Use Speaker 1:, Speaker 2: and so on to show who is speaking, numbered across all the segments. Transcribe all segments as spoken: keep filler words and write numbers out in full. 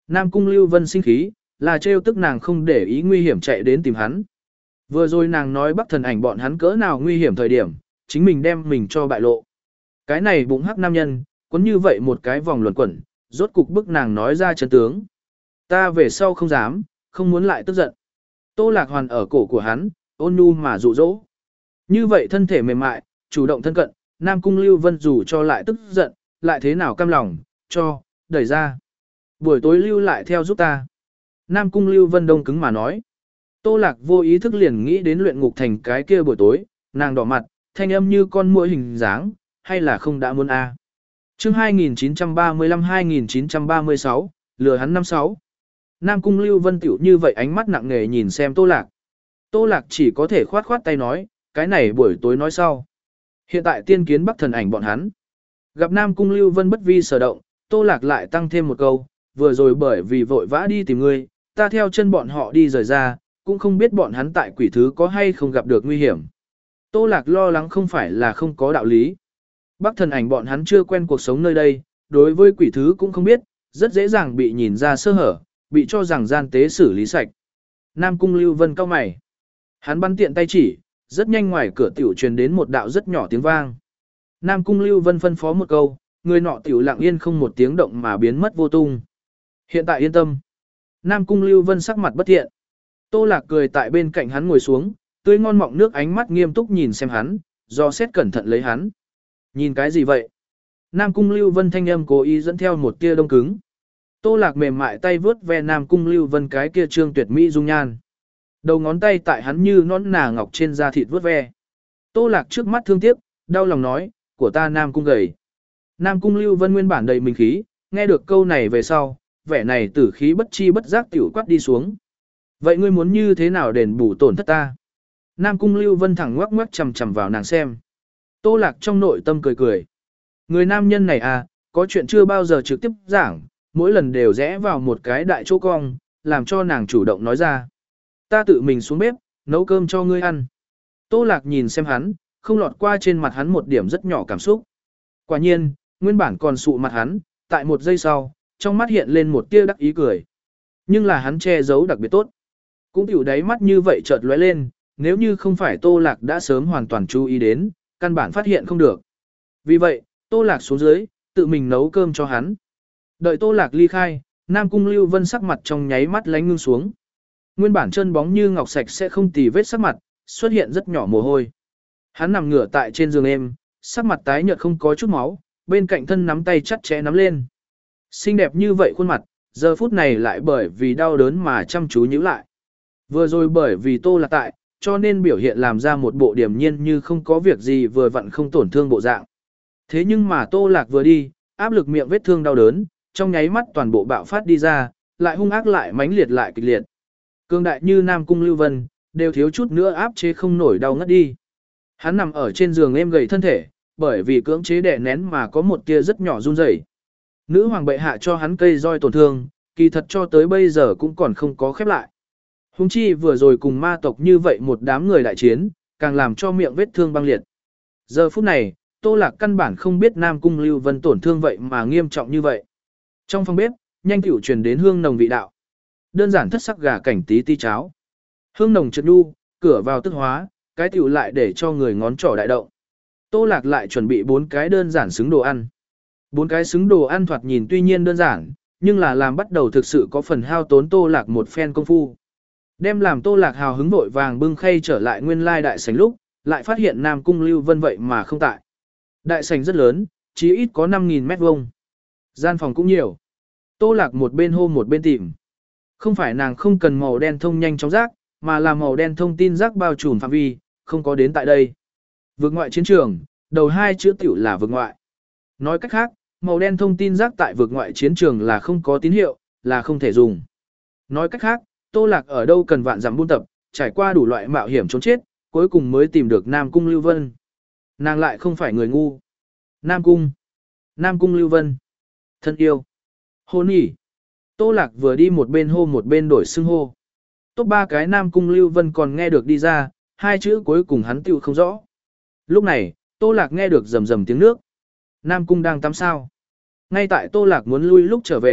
Speaker 1: Nam Cung Lưu Vân sinh khí, là trêu tức nàng không để ý nguy hiểm chạy đến tìm hắn. Vừa rồi nàng nói Bắc Thần Ảnh bọn hắn cỡ nào nguy hiểm thời điểm, chính mình đem mình cho bại lộ. Cái này bụng hắc nam nhân, quấn như vậy một cái vòng luẩn quẩn, rốt cục bức nàng nói ra chân tướng. Ta về sau không dám, không muốn lại tức giận. Tô Lạc Hoàn ở cổ của hắn, ôn nhu mà dụ dỗ. Như vậy thân thể mềm mại, chủ động thân cận, Nam Cung Lưu Vân dù cho lại tức giận, lại thế nào cam lòng, cho, đẩy ra. Buổi tối lưu lại theo giúp ta. Nam Cung Lưu Vân đông cứng mà nói. Tô Lạc vô ý thức liền nghĩ đến luyện ngục thành cái kia buổi tối, nàng đỏ mặt, thanh âm như con muỗi hình dáng, hay là không đã muốn a. À. Chương hai nghìn chín trăm ba mươi lăm hai nghìn chín trăm ba mươi sáu, lừa hắn năm sáu. Nam Cung Lưu Vân tiểu như vậy ánh mắt nặng nề nhìn xem Tô Lạc. Tô Lạc chỉ có thể khoát khoát tay nói, cái này buổi tối nói sau. Hiện tại tiên kiến Bắc Thần Ảnh bọn hắn. Gặp Nam Cung Lưu Vân bất vi sở động, Tô Lạc lại tăng thêm một câu, vừa rồi bởi vì vội vã đi tìm ngươi, ta theo chân bọn họ đi rời ra, cũng không biết bọn hắn tại quỷ thứ có hay không gặp được nguy hiểm. Tô Lạc lo lắng không phải là không có đạo lý. Bắc Thần Ảnh bọn hắn chưa quen cuộc sống nơi đây, đối với quỷ thứ cũng không biết, rất dễ dàng bị nhìn ra sơ hở, bị cho rằng gian tế xử lý sạch. Nam Cung Lưu Vân cau mày. Hắn bắn tiện tay chỉ, rất nhanh ngoài cửa tiểu truyền đến một đạo rất nhỏ tiếng vang. Nam Cung Lưu Vân phân phó một câu, người nọ tiểu lặng yên không một tiếng động mà biến mất vô tung. Hiện tại yên tâm. Nam Cung Lưu Vân sắc mặt bất thiện. Tô Lạc cười tại bên cạnh hắn ngồi xuống, tươi ngon mọng nước ánh mắt nghiêm túc nhìn xem hắn, do xét cẩn thận lấy hắn. Nhìn cái gì vậy? Nam Cung Lưu Vân thanh âm cố ý dẫn theo một tia đông cứng. Tô Lạc mềm mại tay vướt ve Nam Cung Lưu Vân cái kia trương tuyệt mỹ dung nhan. Đầu ngón tay tại hắn như nón nà ngọc trên da thịt vướt ve. Tô Lạc trước mắt thương tiếc, đau lòng nói, của ta Nam Cung gầy. Nam Cung Lưu Vân nguyên bản đầy mình khí, nghe được câu này về sau, vẻ này tử khí bất chi bất giác tiểu quát đi xuống. Vậy ngươi muốn như thế nào đền bù tổn thất ta? Nam Cung Lưu Vân thẳng ngoắc ngoắc chằm chằm vào nàng xem. Tô Lạc trong nội tâm cười cười. Người nam nhân này à, có chuyện chưa bao giờ trực tiếp giảng, mỗi lần đều rẽ vào một cái đại chỗ cong, làm cho nàng chủ động nói ra. Ta tự mình xuống bếp, nấu cơm cho ngươi ăn. Tô Lạc nhìn xem hắn, không lọt qua trên mặt hắn một điểm rất nhỏ cảm xúc. Quả nhiên, nguyên bản còn sụ mặt hắn, tại một giây sau, trong mắt hiện lên một tia đắc ý cười. Nhưng là hắn che giấu đặc biệt tốt. Cũng tiểu đáy mắt như vậy chợt lóe lên, nếu như không phải Tô Lạc đã sớm hoàn toàn chú ý đến, căn bản phát hiện không được. Vì vậy, Tô Lạc xuống dưới, tự mình nấu cơm cho hắn. Đợi Tô Lạc ly khai, Nam Cung Lưu Vân sắc mặt trong nháy mắt lánh ngưng xuống. Nguyên bản chân bóng như ngọc sạch sẽ không tì vết sắc mặt, xuất hiện rất nhỏ mồ hôi. Hắn nằm ngửa tại trên giường êm, sắc mặt tái nhợt không có chút máu, bên cạnh thân nắm tay chặt chẽ nắm lên. Xinh đẹp như vậy khuôn mặt, giờ phút này lại bởi vì đau đớn mà chăm chú nhíu lại. Vừa rồi bởi vì Tô Lạc tại, cho nên biểu hiện làm ra một bộ điềm nhiên như không có việc gì vừa vặn không tổn thương bộ dạng. Thế nhưng mà Tô Lạc vừa đi, áp lực miệng vết thương đau đớn, trong nháy mắt toàn bộ bạo phát đi ra, lại hung ác lại mãnh liệt lại kịch liệt. Cương đại như Nam Cung Lưu Vân, đều thiếu chút nữa áp chế không nổi đau ngất đi. Hắn nằm ở trên giường êm gầy thân thể, bởi vì cưỡng chế đè nén mà có một tia rất nhỏ run rẩy. Nữ hoàng bệ hạ cho hắn cây roi tổn thương, kỳ thật cho tới bây giờ cũng còn không có khép lại. Hùng chi vừa rồi cùng ma tộc như vậy một đám người đại chiến, càng làm cho miệng vết thương băng liệt. Giờ phút này, Tô Lạc căn bản không biết Nam Cung Lưu Vân tổn thương vậy mà nghiêm trọng như vậy. Trong phòng bếp, nhanh tiểu truyền đến hương nồng vị đạo. Đơn giản thất sắc gà cảnh tí ti cháo. Hương nồng chợt nhu, cửa vào tức hóa, cái tiểu lại để cho người ngón trỏ đại động. Tô Lạc lại chuẩn bị bốn cái đơn giản xứng đồ ăn. Bốn cái xứng đồ ăn thoạt nhìn tuy nhiên đơn giản, nhưng là làm bắt đầu thực sự có phần hao tốn Tô Lạc một phen công phu. Đem làm Tô Lạc hào hứng vội vàng bưng khay trở lại nguyên lai đại sảnh lúc, lại phát hiện Nam Cung Lưu Vân vậy mà không tại. Đại sảnh rất lớn, chí ít có năm nghìn mét vuông. Gian phòng cũng nhiều. Tô Lạc một bên hô một bên tìm. Không phải nàng không cần màu đen thông nhanh chóng rác, mà là màu đen thông tin rác bao trùm phạm vi, không có đến tại đây. Vực ngoại chiến trường, đầu hai chữ tiểu là vực ngoại. Nói cách khác, màu đen thông tin rác tại vực ngoại chiến trường là không có tín hiệu, là không thể dùng. Nói cách khác, Tô Lạc ở đâu cần vạn dặm buôn tập, trải qua đủ loại mạo hiểm trốn chết, cuối cùng mới tìm được Nam Cung Lưu Vân. Nàng lại không phải người ngu. Nam Cung. Nam Cung Lưu Vân. Thân yêu. Hôn nhỉ. Tô Lạc vừa đi một bên hô một bên đổi xưng hô. Tốt ba cái Nam Cung Lưu Vân còn nghe được đi ra, hai chữ cuối cùng hắn tiêu không rõ. Lúc này, Tô Lạc nghe được rầm rầm tiếng nước. Nam Cung đang tắm sao. Ngay tại Tô Lạc muốn lui lúc trở về,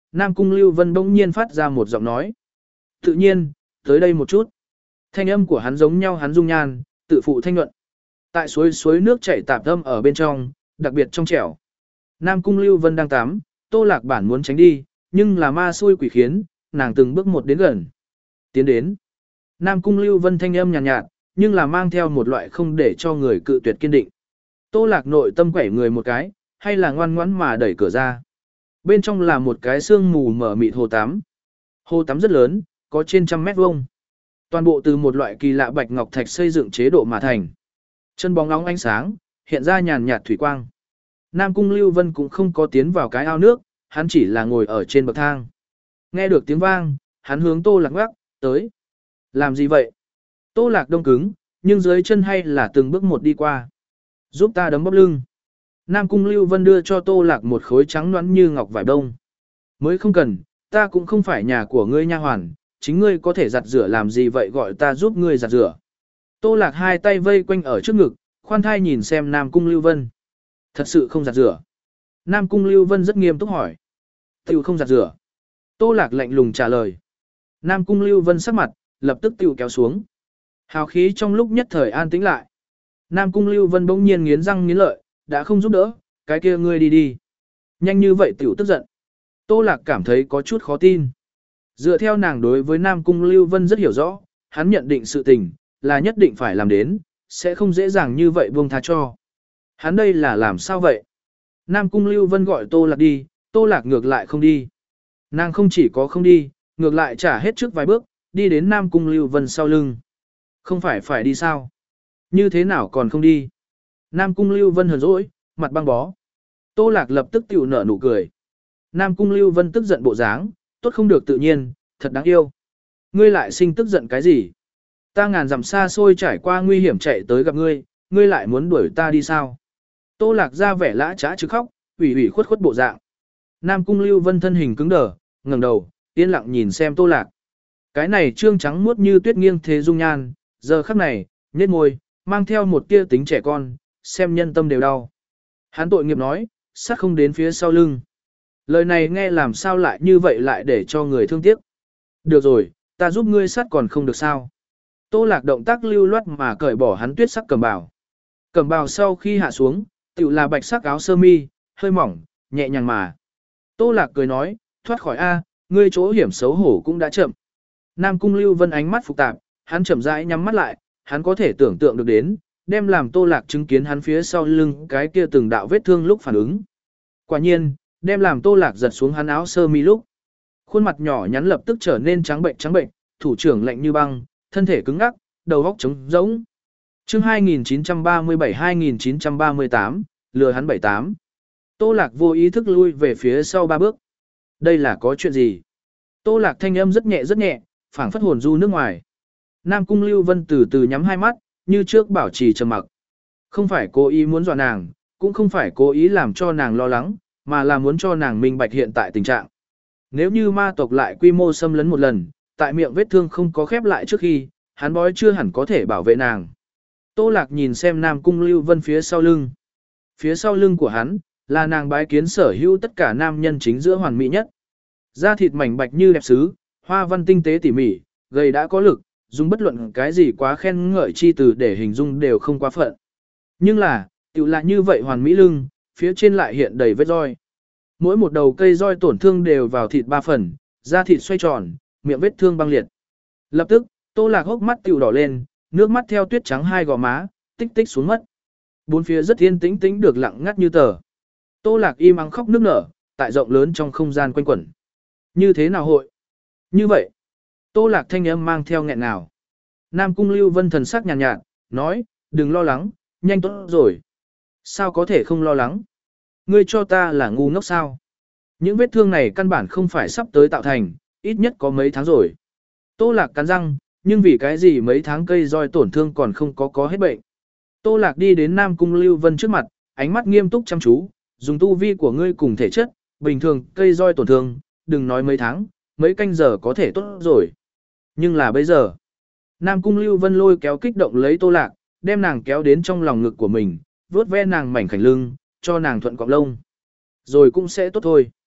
Speaker 1: Nam Cung Lưu Vân bỗng nhiên phát ra một giọng nói. Tự nhiên, tới đây một chút. Thanh âm của hắn giống nhau hắn dung nhan, tự phụ thanh nhuận. Tại suối suối nước chảy tạp âm ở bên trong, đặc biệt trong trẻo. Nam Cung Lưu Vân đang tắm, Tô Lạc bản muốn tránh đi, nhưng là ma xui quỷ khiến, nàng từng bước một đến gần. Tiến đến. Nam Cung Lưu Vân thanh âm nhàn nhạt, nhạt, nhưng là mang theo một loại không để cho người cự tuyệt kiên định. Tô Lạc nội tâm quẩy người một cái, hay là ngoan ngoãn mà đẩy cửa ra. Bên trong là một cái sương mù mở mịt hồ tắm. Hồ tắm rất lớn, có trên trăm mét vuông. Toàn bộ từ một loại kỳ lạ bạch ngọc thạch xây dựng chế độ mà thành. Chân bóng nóng ánh sáng, hiện ra nhàn nhạt thủy quang. Nam Cung Lưu Vân cũng không có tiến vào cái ao nước, hắn chỉ là ngồi ở trên bậc thang. Nghe được tiếng vang, hắn hướng Tô Lạc ngoắc, tới. Làm gì vậy? Tô Lạc đông cứng, nhưng dưới chân hay là từng bước một đi qua. Giúp ta đấm bóp lưng. Nam Cung Lưu Vân đưa cho Tô Lạc một khối trắng nõn như ngọc vải đông. Mới không cần, ta cũng không phải nhà của ngươi nha hoàn, chính ngươi có thể giặt rửa làm gì vậy gọi ta giúp ngươi giặt rửa. Tô Lạc hai tay vây quanh ở trước ngực, khoan thai nhìn xem Nam Cung Lưu Vân. Thật sự không giặt rửa. Nam Cung Lưu Vân rất nghiêm túc hỏi. Tiểu không giặt rửa. Tô Lạc lạnh lùng trả lời. Nam Cung Lưu Vân sắc mặt, lập tức tiểu kéo xuống. Hào khí trong lúc nhất thời an tĩnh lại. Nam Cung Lưu Vân bỗng nhiên nghiến răng nghiến lợi, đã không giúp đỡ, cái kia ngươi đi đi. Nhanh như vậy tiểu tức giận. Tô Lạc cảm thấy có chút khó tin. Dựa theo nàng đối với Nam Cung Lưu Vân rất hiểu rõ, hắn nhận định sự tình, là nhất định phải làm đến, sẽ không dễ dàng như vậy buông tha cho. Hắn đây là làm sao vậy? Nam Cung Lưu Vân gọi Tô Lạc đi, Tô Lạc ngược lại không đi. Nàng không chỉ có không đi, ngược lại trả hết trước vài bước, đi đến Nam Cung Lưu Vân sau lưng. Không phải phải đi sao? Như thế nào còn không đi? Nam Cung Lưu Vân hờn dỗi, mặt băng bó. Tô Lạc lập tức tiểu nở nụ cười. Nam Cung Lưu Vân tức giận bộ dáng, tốt không được tự nhiên, thật đáng yêu. Ngươi lại sinh tức giận cái gì? Ta ngàn dặm xa xôi trải qua nguy hiểm chạy tới gặp ngươi, ngươi lại muốn đuổi ta đi sao? Tô Lạc ra vẻ lã trá chứ khóc, ủy ủy khuất khuất bộ dạng. Nam Cung Lưu Vân thân hình cứng đờ, ngẩng đầu, yên lặng nhìn xem Tô Lạc. Cái này trương trắng muốt như tuyết nghiêng thế dung nhan, giờ khắc này, nhếch môi, mang theo một tia tính trẻ con, xem nhân tâm đều đau. Hắn tội nghiệp nói, sát không đến phía sau lưng. Lời này nghe làm sao lại như vậy lại để cho người thương tiếc. Được rồi, ta giúp ngươi sát còn không được sao. Tô Lạc động tác lưu loát mà cởi bỏ hắn tuyết sắc cẩm bào. Cẩm bào sau khi hạ xuống, tựu là bạch sắc áo sơ mi, hơi mỏng, nhẹ nhàng mà. Tô Lạc cười nói, thoát khỏi A, ngươi chỗ hiểm xấu hổ cũng đã chậm. Nam Cung Lưu Vân ánh mắt phức tạp, hắn chậm rãi nhắm mắt lại, hắn có thể tưởng tượng được đến, đem làm Tô Lạc chứng kiến hắn phía sau lưng cái kia từng đạo vết thương lúc phản ứng. Quả nhiên, đem làm Tô Lạc giật xuống hắn áo sơ mi lúc. Khuôn mặt nhỏ nhắn lập tức trở nên trắng bệnh trắng bệnh, thủ trưởng lạnh như băng, thân thể cứng ngắc, đầu óc trống rỗng. Chương hai nghìn chín trăm ba mươi bảy hai nghìn chín trăm ba mươi tám, lừa hắn bảy tám. Tô Lạc vô ý thức lui về phía sau ba bước. Đây là có chuyện gì? Tô Lạc thanh âm rất nhẹ rất nhẹ, phảng phất hồn du nước ngoài. Nam Cung Lưu Vân từ từ nhắm hai mắt, như trước bảo trì trầm mặc. Không phải cố ý muốn dọa nàng, cũng không phải cố ý làm cho nàng lo lắng, mà là muốn cho nàng minh bạch hiện tại tình trạng. Nếu như ma tộc lại quy mô xâm lấn một lần, tại miệng vết thương không có khép lại trước khi, hắn bói chưa hẳn có thể bảo vệ nàng. Tô Lạc nhìn xem Nam Cung Lưu Vân phía sau lưng. Phía sau lưng của hắn, là nàng bái kiến sở hữu tất cả nam nhân chính giữa hoàn mỹ nhất. Da thịt mảnh bạch như đẹp sứ, hoa văn tinh tế tỉ mỉ, gầy đã có lực, dùng bất luận cái gì quá khen ngợi chi từ để hình dung đều không quá phận. Nhưng là, tiểu là như vậy hoàn mỹ lưng, phía trên lại hiện đầy vết roi. Mỗi một đầu cây roi tổn thương đều vào thịt ba phần, da thịt xoay tròn, miệng vết thương băng liệt. Lập tức, Tô Lạc hốc mắt tiểu đỏ lên, nước mắt theo tuyết trắng hai gò má, tích tích xuống mất. Bốn phía rất yên tĩnh tĩnh được lặng ngắt như tờ. Tô Lạc im ắng khóc nức nở, tại rộng lớn trong không gian quanh quẩn. Như thế nào hội? Như vậy. Tô Lạc thanh âm mang theo nghẹn ngào. Nam Cung Lưu Vân thần sắc nhàn nhạt, nhạt, nói, đừng lo lắng, nhanh tốt rồi. Sao có thể không lo lắng? Ngươi cho ta là ngu ngốc sao? Những vết thương này căn bản không phải sắp tới tạo thành, ít nhất có mấy tháng rồi. Tô Lạc cắn răng, nhưng vì cái gì mấy tháng cây roi tổn thương còn không có có hết bệnh. Tô Lạc đi đến Nam Cung Lưu Vân trước mặt, ánh mắt nghiêm túc chăm chú, dùng tu vi của ngươi cùng thể chất, bình thường cây roi tổn thương, đừng nói mấy tháng, mấy canh giờ có thể tốt rồi. Nhưng là bây giờ, Nam Cung Lưu Vân lôi kéo kích động lấy Tô Lạc, đem nàng kéo đến trong lòng ngực của mình, vuốt ve nàng mảnh khảnh lưng, cho nàng thuận cọng lông. Rồi cũng sẽ tốt thôi.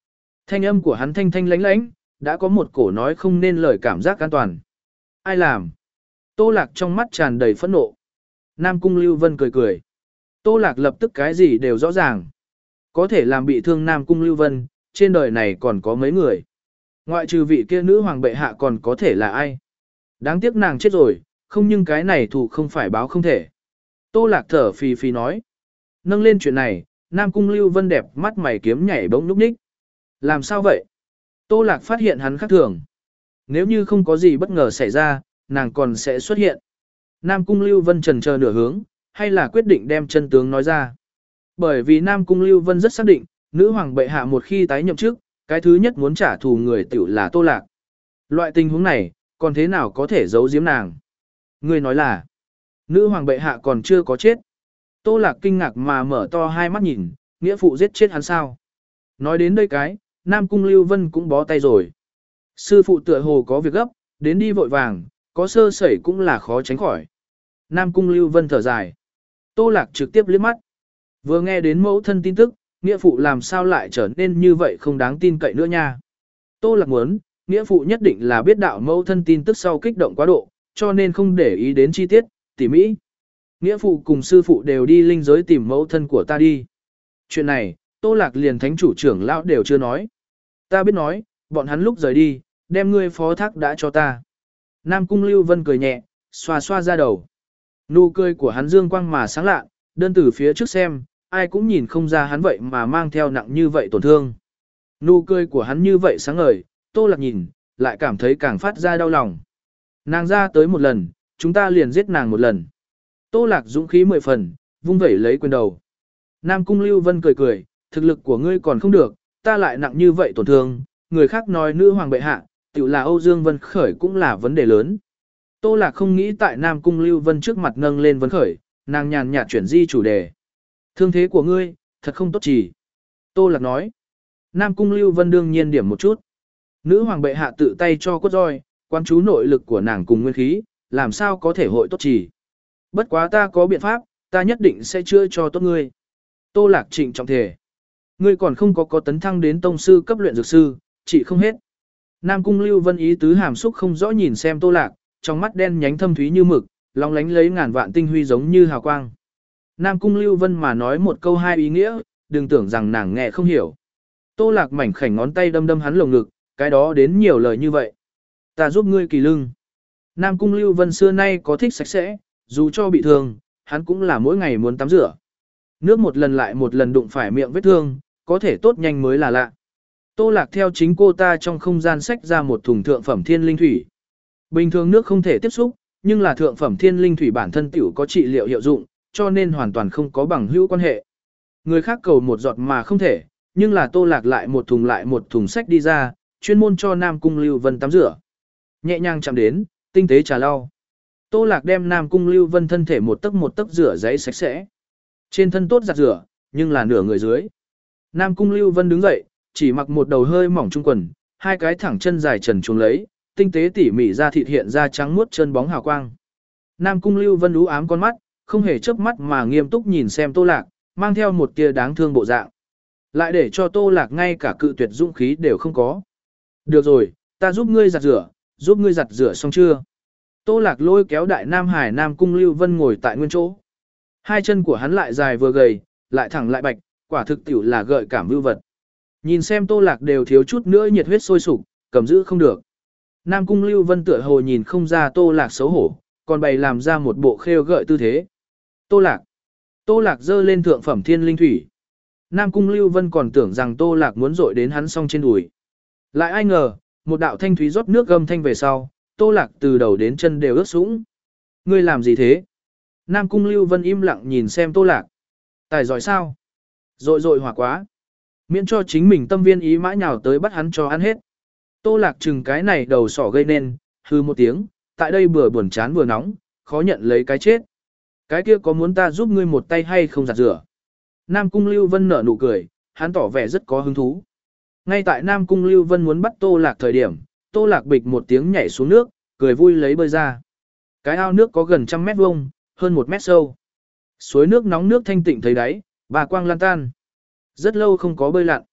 Speaker 1: Thanh âm của hắn thanh thanh lãnh lãnh, đã có một cổ nói không nên lời cảm giác an toàn. Ai làm? Tô Lạc trong mắt tràn đầy phẫn nộ. Nam Cung Lưu Vân cười cười. Tô Lạc lập tức cái gì đều rõ ràng. Có thể làm bị thương Nam Cung Lưu Vân, trên đời này còn có mấy người. Ngoại trừ vị kia nữ hoàng bệ hạ còn có thể là ai? Đáng tiếc nàng chết rồi, không nhưng cái này thù không phải báo không thể. Tô Lạc thở phì phì nói. Nâng lên chuyện này, Nam Cung Lưu Vân đẹp mắt mày kiếm nhảy bỗng núp ních. Làm sao vậy? Tô Lạc phát hiện hắn khác thường. Nếu như không có gì bất ngờ xảy ra, nàng còn sẽ xuất hiện. Nam Cung Lưu Vân chần chờ nửa hướng, hay là quyết định đem chân tướng nói ra. Bởi vì Nam Cung Lưu Vân rất xác định, nữ hoàng bệ hạ một khi tái nhậm chức, cái thứ nhất muốn trả thù người tiểu là Tô Lạc. Loại tình huống này, còn thế nào có thể giấu giếm nàng? Người nói là, nữ hoàng bệ hạ còn chưa có chết. Tô Lạc kinh ngạc mà mở to hai mắt nhìn, nghĩa phụ giết chết hắn sao? Nói đến đây cái, Nam Cung Lưu Vân cũng bó tay rồi. Sư phụ tựa hồ có việc gấp, đến đi vội vàng, có sơ sẩy cũng là khó tránh khỏi. Nam Cung Lưu Vân thở dài. Tô Lạc trực tiếp liếc mắt. Vừa nghe đến mẫu thân tin tức, nghĩa phụ làm sao lại trở nên như vậy không đáng tin cậy nữa nha. Tô Lạc muốn, nghĩa phụ nhất định là biết đạo mẫu thân tin tức sau kích động quá độ, cho nên không để ý đến chi tiết, tỉ mỹ. Nghĩa phụ cùng sư phụ đều đi linh giới tìm mẫu thân của ta đi. Chuyện này, Tô Lạc liền thánh chủ trưởng lão đều chưa nói. Ta biết nói, bọn hắn lúc rời đi, đem ngươi phó thác đã cho ta. Nam Cung Lưu Vân cười nhẹ, xoa xoa ra đầu. Nụ cười của hắn dương quang mà sáng lạ, đơn từ phía trước xem, ai cũng nhìn không ra hắn vậy mà mang theo nặng như vậy tổn thương. Nụ cười của hắn như vậy sáng ngời, Tô Lạc nhìn, lại cảm thấy càng phát ra đau lòng. Nàng ra tới một lần, chúng ta liền giết nàng một lần. Tô Lạc dũng khí mười phần, vung vẩy lấy quyền đầu. Nam Cung Lưu Vân cười cười, thực lực của ngươi còn không được, ta lại nặng như vậy tổn thương, người khác nói nữ hoàng bệ hạ, tiểu là Âu Dương Vân Khởi cũng là vấn đề lớn. Tô Lạc không nghĩ tại Nam Cung Lưu Vân trước mặt nâng lên Vân Khởi, nàng nhàn nhạt chuyển di chủ đề. Thương thế của ngươi, thật không tốt chỉ. Tô Lạc nói. Nam Cung Lưu Vân đương nhiên điểm một chút. Nữ hoàng bệ hạ tự tay cho cốt roi, quan chú nội lực của nàng cùng nguyên khí, làm sao có thể hội tốt chỉ. Bất quá ta có biện pháp, ta nhất định sẽ chữa cho tốt ngươi. Tô Lạc trịnh trọng thể. Ngươi còn không có có tấn thăng đến tông sư cấp luyện dược sư, chỉ không hết. Nam Cung Lưu Vân ý tứ hàm xúc không rõ nhìn xem Tô Lạc, trong mắt đen nhánh thâm thúy như mực, long lánh lấy ngàn vạn tinh huy giống như hào quang. Nam Cung Lưu Vân mà nói một câu hai ý nghĩa, đừng tưởng rằng nàng nghe không hiểu. Tô Lạc mảnh khảnh ngón tay đâm đâm hắn lồng ngực, cái đó đến nhiều lời như vậy. Ta giúp ngươi kỳ lưng. Nam Cung Lưu Vân xưa nay có thích sạch sẽ, dù cho bị thương, hắn cũng là mỗi ngày muốn tắm rửa. Nước một lần lại một lần đụng phải miệng vết thương, có thể tốt nhanh mới là lạ. Tô Lạc theo chính cô ta trong không gian sách ra một thùng thượng phẩm thiên linh thủy. Bình thường nước không thể tiếp xúc, nhưng là thượng phẩm thiên linh thủy bản thân tiểu có trị liệu hiệu dụng, cho nên hoàn toàn không có bằng hữu quan hệ. Người khác cầu một giọt mà không thể, nhưng là Tô Lạc lại một thùng lại một thùng sách đi ra, chuyên môn cho Nam Cung Lưu Vân tắm rửa. Nhẹ nhàng chạm đến, tinh tế trà lau. Tô Lạc đem Nam Cung Lưu Vân thân thể một tấc một tấc rửa giấy sạch sẽ. Trên thân tốt giặt rửa, nhưng là nửa người dưới. Nam Cung Lưu Vân đứng dậy, chỉ mặc một đầu hơi mỏng trung quần, hai cái thẳng chân dài trần chuồng lấy, tinh tế tỉ mỉ ra thịt hiện ra trắng muốt chân bóng hào quang. Nam Cung Lưu Vân ú ám con mắt, không hề chớp mắt mà nghiêm túc nhìn xem Tô Lạc, mang theo một tia đáng thương bộ dạng. Lại để cho Tô Lạc ngay cả cự tuyệt dũng khí đều không có. Được rồi, ta giúp ngươi giặt rửa, giúp ngươi giặt rửa xong chưa? Tô Lạc lôi kéo Đại Nam Hải Nam Cung Lưu Vân ngồi tại nguyên chỗ. Hai chân của hắn lại dài vừa gầy, lại thẳng lại bạch, quả thực tiểu là gợi cảm vưu vật. Nhìn xem Tô Lạc đều thiếu chút nữa nhiệt huyết sôi sục, cầm giữ không được. Nam Cung Lưu Vân tựa hồ nhìn không ra Tô Lạc xấu hổ, còn bày làm ra một bộ khêu gợi tư thế. Tô Lạc. Tô Lạc giơ lên thượng phẩm thiên linh thủy. Nam Cung Lưu Vân còn tưởng rằng Tô Lạc muốn dội đến hắn song trên đùi. Lại ai ngờ, một đạo thanh thúy rót nước gầm thanh về sau, Tô Lạc từ đầu đến chân đều ướt sũng. Ngươi làm gì thế? Nam Cung Lưu Vân im lặng nhìn xem Tô Lạc. Tài giỏi sao? Rội rội hỏa quá. Miễn cho chính mình tâm viên ý mã nhào tới bắt hắn cho ăn hết. Tô Lạc chừng cái này đầu sỏ gây nên, hư một tiếng, tại đây vừa buồn chán vừa nóng, khó nhận lấy cái chết. Cái kia có muốn ta giúp ngươi một tay hay không giặt rửa? Nam Cung Lưu Vân nở nụ cười, hắn tỏ vẻ rất có hứng thú. Ngay tại Nam Cung Lưu Vân muốn bắt Tô Lạc thời điểm, Tô Lạc bịch một tiếng nhảy xuống nước, cười vui lấy bơi ra. Cái ao nước có gần trăm mét vuông, hơn một mét sâu. Suối nước nóng nước thanh tịnh thấy đáy, bà quang lan tan. Rất lâu không có bơi lặn.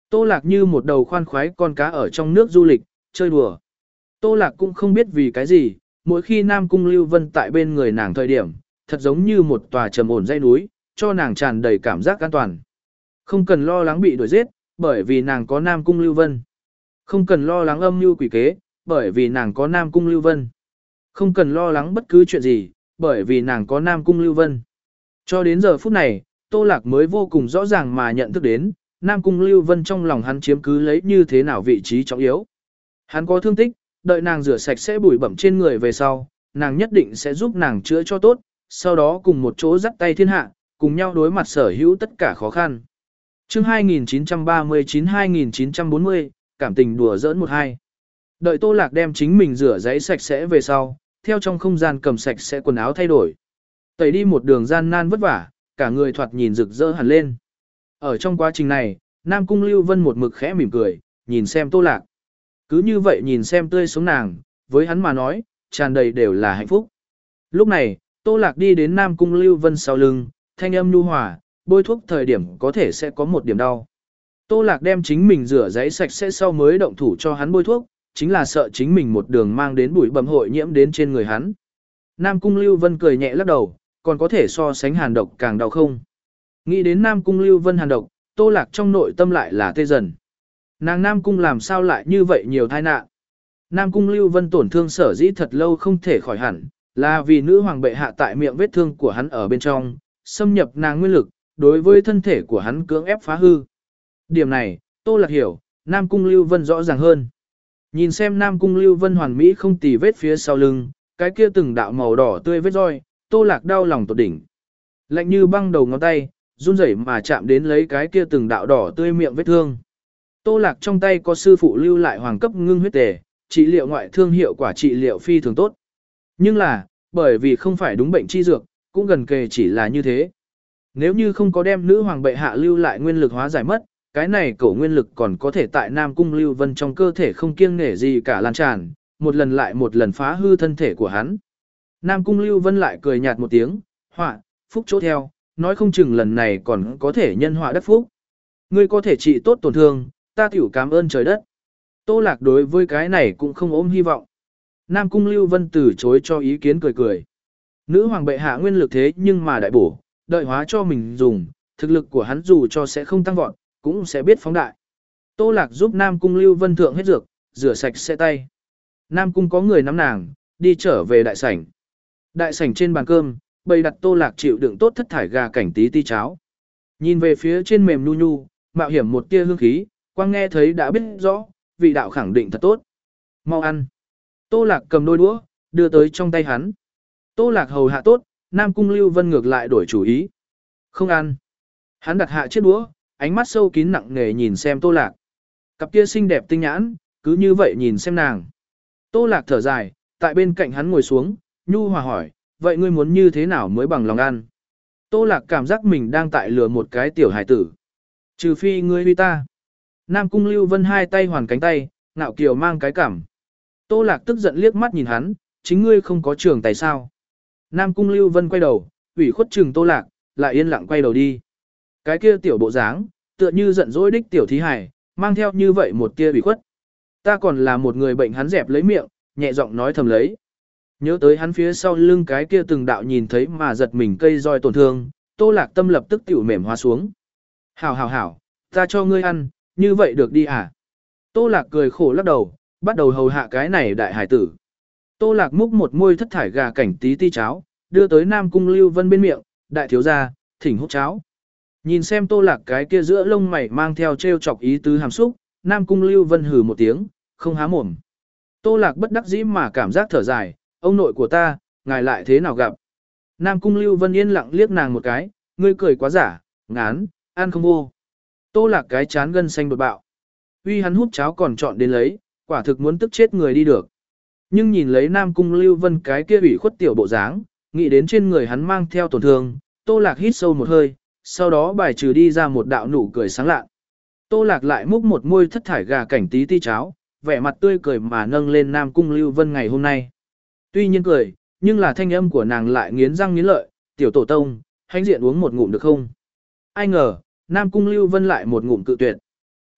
Speaker 1: Tô Lạc như một đầu khoan khoái con cá ở trong nước du lịch, chơi đùa. Tô Lạc cũng không biết vì cái gì, mỗi khi Nam Cung Lưu Vân tại bên người nàng thời điểm, thật giống như một tòa trầm ổn dãy núi, cho nàng tràn đầy cảm giác an toàn. Không cần lo lắng bị đuổi giết, bởi vì nàng có Nam Cung Lưu Vân. Không cần lo lắng âm mưu quỷ kế, bởi vì nàng có Nam Cung Lưu Vân. Không cần lo lắng bất cứ chuyện gì, bởi vì nàng có Nam Cung Lưu Vân. Cho đến giờ phút này, Tô Lạc mới vô cùng rõ ràng mà nhận thức đến, Nam Cung Lưu Vân trong lòng hắn chiếm cứ lấy như thế nào vị trí trọng yếu. Hắn có thương tích, đợi nàng rửa sạch sẽ bụi bẩm trên người về sau, nàng nhất định sẽ giúp nàng chữa cho tốt, sau đó cùng một chỗ dắt tay thiên hạ, cùng nhau đối mặt sở hữu tất cả khó khăn. Chương hai nghìn chín trăm ba mươi chín hai nghìn chín trăm bốn mươi, cảm tình đùa giỡn một hai. Đợi Tô Lạc đem chính mình rửa giấy sạch sẽ về sau, theo trong không gian cầm sạch sẽ quần áo thay đổi. Tẩy đi một đường gian nan vất vả, cả người thoạt nhìn rực rỡ hẳn lên. Ở trong quá trình này, Nam Cung Lưu Vân một mực khẽ mỉm cười, nhìn xem Tô Lạc. Cứ như vậy nhìn xem tươi sống nàng, với hắn mà nói, tràn đầy đều là hạnh phúc. Lúc này, Tô Lạc đi đến Nam Cung Lưu Vân sau lưng, thanh âm nhu hòa, bôi thuốc thời điểm có thể sẽ có một điểm đau. Tô Lạc đem chính mình rửa giấy sạch sẽ sau mới động thủ cho hắn bôi thuốc, chính là sợ chính mình một đường mang đến bụi bẩm hội nhiễm đến trên người hắn. Nam Cung Lưu Vân cười nhẹ lắc đầu, còn có thể so sánh hàn độc càng đau không? Nghĩ đến Nam Cung Lưu Vân hàn độc, Tô Lạc trong nội tâm lại là tê dần. Nàng Nam Cung làm sao lại như vậy nhiều tai nạn? Nam Cung Lưu Vân tổn thương sở dĩ thật lâu không thể khỏi hẳn, là vì nữ hoàng bệ hạ tại miệng vết thương của hắn ở bên trong, xâm nhập nàng nguyên lực, đối với thân thể của hắn cưỡng ép phá hư. Điểm này, Tô Lạc hiểu, Nam Cung Lưu Vân rõ ràng hơn. Nhìn xem Nam Cung Lưu Vân hoàn mỹ không tì vết phía sau lưng, cái kia từng đạo màu đỏ tươi vết roi, Tô Lạc đau lòng tột đỉnh. Lạnh như băng đầu ngón tay, run rẩy mà chạm đến lấy cái kia từng đạo đỏ tươi miệng vết thương. Tô Lạc trong tay có sư phụ lưu lại hoàng cấp ngưng huyết tề, trị liệu ngoại thương hiệu quả trị liệu phi thường tốt. Nhưng là, bởi vì không phải đúng bệnh chi dược, cũng gần kề chỉ là như thế. Nếu như không có đem nữ hoàng bệ hạ lưu lại nguyên lực hóa giải mất, cái này cổ nguyên lực còn có thể tại Nam Cung Lưu Vân trong cơ thể không kiêng nể gì cả lan tràn, một lần lại một lần phá hư thân thể của hắn. Nam Cung Lưu Vân lại cười nhạt một tiếng, họa, phúc chỗ theo, nói không chừng lần này còn có thể nhân họa đắc phúc. Ngươi có thể trị tốt tổn thương, ta tiểu cảm ơn trời đất. Tô Lạc đối với cái này cũng không ôm hy vọng. Nam Cung Lưu Vân từ chối cho ý kiến cười cười. Nữ hoàng bệ hạ nguyên lực thế nhưng mà đại bổ, đợi hóa cho mình dùng, thực lực của hắn dù cho sẽ không tăng vọt, cũng sẽ biết phóng đại. Tô Lạc giúp Nam Cung Lưu Vân thượng hết dược, rửa sạch sẽ tay. Nam Cung có người nắm nàng, đi trở về đại sảnh. Đại sảnh trên bàn cơm, bày đặt Tô Lạc chịu đựng tốt thất thải gà cảnh tí ti cháo. Nhìn về phía trên mềm nhu nhu, mạo hiểm một tia hương khí, quang nghe thấy đã biết rõ, vị đạo khẳng định thật tốt. Mau ăn. Tô Lạc cầm đôi đũa, đưa tới trong tay hắn. Tô Lạc hầu hạ tốt, Nam Cung Lưu Vân ngược lại đổi chủ ý. Không ăn. Hắn đặt hạ chiếc đũa, ánh mắt sâu kín nặng nề nhìn xem Tô Lạc. Cặp kia xinh đẹp tinh nhãn, cứ như vậy nhìn xem nàng. Tô Lạc thở dài, tại bên cạnh hắn ngồi xuống, nhu hòa hỏi, vậy ngươi muốn như thế nào mới bằng lòng ăn? Tô Lạc cảm giác mình đang tại lừa một cái tiểu hải tử. Trừ phi ngươi huy ta. Nam Cung Lưu Vân hai tay hoàn cánh tay, ngạo kiều mang cái cảm. Tô Lạc tức giận liếc mắt nhìn hắn, chính ngươi không có trường tài sao? Nam Cung Lưu Vân quay đầu, ủy khuất trừng Tô Lạc, lại yên lặng quay đầu đi. Cái kia tiểu bộ dáng, tựa như giận dỗi đích tiểu thí hài, mang theo như vậy một tia ủy khuất. Ta còn là một người bệnh, hắn dẹp lấy miệng, nhẹ giọng nói thầm lấy. Nhớ tới hắn phía sau lưng cái kia từng đạo nhìn thấy mà giật mình cây roi tổn thương, Tô Lạc tâm lập tức tiểu mềm hóa xuống. Hảo hảo hảo, ta cho ngươi ăn, như vậy được đi à? Tô Lạc cười khổ lắc đầu, bắt đầu hầu hạ cái này đại hải tử. Tô Lạc múc một môi thất thải gà cảnh tí ti cháo, đưa tới Nam Cung Lưu Vân bên miệng, đại thiếu gia, thỉnh hút cháo. Nhìn xem Tô Lạc cái kia giữa lông mày mang theo trêu chọc ý tứ hàm xúc, Nam Cung Lưu Vân hừ một tiếng, không há mồm. Tô Lạc bất đắc dĩ mà cảm giác thở dài, ông nội của ta, ngài lại thế nào gặp? Nam Cung Lưu Vân yên lặng liếc nàng một cái, ngươi cười quá giả, ngán, ăn không vô. Tô Lạc cái chán gân xanh đột bạo. Uy hắn hút cháo còn chọn đến lấy, quả thực muốn tức chết người đi được. Nhưng nhìn lấy Nam Cung Lưu Vân cái kia ủy khuất tiểu bộ dáng, nghĩ đến trên người hắn mang theo tổn thương, Tô Lạc hít sâu một hơi, sau đó bài trừ đi ra một đạo nụ cười sáng lạ. Tô Lạc lại múc một muôi thất thải gà cảnh tí ti cháo, vẻ mặt tươi cười mà nâng lên Nam Cung Lưu Vân ngày hôm nay. Tuy nhiên cười, nhưng là thanh âm của nàng lại nghiến răng nghiến lợi, tiểu tổ tông, hãnh diện uống một ngụm được không? Ai ngờ, Nam Cung Lưu Vân lại một ngụm cự tuyệt.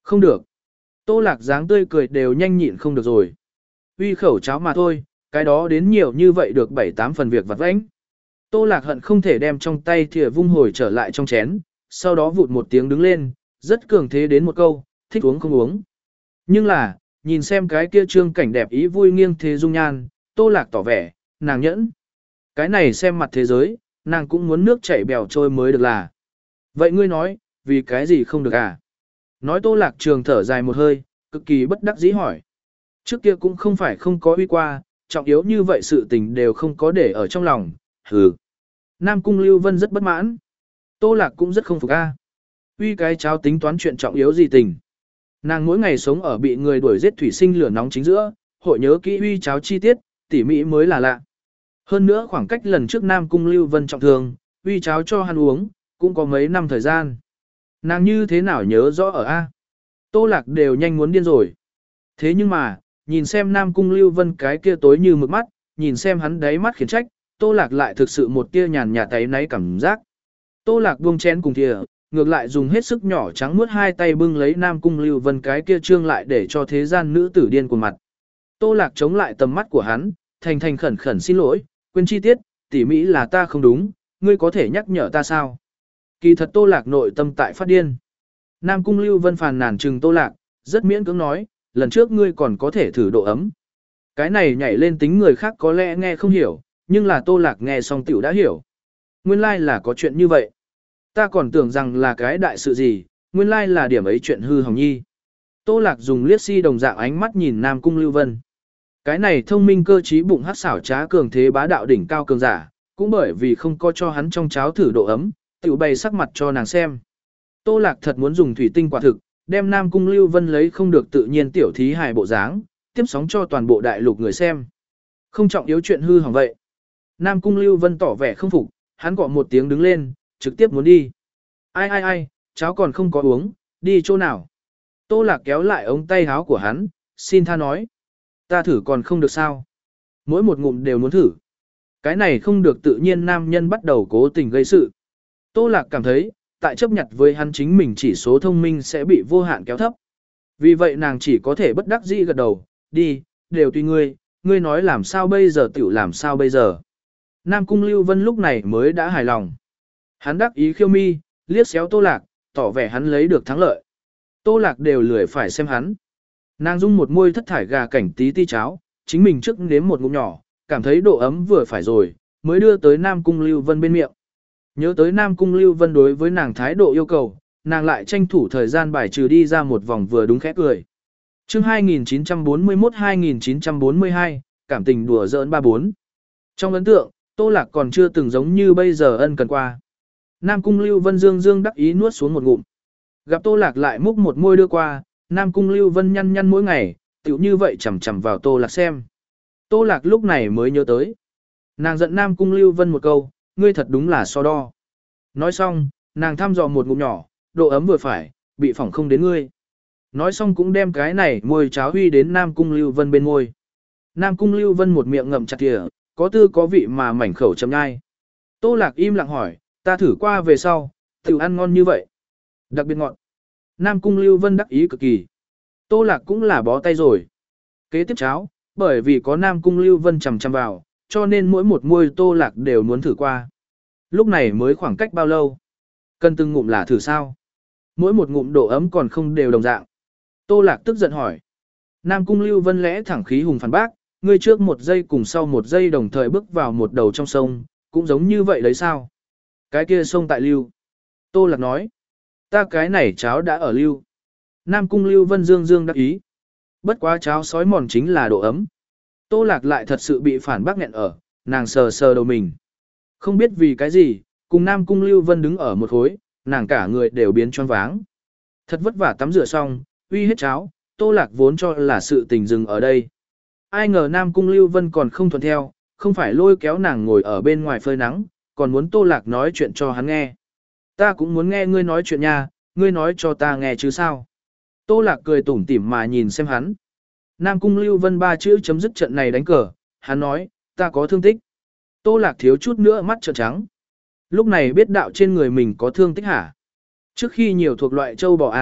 Speaker 1: Không được. Tô Lạc dáng tươi cười đều nhanh nhịn không được rồi. Uy khẩu cháo mà thôi, cái đó đến nhiều như vậy được bảy tám phần việc vặt vãnh. Tô Lạc hận không thể đem trong tay thìa vung hồi trở lại trong chén, sau đó vụt một tiếng đứng lên, rất cường thế đến một câu, thích uống không uống. Nhưng là, nhìn xem cái kia trương cảnh đẹp ý vui nghiêng thế dung nhan, Tô Lạc tỏ vẻ, nàng nhẫn. Cái này xem mặt thế giới, nàng cũng muốn nước chảy bèo trôi mới được là. Vậy ngươi nói, vì cái gì không được à? Nói Tô Lạc Trường thở dài một hơi, cực kỳ bất đắc dĩ hỏi. Trước kia cũng không phải không có uy qua, trọng yếu như vậy sự tình đều không có để ở trong lòng, hừ. Nam Cung Lưu Vân rất bất mãn. Tô Lạc cũng rất không phục a. Uy cái cháo tính toán chuyện trọng yếu gì tình. Nàng mỗi ngày sống ở bị người đuổi giết thủy sinh lửa nóng chính giữa, hội nhớ kỹ uy cháo chi tiết, tỉ mỉ mới là lạ. Hơn nữa khoảng cách lần trước Nam Cung Lưu Vân trọng thương, uy cháo cho hắn uống, cũng có mấy năm thời gian. Nàng như thế nào nhớ rõ ở A. Tô Lạc đều nhanh muốn điên rồi. Thế nhưng mà, nhìn xem Nam Cung Lưu Vân cái kia tối như mực mắt, nhìn xem hắn đáy mắt khiển trách, Tô Lạc lại thực sự một tia nhàn nhạt táy náy cảm giác. Tô Lạc buông chén cùng thìa, ngược lại dùng hết sức nhỏ trắng muốt hai tay bưng lấy Nam Cung Lưu Vân cái kia trương lại để cho thế gian nữ tử điên cuồng mặt. Tô Lạc chống lại tầm mắt của hắn, thành thành khẩn khẩn xin lỗi, quên chi tiết, tỉ mỹ là ta không đúng, ngươi có thể nhắc nhở ta sao? Kỳ thật Tô Lạc nội tâm tại phát điên. Nam Cung Lưu Vân phàn nàn trừng Tô Lạc, rất miễn cưỡng nói, lần trước ngươi còn có thể thử độ ấm. Cái này nhảy lên tính người khác có lẽ nghe không hiểu, nhưng là Tô Lạc nghe xong tiểu đã hiểu. Nguyên lai là có chuyện như vậy. Ta còn tưởng rằng là cái đại sự gì, nguyên lai là điểm ấy chuyện hư hỏng nhi. Tô Lạc dùng liếc si đồng dạng ánh mắt nhìn Nam Cung Lưu Vân. Cái này thông minh cơ trí bụng hát xảo trá cường thế bá đạo đỉnh cao cường giả, cũng bởi vì không có cho hắn trong cháo thử độ ấm, tiểu bày sắc mặt cho nàng xem. Tô Lạc thật muốn dùng thủy tinh quả thực, đem Nam Cung Lưu Vân lấy không được tự nhiên tiểu thí hài bộ dáng, tiếp sóng cho toàn bộ đại lục người xem. Không trọng yếu chuyện hư hỏng vậy. Nam Cung Lưu Vân tỏ vẻ không phục, hắn gọi một tiếng đứng lên, trực tiếp muốn đi. Ai ai ai, cháu còn không có uống, đi chỗ nào? Tô Lạc kéo lại ống tay áo của hắn, xin tha nói. Ta thử còn không được sao? Mỗi một ngụm đều muốn thử. Cái này không được tự nhiên nam nhân bắt đầu cố tình gây sự. Tô Lạc cảm thấy, tại chấp nhận với hắn chính mình chỉ số thông minh sẽ bị vô hạn kéo thấp. Vì vậy nàng chỉ có thể bất đắc dĩ gật đầu, đi, đều tùy ngươi, ngươi nói làm sao bây giờ tiểu làm sao bây giờ. Nam Cung Lưu Vân lúc này mới đã hài lòng. Hắn đắc ý khiêu mi, liếc xéo Tô Lạc, tỏ vẻ hắn lấy được thắng lợi. Tô Lạc đều lười phải xem hắn. Nàng dung một môi thất thải gà cảnh tí ti cháo, chính mình trước nếm một ngụm nhỏ, cảm thấy độ ấm vừa phải rồi, mới đưa tới Nam Cung Lưu Vân bên miệng. Nhớ tới Nam Cung Lưu Vân đối với nàng thái độ yêu cầu, nàng lại tranh thủ thời gian bài trừ đi ra một vòng vừa đúng khẽ cười. Chương hai nghìn chín trăm bốn mươi mốt hai nghìn chín trăm bốn mươi hai, cảm tình đùa giỡn ba bốn. Trong ấn tượng, Tô Lạc còn chưa từng giống như bây giờ ân cần qua. Nam Cung Lưu Vân dương dương đắc ý nuốt xuống một ngụm. Gặp Tô Lạc lại múc một môi đưa qua, Nam Cung Lưu Vân nhăn nhăn mỗi ngày, tiểu như vậy chằm chằm vào Tô Lạc xem. Tô Lạc lúc này mới nhớ tới. Nàng giận Nam Cung Lưu Vân một câu, ngươi thật đúng là so đo. Nói xong, nàng thăm dò một ngụm nhỏ, độ ấm vừa phải, bị phỏng không đến ngươi. Nói xong cũng đem cái này môi cháo huy đến Nam Cung Lưu Vân bên môi. Nam Cung Lưu Vân một miệng ngậm chặt kìa, có tư có vị mà mảnh khẩu chấm nhai. Tô Lạc im lặng hỏi, ta thử qua về sau, tiểu ăn ngon như vậy. Đặc biệt ngọt. Nam Cung Lưu Vân đắc ý cực kỳ. Tô Lạc cũng là bó tay rồi. Kế tiếp cháo, bởi vì có Nam Cung Lưu Vân chầm chầm vào, cho nên mỗi một môi Tô Lạc đều muốn thử qua. Lúc này mới khoảng cách bao lâu? Cần từng ngụm là thử sao? Mỗi một ngụm độ ấm còn không đều đồng dạng. Tô Lạc tức giận hỏi. Nam Cung Lưu Vân lẽ thẳng khí hùng phản bác, ngươi trước một giây cùng sau một giây đồng thời bước vào một đầu trong sông, cũng giống như vậy đấy sao? Cái kia sông tại lưu. Tô Lạc nói. Ta cái này cháo đã ở lưu. Nam Cung Lưu Vân dương dương đắc ý. Bất quá cháo sói mòn chính là độ ấm. Tô Lạc lại thật sự bị phản bác nghẹn ở, nàng sờ sờ đầu mình. Không biết vì cái gì, cùng Nam Cung Lưu Vân đứng ở một khối, nàng cả người đều biến choáng váng. Thật vất vả tắm rửa xong, uy hết cháo, Tô Lạc vốn cho là sự tình dừng ở đây. Ai ngờ Nam Cung Lưu Vân còn không thuận theo, không phải lôi kéo nàng ngồi ở bên ngoài phơi nắng, còn muốn Tô Lạc nói chuyện cho hắn nghe. Ta cũng muốn nghe ngươi nói chuyện nha, ngươi nói cho ta nghe chứ sao. Tô Lạc cười tủm tỉm mà nhìn xem hắn. Nam Cung Lưu Vân ba chữ chấm dứt trận này đánh cờ, hắn nói, ta có thương tích. Tô Lạc thiếu chút nữa mắt trợn trắng. Lúc này biết đạo trên người mình có thương tích hả? Trước khi nhiều thuộc loại châu bò A,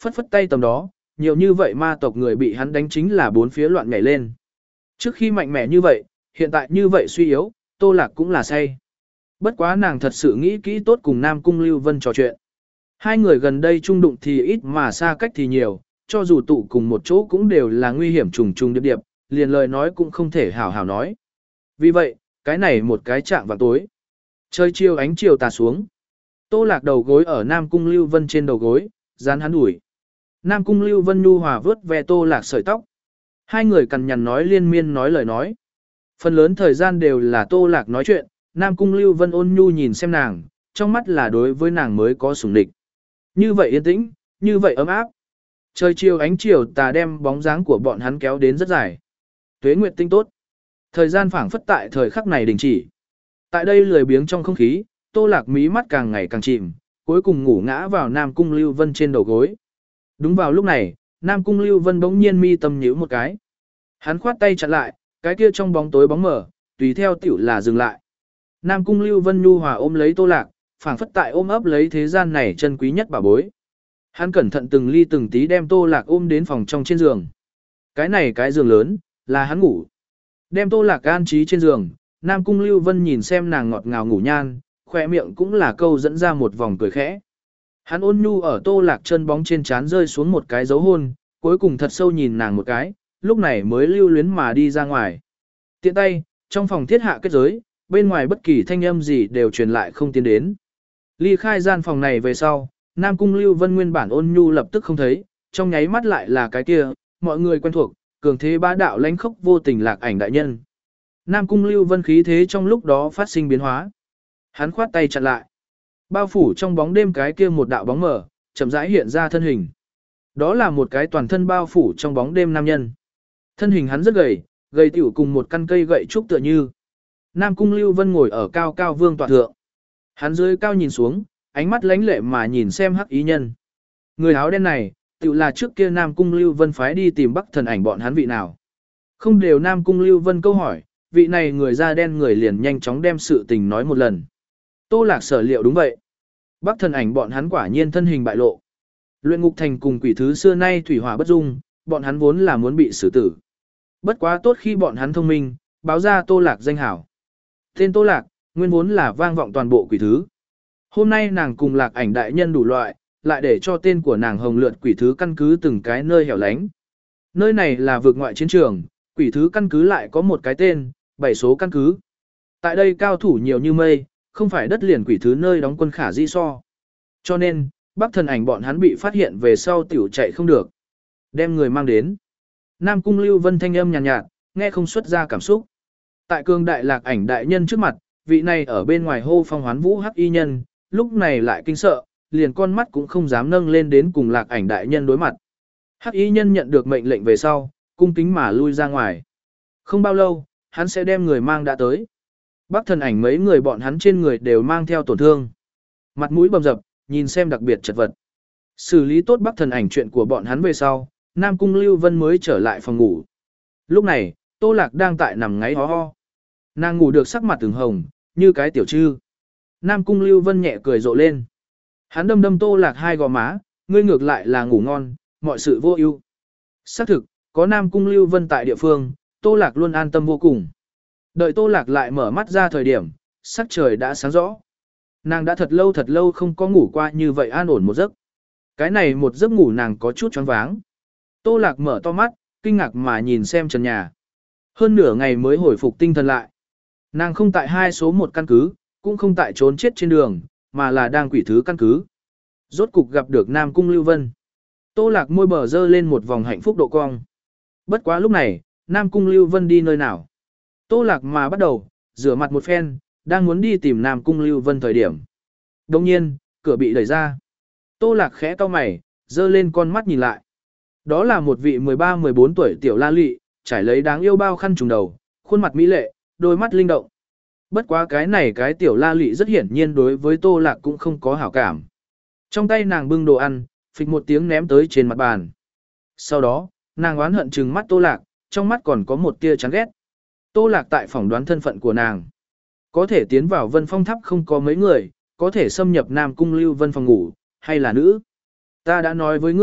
Speaker 1: phất phất tay tầm đó, nhiều như vậy ma tộc người bị hắn đánh chính là bốn phía loạn nhảy lên. Trước khi mạnh mẽ như vậy, hiện tại như vậy suy yếu, Tô Lạc cũng là say. Bất quá nàng thật sự nghĩ kỹ tốt cùng Nam Cung Lưu Vân trò chuyện. Hai người gần đây chung đụng thì ít mà xa cách thì nhiều, cho dù tụ cùng một chỗ cũng đều là nguy hiểm trùng trùng điệp điệp, liền lời nói cũng không thể hảo hảo nói. Vì vậy, cái này một cái chạm vào tối. Trời chiều ánh chiều tà xuống. Tô Lạc đầu gối ở Nam Cung Lưu Vân trên đầu gối, dán hắn ủi. Nam Cung Lưu Vân nhu hòa vớt ve Tô Lạc sợi tóc. Hai người cằn nhằn nói liên miên nói lời nói. Phần lớn thời gian đều là Tô Lạc nói chuyện, Nam Cung Lưu Vân ôn nhu nhìn xem nàng, trong mắt là đối với nàng mới có sủng địch. Như vậy yên tĩnh, như vậy ấm áp. Trời chiều ánh chiều tà đem bóng dáng của bọn hắn kéo đến rất dài. Tuế nguyệt tinh tốt. Thời gian phảng phất tại thời khắc này đình chỉ. Tại đây lười biếng trong không khí, Tô Lạc mí mắt càng ngày càng chìm, cuối cùng ngủ ngã vào Nam Cung Lưu Vân trên đầu gối. Đúng vào lúc này, Nam Cung Lưu Vân bỗng nhiên mi tâm nhíu một cái. Hắn khoát tay chặn lại, cái kia trong bóng tối bóng mở, tùy theo tiểu là dừng lại. Nam Cung Lưu Vân nhu hòa ôm lấy Tô Lạc, phảng phất tại ôm ấp lấy thế gian này chân quý nhất bảo bối. Hắn cẩn thận từng ly từng tí đem Tô Lạc ôm đến phòng trong trên giường. Cái này cái giường lớn, là hắn ngủ. Đem Tô Lạc an trí trên giường, Nam Cung Lưu Vân nhìn xem nàng ngọt ngào ngủ nhan, khỏe miệng cũng là câu dẫn ra một vòng cười khẽ. Hắn ôn nhu ở Tô Lạc chân bóng trên trán rơi xuống một cái dấu hôn, cuối cùng thật sâu nhìn nàng một cái, lúc này mới lưu luyến mà đi ra ngoài. Tiện tay, trong phòng thiết hạ kết giới, bên ngoài bất kỳ thanh âm gì đều truyền lại không tiến đến. Ly khai gian phòng này về sau, Nam Cung Lưu Vân nguyên bản ôn nhu lập tức không thấy, trong nháy mắt lại là cái kia, mọi người quen thuộc, cường thế bá đạo lãnh khốc vô tình lạc ảnh đại nhân. Nam Cung Lưu Vân khí thế trong lúc đó phát sinh biến hóa. Hắn khoát tay chặn lại. Bao phủ trong bóng đêm cái kia một đạo bóng mờ, chậm rãi hiện ra thân hình. Đó là một cái toàn thân bao phủ trong bóng đêm nam nhân. Thân hình hắn rất gầy, gầy tiểu cùng một căn cây gậy trúc tựa như. Nam Cung Lưu Vân ngồi ở cao cao vương tọa thượng. Hắn dưới cao nhìn xuống, ánh mắt lánh lệ mà nhìn xem hắc ý nhân. Người áo đen này, tiểu là trước kia Nam Cung Lưu Vân phái đi tìm Bắc Thần Ảnh bọn hắn vị nào. Không đều Nam Cung Lưu Vân câu hỏi, vị này người da đen người liền nhanh chóng đem sự tình nói một lần. Tô Lạc sở liệu đúng vậy. Bắc Thần Ảnh bọn hắn quả nhiên thân hình bại lộ. Luyện ngục thành cùng quỷ thứ xưa nay thủy hỏa bất dung, bọn hắn vốn là muốn bị xử tử. Bất quá tốt khi bọn hắn thông minh, báo ra Tô Lạc danh hảo. Tên Tô Lạc, nguyên vốn là vang vọng toàn bộ quỷ thứ. Hôm nay nàng cùng Lạc Ảnh đại nhân đủ loại, lại để cho tên của nàng hồng lượn quỷ thứ căn cứ từng cái nơi hẻo lánh. Nơi này là vực ngoại chiến trường, quỷ thứ căn cứ lại có một cái tên, bảy số căn cứ. Tại đây cao thủ nhiều như mây, không phải đất liền quỷ thứ nơi đóng quân khả di so. Cho nên, Bắc Thần Ảnh bọn hắn bị phát hiện về sau tiểu chạy không được. Đem người mang đến. Nam Cung Lưu Vân thanh âm nhàn nhạt, nhạt, nghe không xuất ra cảm xúc. Tại cương đại Lạc Ảnh đại nhân trước mặt, vị này ở bên ngoài hô phong hoán vũ hắc y nhân, lúc này lại kinh sợ, liền con mắt cũng không dám nâng lên đến cùng Lạc Ảnh đại nhân đối mặt. Hắc y nhân nhận được mệnh lệnh về sau, cung kính mà lui ra ngoài. Không bao lâu, hắn sẽ đem người mang đã tới. Bắc Thần Ảnh mấy người bọn hắn trên người đều mang theo tổn thương. Mặt mũi bầm dập, nhìn xem đặc biệt chật vật. Xử lý tốt Bắc Thần Ảnh chuyện của bọn hắn về sau, Nam Cung Lưu Vân mới trở lại phòng ngủ. Lúc này, Tô Lạc đang tại nằm ngáy ho ho. Nàng ngủ được sắc mặt từng hồng, như cái tiểu trư. Nam Cung Lưu Vân nhẹ cười rộ lên. Hắn đâm đâm Tô Lạc hai gò má, ngươi ngược lại là ngủ ngon, mọi sự vô ưu. Xác thực, có Nam Cung Lưu Vân tại địa phương, Tô Lạc luôn an tâm vô cùng. Đợi Tô Lạc lại mở mắt ra thời điểm, sắc trời đã sáng rõ. Nàng đã thật lâu thật lâu không có ngủ qua như vậy an ổn một giấc. Cái này một giấc ngủ nàng có chút choáng váng. Tô Lạc mở to mắt, kinh ngạc mà nhìn xem trần nhà. Hơn nửa ngày mới hồi phục tinh thần lại. Nàng không tại hai số một căn cứ, cũng không tại trốn chết trên đường, mà là đang quỷ thứ căn cứ. Rốt cục gặp được Nam Cung Lưu Vân. Tô Lạc môi bờ dơ lên một vòng hạnh phúc độ cong. Bất quá lúc này, Nam Cung Lưu Vân đi nơi nào? Tô Lạc mà bắt đầu, rửa mặt một phen, đang muốn đi tìm Nam Cung Lưu Vân thời điểm. Đồng nhiên, cửa bị đẩy ra. Tô Lạc khẽ cau mày, dơ lên con mắt nhìn lại. Đó là một vị mười ba mười bốn tuổi tiểu la lị, trải lấy đáng yêu bao khăn trùng đầu, khuôn mặt mỹ lệ, đôi mắt linh động. Bất quá cái này cái tiểu la lị rất hiển nhiên đối với Tô Lạc cũng không có hảo cảm. Trong tay nàng bưng đồ ăn, phịch một tiếng ném tới trên mặt bàn. Sau đó, nàng oán hận trừng mắt Tô Lạc, trong mắt còn có một tia chán ghét. Tô Lạc tại phỏng đoán thân phận của nàng. Có thể tiến vào Vân Phong Tháp không có mấy người, có thể xâm nhập Nam Cung Lưu Vân phòng ngủ, hay là nữ. Ta đã nói với ngươi,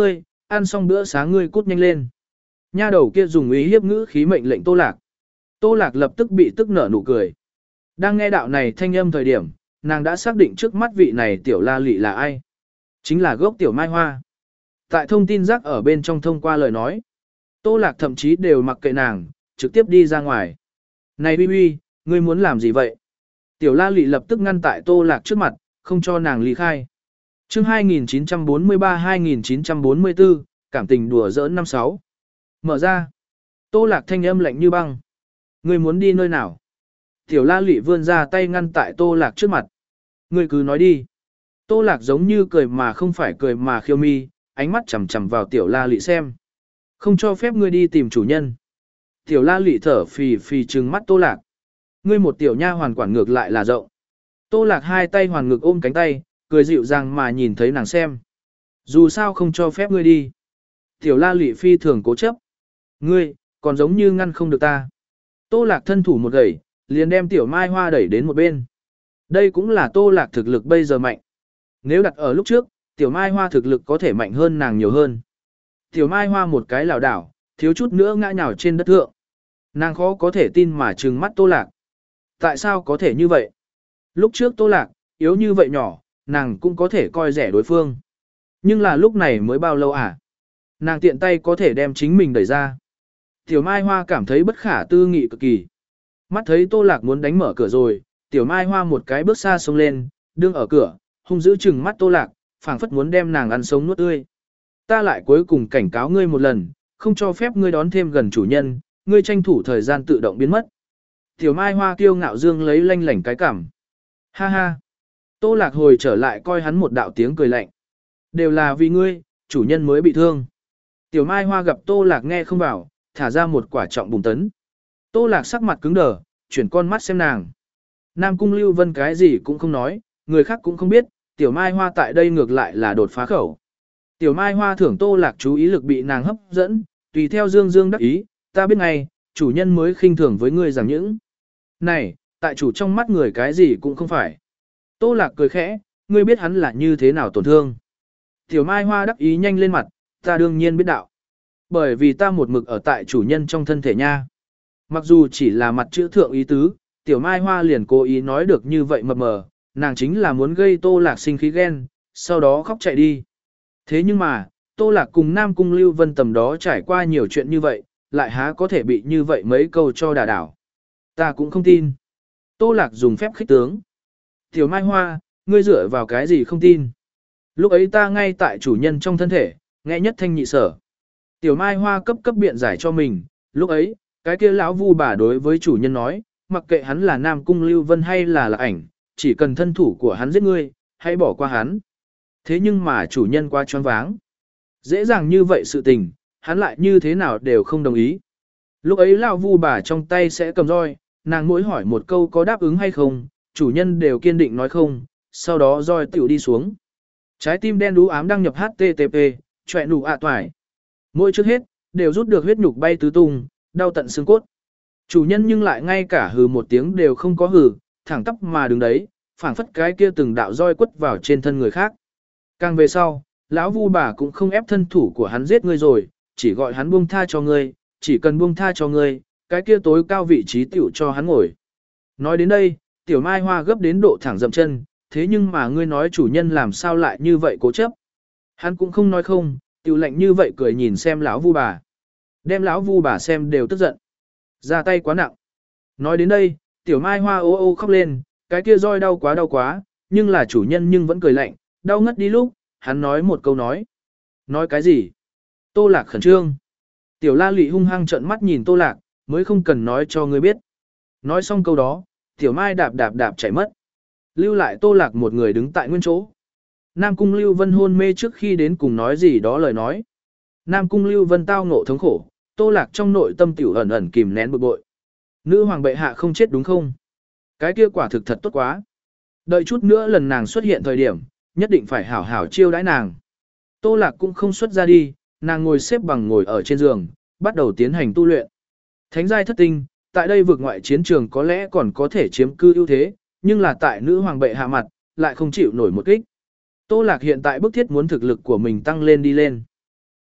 Speaker 1: ăn xong bữa sáng ngươi cút nhanh lên. Nha đầu kia dùng ý hiếp ngữ khí mệnh lệnh Tô Lạc. Tô Lạc lập tức bị tức nở nụ cười. Đang nghe đạo này thanh âm thời điểm, nàng đã xác định trước mắt vị này tiểu la lị là ai. Chính là gốc tiểu mai hoa. Tại thông tin rác ở bên trong thông qua lời nói. Tô Lạc thậm chí đều mặc kệ nàng, trực tiếp đi ra ngoài. Này Bi Bi, ngươi muốn làm gì vậy? Tiểu la lị lập tức ngăn tại Tô Lạc trước mặt, không cho nàng ly khai. chương hai nghìn chín trăm bốn mươi ba hai nghìn chín trăm bốn mươi tư, cảm tình đùa giỡn năm sáu. Mở ra. Tô Lạc thanh âm lạnh như băng. Ngươi muốn đi nơi nào? Tiểu la lị vươn ra tay ngăn tại Tô Lạc trước mặt. Ngươi cứ nói đi. Tô Lạc giống như cười mà không phải cười mà khiêu mi, ánh mắt chằm chằm vào tiểu la lị xem. Không cho phép ngươi đi tìm chủ nhân. Tiểu la lị thở phì phì trừng mắt Tô Lạc. Ngươi một tiểu nha hoàn quản ngược lại là rộng. Tô Lạc hai tay hoàn ngực ôm cánh tay, cười dịu dàng mà nhìn thấy nàng xem. Dù sao không cho phép ngươi đi. Tiểu la lị phi thường cố chấp. Ngươi, còn giống như ngăn không được ta. Tô Lạc thân thủ một gẩy, liền đem tiểu mai hoa đẩy đến một bên. Đây cũng là Tô Lạc thực lực bây giờ mạnh. Nếu đặt ở lúc trước, tiểu mai hoa thực lực có thể mạnh hơn nàng nhiều hơn. Tiểu mai hoa một cái lảo đảo, thiếu chút nữa ngã nhào trên đất thượng. Nàng khó có thể tin mà trừng mắt Tô Lạc. Tại sao có thể như vậy? Lúc trước Tô Lạc, yếu như vậy nhỏ, nàng cũng có thể coi rẻ đối phương. Nhưng là lúc này mới bao lâu à? Nàng tiện tay có thể đem chính mình đẩy ra. Tiểu Mai Hoa cảm thấy bất khả tư nghị cực kỳ. Mắt thấy Tô Lạc muốn đánh mở cửa rồi, Tiểu Mai Hoa một cái bước xa xông lên, đương ở cửa, hung dữ chừng mắt Tô Lạc, phảng phất muốn đem nàng ăn sống nuốt tươi. Ta lại cuối cùng cảnh cáo ngươi một lần, không cho phép ngươi đón thêm gần chủ nhân, ngươi tranh thủ thời gian tự động biến mất. Tiểu Mai Hoa kiêu ngạo dương lấy lanh lảnh cái cảm. Ha ha. Tô Lạc hồi trở lại coi hắn một đạo tiếng cười lạnh. Đều là vì ngươi, chủ nhân mới bị thương. Tiểu Mai Hoa gặp Tô Lạc nghe không vào, thả ra một quả trọng bùng tấn. Tô Lạc sắc mặt cứng đờ, chuyển con mắt xem nàng. Nam Cung Lưu Vân cái gì cũng không nói, người khác cũng không biết, Tiểu Mai Hoa tại đây ngược lại là đột phá khẩu. Tiểu Mai Hoa thưởng Tô Lạc chú ý lực bị nàng hấp dẫn, tùy theo dương dương đắc ý, ta biết ngay, chủ nhân mới khinh thường với ngươi rằng những. Này, tại chủ trong mắt người cái gì cũng không phải. Tô Lạc cười khẽ, ngươi biết hắn là như thế nào tổn thương. Tiểu Mai Hoa đắc ý nhanh lên mặt, ta đương nhiên biết đạo. Bởi vì ta một mực ở tại chủ nhân trong thân thể nha. Mặc dù chỉ là mặt chữ thượng ý tứ, Tiểu Mai Hoa liền cố ý nói được như vậy mập mờ, nàng chính là muốn gây Tô Lạc sinh khí ghen, sau đó khóc chạy đi. Thế nhưng mà, Tô Lạc cùng Nam Cung Lưu Vân tầm đó trải qua nhiều chuyện như vậy, lại há có thể bị như vậy mấy câu cho đả đảo. Ta cũng không tin. Tô Lạc dùng phép khích tướng. Tiểu Mai Hoa, ngươi dựa vào cái gì không tin? Lúc ấy ta ngay tại chủ nhân trong thân thể, nghe nhất thanh nhị sở. Tiểu Mai Hoa cấp cấp biện giải cho mình, lúc ấy, cái kia lão vu bà đối với chủ nhân nói, mặc kệ hắn là Nam Cung Lưu Vân hay là Lạc Ảnh, chỉ cần thân thủ của hắn giết ngươi, hãy bỏ qua hắn. Thế nhưng mà chủ nhân quá choáng váng. Dễ dàng như vậy sự tình, hắn lại như thế nào đều không đồng ý. Lúc ấy lão vu bà trong tay sẽ cầm roi, nàng mỗi hỏi một câu có đáp ứng hay không, chủ nhân đều kiên định nói không, sau đó roi tiểu đi xuống. Trái tim đen đú ám đăng nhập hát tê tê pê, chọe nụ ạ toài. Mỗi trước hết, đều rút được huyết nhục bay tứ tung, đau tận xương cốt. Chủ nhân nhưng lại ngay cả hừ một tiếng đều không có hừ, thẳng tắp mà đứng đấy, phảng phất cái kia từng đạo roi quất vào trên thân người khác. Càng về sau, lão vu bà cũng không ép thân thủ của hắn giết ngươi rồi, chỉ gọi hắn buông tha cho ngươi, chỉ cần buông tha cho ngươi, cái kia tối cao vị trí tiểu cho hắn ngồi. Nói đến đây, Tiểu Mai Hoa gấp đến độ thẳng dậm chân, thế nhưng mà ngươi nói chủ nhân làm sao lại như vậy cố chấp. Hắn cũng không nói không, tiểu lạnh như vậy cười nhìn xem lão vu bà. Đem lão vu bà xem đều tức giận. Ra tay quá nặng. Nói đến đây, Tiểu Mai Hoa ô ô khóc lên, cái kia roi đau quá đau quá, nhưng là chủ nhân nhưng vẫn cười lạnh, đau ngất đi lúc, hắn nói một câu nói. Nói cái gì? Tô Lạc khẩn trương. Tiểu La Lị hung hăng trợn mắt nhìn Tô Lạc, mới không cần nói cho ngươi biết. Nói xong câu đó, Tiểu Mai đạp đạp đạp chạy mất. Lưu lại Tô Lạc một người đứng tại nguyên chỗ. Nam Cung Lưu Vân hôn mê trước khi đến cùng nói gì đó lời nói. Nam Cung Lưu Vân tao ngộ thống khổ, Tô Lạc trong nội tâm tiểu ẩn ẩn kìm nén bực bội. Nữ hoàng bệ hạ không chết đúng không? Cái kia quả thực thật tốt quá. Đợi chút nữa lần nàng xuất hiện thời điểm, nhất định phải hảo hảo chiêu đãi nàng. Tô Lạc cũng không xuất ra đi, nàng ngồi xếp bằng ngồi ở trên giường, bắt đầu tiến hành tu luyện. Thánh giai thất tinh, tại đây vượt ngoại chiến trường có lẽ còn có thể chiếm cư ưu thế, nhưng là tại nữ hoàng bệ hạ mặt, lại không chịu nổi một kích. Tô Lạc hiện tại bức thiết muốn thực lực của mình tăng lên đi lên.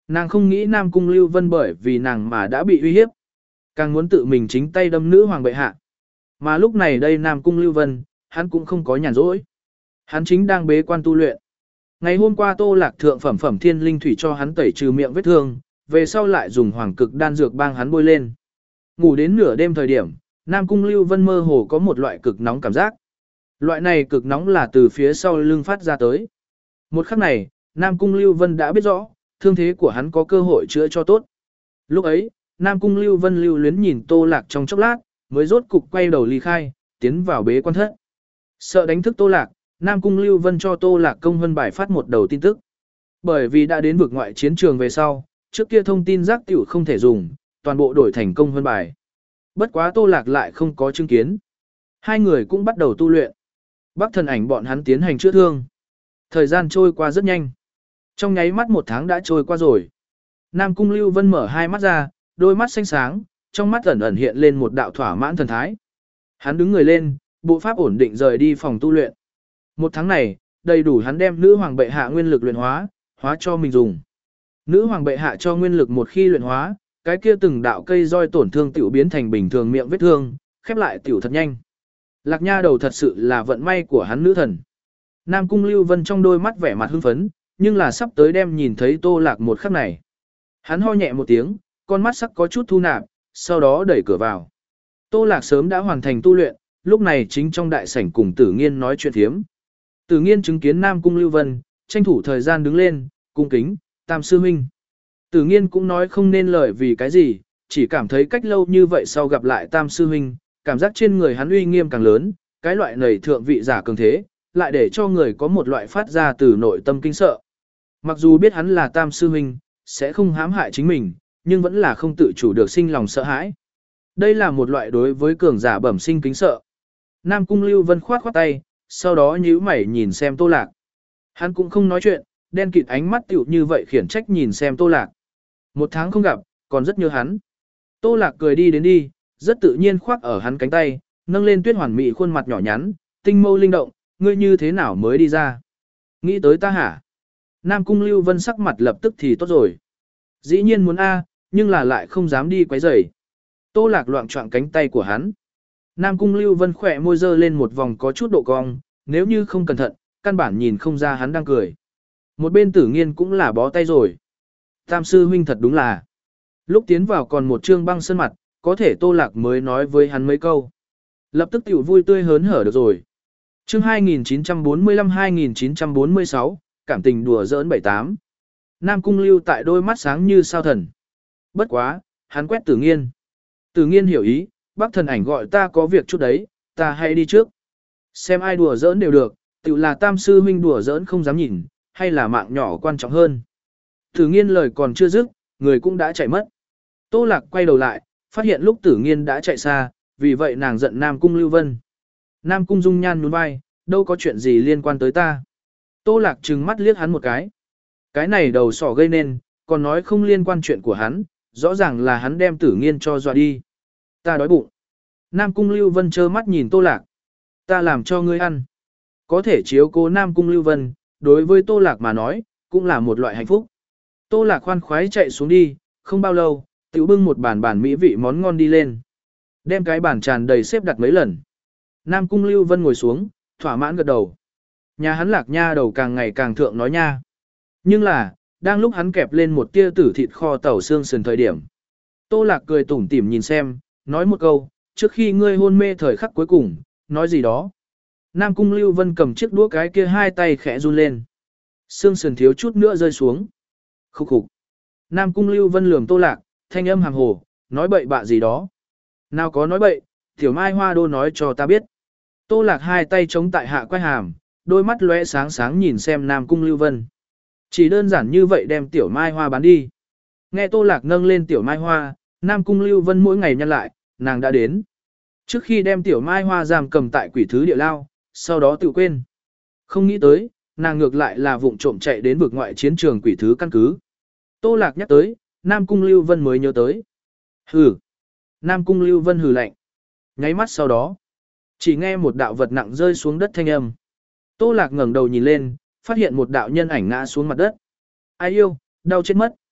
Speaker 1: Nàng không nghĩ Nam Cung Lưu Vân bởi vì nàng mà đã bị uy hiếp. Càng muốn tự mình chính tay đâm nữ hoàng bệ hạ. Mà lúc này đây Nam Cung Lưu Vân, hắn cũng không có nhàn rỗi. Hắn chính đang bế quan tu luyện. Ngày hôm qua Tô Lạc thượng phẩm phẩm thiên linh thủy cho hắn tẩy trừ miệng vết thương, về sau lại dùng hoàng cực đan dược bang hắn bôi lên. Ngủ đến nửa đêm thời điểm, Nam Cung Lưu Vân mơ hồ có một loại cực nóng cảm giác. Loại này cực nóng là từ phía sau lưng phát ra tới. Một khắc này, Nam Cung Lưu Vân đã biết rõ, thương thế của hắn có cơ hội chữa cho tốt. Lúc ấy, Nam Cung Lưu Vân lưu luyến nhìn Tô Lạc trong chốc lát, mới rốt cục quay đầu ly khai, tiến vào bế quan thất. Sợ đánh thức Tô Lạc, Nam Cung Lưu Vân cho Tô Lạc công vân bài phát một đầu tin tức. Bởi vì đã đến vực ngoại chiến trường về sau, trước kia thông tin giác tiểu không thể dùng, toàn bộ đổi thành công vân bài. Bất quá Tô Lạc lại không có chứng kiến. Hai người cũng bắt đầu tu luyện. Bắc Thần Ảnh bọn hắn tiến hành chữa thương. Thời gian trôi qua rất nhanh. Trong nháy mắt một tháng đã trôi qua rồi. Nam Cung Lưu Vân mở hai mắt ra, đôi mắt xanh sáng, trong mắt ẩn ẩn hiện lên một đạo thỏa mãn thần thái. Hắn đứng người lên, bộ pháp ổn định rời đi phòng tu luyện. Một tháng này, đầy đủ hắn đem nữ hoàng bệ hạ nguyên lực luyện hóa, hóa cho mình dùng. Nữ hoàng bệ hạ cho nguyên lực một khi luyện hóa, cái kia từng đạo cây roi tổn thương tiểu biến thành bình thường miệng vết thương, khép lại tiểu thật nhanh. Lạc Nha đầu thật sự là vận may của hắn nữ thần. Nam Cung Lưu Vân trong đôi mắt vẻ mặt hưng phấn, nhưng là sắp tới đem nhìn thấy Tô Lạc một khắc này. Hắn ho nhẹ một tiếng, con mắt sắc có chút thu nạp, sau đó đẩy cửa vào. Tô Lạc sớm đã hoàn thành tu luyện, lúc này chính trong đại sảnh cùng Tử Nghiên nói chuyện thiếm. Tử Nghiên chứng kiến Nam Cung Lưu Vân, tranh thủ thời gian đứng lên, cung kính, Tam sư huynh. Tử Nghiên cũng nói không nên lời vì cái gì, chỉ cảm thấy cách lâu như vậy sau gặp lại Tam sư huynh, cảm giác trên người hắn uy nghiêm càng lớn, cái loại nầy thượng vị giả cường thế, lại để cho người có một loại phát ra từ nội tâm kinh sợ. Mặc dù biết hắn là Tam sư huynh, sẽ không hãm hại chính mình, nhưng vẫn là không tự chủ được sinh lòng sợ hãi. Đây là một loại đối với cường giả bẩm sinh kính sợ. Nam Cung Lưu Vân khoát khoát tay, sau đó nhíu mày nhìn xem Tô Lạc. Hắn cũng không nói chuyện, đen kịt ánh mắt tiểu như vậy khiển trách nhìn xem Tô Lạc. Một tháng không gặp, còn rất nhớ hắn. Tô Lạc cười đi đến đi, rất tự nhiên khoác ở hắn cánh tay, nâng lên tuyết hoàn mỹ khuôn mặt nhỏ nhắn, tinh mâu linh động, ngươi như thế nào mới đi ra? Nghĩ tới ta hả? Nam Cung Lưu Vân sắc mặt lập tức thì tốt rồi. Dĩ nhiên muốn A, nhưng là lại không dám đi quấy rầy. Tô Lạc loạn trọng cánh tay của hắn. Nam Cung Lưu Vân khỏe môi dơ lên một vòng có chút độ cong, nếu như không cẩn thận, căn bản nhìn không ra hắn đang cười. Một bên Tử Nghiên cũng là bó tay rồi. Tam sư huynh thật đúng là. Lúc tiến vào còn một trương băng sơn mặt, có thể Tô Lạc mới nói với hắn mấy câu. Lập tức tiểu vui tươi hớn hở được rồi. Chương hai nghìn chín trăm bốn mươi lăm hai nghìn chín trăm bốn mươi sáu, cảm tình đùa giỡn bảy tám. Nam Cung Lưu tại đôi mắt sáng như sao thần. Bất quá, hắn quét Tử Nghiên. Tử Nghiên hiểu ý, Bắc Thần Ảnh gọi ta có việc chút đấy, ta hãy đi trước. Xem ai đùa giỡn đều được, tự là Tam sư huynh đùa giỡn không dám nhìn, hay là mạng nhỏ quan trọng hơn. Tử Nghiên lời còn chưa dứt, người cũng đã chạy mất. Tô Lạc quay đầu lại, phát hiện lúc Tử Nghiên đã chạy xa, vì vậy nàng giận Nam Cung Lưu Vân. Nam Cung dung nhan nhún vai, đâu có chuyện gì liên quan tới ta. Tô Lạc trừng mắt liếc hắn một cái. Cái này đầu sỏ gây nên, còn nói không liên quan chuyện của hắn, rõ ràng là hắn đem Tử Nghiên cho dọa đi. Ta đói bụng. Nam Cung Lưu Vân trơ mắt nhìn Tô Lạc. Ta làm cho ngươi ăn. Có thể chiếu cố Nam Cung Lưu Vân, đối với Tô Lạc mà nói, cũng là một loại hạnh phúc. Tô Lạc khoan khoái chạy xuống đi, không bao lâu, tiểu bưng một bàn bàn mỹ vị món ngon đi lên. Đem cái bàn tràn đầy xếp đặt mấy lần. Nam Cung Lưu Vân ngồi xuống, thỏa mãn gật đầu. Nhà hắn Lạc Nha đầu càng ngày càng thượng nói nha. Nhưng là, đang lúc hắn kẹp lên một tia tử thịt kho tàu xương sườn thời điểm. Tô Lạc cười tủm tỉm nhìn xem, nói một câu, trước khi ngươi hôn mê thời khắc cuối cùng, nói gì đó. Nam Cung Lưu Vân cầm chiếc đũa cái kia hai tay khẽ run lên. Xương sườn thiếu chút nữa rơi xuống. Khúc khục. Nam Cung Lưu Vân lườm Tô Lạc, thanh âm hàm hồ, nói bậy bạ gì đó. Nào có nói bậy, Tiểu Mai Hoa Đô nói cho ta biết. Tô Lạc hai tay chống tại hạ quay hàm, đôi mắt lóe sáng sáng nhìn xem Nam Cung Lưu Vân. Chỉ đơn giản như vậy đem Tiểu Mai Hoa bán đi. Nghe Tô Lạc nâng lên Tiểu Mai Hoa, Nam Cung Lưu Vân mỗi ngày nhăn lại, nàng đã đến. Trước khi đem Tiểu Mai Hoa giam cầm tại quỷ thứ địa lao, sau đó tự quên. Không nghĩ tới, nàng ngược lại là vụng trộm chạy đến vực ngoại chiến trường quỷ thứ căn cứ. Tô Lạc nhắc tới, Nam Cung Lưu Vân mới nhớ tới. Hừ. Nam Cung Lưu Vân hừ lạnh. Nháy mắt sau đó, chỉ nghe một đạo vật nặng rơi xuống đất thanh âm. Tô Lạc ngẩng đầu nhìn lên, phát hiện một đạo nhân ảnh ngã xuống mặt đất. Ai yêu, đau chết mất.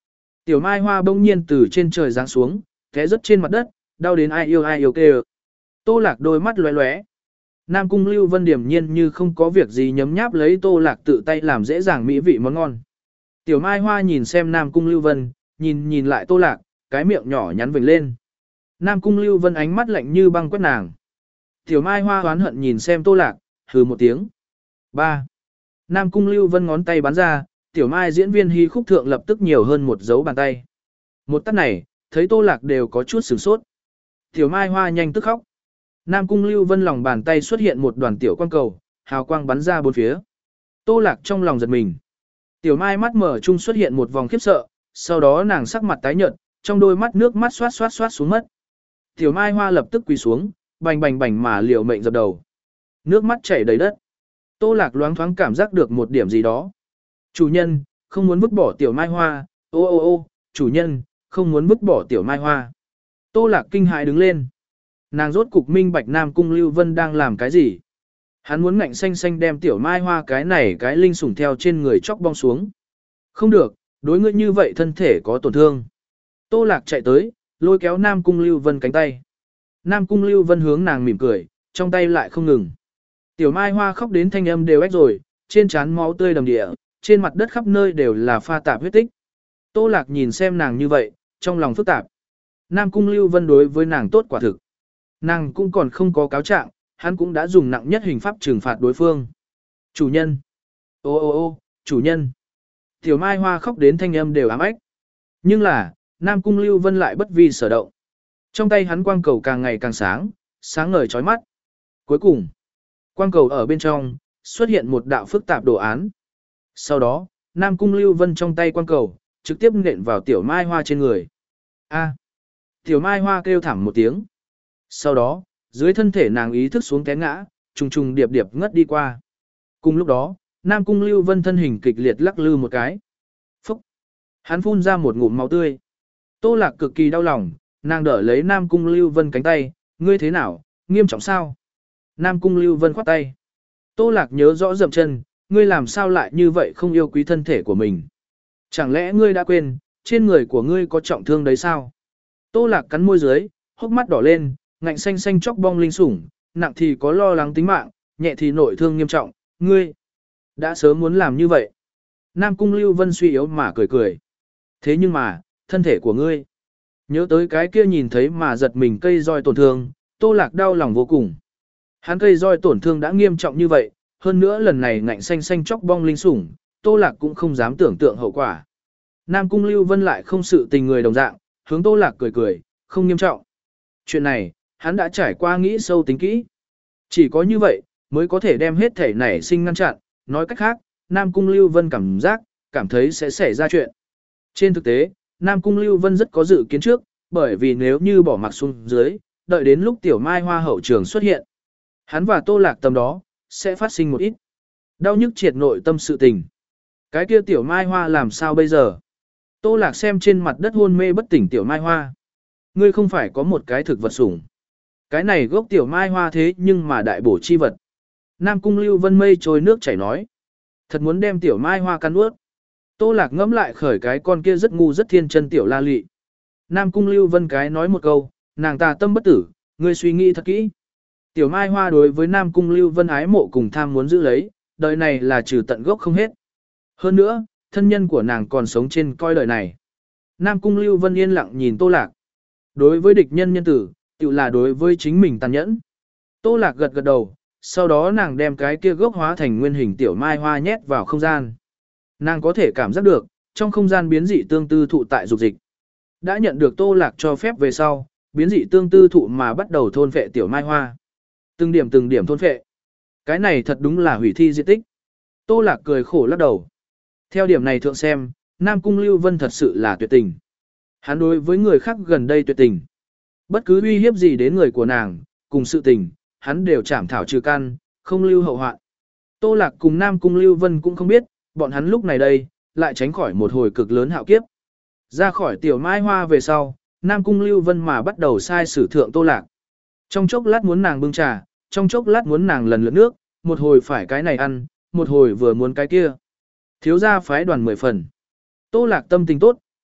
Speaker 1: Tiểu Mai Hoa bỗng nhiên từ trên trời giáng xuống, té rớt trên mặt đất, đau đến ai yêu ai yêu kêu. Tô Lạc đôi mắt lóe lóe. Nam Cung Lưu Vân điềm nhiên như không có việc gì nhấm nháp lấy Tô Lạc tự tay làm dễ dàng mỹ vị món ngon. Tiểu Mai Hoa nhìn xem Nam Cung Lưu Vân, nhìn nhìn lại Tô Lạc, cái miệng nhỏ nhắn vểnh lên. Nam Cung Lưu Vân ánh mắt lạnh như băng quét nàng. Tiểu Mai Hoa oán hận nhìn xem Tô Lạc, hừ một tiếng. ba. Nam Cung Lưu Vân ngón tay bắn ra, Tiểu Mai diễn viên hy khúc thượng lập tức nhiều hơn một dấu bàn tay. Một tát này, thấy Tô Lạc đều có chút sửng sốt. Tiểu Mai Hoa nhanh tức khóc. Nam Cung Lưu Vân lòng bàn tay xuất hiện một đoàn tiểu quang cầu, hào quang bắn ra bốn phía. Tô Lạc trong lòng giật mình. Tiểu Mai mắt mở chung xuất hiện một vòng khiếp sợ, sau đó nàng sắc mặt tái nhợt, trong đôi mắt nước mắt xoát xoát xoát xuống mất. Tiểu Mai Hoa lập tức quỳ xuống, bành bành bành mà liều mệnh dập đầu. Nước mắt chảy đầy đất. Tô Lạc loáng thoáng cảm giác được một điểm gì đó. Chủ nhân, không muốn vứt bỏ Tiểu Mai Hoa, ô ô ô, chủ nhân, không muốn vứt bỏ Tiểu Mai Hoa. Tô Lạc kinh hãi đứng lên. Nàng rốt cục minh bạch Nam Cung Lưu Vân đang làm cái gì. Hắn muốn ngạnh xanh xanh đem Tiểu Mai Hoa cái này cái linh sủng theo trên người chóc bong xuống. Không được, đối ngươi như vậy thân thể có tổn thương. Tô Lạc chạy tới, lôi kéo Nam Cung Lưu Vân cánh tay. Nam Cung Lưu Vân hướng nàng mỉm cười, trong tay lại không ngừng. Tiểu Mai Hoa khóc đến thanh âm đều ếch rồi, trên trán máu tươi đầm địa, trên mặt đất khắp nơi đều là pha tạp huyết tích. Tô Lạc nhìn xem nàng như vậy, trong lòng phức tạp. Nam Cung Lưu Vân đối với nàng tốt quả thực. Nàng cũng còn không có cáo trạng, hắn cũng đã dùng nặng nhất hình pháp trừng phạt đối phương. Chủ nhân! Ô ô ô, chủ nhân! Tiểu Mai Hoa khóc đến thanh âm đều ám ếch. Nhưng là, Nam Cung Lưu Vân lại bất vi sở động. Trong tay hắn quang cầu càng ngày càng sáng, sáng ngời chói mắt. Cuối cùng, quang cầu ở bên trong, xuất hiện một đạo phức tạp đồ án. Sau đó, Nam Cung Lưu Vân trong tay quang cầu, trực tiếp nện vào Tiểu Mai Hoa trên người. A! Tiểu Mai Hoa kêu thảm một tiếng. Sau đó, dưới thân thể nàng ý thức xuống té ngã, trùng trùng điệp điệp ngất đi qua. Cùng lúc đó, Nam Cung Lưu Vân thân hình kịch liệt lắc lư một cái. Phúc! Hắn phun ra một ngụm máu tươi. Tô Lạc cực kỳ đau lòng, nàng đỡ lấy Nam Cung Lưu Vân cánh tay, ngươi thế nào, nghiêm trọng sao? Nam Cung Lưu Vân khoát tay. Tô Lạc nhớ rõ dậm chân, ngươi làm sao lại như vậy không yêu quý thân thể của mình? Chẳng lẽ ngươi đã quên, trên người của ngươi có trọng thương đấy sao? Tô Lạc cắn môi dưới, hốc mắt đỏ lên, ngạnh xanh xanh chóc bong linh sủng, nặng thì có lo lắng tính mạng, nhẹ thì nội thương nghiêm trọng, ngươi đã sớm muốn làm như vậy. Nam Cung Lưu Vân suy yếu mà cười cười. Thế nhưng mà, thân thể của ngươi, nhớ tới cái kia nhìn thấy mà giật mình cây roi tổn thương, Tô Lạc đau lòng vô cùng. Hắn cây roi tổn thương đã nghiêm trọng như vậy, hơn nữa lần này ngạnh xanh xanh chóc bong linh sủng, Tô Lạc cũng không dám tưởng tượng hậu quả. Nam Cung Lưu Vân lại không sự tình người đồng dạng, hướng Tô Lạc cười cười, không nghiêm trọng. Chuyện này, hắn đã trải qua nghĩ sâu tính kỹ. Chỉ có như vậy, mới có thể đem hết thể nảy sinh ngăn chặn, nói cách khác, Nam Cung Lưu Vân cảm giác, cảm thấy sẽ xảy ra chuyện. Trên thực tế, Nam Cung Lưu Vân rất có dự kiến trước, bởi vì nếu như bỏ mặc xuống dưới, đợi đến lúc Tiểu Mai Hoa hậu trường xuất hiện, hắn và Tô Lạc tầm đó, sẽ phát sinh một ít đau nhức triệt nội tâm sự tình. Cái kia Tiểu Mai Hoa làm sao bây giờ? Tô Lạc xem trên mặt đất hôn mê bất tỉnh Tiểu Mai Hoa. Ngươi không phải có một cái thực vật sủng. Cái này gốc Tiểu Mai Hoa thế nhưng mà đại bổ chi vật. Nam Cung Lưu Vân mây trôi nước chảy nói. Thật muốn đem Tiểu Mai Hoa cắn nuốt. Tô Lạc ngẫm lại khởi cái con kia rất ngu rất thiên chân Tiểu La Lị. Nam Cung Lưu Vân cái nói một câu, nàng tà tâm bất tử, ngươi suy nghĩ thật kỹ. Tiểu Mai Hoa đối với Nam Cung Lưu Vân ái mộ cùng tham muốn giữ lấy, đời này là trừ tận gốc không hết. Hơn nữa, thân nhân của nàng còn sống trên coi đời này. Nam Cung Lưu Vân yên lặng nhìn Tô Lạc. Đối với địch nhân nhân tử, tự là đối với chính mình tàn nhẫn. Tô Lạc gật gật đầu, sau đó nàng đem cái kia gốc hóa thành nguyên hình Tiểu Mai Hoa nhét vào không gian. Nàng có thể cảm giác được, trong không gian biến dị tương tư thụ tại dục dịch. Đã nhận được Tô Lạc cho phép về sau, biến dị tương tư thụ mà bắt đầu thôn phệ Tiểu Mai Hoa. Từng điểm từng điểm thôn phệ. Cái này thật đúng là hủy thi diệt tích. Tô Lạc cười khổ lắc đầu. Theo điểm này thượng xem, Nam Cung Lưu Vân thật sự là tuyệt tình. Hắn đối với người khác gần đây tuyệt tình. Bất cứ uy hiếp gì đến người của nàng, cùng sự tình, hắn đều chảm thảo trừ căn, không lưu hậu hoạn. Tô Lạc cùng Nam Cung Lưu Vân cũng không biết, bọn hắn lúc này đây, lại tránh khỏi một hồi cực lớn hạo kiếp. Ra khỏi Tiểu Mai Hoa về sau, Nam Cung Lưu Vân mà bắt đầu sai sử thượng Tô Lạc. Trong chốc lát muốn nàng bưng trà, trong chốc lát muốn nàng lần lượt nước, một hồi phải cái này ăn, một hồi vừa muốn cái kia. Thiếu gia phái đoàn mười phần. Tô Lạc tâm tình tốt,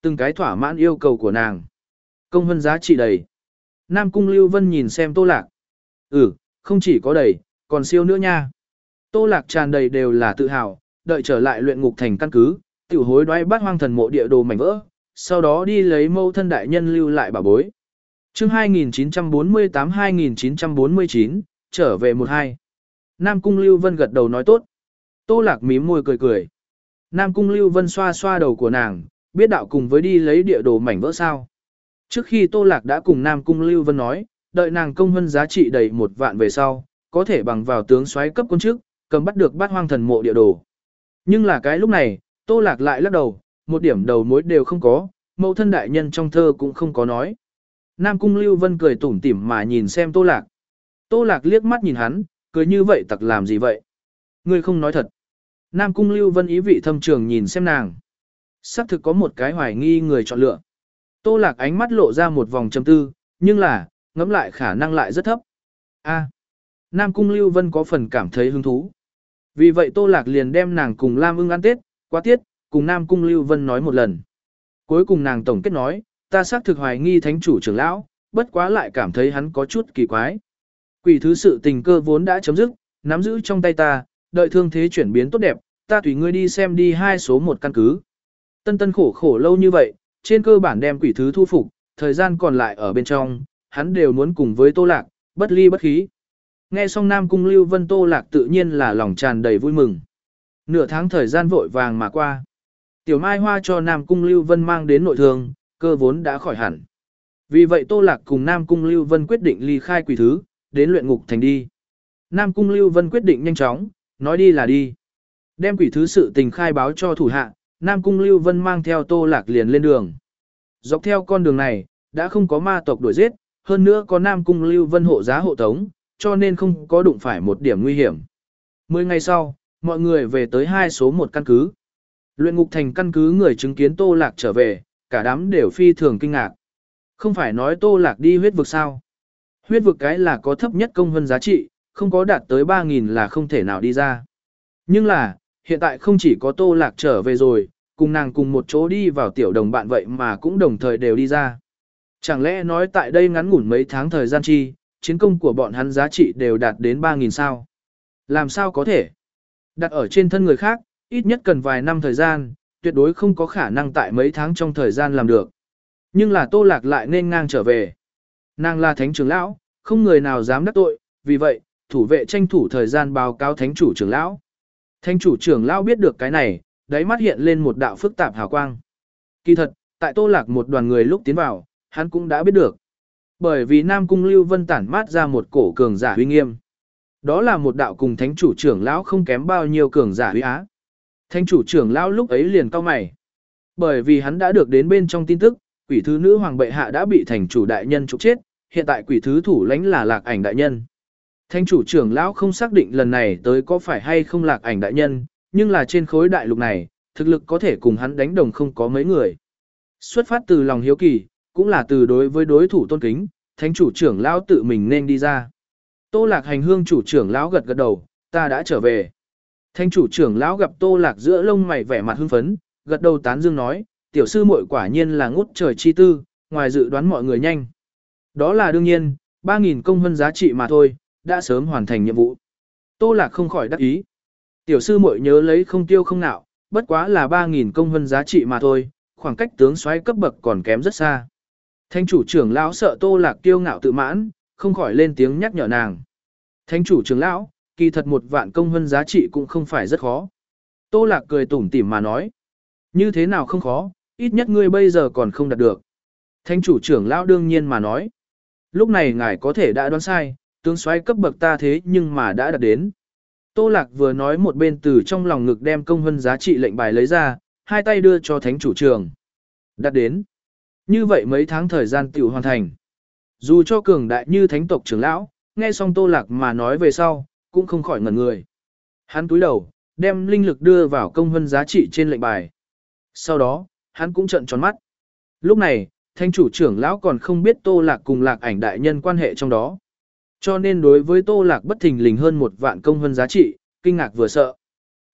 Speaker 1: từng cái thỏa mãn yêu cầu của nàng. Công hơn giá trị đầy. Nam Cung Lưu Vân nhìn xem Tô Lạc. Ừ, không chỉ có đầy, còn siêu nữa nha. Tô Lạc tràn đầy đều là tự hào, đợi trở lại luyện ngục thành căn cứ, tiểu hối đoái bát hoang thần mộ địa đồ mảnh vỡ, sau đó đi lấy mâu thân đại nhân lưu lại bảo bối. Chương hai nghìn chín trăm bốn mươi tám hai nghìn chín trăm bốn mươi chín, trở về một hai. Nam Cung Lưu Vân gật đầu nói tốt. Tô Lạc mím môi cười cười. Nam Cung Lưu Vân xoa xoa đầu của nàng, biết đạo cùng với đi lấy địa đồ mảnh vỡ sao. Trước khi Tô Lạc đã cùng Nam Cung Lưu Vân nói, đợi nàng công hơn giá trị đầy một vạn về sau, có thể bằng vào tướng soái cấp quân chức, cầm bắt được bát hoang thần mộ địa đồ. Nhưng là cái lúc này, Tô Lạc lại lắc đầu, một điểm đầu mối đều không có, mẫu thân đại nhân trong thơ cũng không có nói. Nam Cung Lưu Vân cười tủm tỉm mà nhìn xem Tô Lạc. Tô Lạc liếc mắt nhìn hắn, cười như vậy tặc làm gì vậy? Ngươi không nói thật. Nam Cung Lưu Vân ý vị thâm trường nhìn xem nàng. Sắc thực có một cái hoài nghi người chọn lựa. Tô Lạc ánh mắt lộ ra một vòng trầm tư, nhưng là, ngẫm lại khả năng lại rất thấp. A. Nam Cung Lưu Vân có phần cảm thấy hứng thú. Vì vậy Tô Lạc liền đem nàng cùng Lam Ưng ăn Tết, quá tiết, cùng Nam Cung Lưu Vân nói một lần. Cuối cùng nàng tổng kết nói, ta xác thực hoài nghi thánh chủ trưởng lão, bất quá lại cảm thấy hắn có chút kỳ quái. Quỷ thứ sự tình cơ vốn đã chấm dứt, nắm giữ trong tay ta, đợi thương thế chuyển biến tốt đẹp, ta tùy ngươi đi xem đi hai số một căn cứ. Tân tân khổ khổ lâu như vậy, trên cơ bản đem quỷ thứ thu phục, thời gian còn lại ở bên trong, hắn đều muốn cùng với Tô Lạc, bất ly bất khí. Nghe xong Nam Cung Lưu Vân Tô Lạc tự nhiên là lòng tràn đầy vui mừng. Nửa tháng thời gian vội vàng mà qua. Tiểu Mai Hoa cho Nam Cung Lưu Vân mang đến nội thương, cơ vốn đã khỏi hẳn. Vì vậy Tô Lạc cùng Nam Cung Lưu Vân quyết định ly khai quỷ thứ, đến luyện ngục thành đi. Nam Cung Lưu Vân quyết định nhanh chóng, nói đi là đi. Đem quỷ thứ sự tình khai báo cho thủ hạ, Nam Cung Lưu Vân mang theo Tô Lạc liền lên đường. Dọc theo con đường này, đã không có ma tộc đuổi giết, hơn nữa có Nam Cung Lưu Vân hộ giá hộ tống, cho nên không có đụng phải một điểm nguy hiểm. Mười ngày sau, mọi người về tới hai số một căn cứ. Luyện ngục thành căn cứ người chứng kiến Tô Lạc trở về, cả đám đều phi thường kinh ngạc. Không phải nói Tô Lạc đi huyết vực sao? Huyết vực cái là có thấp nhất công hơn giá trị, không có đạt tới ba nghìn là không thể nào đi ra. Nhưng là, hiện tại không chỉ có Tô Lạc trở về rồi, cùng nàng cùng một chỗ đi vào tiểu đồng bạn vậy mà cũng đồng thời đều đi ra. Chẳng lẽ nói tại đây ngắn ngủn mấy tháng thời gian chi, chiến công của bọn hắn giá trị đều đạt đến ba nghìn sao? Làm sao có thể? Đặt ở trên thân người khác, ít nhất cần vài năm thời gian, tuyệt đối không có khả năng tại mấy tháng trong thời gian làm được. Nhưng là Tô Lạc lại nên ngang trở về. Nàng là thánh trưởng lão, không người nào dám đắc tội, vì vậy, thủ vệ tranh thủ thời gian báo cáo thánh chủ trưởng lão. Thánh chủ trưởng lão biết được cái này, đáy mắt hiện lên một đạo phức tạp hào quang. Kỳ thật, tại Tô Lạc một đoàn người lúc tiến vào, hắn cũng đã biết được. Bởi vì Nam Cung Lưu Vân tản mát ra một cổ cường giả uy nghiêm. Đó là một đạo cùng thánh chủ trưởng lão không kém bao nhiêu cường giả uy á. Thánh chủ trưởng lão lúc ấy liền cau mày. Bởi vì hắn đã được đến bên trong tin tức, quỷ thứ nữ hoàng bệ hạ đã bị thành chủ đại nhân trục chết, hiện tại quỷ thứ thủ lãnh là Lạc Ảnh đại nhân. Thánh chủ trưởng lão không xác định lần này tới có phải hay không Lạc Ảnh đại nhân, nhưng là trên khối đại lục này, thực lực có thể cùng hắn đánh đồng không có mấy người. Xuất phát từ lòng hiếu kỳ, cũng là từ đối với đối thủ tôn kính, thánh chủ trưởng lão tự mình nên đi ra. Tô Lạc hành hương chủ trưởng lão gật gật đầu, ta đã trở về. Thánh chủ trưởng lão gặp Tô Lạc giữa lông mày vẻ mặt hưng phấn, gật đầu tán dương nói, tiểu sư muội quả nhiên là ngút trời chi tư, ngoài dự đoán mọi người nhanh. Đó là đương nhiên, ba nghìn công hơn giá trị mà thôi, đã sớm hoàn thành nhiệm vụ. Tô Lạc không khỏi đắc ý. Tiểu sư muội nhớ lấy không tiêu không nạo, bất quá là ba nghìn công hơn giá trị mà thôi, khoảng cách tướng soái cấp bậc còn kém rất xa. Thánh chủ trưởng lão sợ Tô Lạc kiêu ngạo tự mãn, không khỏi lên tiếng nhắc nhở nàng. Thánh chủ trưởng lão, kỳ thật một vạn công hơn giá trị cũng không phải rất khó. Tô Lạc cười tủm tỉm mà nói. Như thế nào không khó, ít nhất ngươi bây giờ còn không đạt được. Thánh chủ trưởng lão đương nhiên mà nói. Lúc này ngài có thể đã đoán sai, tướng soái cấp bậc ta thế nhưng mà đã đạt đến. Tô Lạc vừa nói một bên từ trong lòng ngực đem công hơn giá trị lệnh bài lấy ra, hai tay đưa cho thánh chủ trưởng. Đạt đến. Như vậy mấy tháng thời gian tiểu hoàn thành. Dù cho cường đại như thánh tộc trưởng lão, nghe xong Tô Lạc mà nói về sau, cũng không khỏi ngẩn người. Hắn túi đầu, đem linh lực đưa vào công hơn giá trị trên lệnh bài. Sau đó, hắn cũng trợn tròn mắt. Lúc này, thánh chủ trưởng lão còn không biết Tô Lạc cùng Lạc Ảnh đại nhân quan hệ trong đó. Cho nên đối với Tô Lạc bất thình lình hơn một vạn công hơn giá trị, kinh ngạc vừa sợ.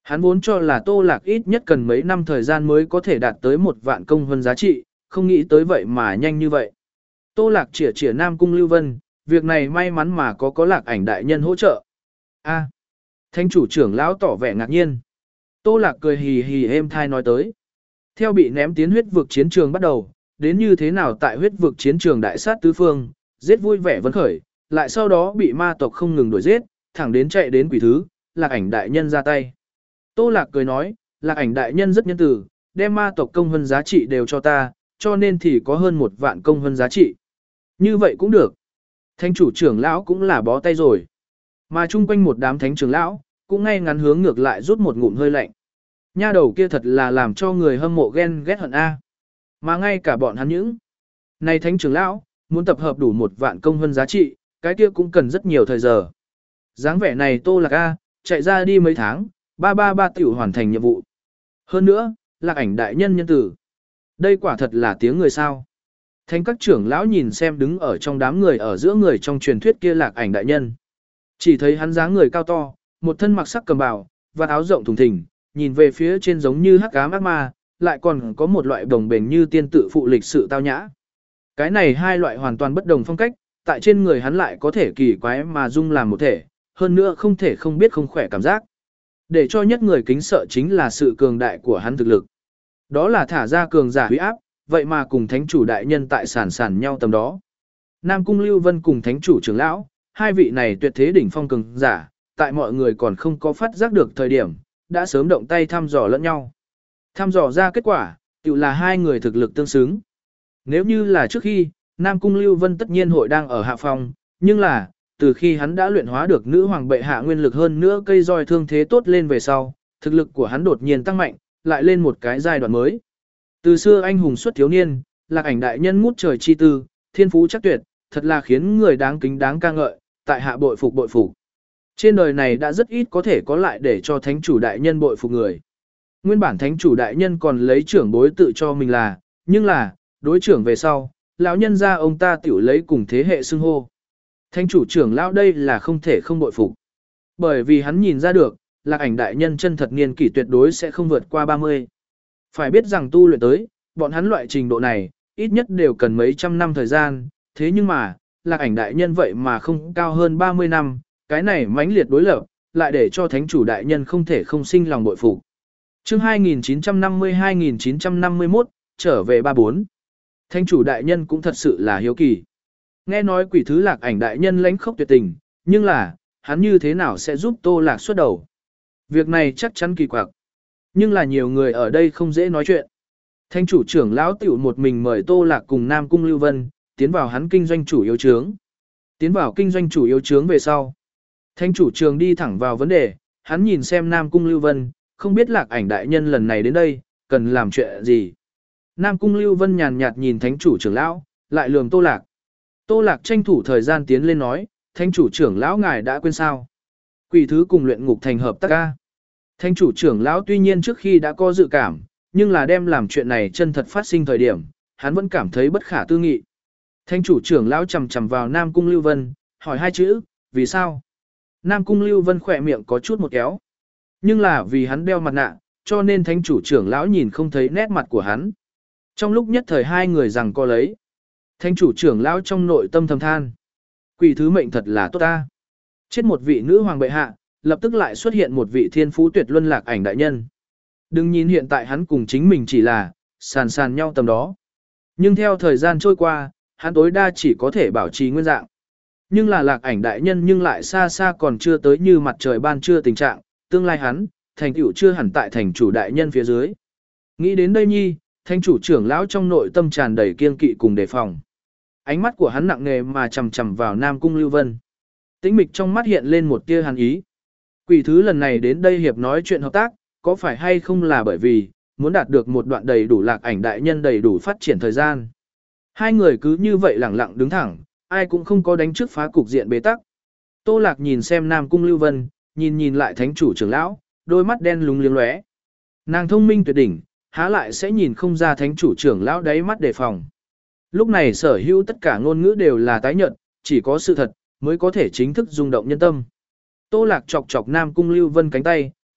Speaker 1: Hắn vốn cho là Tô Lạc ít nhất cần mấy năm thời gian mới có thể đạt tới một vạn công hơn giá trị, không nghĩ tới vậy mà nhanh như vậy. Tô Lạc chỉa chỉa Nam Cung Lưu Vân, việc này may mắn mà có có Lạc Ảnh đại nhân hỗ trợ. A, Thánh chủ trưởng lão tỏ vẻ ngạc nhiên. Tô Lạc cười hì hì êm thai nói tới. Theo bị ném tiến huyết vực chiến trường bắt đầu, đến như thế nào tại huyết vực chiến trường đại sát tứ phương, giết vui vẻ vấn khởi, lại sau đó bị ma tộc không ngừng đuổi giết, thẳng đến chạy đến quỷ thứ, Lạc Ảnh đại nhân ra tay. Tô Lạc cười nói, Lạc Ảnh đại nhân rất nhân từ, đem ma tộc công hơn giá trị đều cho ta, cho nên thì có hơn một vạn công hơn giá trị. Như vậy cũng được. Thánh chủ trưởng lão cũng là bó tay rồi. Mà chung quanh một đám thánh trưởng lão, cũng ngay ngắn hướng ngược lại rút một ngụm hơi lạnh. Nha đầu kia thật là làm cho người hâm mộ ghen ghét hận A. Mà ngay cả bọn hắn những. Này thánh trưởng lão, muốn tập hợp đủ một vạn công hơn giá trị, cái kia cũng cần rất nhiều thời giờ. Dáng vẻ này Tô Lạc A, chạy ra đi mấy tháng, ba ba ba tiểu hoàn thành nhiệm vụ. Hơn nữa, Lạc Ảnh đại nhân nhân tử. Đây quả thật là tiếng người sao. Thánh các trưởng lão nhìn xem đứng ở trong đám người ở giữa người trong truyền thuyết kia Lạc Ảnh đại nhân. Chỉ thấy hắn dáng người cao to, một thân mặc sắc cầm bào, và áo rộng thùng thình, nhìn về phía trên giống như hắc ám ác ma, lại còn có một loại đồng bền như tiên tự phụ lịch sự tao nhã. Cái này hai loại hoàn toàn bất đồng phong cách, tại trên người hắn lại có thể kỳ quái mà dung làm một thể, hơn nữa không thể không biết không khỏe cảm giác. Để cho nhất người kính sợ chính là sự cường đại của hắn thực lực. Đó là thả ra cường giả huy áp, vậy mà cùng thánh chủ đại nhân tại sản sản nhau tầm đó. Nam Cung Lưu Vân cùng thánh chủ trưởng lão, hai vị này tuyệt thế đỉnh phong cường giả, tại mọi người còn không có phát giác được thời điểm, đã sớm động tay thăm dò lẫn nhau. Thăm dò ra kết quả, tự là hai người thực lực tương xứng. Nếu như là trước khi, Nam Cung Lưu Vân tất nhiên hội đang ở hạ phong, nhưng là, từ khi hắn đã luyện hóa được nữ hoàng bệ hạ nguyên lực hơn nữa cây roi thương thế tốt lên về sau, thực lực của hắn đột nhiên tăng mạnh, lại lên một cái giai đoạn mới. Từ xưa anh hùng xuất thiếu niên, Lạc Ảnh đại nhân ngút trời chi tư, thiên phú chắc tuyệt, thật là khiến người đáng kính đáng ca ngợi, tại hạ bội phục bội phục. Trên đời này đã rất ít có thể có lại để cho thánh chủ đại nhân bội phục người. Nguyên bản thánh chủ đại nhân còn lấy trưởng bối tự cho mình là, nhưng là, đối trưởng về sau, lão nhân gia ông ta tiểu lấy cùng thế hệ xưng hô. Thánh chủ trưởng lão đây là không thể không bội phục. Bởi vì hắn nhìn ra được, Lạc Ảnh đại nhân chân thật niên kỷ tuyệt đối sẽ không vượt qua ba mươi. Phải biết rằng tu luyện tới, bọn hắn loại trình độ này, ít nhất đều cần mấy trăm năm thời gian, thế nhưng mà, Lạc Ảnh đại nhân vậy mà không cao hơn ba mươi năm, cái này mãnh liệt đối lập, lại để cho thánh chủ đại nhân không thể không sinh lòng bội phục. Chương hai nghìn chín trăm năm mươi hai nghìn chín trăm năm mươi mốt, trở về ba bốn. Thánh chủ đại nhân cũng thật sự là hiếu kỳ. Nghe nói quỷ thứ Lạc Ảnh đại nhân lãnh khốc tuyệt tình, nhưng là, hắn như thế nào sẽ giúp Tô Lạc xuất đầu? Việc này chắc chắn kỳ quặc. Nhưng là nhiều người ở đây không dễ nói chuyện. Thánh chủ trưởng lão tiểu một mình mời Tô Lạc cùng Nam Cung Lưu Vân, tiến vào hắn kinh doanh chủ yếu trướng. Tiến vào kinh doanh chủ yếu trướng về sau. Thánh chủ trường đi thẳng vào vấn đề, hắn nhìn xem Nam Cung Lưu Vân, không biết Lạc Ảnh đại nhân lần này đến đây, cần làm chuyện gì. Nam Cung Lưu Vân nhàn nhạt nhìn thánh chủ trưởng lão, lại lườm Tô Lạc. Tô Lạc tranh thủ thời gian tiến lên nói, thánh chủ trưởng lão ngài đã quên sao. Quỷ thứ cùng luyện ngục thành hợp tác ca. Thánh chủ trưởng lão tuy nhiên trước khi đã có dự cảm, nhưng là đem làm chuyện này chân thật phát sinh thời điểm, hắn vẫn cảm thấy bất khả tư nghị. Thánh chủ trưởng lão chầm chầm vào Nam Cung Lưu Vân, hỏi hai chữ, vì sao? Nam Cung Lưu Vân khỏe miệng có chút một kéo. Nhưng là vì hắn đeo mặt nạ, cho nên thánh chủ trưởng lão nhìn không thấy nét mặt của hắn. Trong lúc nhất thời hai người rằng co lấy. Thánh chủ trưởng lão trong nội tâm thầm than. Quỷ thứ mệnh thật là tốt ta. Chết một vị nữ hoàng bệ hạ, lập tức lại xuất hiện một vị thiên phú tuyệt luân Lạc Ảnh đại nhân. Đừng nhìn hiện tại hắn cùng chính mình chỉ là sàn sàn nhau tầm đó. Nhưng theo thời gian trôi qua, hắn tối đa chỉ có thể bảo trì nguyên dạng. Nhưng là Lạc Ảnh đại nhân nhưng lại xa xa còn chưa tới như mặt trời ban trưa tình trạng, tương lai hắn, thành tựu chưa hẳn tại thành chủ đại nhân phía dưới. Nghĩ đến đây nhi, thánh chủ trưởng lão trong nội tâm tràn đầy kiên kỵ cùng đề phòng. Ánh mắt của hắn nặng nề mà chằm chằm vào Nam Cung Lưu Vân. Tĩnh mịch trong mắt hiện lên một tia hàn ý. Quỷ thứ lần này đến đây hiệp nói chuyện hợp tác, có phải hay không là bởi vì muốn đạt được một đoạn đầy đủ Lạc Ảnh đại nhân đầy đủ phát triển thời gian. Hai người cứ như vậy lẳng lặng đứng thẳng, ai cũng không có đánh trước phá cục diện bế tắc. Tô Lạc nhìn xem Nam Cung Lưu Vân, nhìn nhìn lại thánh chủ trưởng lão, đôi mắt đen lúng liếng lóe. Nàng thông minh tuyệt đỉnh, há lại sẽ nhìn không ra thánh chủ trưởng lão đáy mắt đề phòng. Lúc này sở hữu tất cả ngôn ngữ đều là tái nhợt, chỉ có sự thật mới có thể chính thức rung động nhân tâm. Tô Lạc chọc chọc Nam Cung Lưu Vân cánh tay,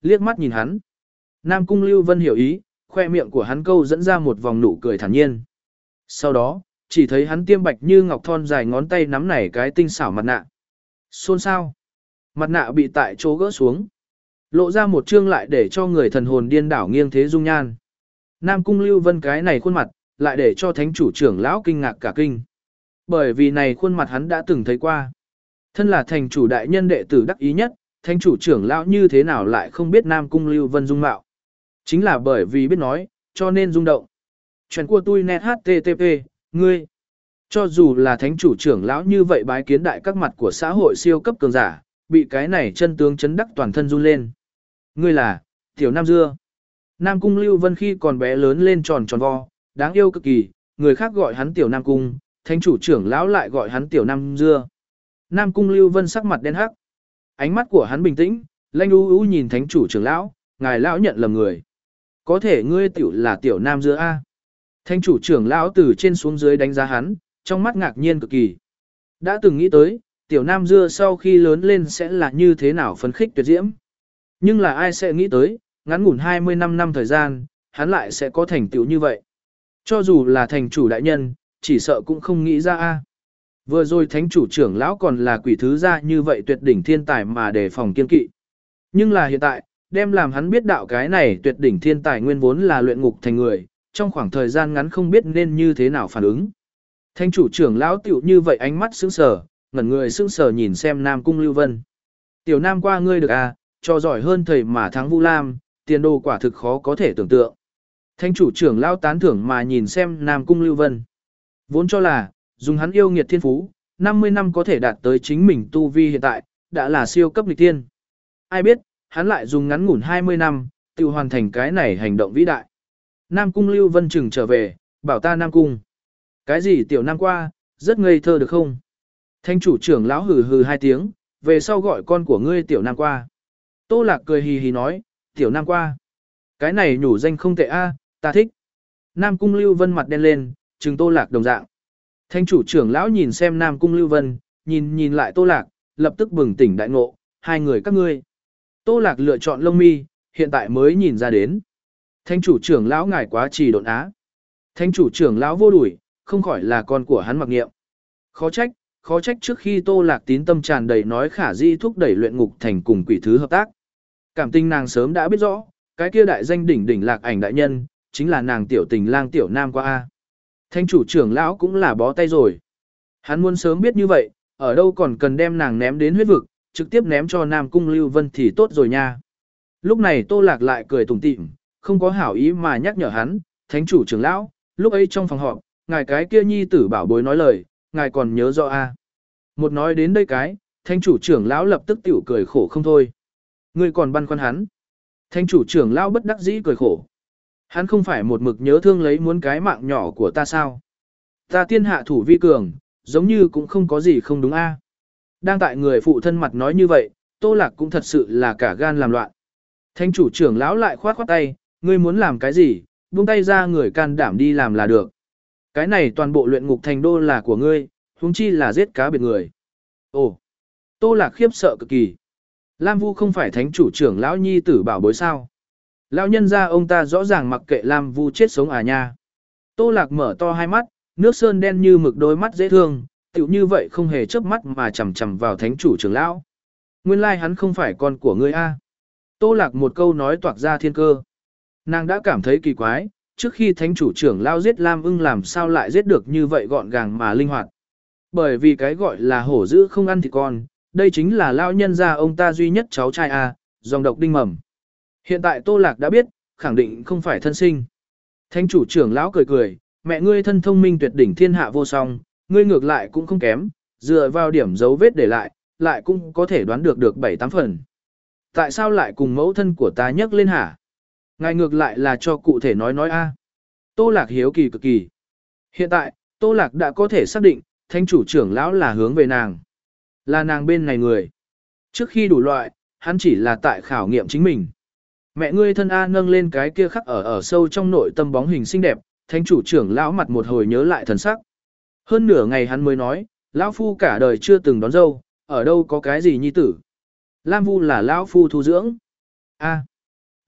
Speaker 1: liếc mắt nhìn hắn. Nam Cung Lưu Vân hiểu ý, khoe miệng của hắn câu dẫn ra một vòng nụ cười thản nhiên. Sau đó, chỉ thấy hắn tiêm bạch như ngọc thon dài ngón tay nắm nảy cái tinh xảo mặt nạ. Xôn xao. Mặt nạ bị tại chỗ gỡ xuống. Lộ ra một trương lại để cho người thần hồn điên đảo nghiêng thế dung nhan. Nam Cung Lưu Vân cái này khuôn mặt, lại để cho thánh chủ trưởng lão kinh ngạc cả kinh. Bởi vì này khuôn mặt hắn đã từng thấy qua. Thân là thành chủ đại nhân đệ tử đắc ý nhất, thánh chủ trưởng lão như thế nào lại không biết Nam Cung Lưu Vân dung mạo. Chính là bởi vì biết nói, cho nên rung động. Chuyện của tôi net http, ngươi. Cho dù là thánh chủ trưởng lão như vậy bái kiến đại các mặt của xã hội siêu cấp cường giả, bị cái này chân tướng chấn đắc toàn thân run lên. Ngươi là, Tiểu Nam Dưa. Nam Cung Lưu Vân khi còn bé lớn lên tròn tròn vo, đáng yêu cực kỳ, người khác gọi hắn Tiểu Nam Cung, thánh chủ trưởng lão lại gọi hắn Tiểu Nam Dưa. Nam Cung Lưu Vân sắc mặt đen hắc. Ánh mắt của hắn bình tĩnh, lanh u u nhìn thánh chủ trưởng lão, ngài lão nhận lầm người. Có thể ngươi tiểu là Tiểu Nam Dưa a? Thánh chủ trưởng lão từ trên xuống dưới đánh giá hắn, trong mắt ngạc nhiên cực kỳ. Đã từng nghĩ tới, Tiểu Nam Dưa sau khi lớn lên sẽ là như thế nào phấn khích tuyệt diễm. Nhưng là ai sẽ nghĩ tới, ngắn ngủn hai mươi lăm năm thời gian, hắn lại sẽ có thành tựu như vậy. Cho dù là thành chủ đại nhân, chỉ sợ cũng không nghĩ ra a. Vừa rồi thánh chủ trưởng lão còn là quỷ thứ gia như vậy tuyệt đỉnh thiên tài mà đề phòng kiên kỵ. Nhưng là hiện tại, đem làm hắn biết đạo cái này tuyệt đỉnh thiên tài nguyên vốn là luyện ngục thành người, trong khoảng thời gian ngắn không biết nên như thế nào phản ứng. Thánh chủ trưởng lão tiểu như vậy ánh mắt sững sờ, ngẩn người sững sờ nhìn xem Nam Cung Lưu Vân. Tiểu Nam qua ngươi được à, cho giỏi hơn thầy mà thắng Vu Lam, tiền đồ quả thực khó có thể tưởng tượng. Thánh chủ trưởng lão tán thưởng mà nhìn xem Nam Cung Lưu Vân. Vốn cho là, dùng hắn yêu nghiệt thiên phú, năm mươi năm có thể đạt tới chính mình tu vi hiện tại, đã là siêu cấp nghịch tiên. Ai biết, hắn lại dùng ngắn ngủn hai mươi năm, tự hoàn thành cái này hành động vĩ đại. Nam Cung Lưu Vân chừng trở về, bảo ta Nam Cung. Cái gì Tiểu Nam qua, rất ngây thơ được không? Thánh chủ trưởng lão hừ hừ hai tiếng, về sau gọi con của ngươi Tiểu Nam qua. Tô Lạc cười hì hì nói, Tiểu Nam qua. Cái này nhủ danh không tệ a, ta thích. Nam Cung Lưu Vân mặt đen lên, trừng Tô Lạc đồng dạng. Thánh chủ trưởng lão nhìn xem Nam Cung Lưu Vân, nhìn nhìn lại Tô Lạc, lập tức bừng tỉnh đại ngộ, hai người các ngươi. Tô Lạc lựa chọn lông mi, hiện tại mới nhìn ra đến. Thánh chủ trưởng lão ngài quá trì độn á. Thánh chủ trưởng lão vô đuổi, không khỏi là con của hắn mặc nghiệm. Khó trách, khó trách trước khi Tô Lạc tín tâm tràn đầy nói khả di thúc đẩy luyện ngục thành cùng quỷ thứ hợp tác. Cảm tình nàng sớm đã biết rõ, cái kia đại danh đỉnh đỉnh Lạc Ảnh đại nhân, chính là nàng tiểu tình lang Tiểu Nam qua a. Thánh chủ trưởng lão cũng là bó tay rồi. Hắn muốn sớm biết như vậy, ở đâu còn cần đem nàng ném đến huyết vực, trực tiếp ném cho Nam Cung Lưu Vân thì tốt rồi nha. Lúc này Tô Lạc lại cười tủm tỉm, không có hảo ý mà nhắc nhở hắn, thánh chủ trưởng lão, lúc ấy trong phòng họp, ngài cái kia nhi tử bảo bối nói lời, ngài còn nhớ rõ a? Một nói đến đây cái, thánh chủ trưởng lão lập tức tiểu cười khổ không thôi. Ngươi còn băn khoăn hắn. Thánh chủ trưởng lão bất đắc dĩ cười khổ. Hắn không phải một mực nhớ thương lấy muốn cái mạng nhỏ của ta sao? Ta tiên hạ thủ vi cường, giống như cũng không có gì không đúng a. Đang tại người phụ thân mặt nói như vậy, Tô Lạc cũng thật sự là cả gan làm loạn. Thánh chủ trưởng lão lại khoát khoát tay, ngươi muốn làm cái gì, buông tay ra người can đảm đi làm là được. Cái này toàn bộ luyện ngục thành đô là của ngươi, huống chi là giết cá biệt người. Ồ, Tô Lạc khiếp sợ cực kỳ. Lam Vu không phải thánh chủ trưởng lão nhi tử bảo bối sao? Lão nhân ra ông ta rõ ràng mặc kệ Lam Vu chết sống à nha. Tô Lạc mở to hai mắt, nước sơn đen như mực đôi mắt dễ thương, tựu như vậy không hề chớp mắt mà chằm chằm vào thánh chủ trưởng lão. Nguyên lai hắn không phải con của ngươi a. Tô Lạc một câu nói toạc ra thiên cơ. Nàng đã cảm thấy kỳ quái, trước khi thánh chủ trưởng lão giết Lam Ưng làm sao lại giết được như vậy gọn gàng mà linh hoạt. Bởi vì cái gọi là hổ dữ không ăn thịt con, đây chính là lão nhân gia ông ta duy nhất cháu trai a, dòng độc đinh mầm. Hiện tại Tô Lạc đã biết, khẳng định không phải thân sinh. Thánh chủ trưởng lão cười cười, mẹ ngươi thân thông minh tuyệt đỉnh thiên hạ vô song, ngươi ngược lại cũng không kém, dựa vào điểm dấu vết để lại, lại cũng có thể đoán được được bảy tám phần. Tại sao lại cùng mẫu thân của ta nhắc lên hả? Ngài ngược lại là cho cụ thể nói nói a. Tô Lạc hiếu kỳ cực kỳ. Hiện tại, Tô Lạc đã có thể xác định, thánh chủ trưởng lão là hướng về nàng. Là nàng bên này người. Trước khi đủ loại, hắn chỉ là tại khảo nghiệm chính mình. Mẹ ngươi thân A nâng lên cái kia khắc ở ở sâu trong nội tâm bóng hình xinh đẹp, thánh chủ trưởng lão mặt một hồi nhớ lại thần sắc. Hơn nửa ngày hắn mới nói, lão phu cả đời chưa từng đón dâu, ở đâu có cái gì nhi tử. Lam Vu là lão phu thu dưỡng. A.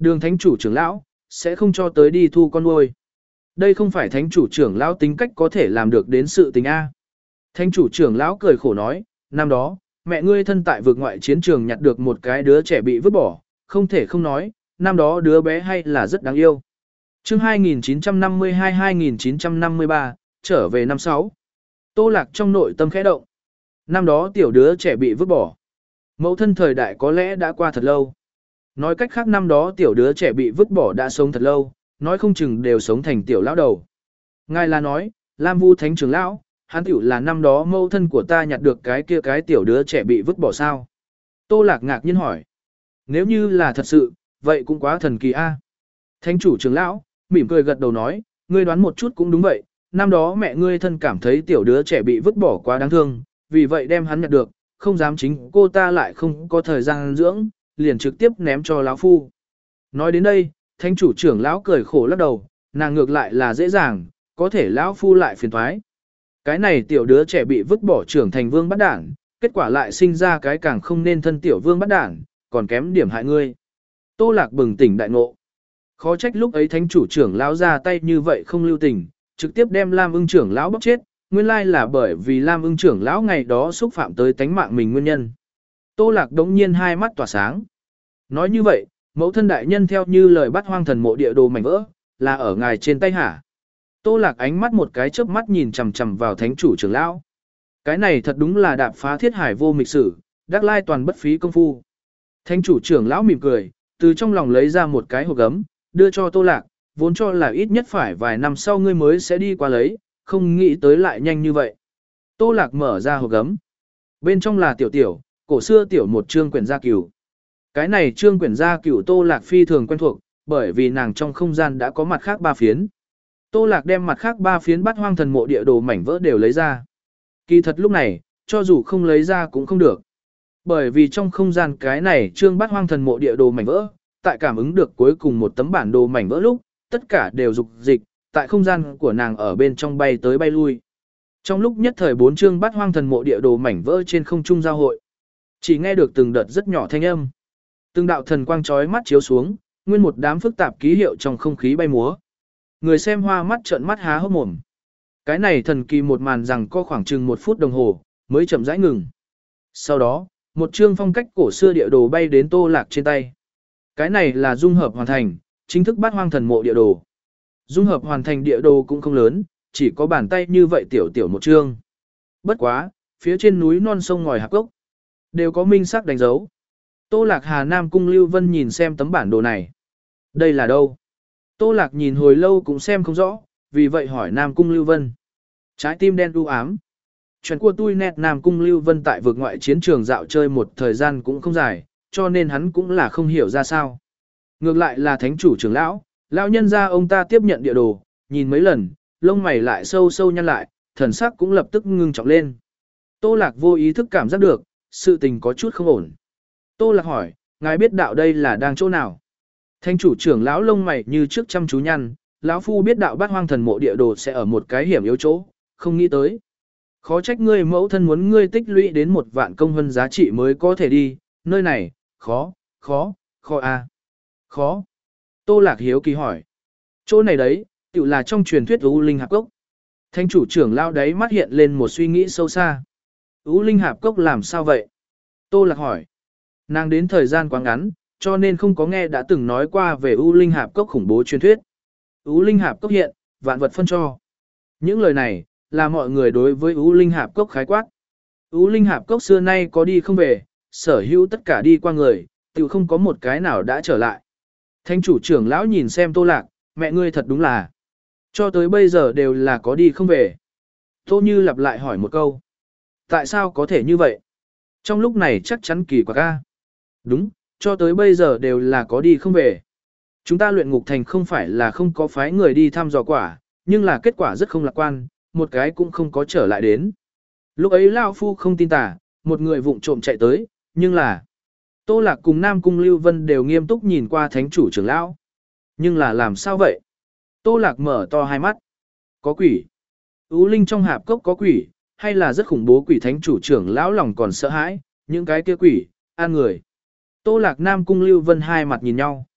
Speaker 1: Đường thánh chủ trưởng lão, sẽ không cho tới đi thu con nuôi. Đây không phải thánh chủ trưởng lão tính cách có thể làm được đến sự tình A. Thánh chủ trưởng lão cười khổ nói, năm đó, mẹ ngươi thân tại vực ngoại chiến trường nhặt được một cái đứa trẻ bị vứt bỏ, không thể không nói, năm đó đứa bé hay là rất đáng yêu. chương hai nghìn chín trăm năm mươi hai hai nghìn chín trăm năm mươi ba, trở về năm sáu. Tô Lạc trong nội tâm khẽ động. Năm đó tiểu đứa trẻ bị vứt bỏ. Mẫu thân thời đại có lẽ đã qua thật lâu. Nói cách khác năm đó tiểu đứa trẻ bị vứt bỏ đã sống thật lâu, nói không chừng đều sống thành tiểu lão đầu. Ngài là nói, Lam Vu Thánh trưởng lão, hắn tiểu là năm đó mẫu thân của ta nhặt được cái kia cái tiểu đứa trẻ bị vứt bỏ sao? Tô Lạc ngạc nhiên hỏi. Nếu như là thật sự, vậy cũng quá thần kỳ a. Thánh chủ trưởng lão, mỉm cười gật đầu nói, ngươi đoán một chút cũng đúng vậy, năm đó mẹ ngươi thân cảm thấy tiểu đứa trẻ bị vứt bỏ quá đáng thương, vì vậy đem hắn nhặt được, không dám chính cô ta lại không có thời gian dưỡng, liền trực tiếp ném cho lão phu. Nói đến đây, thánh chủ trưởng lão cười khổ lắc đầu, nàng ngược lại là dễ dàng, có thể lão phu lại phiền toái. Cái này tiểu đứa trẻ bị vứt bỏ trưởng thành vương bắt đản, kết quả lại sinh ra cái càng không nên thân tiểu vương bắt đản, còn kém điểm hại ngươi. Tô Lạc bừng tỉnh đại ngộ. Khó trách lúc ấy thánh chủ trưởng lão ra tay như vậy không lưu tình, trực tiếp đem Lam Ưng trưởng lão bóc chết, nguyên lai là bởi vì Lam Ưng trưởng lão ngày đó xúc phạm tới tánh mạng mình nguyên nhân. Tô Lạc đống nhiên hai mắt tỏa sáng. Nói như vậy, mẫu thân đại nhân theo như lời bắt hoang thần mộ địa đồ mảnh vỡ, là ở ngài trên tay hả? Tô Lạc ánh mắt một cái chớp mắt nhìn chằm chằm vào thánh chủ trưởng lão. Cái này thật đúng là đạp phá thiết hải vô mịch sử, đắc lai toàn bất phí công phu. Thánh chủ trưởng lão mỉm cười, từ trong lòng lấy ra một cái hộp gấm, đưa cho Tô Lạc, vốn cho là ít nhất phải vài năm sau ngươi mới sẽ đi qua lấy, không nghĩ tới lại nhanh như vậy. Tô Lạc mở ra hộp gấm. Bên trong là tiểu tiểu, cổ xưa tiểu một chương quyển gia cửu. Cái này chương quyển gia cửu Tô Lạc phi thường quen thuộc, bởi vì nàng trong không gian đã có mặt khác ba phiến. Tô Lạc đem mặt khác ba phiến bắt hoang thần mộ địa đồ mảnh vỡ đều lấy ra. Kỳ thật lúc này, cho dù không lấy ra cũng không được. Bởi vì trong không gian cái này chương bắt hoang thần mộ địa đồ mảnh vỡ, tại cảm ứng được cuối cùng một tấm bản đồ mảnh vỡ lúc, tất cả đều dục dịch, tại không gian của nàng ở bên trong bay tới bay lui. Trong lúc nhất thời bốn chương bắt hoang thần mộ địa đồ mảnh vỡ trên không trung giao hội. Chỉ nghe được từng đợt rất nhỏ thanh âm. Từng đạo thần quang chói mắt chiếu xuống, nguyên một đám phức tạp ký hiệu trong không khí bay múa. Người xem hoa mắt trợn mắt há hốc mồm. Cái này thần kỳ một màn rằng có khoảng chừng một phút đồng hồ, mới chậm rãi ngừng. Sau đó, một chương phong cách cổ xưa địa đồ bay đến Tô Lạc trên tay. Cái này là dung hợp hoàn thành, chính thức bắt hoang thần mộ địa đồ. Dung hợp hoàn thành địa đồ cũng không lớn, chỉ có bàn tay như vậy tiểu tiểu một chương. Bất quá, phía trên núi non sông ngòi hạp cốc, đều có minh sắc đánh dấu. Tô Lạc Hà Nam Cung Lưu Vân nhìn xem tấm bản đồ này. Đây là đâu? Tô Lạc nhìn hồi lâu cũng xem không rõ, vì vậy hỏi Nam Cung Lưu Vân. Trái tim đen u ám. Chuyện của tôi nét Nam Cung Lưu Vân tại vực ngoại chiến trường dạo chơi một thời gian cũng không dài, cho nên hắn cũng là không hiểu ra sao. Ngược lại là thánh chủ trưởng lão, lão nhân ra ông ta tiếp nhận địa đồ, nhìn mấy lần, lông mày lại sâu sâu nhăn lại, thần sắc cũng lập tức ngưng trọng lên. Tô Lạc vô ý thức cảm giác được, sự tình có chút không ổn. Tô Lạc hỏi, ngài biết đạo đây là đang chỗ nào? Thánh chủ trưởng lão lông mày như trước chăm chú nhăn, lão phu biết đạo bát hoang thần mộ địa đồ sẽ ở một cái hiểm yếu chỗ, không nghĩ tới. Khó trách ngươi mẫu thân muốn ngươi tích lũy đến một vạn công hơn giá trị mới có thể đi, nơi này, khó, khó, khó a, khó. Tô Lạc hiếu kỳ hỏi. Chỗ này đấy, tự là trong truyền thuyết U Linh Hạp Cốc. Thánh chủ trưởng lão đấy mắt hiện lên một suy nghĩ sâu xa. U Linh Hạp Cốc làm sao vậy? Tô Lạc hỏi. Nàng đến thời gian quá ngắn, cho nên không có nghe đã từng nói qua về U Linh Hạp Cốc khủng bố truyền thuyết. U Linh Hạp Cốc hiện, vạn vật phân cho. Những lời này, là mọi người đối với U Linh Hạp Cốc khái quát. U Linh Hạp Cốc xưa nay có đi không về, sở hữu tất cả đi qua người, tự không có một cái nào đã trở lại. Thánh chủ trưởng lão nhìn xem Tô Lạc, mẹ ngươi thật đúng là. Cho tới bây giờ đều là có đi không về. Tô Như lặp lại hỏi một câu. Tại sao có thể như vậy? Trong lúc này chắc chắn kỳ quặc a. Đúng, cho tới bây giờ đều là có đi không về. Chúng ta luyện ngục thành không phải là không có phái người đi thăm dò quả, nhưng là kết quả rất không lạc quan, một cái cũng không có trở lại đến. Lúc ấy Lao Phu không tin tả, một người vụng trộm chạy tới, nhưng là Tô Lạc cùng Nam Cung Lưu Vân đều nghiêm túc nhìn qua thánh chủ trưởng lão. Nhưng là làm sao vậy? Tô Lạc mở to hai mắt. Có quỷ. U Linh trong hạp cốc có quỷ, hay là rất khủng bố quỷ thánh chủ trưởng lão lòng còn sợ hãi, những cái kia quỷ, ăn người. Tô Lạc Nam Cung Lưu Vân hai mặt nhìn nhau.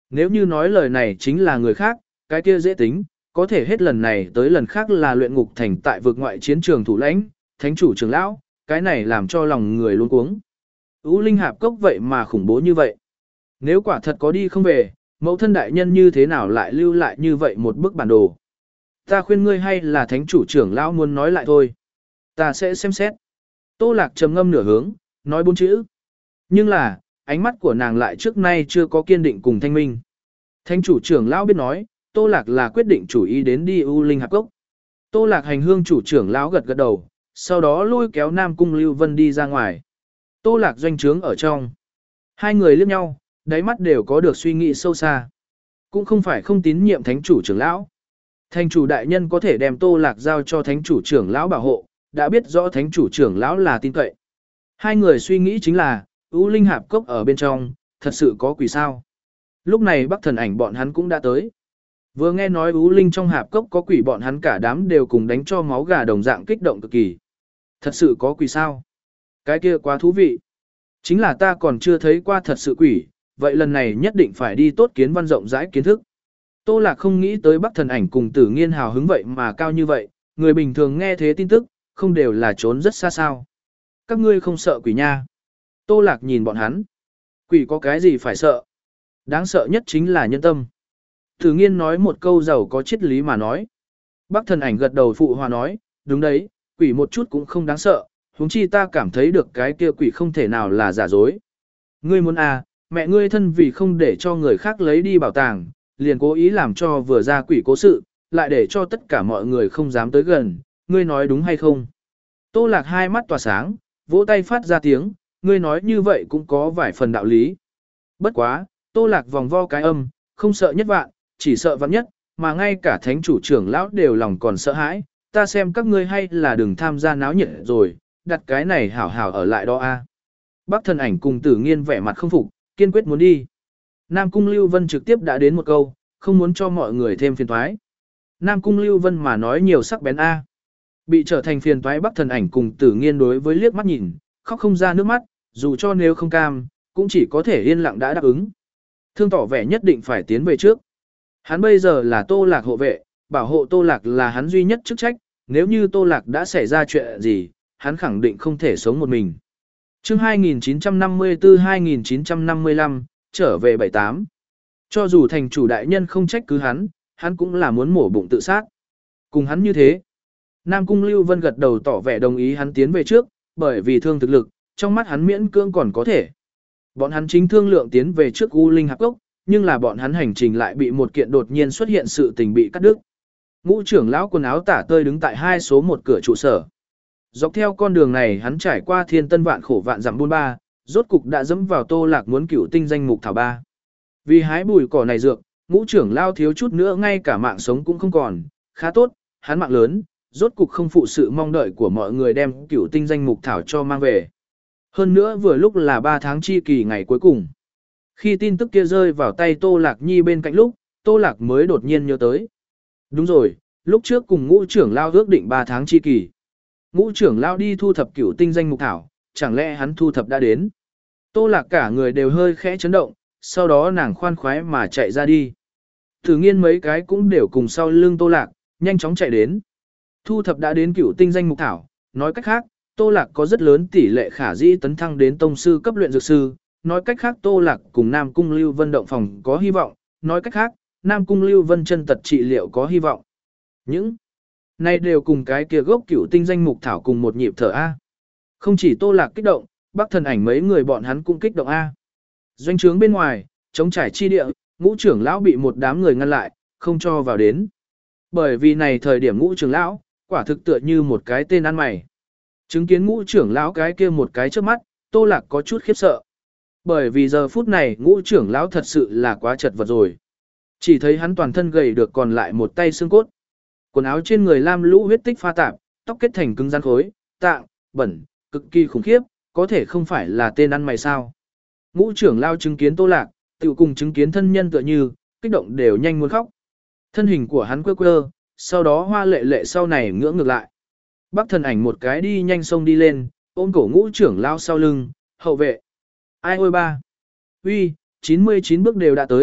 Speaker 1: Nếu như nói lời này chính là người khác, cái kia dễ tính, có thể hết lần này tới lần khác là luyện ngục thành tại vực ngoại chiến trường thủ lãnh, thánh chủ trưởng lão, cái này làm cho lòng người luống cuống. U Linh Hạp Cốc vậy mà khủng bố như vậy. Nếu quả thật có đi không về, mẫu thân đại nhân như thế nào lại lưu lại như vậy một bức bản đồ. Ta khuyên ngươi hay là thánh chủ trưởng lão muốn nói lại thôi. Ta sẽ xem xét. Tô Lạc trầm ngâm nửa hướng, nói bốn chữ. Nhưng là, ánh mắt của nàng lại trước nay chưa có kiên định cùng thanh minh. Thánh chủ trưởng lão biết nói, Tô Lạc là quyết định chủ ý đến đi U Linh Hạp Cốc. Tô Lạc hành hương chủ trưởng lão gật gật đầu, sau đó lôi kéo Nam Cung Lưu Vân đi ra ngoài. Tô Lạc doanh trướng ở trong. Hai người liếc nhau, đáy mắt đều có được suy nghĩ sâu xa. Cũng không phải không tín nhiệm thánh chủ trưởng lão. Thánh chủ đại nhân có thể đem Tô Lạc giao cho thánh chủ trưởng lão bảo hộ, đã biết rõ thánh chủ trưởng lão là tin cậy. Hai người suy nghĩ chính là, U Linh Hạp Cốc ở bên trong, thật sự có quỷ sao. Lúc này Bắc Thần Ảnh bọn hắn cũng đã tới. Vừa nghe nói U Linh trong hạp cốc có quỷ, bọn hắn cả đám đều cùng đánh cho máu gà đồng dạng kích động cực kỳ. Thật sự có quỷ sao? Cái kia quá thú vị. Chính là ta còn chưa thấy qua thật sự quỷ, vậy lần này nhất định phải đi tốt kiến văn rộng rãi kiến thức. Tô Lạc không nghĩ tới Bắc Thần Ảnh cùng Tử Nghiên hào hứng vậy mà cao như vậy, người bình thường nghe thế tin tức, không đều là trốn rất xa sao. Các ngươi không sợ quỷ nha. Tô Lạc nhìn bọn hắn. Quỷ có cái gì phải sợ? Đáng sợ nhất chính là nhân tâm. Tử Nghiên nói một câu giàu có triết lý mà nói. Bắc Thần Ảnh gật đầu phụ hòa nói, đúng đấy, quỷ một chút cũng không đáng sợ, huống chi ta cảm thấy được cái kia quỷ không thể nào là giả dối. Ngươi muốn à, mẹ ngươi thân vì không để cho người khác lấy đi bảo tàng, liền cố ý làm cho vừa ra quỷ cố sự, lại để cho tất cả mọi người không dám tới gần, ngươi nói đúng hay không? Tô Lạc hai mắt tỏa sáng, vỗ tay phát ra tiếng, ngươi nói như vậy cũng có vài phần đạo lý. Bất quá, Tô Lạc vòng vo cái âm, không sợ nhất vạn, chỉ sợ vạn nhất, mà ngay cả thánh chủ trưởng lão đều lòng còn sợ hãi, ta xem các ngươi hay là đừng tham gia náo nhiệt rồi, đặt cái này hảo hảo ở lại đó a. Bắc Thần Ảnh cùng Tử Nghiên vẻ mặt không phục, kiên quyết muốn đi. Nam Cung Lưu Vân trực tiếp đã đến một câu, không muốn cho mọi người thêm phiền toái. Nam Cung Lưu Vân mà nói nhiều sắc bén a. Bị trở thành phiền toái Bắc Thần Ảnh cùng Tử Nghiên đối với liếc mắt nhìn, khóc không ra nước mắt, dù cho nếu không cam, cũng chỉ có thể yên lặng đã đáp ứng. Thương tỏ vẻ nhất định phải tiến về trước. Hắn bây giờ là Tô Lạc hộ vệ, bảo hộ Tô Lạc là hắn duy nhất chức trách, nếu như Tô Lạc đã xảy ra chuyện gì, hắn khẳng định không thể sống một mình. Chương hai nghìn chín trăm năm mươi tư hai nghìn chín trăm năm mươi lăm, trở về bảy tám. Cho dù thành chủ đại nhân không trách cứ hắn, hắn cũng là muốn mổ bụng tự sát. Cùng hắn như thế. Nam Cung Lưu Vân gật đầu tỏ vẻ đồng ý hắn tiến về trước, bởi vì thương thực lực, trong mắt hắn miễn cưỡng còn có thể. Bọn hắn chính thương lượng tiến về trước U Linh Hạp Cốc, nhưng là bọn hắn hành trình lại bị một kiện đột nhiên xuất hiện sự tình bị cắt đứt. Ngũ trưởng lão quần áo tả tơi đứng tại hai số một cửa trụ sở. Dọc theo con đường này hắn trải qua thiên tân vạn khổ vạn dặm buôn ba, rốt cục đã dẫm vào Tô Lạc muốn cửu tinh danh mục thảo ba. Vì hái bùi cỏ này dược, ngũ trưởng lão thiếu chút nữa ngay cả mạng sống cũng không còn, khá tốt, hắn mạng lớn, rốt cục không phụ sự mong đợi của mọi người đem cửu tinh danh mục thảo cho mang về. Hơn nữa vừa lúc là ba tháng chi kỳ ngày cuối cùng. Khi tin tức kia rơi vào tay Tô Lạc Nhi bên cạnh lúc, Tô Lạc mới đột nhiên nhớ tới. Đúng rồi, lúc trước cùng ngũ trưởng lao ước định ba tháng chi kỳ. Ngũ trưởng lao đi thu thập cửu tinh danh mục thảo, chẳng lẽ hắn thu thập đã đến. Tô Lạc cả người đều hơi khẽ chấn động, sau đó nàng khoan khoái mà chạy ra đi. Thử Nghiên mấy cái cũng đều cùng sau lưng Tô Lạc, nhanh chóng chạy đến. Thu thập đã đến cửu tinh danh mục thảo, nói cách khác, Tô Lạc có rất lớn tỷ lệ khả dĩ tấn thăng đến tông sư cấp luyện dược sư, nói cách khác Tô Lạc cùng Nam Cung Lưu Vân động phòng có hy vọng, nói cách khác, Nam Cung Lưu Vân chân tật trị liệu có hy vọng. Những này đều cùng cái kia gốc cửu tinh danh mục thảo cùng một nhịp thở A. Không chỉ Tô Lạc kích động, Bắc Thần Ảnh mấy người bọn hắn cũng kích động A. Doanh trướng bên ngoài, chống trải chi địa, ngũ trưởng lão bị một đám người ngăn lại, không cho vào đến. Bởi vì này thời điểm ngũ trưởng lão, quả thực tựa như một cái tên ăn mày. Chứng kiến ngũ trưởng lão cái kia một cái trước mắt, Tô Lạc có chút khiếp sợ. Bởi vì giờ phút này ngũ trưởng lão thật sự là quá chật vật rồi. Chỉ thấy hắn toàn thân gầy được còn lại một tay xương cốt. Quần áo trên người lam lũ huyết tích pha tạp, tóc kết thành cứng rắn khối, tạng, bẩn, cực kỳ khủng khiếp, có thể không phải là tên ăn mày sao. Ngũ trưởng lão chứng kiến Tô Lạc, tự cùng chứng kiến thân nhân tựa như, kích động đều nhanh muốn khóc. Thân hình của hắn quơ quơ, sau đó hoa lệ lệ sau này ngưỡng ngược lại. Bắc Thần Ảnh một cái đi nhanh sông đi lên, ôm cổ ngũ trưởng lão sau lưng, hậu vệ. Ai ôi ba? Uy, chín mươi chín bước đều đã tới,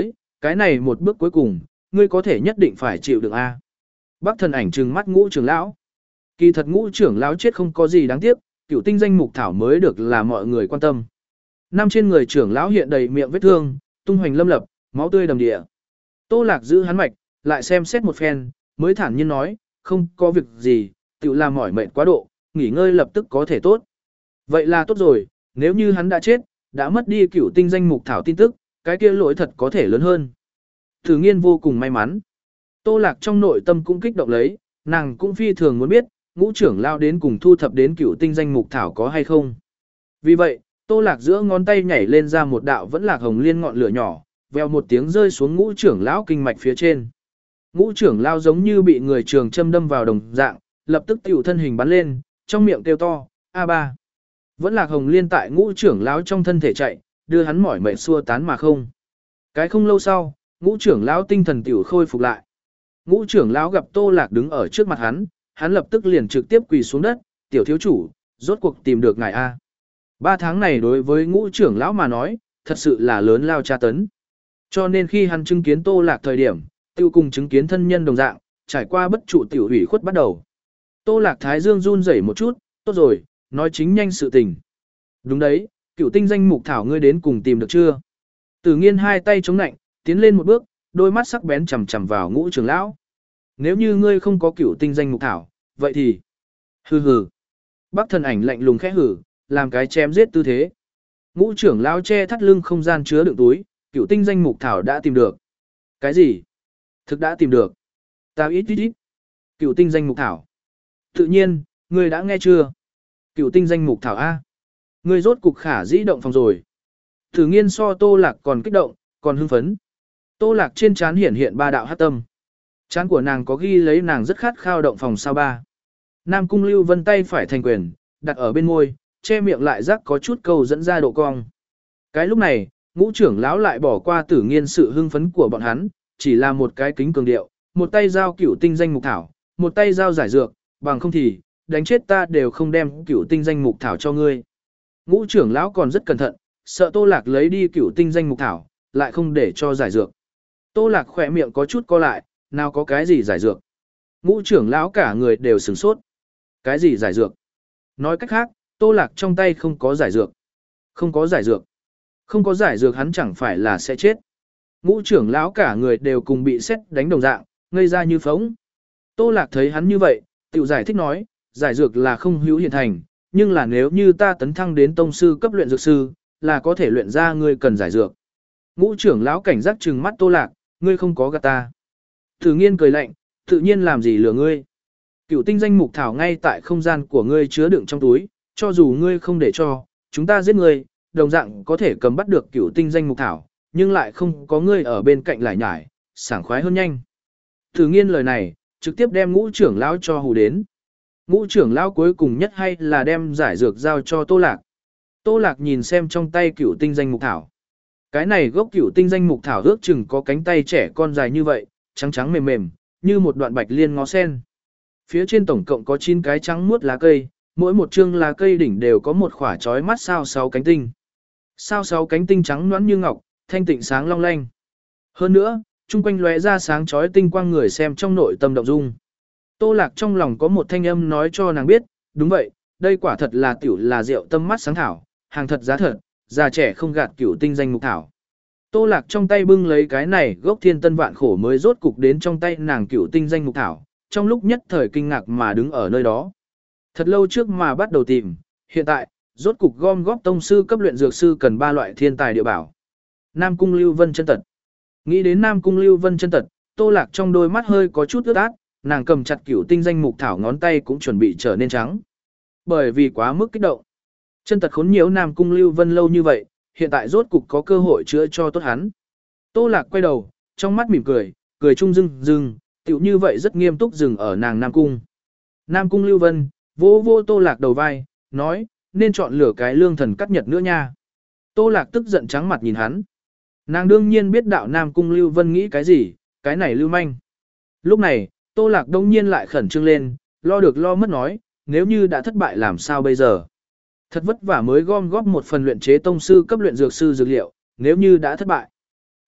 Speaker 1: Cái này một bước cuối cùng, ngươi có thể nhất định phải chịu đựng a. Bác thần ảnh trừng mắt Ngũ trưởng lão. Kỳ thật Ngũ trưởng lão chết không có gì đáng tiếc, cửu tinh danh mục thảo mới được là mọi người quan tâm. Năm trên người trưởng lão hiện đầy miệng vết thương, tung hoành lâm lập, máu tươi đầm địa. Tô Lạc giữ hắn mạch, lại xem xét một phen, mới thản nhiên nói, không có việc gì, tự làm mỏi mệt quá độ, nghỉ ngơi lập tức có thể tốt. Vậy là tốt rồi, nếu như hắn đã chết, đã mất đi cửu tinh danh mục thảo tin tức, cái kia lỗi thật có thể lớn hơn. Thử nghiên vô cùng may mắn. Tô Lạc trong nội tâm cũng kích động lấy, nàng cũng phi thường muốn biết, Ngũ trưởng lao đến cùng thu thập đến cửu tinh danh mục thảo có hay không. Vì vậy, Tô Lạc giữa ngón tay nhảy lên ra một đạo vẫn lạc hồng liên ngọn lửa nhỏ, vèo một tiếng rơi xuống Ngũ trưởng lão kinh mạch phía trên. Ngũ trưởng lao giống như bị người trường châm đâm vào đồng dạng, lập tức tiểu thân hình bắn lên, trong miệng kêu to, a ba. Vẫn lạc hồng liên tại Ngũ trưởng lão trong thân thể chạy, đưa hắn mỏi mệt xua tán mà không. Cái không lâu sau, Ngũ trưởng lão tinh thần tiểu khôi phục lại. Ngũ trưởng lão gặp Tô Lạc đứng ở trước mặt hắn, hắn lập tức liền trực tiếp quỳ xuống đất, "Tiểu thiếu chủ, rốt cuộc tìm được ngài a." Ba tháng này đối với Ngũ trưởng lão mà nói, thật sự là lớn lao tra tấn. Cho nên khi hắn chứng kiến Tô Lạc thời điểm, tiêu cùng chứng kiến thân nhân đồng dạng, trải qua bất trụ tiểu hủy khuất bắt đầu. Tô Lạc thái dương run rẩy một chút, "Tốt rồi, nói chính nhanh sự tình." "Đúng đấy, cửu tinh danh mục thảo ngươi đến cùng tìm được chưa?" Tử Nghiên hai tay chống nạnh, tiến lên một bước, đôi mắt sắc bén chằm chằm vào Ngũ trưởng lão. "Nếu như ngươi không có cửu tinh danh mục thảo, vậy thì..." Hừ hừ. Bác thần ảnh lạnh lùng khẽ hừ, làm cái chém giết tư thế. Ngũ trưởng lão che thắt lưng không gian chứa đựng túi, cửu tinh danh mục thảo đã tìm được. Cái gì? Thực đã tìm được. Ta ít ít ít. Cửu tinh danh mục thảo. Tự nhiên, ngươi đã nghe chưa? Cửu tinh danh mục thảo A. Ngươi rốt cục khả dĩ động phòng rồi. Thử Nghiên so Tô Lạc còn kích động, còn hưng phấn. Tô Lạc trên trán hiển hiện ba đạo hắc tâm. Trán của nàng có ghi lấy nàng rất khát khao động phòng sao ba. Nam Cung Lưu Vân tay phải thành quyền, đặt ở bên môi, che miệng lại rắc có chút câu dẫn ra độ cong. Cái lúc này, Ngũ trưởng lão lại bỏ qua Tử Nghiên sự hưng phấn của bọn hắn, chỉ là một cái kính cường điệu, một tay giao cửu tinh danh mục thảo, một tay giao giải dược, bằng không thì, đánh chết ta đều không đem cửu tinh danh mục thảo cho ngươi. Ngũ trưởng lão còn rất cẩn thận, sợ Tô Lạc lấy đi cửu tinh danh mục thảo, lại không để cho giải dược. Tô Lạc khỏe miệng có chút co lại, nào có cái gì giải dược. Ngũ trưởng lão cả người đều sửng sốt. Cái gì giải dược? Nói cách khác, Tô Lạc trong tay không có giải dược. Không có giải dược. Không có giải dược hắn chẳng phải là sẽ chết. Ngũ trưởng lão cả người đều cùng bị sét đánh đồng dạng, ngây ra như phóng. Tô Lạc thấy hắn như vậy, tự giải thích nói, giải dược là không hữu hiện thành, nhưng là nếu như ta tấn thăng đến tông sư cấp luyện dược sư, là có thể luyện ra ngươi cần giải dược. Ngũ trưởng lão cảnh giác trừng mắt Tô Lạc, ngươi không có gạt ta. Thử Nghiên cười lạnh, tự nhiên làm gì lừa ngươi. Cửu tinh danh mục thảo ngay tại không gian của ngươi chứa đựng trong túi, cho dù ngươi không để cho, chúng ta giết ngươi, đồng dạng có thể cầm bắt được cửu tinh danh mục thảo, nhưng lại không có ngươi ở bên cạnh lại nhải, sảng khoái hơn nhanh. Thử Nghiên lời này, trực tiếp đem Ngũ trưởng lão cho hù đến. Ngũ trưởng lão cuối cùng nhất hay là đem giải dược giao cho Tô Lạc. Tô Lạc nhìn xem trong tay cửu tinh danh mục thảo. Cái này gốc cửu tinh danh mục thảo ước chừng có cánh tay trẻ con dài như vậy, trắng trắng mềm mềm, như một đoạn bạch liên ngó sen. Phía trên tổng cộng có chín cái trắng muốt lá cây, mỗi một chương lá cây đỉnh đều có một khỏa chói mắt sao sáu cánh tinh. Sao sáu cánh tinh trắng nõn như ngọc, thanh tịnh sáng long lanh. Hơn nữa, chung quanh lóe ra sáng chói tinh quang người xem trong nội tâm động dung. Tô Lạc trong lòng có một thanh âm nói cho nàng biết, đúng vậy, đây quả thật là tiểu là rượu tâm mắt sáng thảo, hàng thật giá thật, già trẻ không gạt cửu tinh danh mục thảo. Tô Lạc trong tay bưng lấy cái này gốc thiên tân vạn khổ mới rốt cục đến trong tay nàng cửu tinh danh mục thảo, trong lúc nhất thời kinh ngạc mà đứng ở nơi đó. Thật lâu trước mà bắt đầu tìm, hiện tại, rốt cục gom góp tông sư cấp luyện dược sư cần ba loại thiên tài địa bảo. Nam Cung Lưu Vân chân tật. Nghĩ đến Nam Cung Lưu Vân chân tật, Tô Lạc trong đôi mắt hơi có chút ướt át, nàng cầm chặt cửu tinh danh mục thảo ngón tay cũng chuẩn bị trở nên trắng. Bởi vì quá mức kích động. Chân tật khốn nhiễu Nam Cung Lưu Vân lâu như vậy, hiện tại rốt cục có cơ hội chữa cho tốt hắn. Tô Lạc quay đầu, trong mắt mỉm cười, cười trung dưng dưng, tiểu như vậy rất nghiêm túc dừng ở nàng Nam Cung. Nam Cung Lưu Vân, vô vô Tô Lạc đầu vai, nói, nên chọn lựa cái lương thần cắt nhật nữa nha. Tô Lạc tức giận trắng mặt nhìn hắn. Nàng đương nhiên biết đạo Nam Cung Lưu Vân nghĩ cái gì, cái này lưu manh. Lúc này, Tô Lạc đông nhiên lại khẩn trương lên, lo được lo mất nói, nếu như đã thất bại làm sao bây giờ. Thật vất vả mới gom góp một phần luyện chế tông sư cấp luyện dược sư dược liệu, nếu như đã thất bại.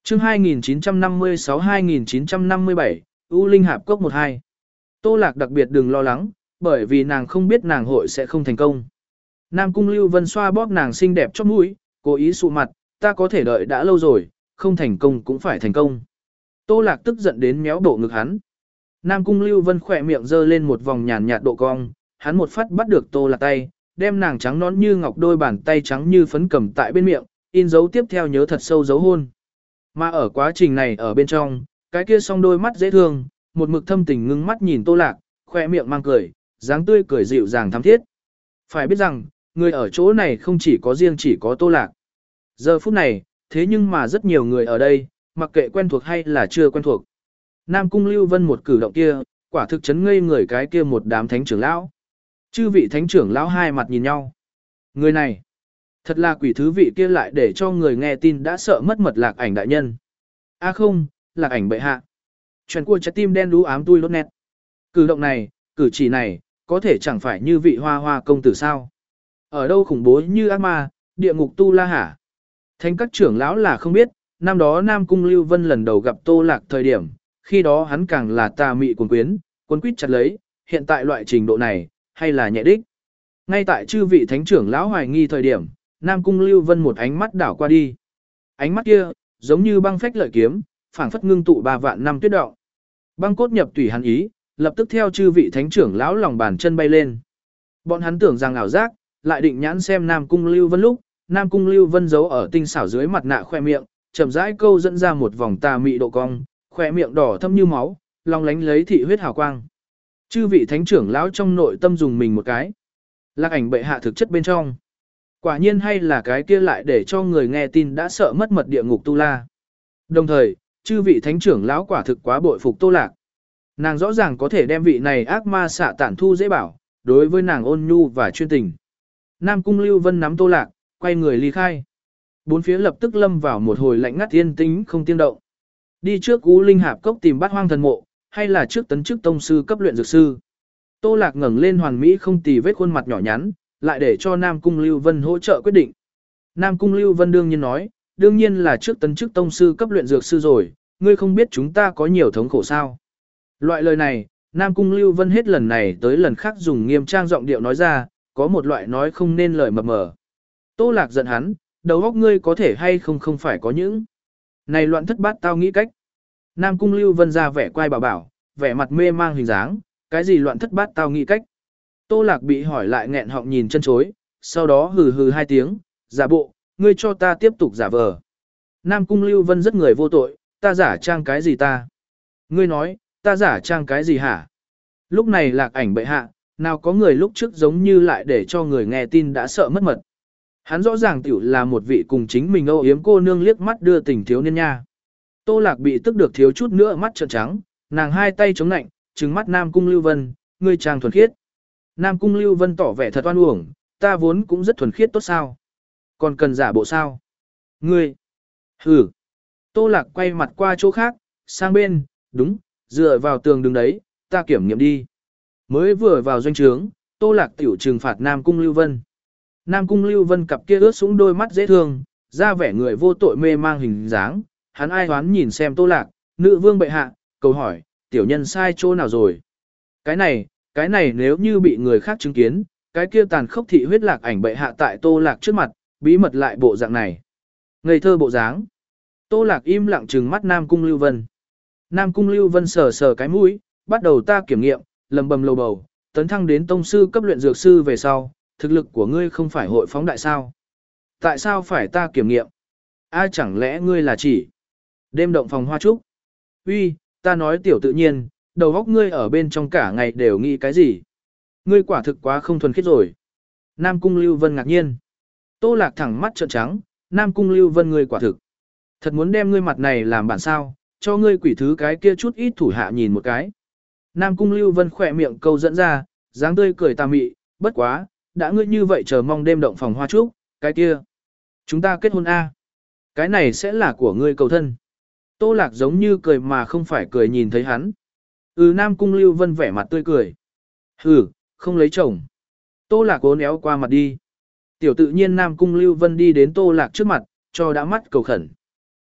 Speaker 1: Chương hai nghìn chín trăm năm mươi sáu hai nghìn chín trăm năm mươi bảy, U Linh Hạp Cốc một hai. Tô Lạc đặc biệt đừng lo lắng, bởi vì nàng không biết nàng hội sẽ không thành công. Nam Cung Lưu Vân xoa bóp nàng xinh đẹp chóp mũi, cố ý sụ mặt, ta có thể đợi đã lâu rồi, không thành công cũng phải thành công. Tô Lạc tức giận đến méo bộ ngực hắn. Nam Cung Lưu Vân khỏe miệng giơ lên một vòng nhàn nhạt độ cong, hắn một phát bắt được Tô Lạc tay, đem nàng trắng nõn như ngọc đôi bàn tay trắng như phấn cầm tại bên miệng, in dấu tiếp theo nhớ thật sâu dấu hôn. Mà ở quá trình này ở bên trong, cái kia song đôi mắt dễ thương, một mực thâm tình ngưng mắt nhìn Tô Lạc, khỏe miệng mang cười, dáng tươi cười dịu dàng thắm thiết. Phải biết rằng, người ở chỗ này không chỉ có riêng chỉ có Tô Lạc. Giờ phút này, thế nhưng mà rất nhiều người ở đây, mặc kệ quen thuộc hay là chưa quen thuộc. Nam Cung Lưu Vân một cử động kia, quả thực chấn ngây người cái kia một đám thánh trưởng lão. Chư vị thánh trưởng lão hai mặt nhìn nhau. Người này, thật là quỷ thứ vị kia lại để cho người nghe tin đã sợ mất mật Lạc Ảnh đại nhân. A à không, Lạc Ảnh bệ hạ. Chuyện của trái tim đen đú ám tui lốt nét. Cử động này, cử chỉ này, có thể chẳng phải như vị hoa hoa công tử sao. Ở đâu khủng bố như ác ma, địa ngục tu la hả. Thánh các trưởng lão là không biết, năm đó Nam Cung Lưu Vân lần đầu gặp Tô Lạc thời điểm, khi đó hắn càng là tà mị cuồng quyến, cuốn quýt chặt lấy, hiện tại loại trình độ này, hay là nhẹ đích. Ngay tại chư vị thánh trưởng lão hoài nghi thời điểm, Nam Cung Lưu Vân một ánh mắt đảo qua đi. Ánh mắt kia, giống như băng phách lợi kiếm, phảng phất ngưng tụ ba vạn năm tuyết động. Băng cốt nhập tùy hắn ý, lập tức theo chư vị thánh trưởng lão lòng bàn chân bay lên. Bọn hắn tưởng rằng ảo giác, lại định nhãn xem Nam Cung Lưu Vân lúc, Nam Cung Lưu Vân giấu ở tinh xảo dưới mặt nạ khoe miệng, chậm rãi câu dẫn ra một vòng tà mị độ cong, khoe miệng đỏ thâm như máu, long lánh lấy thị huyết hào quang. Chư vị thánh trưởng lão trong nội tâm dùng mình một cái. Lạc Ảnh bệ hạ thực chất bên trong. Quả nhiên hay là cái kia lại để cho người nghe tin đã sợ mất mật địa ngục tu la. Đồng thời, chư vị thánh trưởng lão quả thực quá bội phục Tô Lạc. Nàng rõ ràng có thể đem vị này ác ma xạ tản thu dễ bảo, đối với nàng ôn nhu và chuyên tình. Nam Cung Lưu Vân nắm Tô Lạc, quay người ly khai. Bốn phía lập tức lâm vào một hồi lạnh ngắt yên tĩnh không tiếng động. Đi trước U Linh Hạp Cốc tìm Bát Hoang thần mộ, hay là trước tấn chức tông sư cấp luyện dược sư. Tô Lạc ngẩng lên hoàn mỹ không tì vết khuôn mặt nhỏ nhắn, lại để cho Nam Cung Lưu Vân hỗ trợ quyết định. Nam Cung Lưu Vân đương nhiên nói, đương nhiên là trước tấn chức tông sư cấp luyện dược sư rồi, ngươi không biết chúng ta có nhiều thống khổ sao. Loại lời này, Nam Cung Lưu Vân hết lần này tới lần khác dùng nghiêm trang giọng điệu nói ra, có một loại nói không nên lời mập mờ. Tô Lạc giận hắn, đầu óc ngươi có thể hay không không phải có những. Này loạn thất bát tao nghĩ cách. Nam Cung Lưu Vân ra vẻ quay bảo bảo, vẻ mặt mê mang hình dáng, cái gì loạn thất bát tao nghĩ cách. Tô Lạc bị hỏi lại nghẹn họng nhìn chân chối, sau đó hừ hừ hai tiếng, giả bộ, ngươi cho ta tiếp tục giả vờ. Nam Cung Lưu Vân rất người vô tội, ta giả trang cái gì ta? Ngươi nói, ta giả trang cái gì hả? Lúc này Lạc Ảnh bệ hạ, nào có người lúc trước giống như lại để cho người nghe tin đã sợ mất mật. Hắn rõ ràng tiểu là một vị cùng chính mình âu yếm cô nương liếc mắt đưa tình thiếu niên nha. Tô Lạc bị tức được thiếu chút nữa mắt trợn trắng, nàng hai tay chống nạnh, trừng mắt Nam Cung Lưu Vân, ngươi trang thuần khiết. Nam Cung Lưu Vân tỏ vẻ thật oan uổng, ta vốn cũng rất thuần khiết tốt sao. Còn cần giả bộ sao? Ngươi! Hừ! Tô Lạc quay mặt qua chỗ khác, sang bên, đúng, dựa vào tường đứng đấy, ta kiểm nghiệm đi. Mới vừa vào doanh trướng, Tô Lạc tiểu trừng phạt Nam Cung Lưu Vân. Nam Cung Lưu Vân cặp kia ướt sũng đôi mắt dễ thương, ra vẻ người vô tội mê mang hình dáng, hắn ai hoán nhìn xem Tô Lạc, nữ vương bệ hạ, cầu hỏi, tiểu nhân sai chỗ nào rồi? Cái này, cái này nếu như bị người khác chứng kiến, cái kia tàn khốc thị huyết Lạc Ảnh bệ hạ tại Tô Lạc trước mặt, bí mật lại bộ dạng này. Ngây thơ bộ dáng. Tô Lạc im lặng trừng mắt Nam Cung Lưu Vân. Nam Cung Lưu Vân sờ sờ cái mũi, bắt đầu ta kiểm nghiệm, lầm bầm lầu bầu, tấn thăng đến tông sư cấp luyện dược sư về sau, thực lực của ngươi không phải hội phóng đại sao? Tại sao phải ta kiểm nghiệm? Ai chẳng lẽ ngươi là chỉ đêm động phòng hoa trúc? Uy, ta nói tiểu tự nhiên, đầu óc ngươi ở bên trong cả ngày đều nghĩ cái gì? Ngươi quả thực quá không thuần khiết rồi. Nam Cung Lưu Vân ngạc nhiên. Tô Lạc thẳng mắt trợn trắng, Nam Cung Lưu Vân ngươi quả thực. Thật muốn đem ngươi mặt này làm bản sao, cho ngươi quỷ thứ cái kia chút ít thủ hạ nhìn một cái. Nam Cung Lưu Vân khỏe miệng câu dẫn ra, dáng tươi cười tà mị, bất quá, đã ngươi như vậy chờ mong đêm động phòng hoa trúc, cái kia. Chúng ta kết hôn A. Cái này sẽ là của ngươi cầu thân. Tô Lạc giống như cười mà không phải cười nhìn thấy hắn. Ừ Nam Cung Lưu Vân vẻ mặt tươi cười. Ừ, không lấy chồng. Tô Lạc ốn éo qua mặt đi. Tiểu tự nhiên Nam Cung Lưu Vân đi đến Tô Lạc trước mặt, cho đã mắt cầu khẩn.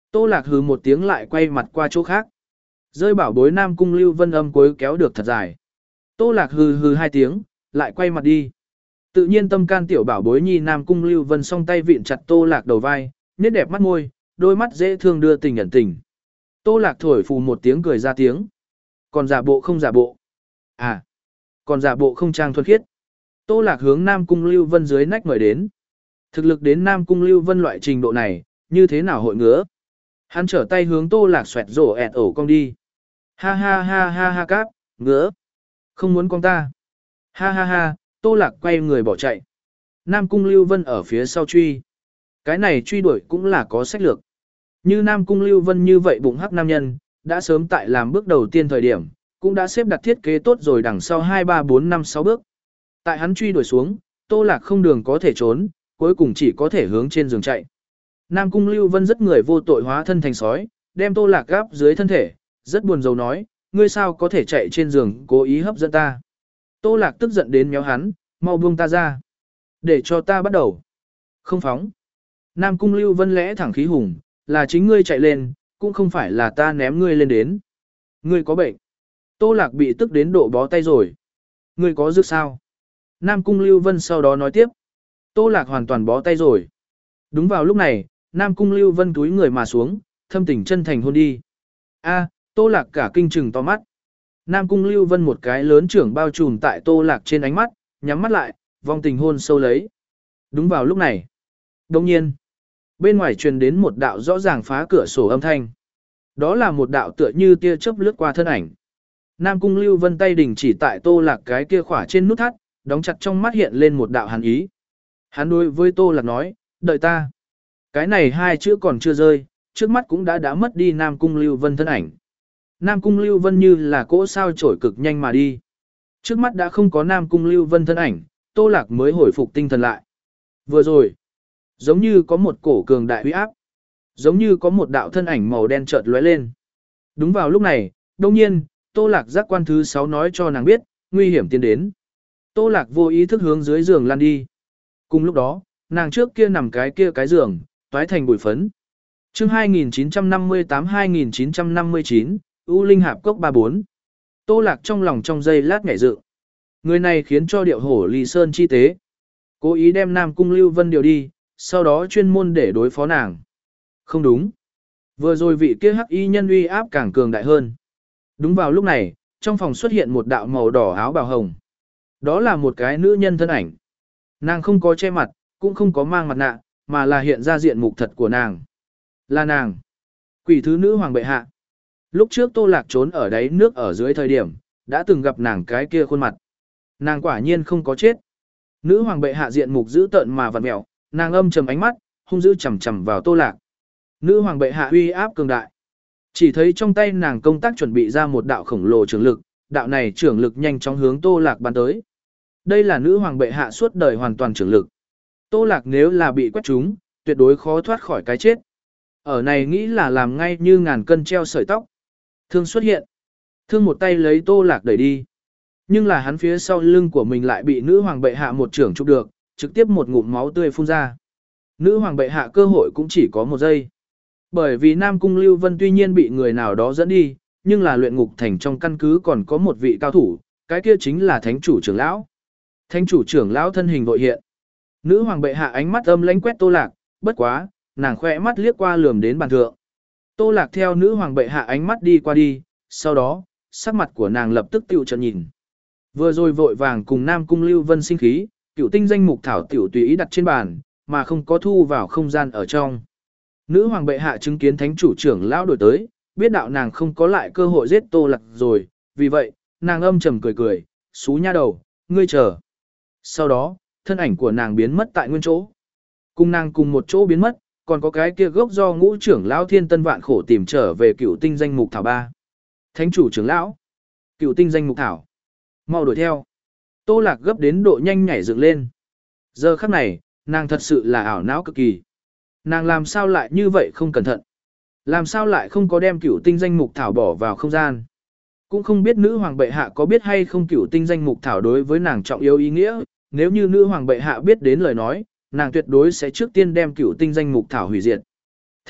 Speaker 1: Tô Lạc hừ một tiếng lại quay mặt qua chỗ khác. Rơi bảo bối Nam Cung Lưu Vân âm cuối kéo được thật dài. Tô Lạc hừ hừ hai tiếng, lại quay mặt đi. Tự nhiên tâm can tiểu bảo bối nhi Nam Cung Lưu Vân song tay vịn chặt Tô Lạc đầu vai, nét đẹp mắt môi, đôi mắt dễ thương đưa tình ẩn tình. Tô Lạc thổi phù một tiếng cười ra tiếng. Còn giả bộ không giả bộ. À, còn giả bộ không trang thuần khiết. Tô Lạc hướng Nam Cung Lưu Vân dưới nách mời đến. Thực lực đến Nam Cung Lưu Vân loại trình độ này, như thế nào hội ngứa. Hắn trở tay hướng Tô Lạc xoẹt rổ ẹt ổ cong đi. Ha ha ha ha ha cáp, ngứa. Không muốn con ta. Ha ha ha, Tô Lạc quay người bỏ chạy. Nam Cung Lưu Vân ở phía sau truy. Cái này truy đuổi cũng là có sách lược. Như Nam Cung Lưu Vân như vậy bụng hắc nam nhân, đã sớm tại làm bước đầu tiên thời điểm, cũng đã xếp đặt thiết kế tốt rồi đằng sau hai ba bốn năm sáu bước. Tại hắn truy đuổi xuống, Tô Lạc không đường có thể trốn, cuối cùng chỉ có thể hướng trên giường chạy. Nam Cung Lưu Vân rất người vô tội hóa thân thành sói, đem Tô Lạc gáp dưới thân thể, rất buồn rầu nói, ngươi sao có thể chạy trên giường cố ý hấp dẫn ta. Tô Lạc tức giận đến méo hắn, mau buông ta ra. Để cho ta bắt đầu. Không phóng. Nam Cung Lưu Vân lẽ thẳng khí hùng, là chính ngươi chạy lên, cũng không phải là ta ném ngươi lên đến. Ngươi có bệnh. Tô Lạc bị tức đến độ bó tay rồi. Ngươi có dược sao? Nam Cung Lưu Vân sau đó nói tiếp. Tô Lạc hoàn toàn bó tay rồi. Đúng vào lúc này, Nam Cung Lưu Vân túi người mà xuống, thâm tình chân thành hôn đi. A, Tô Lạc cả kinh trừng to mắt. Nam Cung Lưu Vân một cái lớn trưởng bao trùm tại Tô Lạc trên ánh mắt, nhắm mắt lại, vong tình hôn sâu lấy. Đúng vào lúc này. Đồng nhiên, bên ngoài truyền đến một đạo rõ ràng phá cửa sổ âm thanh. Đó là một đạo tựa như tia chớp lướt qua thân ảnh. Nam Cung Lưu Vân tay đình chỉ tại Tô Lạc cái kia khỏa trên nút thắt, đóng chặt trong mắt hiện lên một đạo hàn ý. Hắn đối với Tô Lạc nói, đợi ta. Cái này hai chữ còn chưa rơi, trước mắt cũng đã đã mất đi Nam Cung Lưu Vân thân ảnh. Nam Cung Lưu Vân như là cỗ sao trổi cực nhanh mà đi. Trước mắt đã không có Nam Cung Lưu Vân thân ảnh, Tô Lạc mới hồi phục tinh thần lại. Vừa rồi, giống như có một cổ cường đại uy áp, giống như có một đạo thân ảnh màu đen chợt lóe lên. Đúng vào lúc này, đột nhiên, Tô Lạc giác quan thứ sáu nói cho nàng biết, nguy hiểm tiến đến. Tô Lạc vô ý thức hướng dưới giường lăn đi. Cùng lúc đó, nàng trước kia nằm cái kia cái giường, toái thành bụi phấn. Chương hai nghìn chín trăm năm mươi tám hai nghìn chín trăm năm mươi chín, U Linh Hạp Cốc ba bốn. Tô Lạc trong lòng trong giây lát nhảy dựng. Người này khiến cho điệu hổ Ly Sơn chi tế. Cố ý đem Nam Cung Lưu Vân điều đi, sau đó chuyên môn để đối phó nàng. Không đúng. Vừa rồi vị kia hắc y nhân uy áp càng cường đại hơn. Đúng vào lúc này, trong phòng xuất hiện một đạo màu đỏ áo bào hồng. Đó là một cái nữ nhân thân ảnh. Nàng không có che mặt, cũng không có mang mặt nạ, mà là hiện ra diện mục thật của nàng. Là nàng. Quỷ thứ nữ hoàng bệ hạ. Lúc trước Tô Lạc trốn ở đáy nước ở dưới thời điểm, đã từng gặp nàng cái kia khuôn mặt. Nàng quả nhiên không có chết. Nữ hoàng bệ hạ diện mục dữ tợn mà vặn mẹo, nàng âm trầm ánh mắt, hung dữ chằm chằm vào Tô Lạc. Nữ hoàng bệ hạ uy áp cường đại. Chỉ thấy trong tay nàng công tác chuẩn bị ra một đạo khổng lồ trường lực, đạo này trưởng lực nhanh chóng hướng Tô Lạc bắn tới. Đây là nữ hoàng bệ hạ suốt đời hoàn toàn trưởng lực. Tô Lạc nếu là bị quét trúng, tuyệt đối khó thoát khỏi cái chết. Ở này nghĩ là làm ngay như ngàn cân treo sợi tóc. Thương xuất hiện. Thương một tay lấy Tô Lạc đẩy đi. Nhưng là hắn phía sau lưng của mình lại bị nữ hoàng bệ hạ một trưởng chụp được, trực tiếp một ngụm máu tươi phun ra. Nữ hoàng bệ hạ cơ hội cũng chỉ có một giây. Bởi vì Nam Cung Lưu Vân tuy nhiên bị người nào đó dẫn đi, nhưng là luyện ngục thành trong căn cứ còn có một vị cao thủ, cái kia chính là thánh chủ trưởng lão. Thánh chủ trưởng lão thân hình vội hiện. Nữ hoàng bệ hạ ánh mắt âm lãnh quét Tô Lạc, bất quá, nàng khẽ mắt liếc qua lườm đến bàn thượng. Tô Lạc theo nữ hoàng bệ hạ ánh mắt đi qua đi, sau đó, sắc mặt của nàng lập tức tiểu trợn nhìn. Vừa rồi vội vàng cùng Nam Cung Lưu Vân sinh khí, cựu tinh danh mục thảo tiểu tùy ý đặt trên bàn, mà không có thu vào không gian ở trong. Nữ hoàng bệ hạ chứng kiến thánh chủ trưởng lão đổi tới, biết đạo nàng không có lại cơ hội giết Tô Lạc rồi, vì vậy, nàng âm trầm cười cười, xú nha đầu, ngươi chờ. Sau đó, thân ảnh của nàng biến mất tại nguyên chỗ. Cùng nàng cùng một chỗ biến mất, còn có cái kia gốc do ngũ trưởng lão thiên tân vạn khổ tìm trở về cựu tinh danh mục thảo ba. Thánh chủ trưởng lão, cựu tinh danh mục thảo, mau đuổi theo. Tô Lạc gấp đến độ nhanh nhảy dựng lên. Giờ khắc này, nàng thật sự là ảo não cực kỳ. Nàng làm sao lại như vậy không cẩn thận? Làm sao lại không có đem cửu tinh danh mục thảo bỏ vào không gian? Cũng không biết nữ hoàng bệ hạ có biết hay không cửu tinh danh mục thảo đối với nàng trọng yếu ý nghĩa, nếu như nữ hoàng bệ hạ biết đến lời nói, nàng tuyệt đối sẽ trước tiên đem cửu tinh danh mục thảo hủy diệt.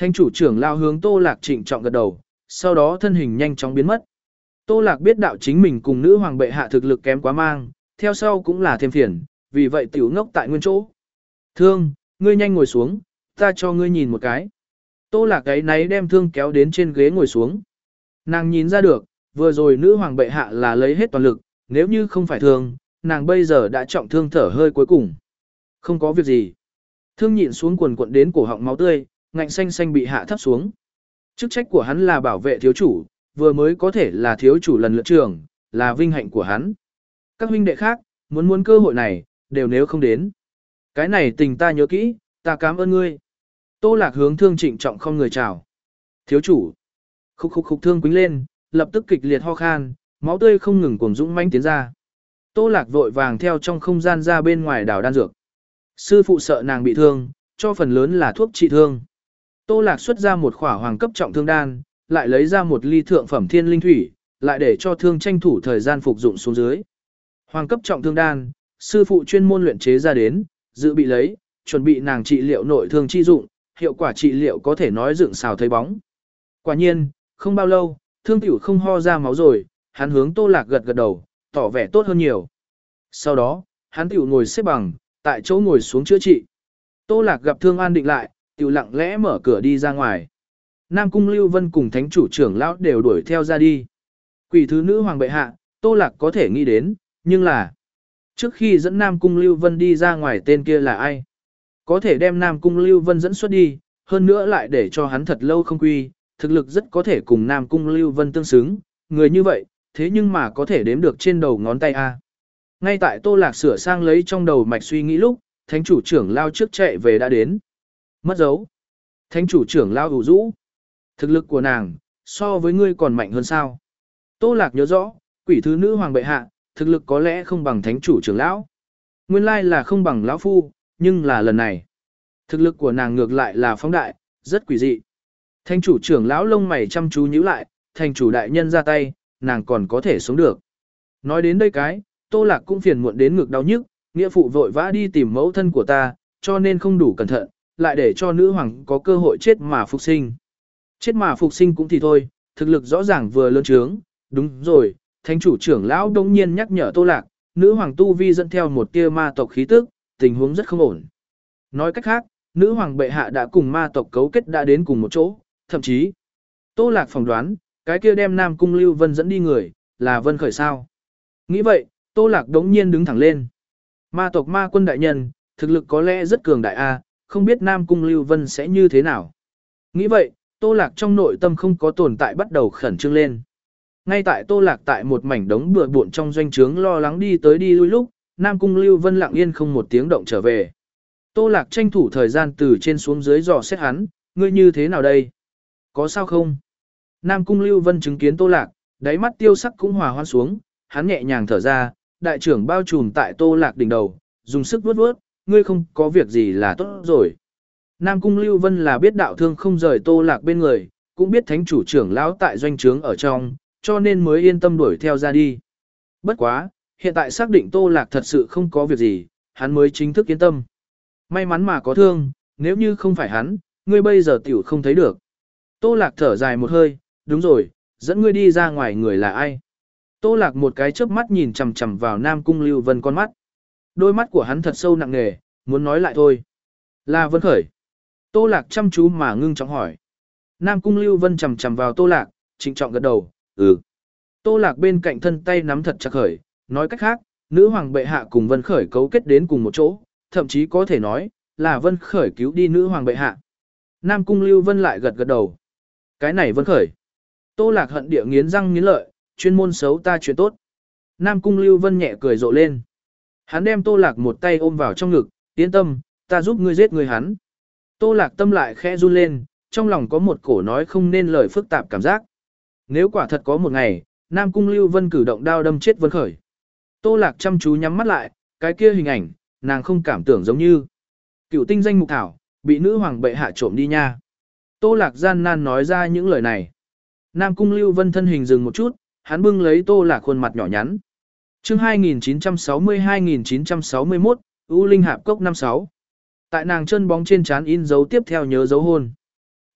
Speaker 1: Thánh chủ trưởng lao hướng Tô Lạc trịnh trọng gật đầu, sau đó thân hình nhanh chóng biến mất. Tô Lạc biết đạo chính mình cùng nữ hoàng bệ hạ thực lực kém quá mang, theo sau cũng là thêm phiền, vì vậy tiểu ngốc tại nguyên chỗ. Thương, ngươi nhanh ngồi xuống, ta cho ngươi nhìn một cái. Tô Lạc ấy náy đem thương kéo đến trên ghế ngồi xuống. Nàng nhìn ra được, vừa rồi nữ hoàng bệ hạ là lấy hết toàn lực, nếu như không phải thương, nàng bây giờ đã trọng thương thở hơi cuối cùng. Không có việc gì. Thương nhịn xuống quần quận đến cổ họng máu tươi, ngạnh xanh xanh bị hạ thấp xuống. Chức trách của hắn là bảo vệ thiếu chủ, vừa mới có thể là thiếu chủ lần lượt trưởng, là vinh hạnh của hắn. Các huynh đệ khác, muốn muốn cơ hội này, đều nếu không đến. Cái này tình ta nhớ kỹ, ta cảm ơn ngươi. Tô Lạc hướng Thương trịnh trọng không người chào. Thiếu chủ. Khúc khúc khúc Thương quính lên, lập tức kịch liệt ho khan, máu tươi không ngừng cuồng dũng mãnh tiến ra. Tô Lạc vội vàng theo trong không gian ra bên ngoài đảo đan dược. Sư phụ sợ nàng bị thương, cho phần lớn là thuốc trị thương. Tô Lạc xuất ra một khỏa hoàng cấp trọng thương đan, lại lấy ra một ly thượng phẩm thiên linh thủy, lại để cho thương tranh thủ thời gian phục dụng xuống dưới. Hoàng cấp trọng thương đan, sư phụ chuyên môn luyện chế ra đến, dự bị lấy, chuẩn bị nàng trị liệu nội thương chi dụng, hiệu quả trị liệu có thể nói dựng xào thấy bóng. Quả nhiên, không bao lâu, thương tiểu không ho ra máu rồi, hắn hướng Tô Lạc gật gật đầu, tỏ vẻ tốt hơn nhiều. Sau đó, hắn tiểu ngồi xếp bằng, tại chỗ ngồi xuống chữa trị. Tô Lạc gặp thương an định lại, tiểu lặng lẽ mở cửa đi ra ngoài. Nam Cung Lưu Vân cùng thánh chủ trưởng lão đều đuổi theo ra đi. Quỷ thứ nữ hoàng bệ hạ, Tô Lạc có thể nghĩ đến, nhưng là trước khi dẫn Nam Cung Lưu Vân đi ra ngoài tên kia là ai? Có thể đem Nam Cung Lưu Vân dẫn xuất đi, hơn nữa lại để cho hắn thật lâu không quy, thực lực rất có thể cùng Nam Cung Lưu Vân tương xứng, người như vậy, thế nhưng mà có thể đếm được trên đầu ngón tay a. Ngay tại Tô Lạc sửa sang lấy trong đầu mạch suy nghĩ lúc, thánh chủ trưởng lao trước chạy về đã đến. Mất dấu. Thánh chủ trưởng lao ủ rũ. Thực lực của nàng, so với ngươi còn mạnh hơn sao? Tô Lạc nhớ rõ, quỷ thứ nữ hoàng bệ hạ, thực lực có lẽ không bằng thánh chủ trưởng lão. Nguyên lai là không bằng lão phu, nhưng là lần này. Thực lực của nàng ngược lại là phóng đại, rất quỷ dị. Thánh chủ trưởng lão lông mày chăm chú nhíu lại, thành chủ đại nhân ra tay, nàng còn có thể sống được. Nói đến đây cái, Tô Lạc cũng phiền muộn đến ngực đau nhức, nghĩa phụ vội vã đi tìm mẫu thân của ta, cho nên không đủ cẩn thận, lại để cho nữ hoàng có cơ hội chết mà phục sinh. Chết mà phục sinh cũng thì thôi, thực lực rõ ràng vừa lớn trướng, đúng rồi, thánh chủ trưởng lão đông nhiên nhắc nhở Tô Lạc, nữ hoàng tu vi dẫn theo một tia ma tộc khí tức, tình huống rất không ổn. Nói cách khác, nữ hoàng bệ hạ đã cùng ma tộc cấu kết đã đến cùng một chỗ, thậm chí, Tô Lạc phỏng đoán, cái kia đem Nam Cung Lưu Vân dẫn đi người, là Vân Khởi sao. Nghĩ vậy, Tô Lạc đống nhiên đứng thẳng lên. Ma tộc ma quân đại nhân, thực lực có lẽ rất cường đại a, không biết Nam Cung Lưu Vân sẽ như thế nào. Nghĩ vậy, Tô Lạc trong nội tâm không có tồn tại bắt đầu khẩn trương lên. Ngay tại Tô Lạc tại một mảnh đống bừa bộn trong doanh trướng lo lắng đi tới đi lui lúc, Nam Cung Lưu Vân lặng yên không một tiếng động trở về. Tô Lạc tranh thủ thời gian từ trên xuống dưới dò xét hắn, ngươi như thế nào đây? Có sao không? Nam Cung Lưu Vân chứng kiến Tô Lạc, đáy mắt tiêu sắc cũng hòa hoan xuống, hắn nhẹ nhàng thở ra, đại trưởng bao trùm tại Tô Lạc đỉnh đầu, dùng sức vuốt vuốt, ngươi không có việc gì là tốt rồi. Nam Cung Lưu Vân là biết đạo thương không rời Tô Lạc bên người, cũng biết thánh chủ trưởng lão tại doanh trướng ở trong, cho nên mới yên tâm đuổi theo ra đi. Bất quá, hiện tại xác định Tô Lạc thật sự không có việc gì, hắn mới chính thức yên tâm. May mắn mà có thương, nếu như không phải hắn, ngươi bây giờ tiểu không thấy được. Tô Lạc thở dài một hơi, đúng rồi, dẫn ngươi đi ra ngoài người là ai? Tô Lạc một cái chớp mắt nhìn chằm chằm vào Nam Cung Lưu Vân con mắt. Đôi mắt của hắn thật sâu nặng nề, muốn nói lại thôi. Là Vân Khởi. Tô Lạc chăm chú mà ngưng trọng hỏi. Nam Cung Lưu Vân chằm chằm vào Tô Lạc, trịnh trọng gật đầu, ừ. Tô Lạc bên cạnh thân tay nắm thật chặt khởi, nói cách khác, nữ hoàng bệ hạ cùng Vân Khởi cấu kết đến cùng một chỗ, thậm chí có thể nói, là Vân Khởi cứu đi nữ hoàng bệ hạ. Nam Cung Lưu Vân lại gật gật đầu. Cái này Vân Khởi. Tô Lạc hận địa nghiến răng nghiến lợi, chuyên môn xấu ta chuyện tốt. Nam Cung Lưu Vân nhẹ cười rộ lên. Hắn đem Tô Lạc một tay ôm vào trong ngực, yên tâm, ta giúp ngươi giết người hắn. Tô Lạc tâm lại khẽ run lên, trong lòng có một cổ nói không nên lời phức tạp cảm giác. Nếu quả thật có một ngày, Nam Cung Lưu Vân cử động đao đâm chết Vân Khởi. Tô Lạc chăm chú nhắm mắt lại, cái kia hình ảnh, nàng không cảm tưởng giống như cựu tinh danh mục thảo, bị nữ hoàng bệ hạ trộm đi nha. Tô Lạc gian nan nói ra những lời này. Nam Cung Lưu Vân thân hình dừng một chút, hắn bưng lấy Tô Lạc khuôn mặt nhỏ nhắn. Chương hai nghìn chín trăm sáu mươi hai nghìn chín trăm sáu mươi mốt, U Linh Hạp Cốc năm sáu. Tại nàng chân bóng trên trán in dấu tiếp theo nhớ dấu hôn.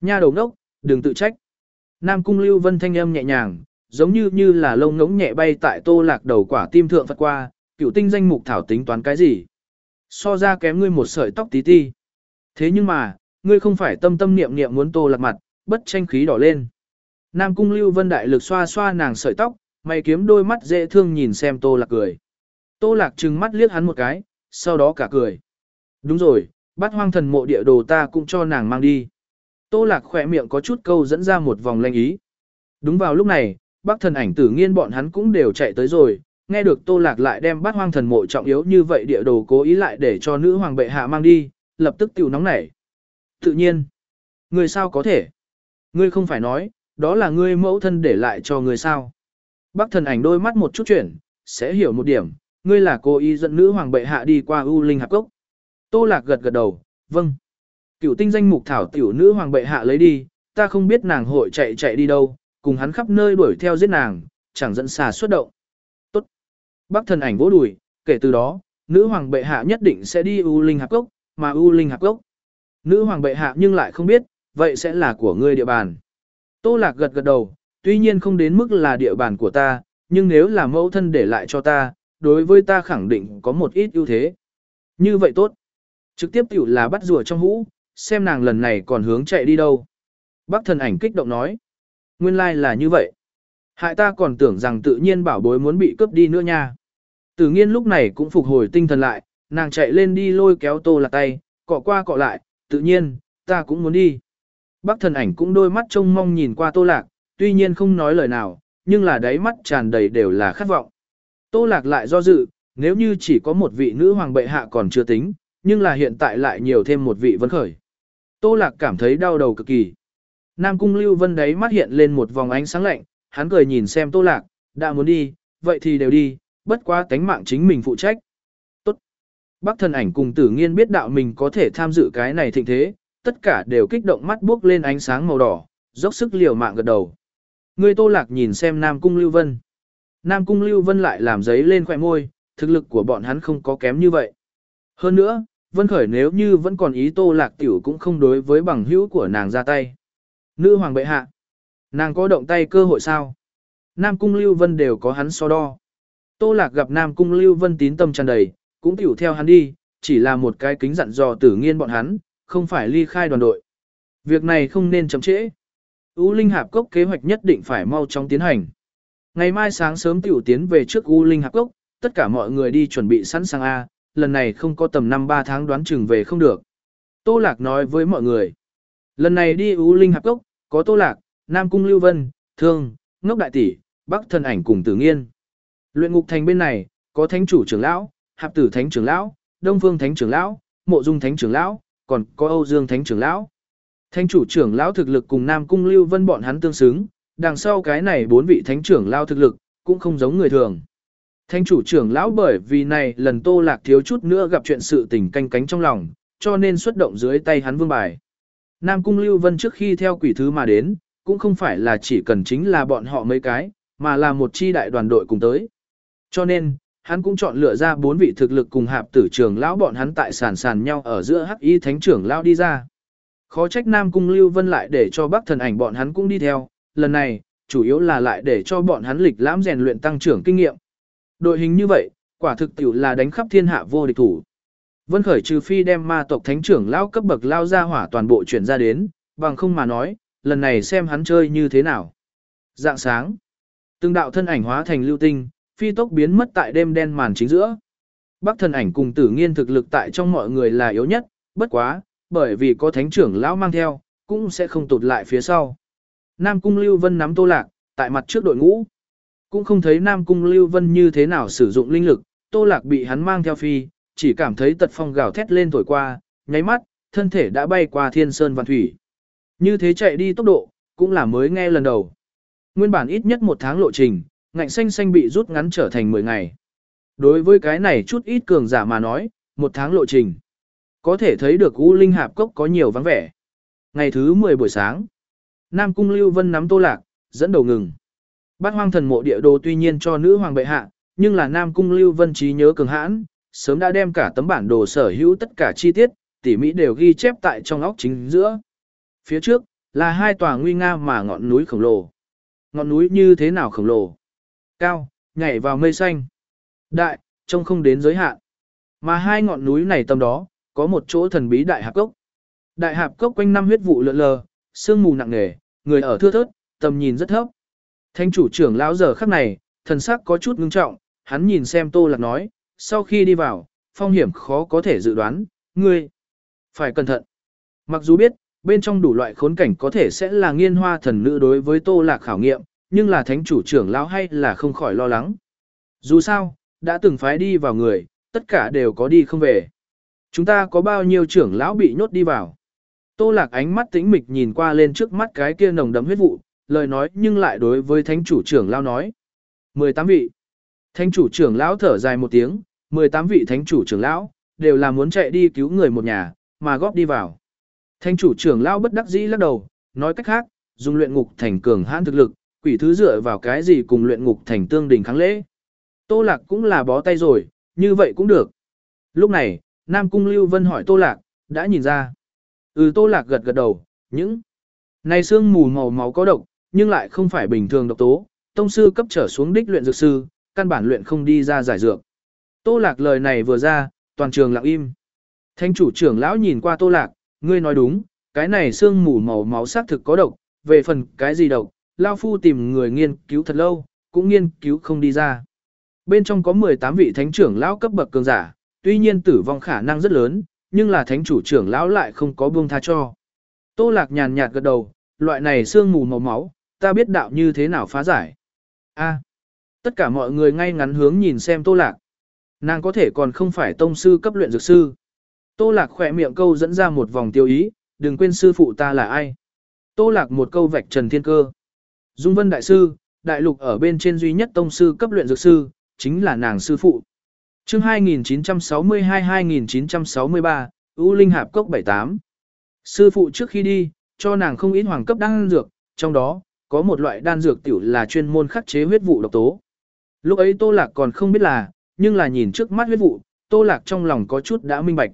Speaker 1: Nha đầu ngốc, đừng tự trách. Nam Cung Lưu Vân thanh âm nhẹ nhàng, giống như như là lông ngỗng nhẹ bay tại Tô Lạc đầu quả tim thượng phật qua, cửu tinh danh mục thảo tính toán cái gì? So ra kém ngươi một sợi tóc tí ti. Thế nhưng mà, ngươi không phải tâm tâm niệm niệm muốn Tô Lạc mặt, bất tranh khí đỏ lên. Nam Cung Lưu Vân đại lực xoa xoa nàng sợi tóc, mày kiếm đôi mắt dễ thương nhìn xem Tô Lạc cười. Tô Lạc trừng mắt liếc hắn một cái, sau đó cả cười. Đúng rồi, Bát Hoang Thần Mộ địa đồ ta cũng cho nàng mang đi. Tô Lạc khỏe miệng có chút câu dẫn ra một vòng lanh ý. Đúng vào lúc này, Bắc Thần Ảnh Tử Nghiên bọn hắn cũng đều chạy tới rồi, nghe được Tô Lạc lại đem Bát Hoang Thần Mộ trọng yếu như vậy địa đồ cố ý lại để cho nữ hoàng bệ hạ mang đi, lập tức tiểu nóng nảy. Tự nhiên, ngươi sao có thể? Ngươi không phải nói, đó là ngươi mẫu thân để lại cho ngươi sao? Bắc Thần Ảnh đôi mắt một chút chuyển, sẽ hiểu một điểm, ngươi là cố ý dẫn nữ hoàng bệ hạ đi qua U Linh Hạp Cốc. Tô Lạc gật gật đầu, vâng. Cửu tinh danh mục thảo tiểu nữ hoàng bệ hạ lấy đi, ta không biết nàng hội chạy chạy đi đâu, cùng hắn khắp nơi đuổi theo giết nàng, chẳng dẫn xà xuất động. Tốt. Bắc Thần Ảnh vỗ đùi, kể từ đó, nữ hoàng bệ hạ nhất định sẽ đi U Linh Hạp Cốc, mà U Linh Hạp Cốc. Nữ hoàng bệ hạ nhưng lại không biết, vậy sẽ là của ngươi địa bàn. Tô Lạc gật gật đầu, tuy nhiên không đến mức là địa bàn của ta, nhưng nếu là mẫu thân để lại cho ta, đối với ta khẳng định có một ít ưu thế. Như vậy tốt. Trực tiếp tiểu là bắt rùa trong hũ, xem nàng lần này còn hướng chạy đi đâu. Bắc Thần Ảnh kích động nói. Nguyên lai là như vậy. Hại ta còn tưởng rằng tự nhiên bảo bối muốn bị cướp đi nữa nha. Tử Nghiên lúc này cũng phục hồi tinh thần lại, nàng chạy lên đi lôi kéo Tô Lạc tay, cọ qua cọ lại, tự nhiên, ta cũng muốn đi. Bắc Thần Ảnh cũng đôi mắt trông mong nhìn qua Tô Lạc, tuy nhiên không nói lời nào, nhưng là đáy mắt tràn đầy đều là khát vọng. Tô Lạc lại do dự, nếu như chỉ có một vị nữ hoàng bệ hạ còn chưa tính, nhưng là hiện tại lại nhiều thêm một vị Vân Khởi. Tô Lạc cảm thấy đau đầu cực kỳ. Nam Cung Lưu Vân đấy mắt hiện lên một vòng ánh sáng lạnh, hắn cười nhìn xem Tô Lạc, đã muốn đi, vậy thì đều đi, bất quá tánh mạng chính mình phụ trách. Tốt. Bắc Thần Ảnh cùng Tử Nghiên biết đạo mình có thể tham dự cái này thịnh thế, tất cả đều kích động mắt bước lên ánh sáng màu đỏ, dốc sức liều mạng gật đầu. Người Tô Lạc nhìn xem Nam Cung Lưu Vân. Nam Cung Lưu Vân lại làm giấy lên khỏe môi, thực lực của bọn hắn không có kém như vậy. Hơn nữa, Vân Khởi nếu như vẫn còn ý Tô Lạc tiểu cũng không đối với bằng hữu của nàng ra tay. Nữ hoàng bệ hạ. Nàng có động tay cơ hội sao? Nam Cung Lưu Vân đều có hắn so đo. Tô Lạc gặp Nam Cung Lưu Vân tín tâm tràn đầy, cũng tiểu theo hắn đi, chỉ là một cái kính dặn dò Tử Nghiên bọn hắn, không phải ly khai đoàn đội. Việc này không nên chậm trễ. U Linh Hạp Cốc kế hoạch nhất định phải mau chóng tiến hành. Ngày mai sáng sớm tiểu tiến về trước U Linh Hạp Cốc, tất cả mọi người đi chuẩn bị sẵn sàng A, lần này không có tầm năm ba tháng đoán chừng về không được. Tô Lạc nói với mọi người. Lần này đi U Linh Hạp Cốc, có Tô Lạc, Nam Cung Lưu Vân, Thương, Ngốc Đại Tỷ, Bắc Thần Ảnh cùng Tử Nghiên. Luyện ngục thành bên này, có Thánh chủ trưởng lão, Hạp Tử Thánh trưởng lão, Đông Phương Thánh trưởng lão, Mộ Dung Thánh trưởng lão, còn có Âu Dương Thánh trưởng lão. Thánh chủ trưởng lão thực lực cùng Nam Cung Lưu Vân bọn hắn tương xứng, đằng sau cái này bốn vị thánh trưởng lão thực lực cũng không giống người thường. Thánh chủ trưởng lão bởi vì này lần Tô Lạc thiếu chút nữa gặp chuyện sự tình canh cánh trong lòng, cho nên xuất động dưới tay hắn vương bài. Nam Cung Lưu Vân trước khi theo quỷ thứ mà đến, cũng không phải là chỉ cần chính là bọn họ mấy cái, mà là một chi đại đoàn đội cùng tới. Cho nên, hắn cũng chọn lựa ra bốn vị thực lực cùng Hạp Tử trưởng lão bọn hắn tại sàn sàn nhau ở giữa Hắc Y Thánh trưởng lão đi ra. Khó trách Nam Cung Lưu Vân lại để cho Bắc Thần Ảnh bọn hắn cũng đi theo, lần này, chủ yếu là lại để cho bọn hắn lịch lãm rèn luyện tăng trưởng kinh nghiệm. Đội hình như vậy, quả thực tiểu là đánh khắp thiên hạ vô địch thủ. Vân Khởi trừ phi đem ma tộc thánh trưởng lão cấp bậc lao ra hỏa toàn bộ chuyển ra đến, bằng không mà nói, lần này xem hắn chơi như thế nào. Dạng sáng, từng đạo thân ảnh hóa thành lưu tinh, phi tốc biến mất tại đêm đen màn chính giữa. Bắc Thần Ảnh cùng Tử Nghiên thực lực tại trong mọi người là yếu nhất, bất quá, bởi vì có thánh trưởng lão mang theo, cũng sẽ không tụt lại phía sau. Nam Cung Lưu Vân nắm Tô Lạc, tại mặt trước đội ngũ. Cũng không thấy Nam Cung Lưu Vân như thế nào sử dụng linh lực, Tô Lạc bị hắn mang theo phi, chỉ cảm thấy tật phong gào thét lên thổi qua, nháy mắt, thân thể đã bay qua thiên sơn vạn thủy. Như thế chạy đi tốc độ, cũng là mới nghe lần đầu. Nguyên bản ít nhất một tháng lộ trình, ngạnh xanh xanh bị rút ngắn trở thành mười ngày. Đối với cái này chút ít cường giả mà nói, một tháng lộ trình. Có thể thấy được U Linh Hạp Cốc có nhiều vắng vẻ. Ngày thứ mười buổi sáng, Nam Cung Lưu Vân nắm Tô Lạc, dẫn đầu ngừng. Bát Hoang Thần Mộ địa đồ tuy nhiên cho nữ hoàng bệ hạ, nhưng là Nam Cung Lưu Vân trí nhớ cường hãn, sớm đã đem cả tấm bản đồ sở hữu tất cả chi tiết, tỉ mỹ đều ghi chép tại trong óc chính giữa. Phía trước Là hai tòa nguy nga mà ngọn núi khổng lồ. Ngọn núi như thế nào khổng lồ? Cao, nhảy vào mây xanh. Đại, trông không đến giới hạn. Mà hai ngọn núi này tầm đó, có một chỗ thần bí đại hạp cốc. Đại hạp cốc quanh năm huyết vụ lượn lờ, sương mù nặng nề, người ở thưa thớt, tầm nhìn rất thấp. Thánh chủ trưởng lão giờ khắc này, thần sắc có chút ngưng trọng, hắn nhìn xem Tô Lạc nói, sau khi đi vào, phong hiểm khó có thể dự đoán, ngươi phải cẩn thận. Mặc dù biết, bên trong đủ loại khốn cảnh có thể sẽ là nghiên hoa thần nữ đối với Tô Lạc khảo nghiệm, nhưng là thánh chủ trưởng lão hay là không khỏi lo lắng. Dù sao, đã từng phái đi vào người, tất cả đều có đi không về. Chúng ta có bao nhiêu trưởng lão bị nhốt đi vào? Tô Lạc ánh mắt tĩnh mịch nhìn qua lên trước mắt cái kia nồng đậm huyết vụ, lời nói nhưng lại đối với thánh chủ trưởng lão nói. mười tám vị. Thánh chủ trưởng lão thở dài một tiếng, mười tám vị thánh chủ trưởng lão, đều là muốn chạy đi cứu người một nhà, mà góp đi vào. Thánh chủ trưởng lão bất đắc dĩ lắc đầu, nói cách khác, dùng luyện ngục thành cường hãn thực lực, quỷ thứ dựa vào cái gì cùng luyện ngục thành tương đình kháng lễ. Tô Lạc cũng là bó tay rồi, như vậy cũng được. Lúc này, Nam Cung Lưu Vân hỏi Tô Lạc, đã nhìn ra. Ừ, Tô Lạc gật gật đầu, những này xương mù màu máu có độc, nhưng lại không phải bình thường độc tố, tông sư cấp trở xuống đích luyện dược sư, căn bản luyện không đi ra giải dược. Tô Lạc lời này vừa ra, toàn trường lặng im. Thánh chủ trưởng lão nhìn qua Tô Lạc, ngươi nói đúng, cái này xương mù màu máu xác thực có độc, về phần cái gì độc, lão phu tìm người nghiên cứu thật lâu, cũng nghiên cứu không đi ra. Bên trong có mười tám vị thánh trưởng lão cấp bậc cường giả, tuy nhiên tử vong khả năng rất lớn, nhưng là thánh chủ trưởng lão lại không có buông tha cho. Tô Lạc nhàn nhạt gật đầu, loại này xương mù màu máu, ta biết đạo như thế nào phá giải. A. Tất cả mọi người ngay ngắn hướng nhìn xem Tô Lạc. Nàng có thể còn không phải tông sư cấp luyện dược sư. Tô Lạc khỏe miệng câu dẫn ra một vòng tiêu ý, đừng quên sư phụ ta là ai. Tô Lạc một câu vạch trần thiên cơ. Dung Vân đại sư, đại lục ở bên trên duy nhất tông sư cấp luyện dược sư, chính là nàng sư phụ. Chương hai nghìn chín trăm sáu mươi hai đến hai nghìn chín trăm sáu mươi ba, U Linh Hạp Cốc bảy tám. Sư phụ trước khi đi, cho nàng không ít hoàng cấp đan dược, trong đó, có một loại đan dược tiểu là chuyên môn khắc chế huyết vụ độc tố. Lúc ấy Tô Lạc còn không biết là, nhưng là nhìn trước mắt huyết vụ, Tô Lạc trong lòng có chút đã minh bạch.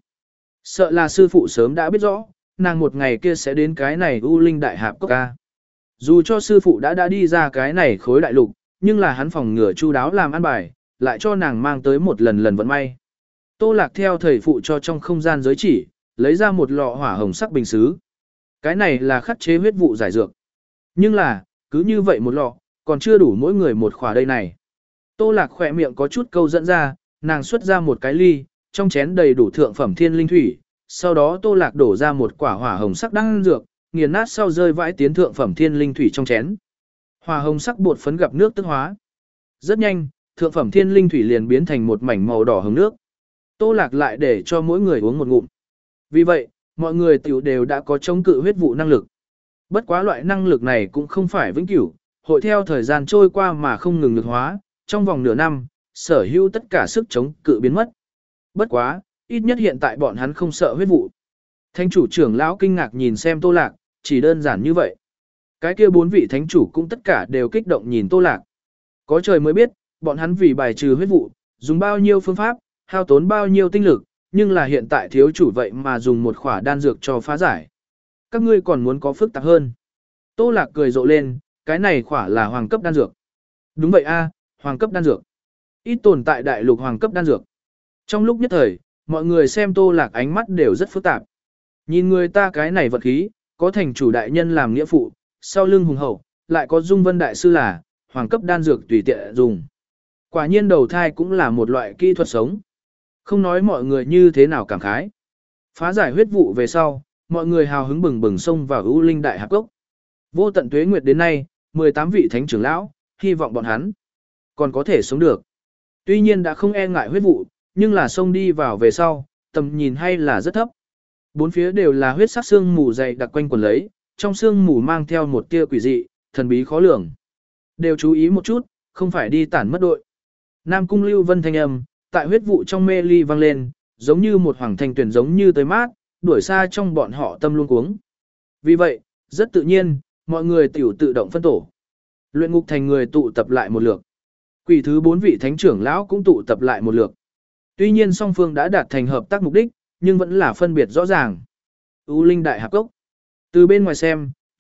Speaker 1: Sợ là sư phụ sớm đã biết rõ, nàng một ngày kia sẽ đến cái này U Linh Đại Hạp Cốc ca. Dù cho sư phụ đã đã đi ra cái này khối đại lục, nhưng là hắn phòng ngừa chu đáo làm ăn bài, lại cho nàng mang tới một lần lần vận may. Tô Lạc theo thầy phụ cho trong không gian giới chỉ, lấy ra một lọ hỏa hồng sắc bình sứ. Cái này là khắc chế huyết vụ giải dược. Nhưng là, cứ như vậy một lọ, còn chưa đủ mỗi người một khỏa đây này. Tô Lạc khỏe miệng có chút câu dẫn ra, nàng xuất ra một cái ly, trong chén đầy đủ thượng phẩm thiên linh thủy, sau đó Tô Lạc đổ ra một quả hỏa hồng sắc đan dược, nghiền nát sau rơi vãi tiến thượng phẩm thiên linh thủy trong chén. Hỏa hồng sắc bột phấn gặp nước tức hóa. Rất nhanh, thượng phẩm thiên linh thủy liền biến thành một mảnh màu đỏ hồng nước. Tô Lạc lại để cho mỗi người uống một ngụm. Vì vậy, mọi người tiểu đều đã có chống cự huyết vụ năng lực. Bất quá loại năng lực này cũng không phải vĩnh cửu, hội theo thời gian trôi qua mà không ngừng nhược hóa, trong vòng nửa năm, sở hữu tất cả sức chống cự biến mất. Bất quá, ít nhất hiện tại bọn hắn không sợ huyết vụ. Thánh chủ trưởng lão kinh ngạc nhìn xem Tô Lạc, chỉ đơn giản như vậy. Cái kia bốn vị thánh chủ cũng tất cả đều kích động nhìn Tô Lạc. Có trời mới biết, bọn hắn vì bài trừ huyết vụ, dùng bao nhiêu phương pháp, hao tốn bao nhiêu tinh lực, nhưng là hiện tại thiếu chủ vậy mà dùng một khỏa đan dược cho phá giải. Các ngươi còn muốn có phức tạp hơn. Tô Lạc cười rộ lên, cái này khỏa là hoàng cấp đan dược. Đúng vậy a, hoàng cấp đan dược. Ít tồn tại đại lục hoàng cấp đan dược. Trong lúc nhất thời, mọi người xem Tô Lạc ánh mắt đều rất phức tạp. Nhìn người ta cái này vật khí, có thành chủ đại nhân làm nghĩa phụ, sau lưng hùng hậu, lại có Dung Vân đại sư là hoàng cấp đan dược tùy tiện dùng. Quả nhiên đầu thai cũng là một loại kỹ thuật sống. Không nói mọi người như thế nào cảm khái. Phá giải huyết vụ về sau, mọi người hào hứng bừng bừng xông vào U Linh Đại Hạp Cốc. Vô tận tuế nguyệt đến nay, mười tám vị thánh trưởng lão, hy vọng bọn hắn còn có thể sống được. Tuy nhiên đã không e ngại huyết vụ, nhưng là xông đi vào về sau, tầm nhìn hay là rất thấp. Bốn phía đều là huyết sắc xương mù dày đặc quanh quần lấy, trong xương mù mang theo một tia quỷ dị, thần bí khó lường. Đều chú ý một chút, không phải đi tản mất đội. Nam Cung Lưu Vân thanh âm, tại huyết vụ trong mê ly vang lên, giống như một hoàng thành tuyển giống như tới mát, đuổi xa trong bọn họ tâm luôn cuống. Vì vậy, rất tự nhiên, mọi người tiểu tự động phân tổ. Luyện ngục thành người tụ tập lại một lượt. Quỷ thứ bốn vị thánh trưởng lão cũng tụ tập lại một lượt. Tuy nhiên song phương đã đạt thành hợp tác mục đích, nhưng vẫn là phân biệt rõ ràng. U Linh Đại Hạp Cốc. Từ bên ngoài xem,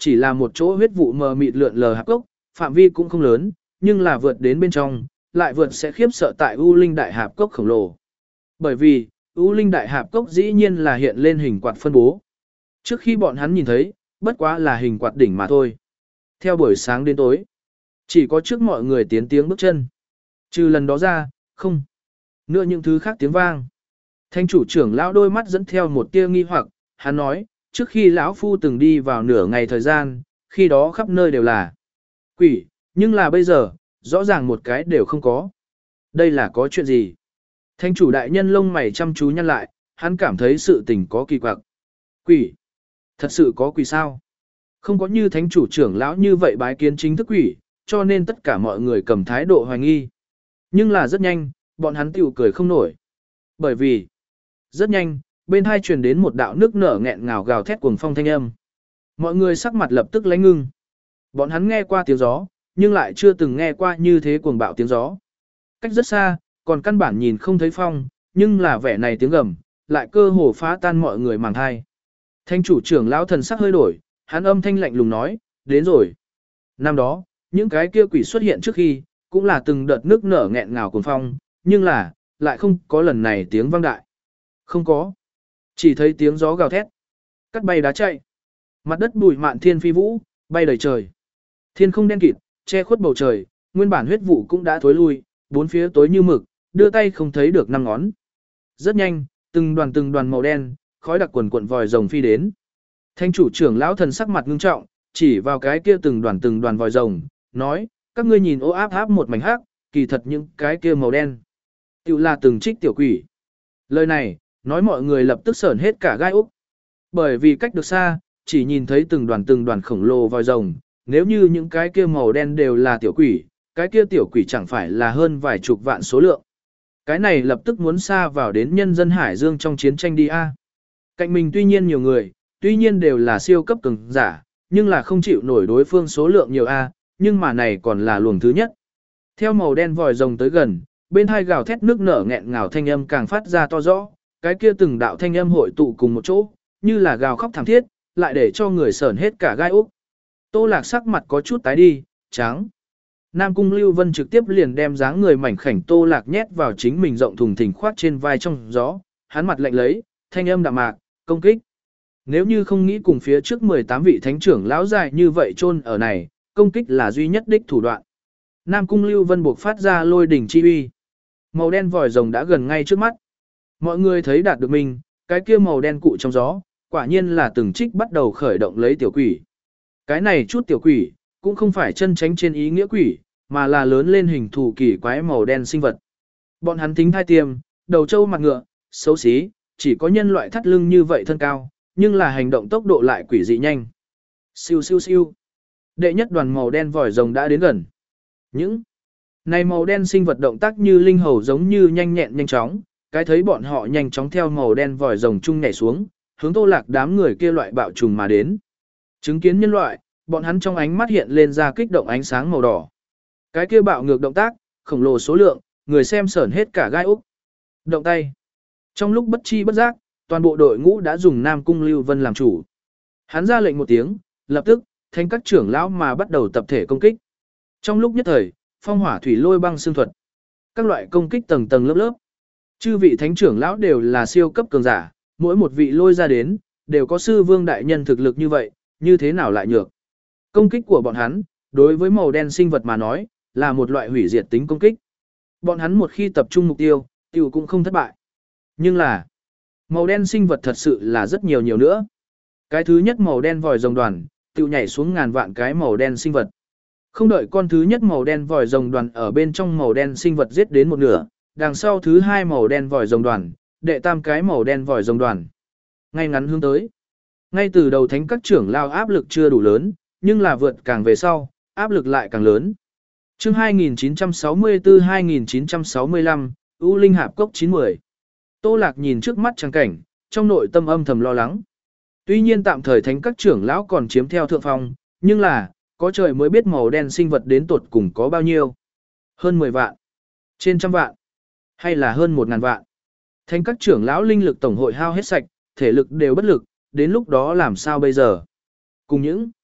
Speaker 1: chỉ là một chỗ huyết vụ mờ mịt lượn lờ hạp cốc, phạm vi cũng không lớn, nhưng là vượt đến bên trong, lại vượt sẽ khiếp sợ tại U Linh đại hạp cốc khổng lồ. Bởi vì, U Linh đại hạp cốc dĩ nhiên là hiện lên hình quạt phân bố. Trước khi bọn hắn nhìn thấy, bất quá là hình quạt đỉnh mà thôi. Theo buổi sáng đến tối, chỉ có trước mọi người tiến tiếng bước chân. Trừ lần đó ra, không. Nữa những thứ khác tiếng vang. Thanh chủ trưởng lão đôi mắt dẫn theo một tia nghi hoặc, hắn nói, trước khi lão phu từng đi vào nửa ngày thời gian, khi đó khắp nơi đều là quỷ, nhưng là bây giờ, rõ ràng một cái đều không có. Đây là có chuyện gì? Thanh chủ đại nhân lông mày chăm chú nhăn lại, hắn cảm thấy sự tình có kỳ quặc. Quỷ? Thật sự có quỷ sao? Không có như thánh chủ trưởng lão như vậy bái kiến chính thức quỷ, cho nên tất cả mọi người cầm thái độ hoài nghi. Nhưng là rất nhanh, bọn hắn tiểu cười không nổi. Bởi vì, rất nhanh, bên hai truyền đến một đạo nước nở nghẹn ngào gào thét cuồng phong thanh âm. Mọi người sắc mặt lập tức lánh ngưng. Bọn hắn nghe qua tiếng gió, nhưng lại chưa từng nghe qua như thế cuồng bạo tiếng gió. Cách rất xa, còn căn bản nhìn không thấy phong, nhưng là vẻ này tiếng gầm, lại cơ hồ phá tan mọi người màng thai. Thanh chủ trưởng lão thần sắc hơi đổi, hắn âm thanh lạnh lùng nói, đến rồi. Năm đó, những cái kia quỷ xuất hiện trước khi, cũng là từng đợt nước nở nghẹn ngào cuồng phong, nhưng là, lại không có lần này tiếng vang đại. Không có. Chỉ thấy tiếng gió gào thét, cắt bay đá chạy. Mặt đất bụi mạn thiên phi vũ, bay đầy trời. Thiên không đen kịt, che khuất bầu trời, nguyên bản huyết vụ cũng đã thối lui, bốn phía tối như mực, đưa tay không thấy được năm ngón. Rất nhanh, từng đoàn từng đoàn màu đen, khói đặc quần cuộn vòi rồng phi đến. Thanh chủ trưởng lão thần sắc mặt ngưng trọng, chỉ vào cái kia từng đoàn từng đoàn vòi rồng, nói, các ngươi nhìn ô áp áp một mảnh hắc, kỳ thật những cái kia màu đen. Tiểu là từng trích tiểu quỷ. Lời này, nói mọi người lập tức sởn hết cả gai úc. Bởi vì cách được xa, chỉ nhìn thấy từng đoàn từng đoàn khổng lồ vòi rồng, nếu như những cái kia màu đen đều là tiểu quỷ, cái kia tiểu quỷ chẳng phải là hơn vài chục vạn số lượng. Cái này lập tức muốn xa vào đến nhân dân Hải Dương trong chiến tranh đi a. Cạnh mình tuy nhiên nhiều người, tuy nhiên đều là siêu cấp cường giả, nhưng là không chịu nổi đối phương số lượng nhiều a, nhưng mà này còn là luồng thứ nhất. Theo màu đen vòi rồng tới gần, bên hai gào thét nước nở nghẹn ngào thanh âm càng phát ra to rõ, cái kia từng đạo thanh âm hội tụ cùng một chỗ, như là gào khóc thảm thiết, lại để cho người sởn hết cả gai úc. Tô Lạc sắc mặt có chút tái đi, trắng. Nam Cung Lưu Vân trực tiếp liền đem dáng người mảnh khảnh Tô Lạc nhét vào chính mình rộng thùng thình khoát trên vai trong gió, hắn mặt lạnh lấy, thanh âm đạm mạc, công kích. Nếu như không nghĩ cùng phía trước mười tám vị thánh trưởng lão dài như vậy chôn ở này, công kích là duy nhất đích thủ đoạn. Nam Cung Lưu Vân buộc phát ra lôi đỉnh chi uy. Màu đen vòi rồng đã gần ngay trước mắt. Mọi người thấy đạt được mình, cái kia màu đen cụ trong gió, quả nhiên là từng trích bắt đầu khởi động lấy tiểu quỷ. Cái này chút tiểu quỷ, cũng không phải chân tránh trên ý nghĩa quỷ, mà là lớn lên hình thù kỳ quái màu đen sinh vật. Bọn hắn tính thai tiêm, đầu trâu mặt ngựa, xấu xí, chỉ có nhân loại thắt lưng như vậy thân cao, nhưng là hành động tốc độ lại quỷ dị nhanh. Siêu siêu siêu. Đệ nhất đoàn màu đen vòi rồng đã đến gần. Những này màu đen sinh vật động tác như linh hầu giống như nhanh nhẹn nhanh chóng, cái thấy bọn họ nhanh chóng theo màu đen vòi rồng chung nhảy xuống, hướng Tô Lạc đám người kia loại bạo trùng mà đến. Chứng kiến nhân loại, bọn hắn trong ánh mắt hiện lên ra kích động ánh sáng màu đỏ. Cái kia bạo ngược động tác, khổng lồ số lượng, người xem sởn hết cả gai úc. Động tay. Trong lúc bất chi bất giác, toàn bộ đội ngũ đã dùng Nam Cung Lưu Vân làm chủ. Hắn ra lệnh một tiếng, lập tức, thành các trưởng lão mà bắt đầu tập thể công kích. Trong lúc nhất thời, phong hỏa thủy lôi băng xương thuật. Các loại công kích tầng tầng lớp lớp. Chư vị thánh trưởng lão đều là siêu cấp cường giả, mỗi một vị lôi ra đến, đều có sư vương đại nhân thực lực như vậy, như thế nào lại nhược. Công kích của bọn hắn, đối với màu đen sinh vật mà nói, là một loại hủy diệt tính công kích. Bọn hắn một khi tập trung mục tiêu, tiêu cũng không thất bại. Nhưng là, màu đen sinh vật thật sự là rất nhiều nhiều nữa. Cái thứ nhất màu đen vòi rồng đoàn, tiêu nhảy xuống ngàn vạn cái màu đen sinh vật. Không đợi con thứ nhất màu đen vòi rồng đoàn ở bên trong màu đen sinh vật giết đến một nửa, đằng sau thứ hai màu đen vòi rồng đoàn, đệ tam cái màu đen vòi rồng đoàn. Ngay ngắn hướng tới. Ngay từ đầu thánh các trưởng lao áp lực chưa đủ lớn, nhưng là vượt càng về sau, áp lực lại càng lớn. Chương hai nghìn chín trăm sáu mươi tư hai nghìn chín trăm sáu mươi lăm, U Linh Hạp Cốc chín mươi. Tô Lạc nhìn trước mắt trang cảnh, trong nội tâm âm thầm lo lắng. Tuy nhiên tạm thời thánh các trưởng lão còn chiếm theo thượng phong, nhưng là, có trời mới biết màu đen sinh vật đến tột cùng có bao nhiêu. Hơn mười vạn, trên trăm vạn, hay là hơn một ngàn vạn. Thánh các trưởng lão linh lực tổng hội hao hết sạch, thể lực đều bất lực, đến lúc đó làm sao bây giờ? Cùng những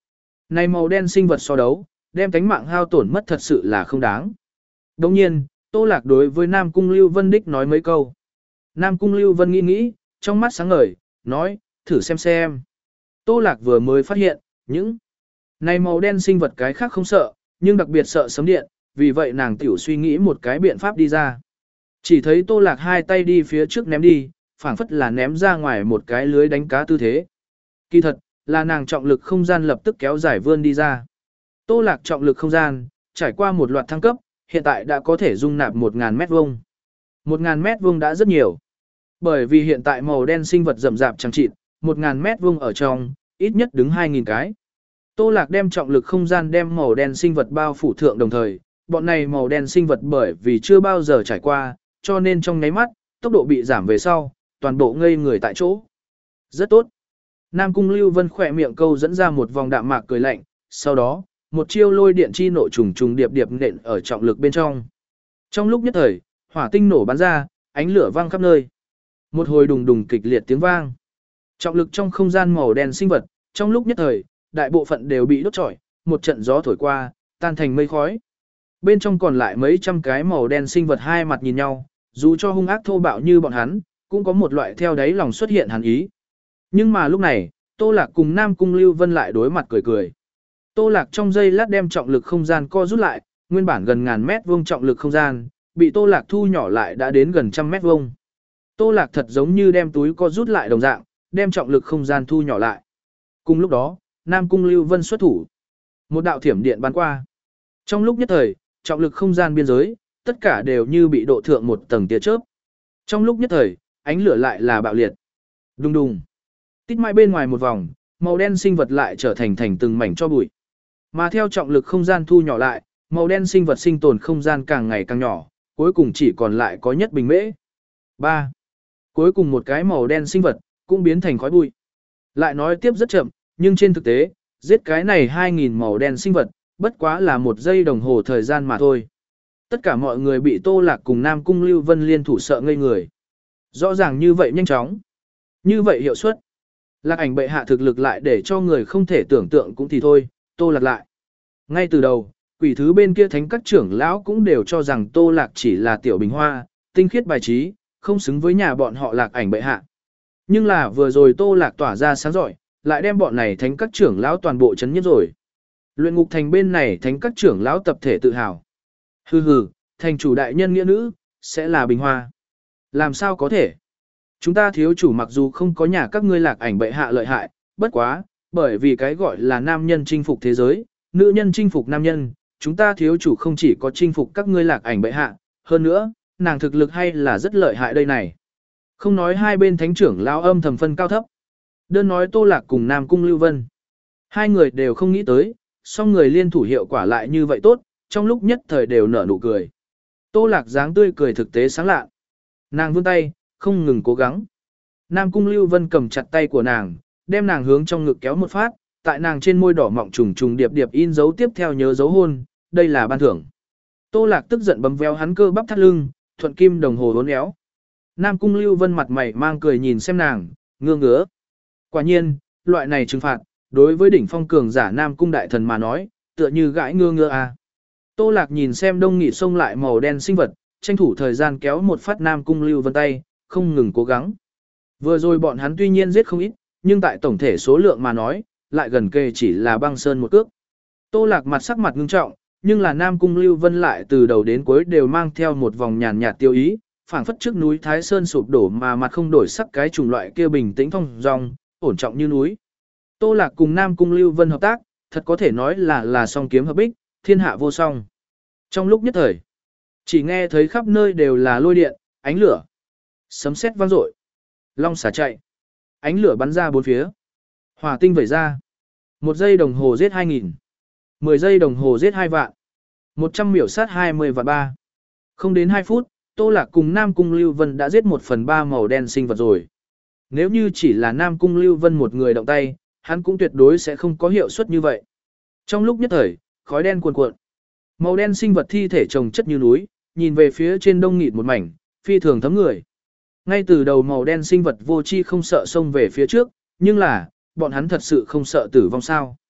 Speaker 1: Này màu đen sinh vật so đấu, đem cánh mạng hao tổn mất thật sự là không đáng. Đồng nhiên, Tô Lạc đối với Nam Cung Lưu Vân đích nói mấy câu. Nam Cung Lưu Vân nghĩ nghĩ, trong mắt sáng ngời, nói, thử xem xem. Tô Lạc vừa mới phát hiện, những này màu đen sinh vật cái khác không sợ, nhưng đặc biệt sợ sấm điện, vì vậy nàng tiểu suy nghĩ một cái biện pháp đi ra. Chỉ thấy Tô Lạc hai tay đi phía trước ném đi, phảng phất là ném ra ngoài một cái lưới đánh cá tư thế. Kỳ thật, là nàng trọng lực không gian lập tức kéo dài vươn đi ra. Tô Lạc trọng lực không gian, trải qua một loạt thăng cấp, hiện tại đã có thể dung nạp một nghìn mét vuông. một nghìn mét vuông đã rất nhiều. Bởi vì hiện tại màu đen sinh vật rậm rạp chẳng chịt, một nghìn mét vuông ở trong, ít nhất đứng hai nghìn cái. Tô Lạc đem trọng lực không gian đem màu đen sinh vật bao phủ thượng đồng thời, bọn này màu đen sinh vật bởi vì chưa bao giờ trải qua, cho nên trong nháy mắt, tốc độ bị giảm về sau, toàn bộ ngây người tại chỗ. Rất tốt. Nam Cung Lưu Vân khỏe miệng câu dẫn ra một vòng đạm mạc cười lạnh, sau đó, một chiêu lôi điện chi nộ trùng trùng điệp điệp nện ở trọng lực bên trong. Trong lúc nhất thời, hỏa tinh nổ bắn ra, ánh lửa vang khắp nơi. Một hồi đùng đùng kịch liệt tiếng vang. Trọng lực trong không gian màu đen sinh vật, trong lúc nhất thời, đại bộ phận đều bị đốt trọi, một trận gió thổi qua, tan thành mây khói. Bên trong còn lại mấy trăm cái màu đen sinh vật hai mặt nhìn nhau, dù cho hung ác thô bạo như bọn hắn, cũng có một loại theo đáy lòng xuất hiện hàn ý. Nhưng mà lúc này, Tô Lạc cùng Nam Cung Lưu Vân lại đối mặt cười cười. Tô Lạc trong giây lát đem trọng lực không gian co rút lại, nguyên bản gần ngàn mét vuông trọng lực không gian, bị Tô Lạc thu nhỏ lại đã đến gần trăm mét vuông. Tô Lạc thật giống như đem túi co rút lại đồng dạng, đem trọng lực không gian thu nhỏ lại. Cùng lúc đó, Nam Cung Lưu Vân xuất thủ. Một đạo thiểm điện bắn qua. Trong lúc nhất thời, trọng lực không gian biên giới, tất cả đều như bị độ thượng một tầng tia chớp. Trong lúc nhất thời, ánh lửa lại là bạo liệt. Đùng đùng. Tít mãi bên ngoài một vòng, màu đen sinh vật lại trở thành thành từng mảnh cho bụi. Mà theo trọng lực không gian thu nhỏ lại, màu đen sinh vật sinh tồn không gian càng ngày càng nhỏ, cuối cùng chỉ còn lại có nhất bình mễ. ba. Cuối cùng một cái màu đen sinh vật, cũng biến thành khói bụi. Lại nói tiếp rất chậm, nhưng trên thực tế, giết cái này hai nghìn màu đen sinh vật, bất quá là một giây đồng hồ thời gian mà thôi. Tất cả mọi người bị Tô Lạc cùng Nam Cung Lưu Vân liên thủ sợ ngây người. Rõ ràng như vậy nhanh chóng. Như vậy hiệu suất. Lạc Ảnh bệ hạ thực lực lại để cho người không thể tưởng tượng cũng thì thôi, Tô Lạc lại. Ngay từ đầu, quỷ thứ bên kia thánh các trưởng lão cũng đều cho rằng Tô Lạc chỉ là tiểu bình hoa, tinh khiết bài trí, không xứng với nhà bọn họ Lạc Ảnh bệ hạ. Nhưng là vừa rồi Tô Lạc tỏa ra sáng giỏi, lại đem bọn này thánh các trưởng lão toàn bộ chấn nhất rồi. Luyện ngục thành bên này thánh các trưởng lão tập thể tự hào. Hừ hừ, thành chủ đại nhân nghĩa nữ, sẽ là bình hoa. Làm sao có thể? Chúng ta thiếu chủ mặc dù không có nhà các ngươi Lạc Ảnh bệ hạ lợi hại, bất quá, bởi vì cái gọi là nam nhân chinh phục thế giới, nữ nhân chinh phục nam nhân, chúng ta thiếu chủ không chỉ có chinh phục các ngươi Lạc Ảnh bệ hạ, hơn nữa, nàng thực lực hay là rất lợi hại đây này. Không nói hai bên thánh trưởng lão âm thầm phân cao thấp. Đơn nói Tô Lạc cùng Nam Cung Lưu Vân. Hai người đều không nghĩ tới, song người liên thủ hiệu quả lại như vậy tốt, trong lúc nhất thời đều nở nụ cười. Tô Lạc dáng tươi cười thực tế sáng lạ. Nàng vươn tay, không ngừng cố gắng. Nam Cung Lưu Vân cầm chặt tay của nàng, đem nàng hướng trong ngực kéo một phát, tại nàng trên môi đỏ mọng trùng trùng điệp điệp in dấu tiếp theo nhớ dấu hôn, đây là ban thưởng. Tô Lạc tức giận bấm véo hắn cơ bắp thắt lưng, thuận kim đồng hồ uốn éo. Nam Cung Lưu Vân mặt mày mang cười nhìn xem nàng, ngơ ngứa. Quả nhiên, loại này trừng phạt, đối với đỉnh phong cường giả Nam Cung đại thần mà nói, tựa như gãi ngơ ngơ à. Tô Lạc nhìn xem đông nghị xông lại màu đen sinh vật, tranh thủ thời gian kéo một phát Nam Cung Lưu Vân tay, không ngừng cố gắng. Vừa rồi bọn hắn tuy nhiên giết không ít, nhưng tại tổng thể số lượng mà nói, lại gần kề chỉ là băng sơn một cước. Tô Lạc mặt sắc mặt ngưng trọng, nhưng là Nam Cung Lưu Vân lại từ đầu đến cuối đều mang theo một vòng nhàn nhạt tiêu ý, phảng phất trước núi Thái Sơn sụp đổ mà mặt không đổi sắc cái chủng loại kia bình tĩnh thong dong, ổn trọng như núi. Tô Lạc cùng Nam Cung Lưu Vân hợp tác, thật có thể nói là là song kiếm hợp bích, thiên hạ vô song. Trong lúc nhất thời, chỉ nghe thấy khắp nơi đều là lôi điện, ánh lửa, sấm sét vang dội, long xả chạy, ánh lửa bắn ra bốn phía, hỏa tinh vẩy ra. Một giây đồng hồ giết hai nghìn, mười giây đồng hồ giết hai vạn, một trăm miểu sát hai mươi vạn ba. Không đến hai phút, Tô Lạc cùng Nam Cung Lưu Vân đã giết một phần ba màu đen sinh vật rồi. Nếu như chỉ là Nam Cung Lưu Vân một người động tay, hắn cũng tuyệt đối sẽ không có hiệu suất như vậy. Trong lúc nhất thời, khói đen cuồn cuộn. Màu đen sinh vật thi thể chồng chất như núi, nhìn về phía trên đông nghịt một mảnh, phi thường thấm người. Ngay từ đầu màu đen sinh vật vô chi không sợ xông về phía trước, nhưng là, bọn hắn thật sự không sợ tử vong sao.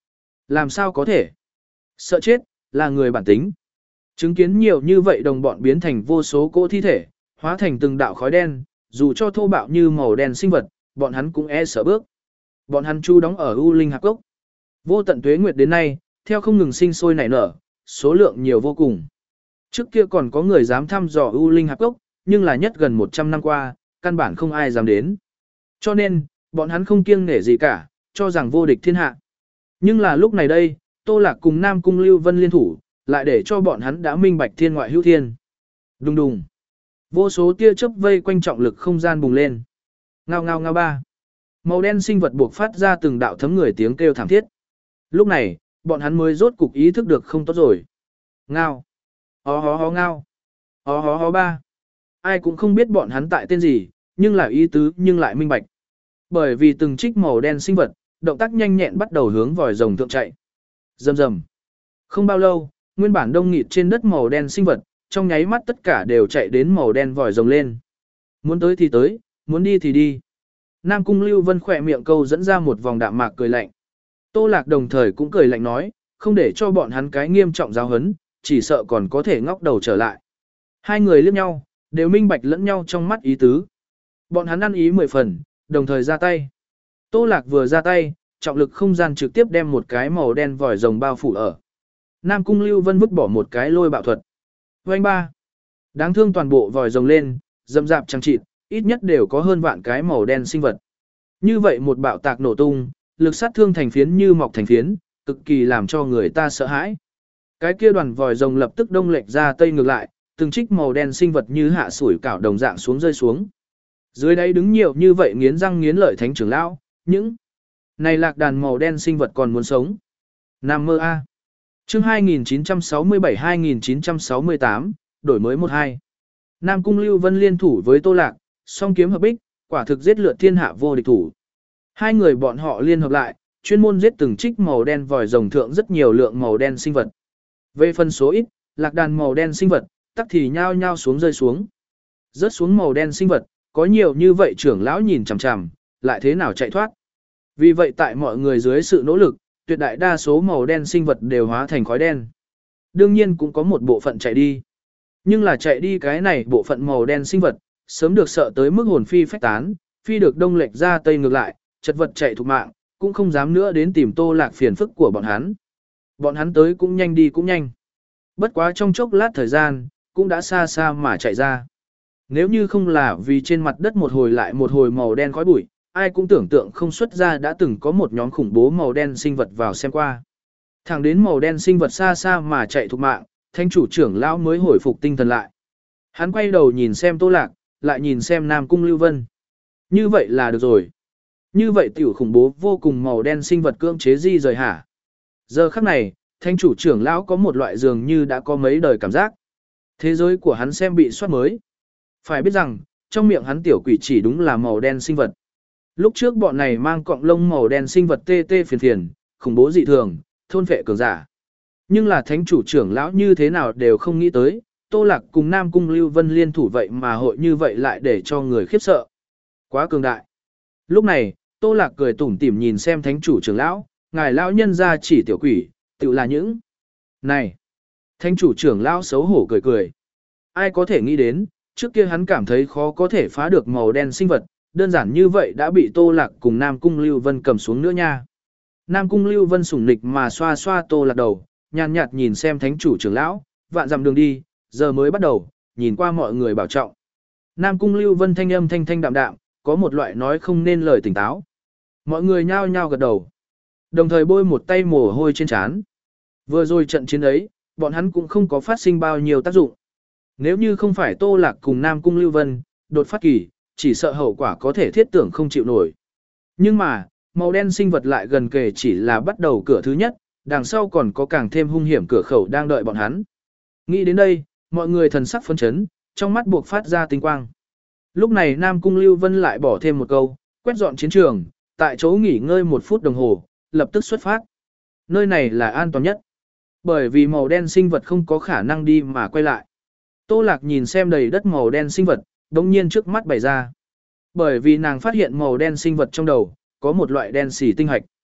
Speaker 1: Làm sao có thể? Sợ chết, là người bản tính. Chứng kiến nhiều như vậy đồng bọn biến thành vô số cỗ thi thể, hóa thành từng đạo khói đen, dù cho thô bạo như màu đen sinh vật, bọn hắn cũng e sợ bước. Bọn hắn chu đóng ở U Linh Hạp Cốc. Vô tận tuế nguyệt đến nay, theo không ngừng sinh sôi nảy nở, số lượng nhiều vô cùng. Trước kia còn có người dám thăm dò U Linh Hạp Cốc, nhưng là nhất gần một trăm năm qua, căn bản không ai dám đến. Cho nên, bọn hắn không kiêng nể gì cả, cho rằng vô địch thiên hạ. Nhưng là lúc này đây, Tô Lạc cùng Nam Cung Lưu Vân liên thủ, lại để cho bọn hắn đã minh bạch thiên ngoại hữu thiên. Đùng đùng. Vô số tia chớp vây quanh trọng lực không gian bùng lên. Ngao ngao ngao ba. Màu đen sinh vật buộc phát ra từng đạo thấm người tiếng kêu thảm thiết. Lúc này, bọn hắn mới rốt cục ý thức được không tốt rồi. Ngao. Hó hó hó ngao. Hó hó hó ba. Ai cũng không biết bọn hắn tại tên gì, nhưng là ý tứ nhưng lại minh bạch. Bởi vì từng trích màu đen sinh vật, động tác nhanh nhẹn bắt đầu hướng vòi rồng thượng chạy. Rầm rầm. Không bao lâu, nguyên bản đông nghịt trên đất màu đen sinh vật, trong nháy mắt tất cả đều chạy đến màu đen vòi rồng lên. Muốn tới thì tới, muốn đi thì đi. Nam Cung Lưu Vân khỏe miệng câu dẫn ra một vòng đạm mạc cười lạnh. Tô Lạc đồng thời cũng cười lạnh nói, không để cho bọn hắn cái nghiêm trọng giáo hấn, chỉ sợ còn có thể ngóc đầu trở lại. Hai người liếc nhau, đều minh bạch lẫn nhau trong mắt ý tứ. Bọn hắn ăn ý mười phần, đồng thời ra tay. Tô Lạc vừa ra tay, trọng lực không gian trực tiếp đem một cái màu đen vòi rồng bao phủ ở. Nam Cung Lưu Vân vứt bỏ một cái lôi bạo thuật. Vành ba. Đáng thương toàn bộ vòi rồng lên, dâm dạp trăng trịt, ít nhất đều có hơn vạn cái màu đen sinh vật. Như vậy một bạo tạc nổ tung, lực sát thương thành phiến như mọc thành phiến, cực kỳ làm cho người ta sợ hãi. Cái kia đoàn vòi rồng lập tức đông lệch ra tây ngược lại, từng trích màu đen sinh vật như hạ sủi cảo đồng dạng xuống rơi xuống. Dưới đáy đứng nhiều như vậy nghiến răng nghiến lợi thánh trưởng lão, những này lạc đàn màu đen sinh vật còn muốn sống. Nam mơ A. Chương hai nghìn chín trăm sáu mươi bảy hai nghìn chín trăm sáu mươi tám, đổi mới một hai. Nam Cung Lưu Vân liên thủ với Tô Lạc, song kiếm hợp bích, quả thực giết lượt thiên hạ vô địch thủ. Hai người bọn họ liên hợp lại, chuyên môn giết từng trích màu đen vòi rồng thượng rất nhiều lượng màu đen sinh vật. Về phần số ít, lạc đàn màu đen sinh vật, tắc thì nhao nhao xuống rơi xuống. Rớt xuống màu đen sinh vật, có nhiều như vậy trưởng lão nhìn chằm chằm, lại thế nào chạy thoát. Vì vậy tại mọi người dưới sự nỗ lực, tuyệt đại đa số màu đen sinh vật đều hóa thành khói đen. Đương nhiên cũng có một bộ phận chạy đi. Nhưng là chạy đi cái này bộ phận màu đen sinh vật, sớm được sợ tới mức hồn phi phách tán, phi được đông lệch ra tây ngược lại, chật vật chạy thục mạng, cũng không dám nữa đến tìm Tô Lạc phiền phức của bọn hắn. Bọn hắn tới cũng nhanh đi cũng nhanh. Bất quá trong chốc lát thời gian, cũng đã xa xa mà chạy ra. Nếu như không là vì trên mặt đất một hồi lại một hồi màu đen khói bụi, ai cũng tưởng tượng không xuất ra đã từng có một nhóm khủng bố màu đen sinh vật vào xem qua. Thẳng đến màu đen sinh vật xa xa mà chạy thục mạng, thanh chủ trưởng lão mới hồi phục tinh thần lại. Hắn quay đầu nhìn xem Tô Lạc, lại nhìn xem Nam Cung Lưu Vân. Như vậy là được rồi. Như vậy tiểu khủng bố vô cùng màu đen sinh vật cưỡng chế di rời hả? Giờ khắc này, thanh chủ trưởng lão có một loại dường như đã có mấy đời cảm giác. Thế giới của hắn xem bị soát mới. Phải biết rằng, trong miệng hắn tiểu quỷ chỉ đúng là màu đen sinh vật. Lúc trước bọn này mang cọng lông màu đen sinh vật tê tê phiền phiền, khủng bố dị thường, thôn phệ cường giả. Nhưng là thánh chủ trưởng lão như thế nào đều không nghĩ tới, Tô Lạc cùng Nam Cung Lưu Vân liên thủ vậy mà hội như vậy lại để cho người khiếp sợ. Quá cường đại. Lúc này, Tô Lạc cười tủm tỉm nhìn xem thánh chủ trưởng lão, ngài lão nhân ra chỉ tiểu quỷ, tự là những. Này! Thánh chủ trưởng lão xấu hổ cười cười. Ai có thể nghĩ đến, trước kia hắn cảm thấy khó có thể phá được màu đen sinh vật, đơn giản như vậy đã bị Tô Lạc cùng Nam Cung Lưu Vân cầm xuống nữa nha. Nam Cung Lưu Vân sủng nịch mà xoa xoa Tô Lạc đầu, nhàn nhạt nhìn xem thánh chủ trưởng lão, vạn dặm đường đi, giờ mới bắt đầu, nhìn qua mọi người bảo trọng. Nam Cung Lưu Vân thanh âm thanh thanh đạm đạm, có một loại nói không nên lời tỉnh táo. Mọi người nhao nhao gật đầu, đồng thời bôi một tay mồ hôi trên trán. Vừa rồi trận chiến ấy, bọn hắn cũng không có phát sinh bao nhiêu tác dụng. Nếu như không phải Tô Lạc cùng Nam Cung Lưu Vân, đột phát kỳ, chỉ sợ hậu quả có thể thiết tưởng không chịu nổi. Nhưng mà, màu đen sinh vật lại gần kề chỉ là bắt đầu cửa thứ nhất, đằng sau còn có càng thêm hung hiểm cửa khẩu đang đợi bọn hắn. Nghĩ đến đây, mọi người thần sắc phấn chấn, trong mắt buộc phát ra tinh quang. Lúc này Nam Cung Lưu Vân lại bỏ thêm một câu, quét dọn chiến trường, tại chỗ nghỉ ngơi một phút đồng hồ, lập tức xuất phát. Nơi này là an toàn nhất, bởi vì màu đen sinh vật không có khả năng đi mà quay lại. Tô Lạc nhìn xem đầy đất màu đen sinh vật, đống nhiên trước mắt bày ra. Bởi vì nàng phát hiện màu đen sinh vật trong đầu, có một loại đen xỉ tinh hạch.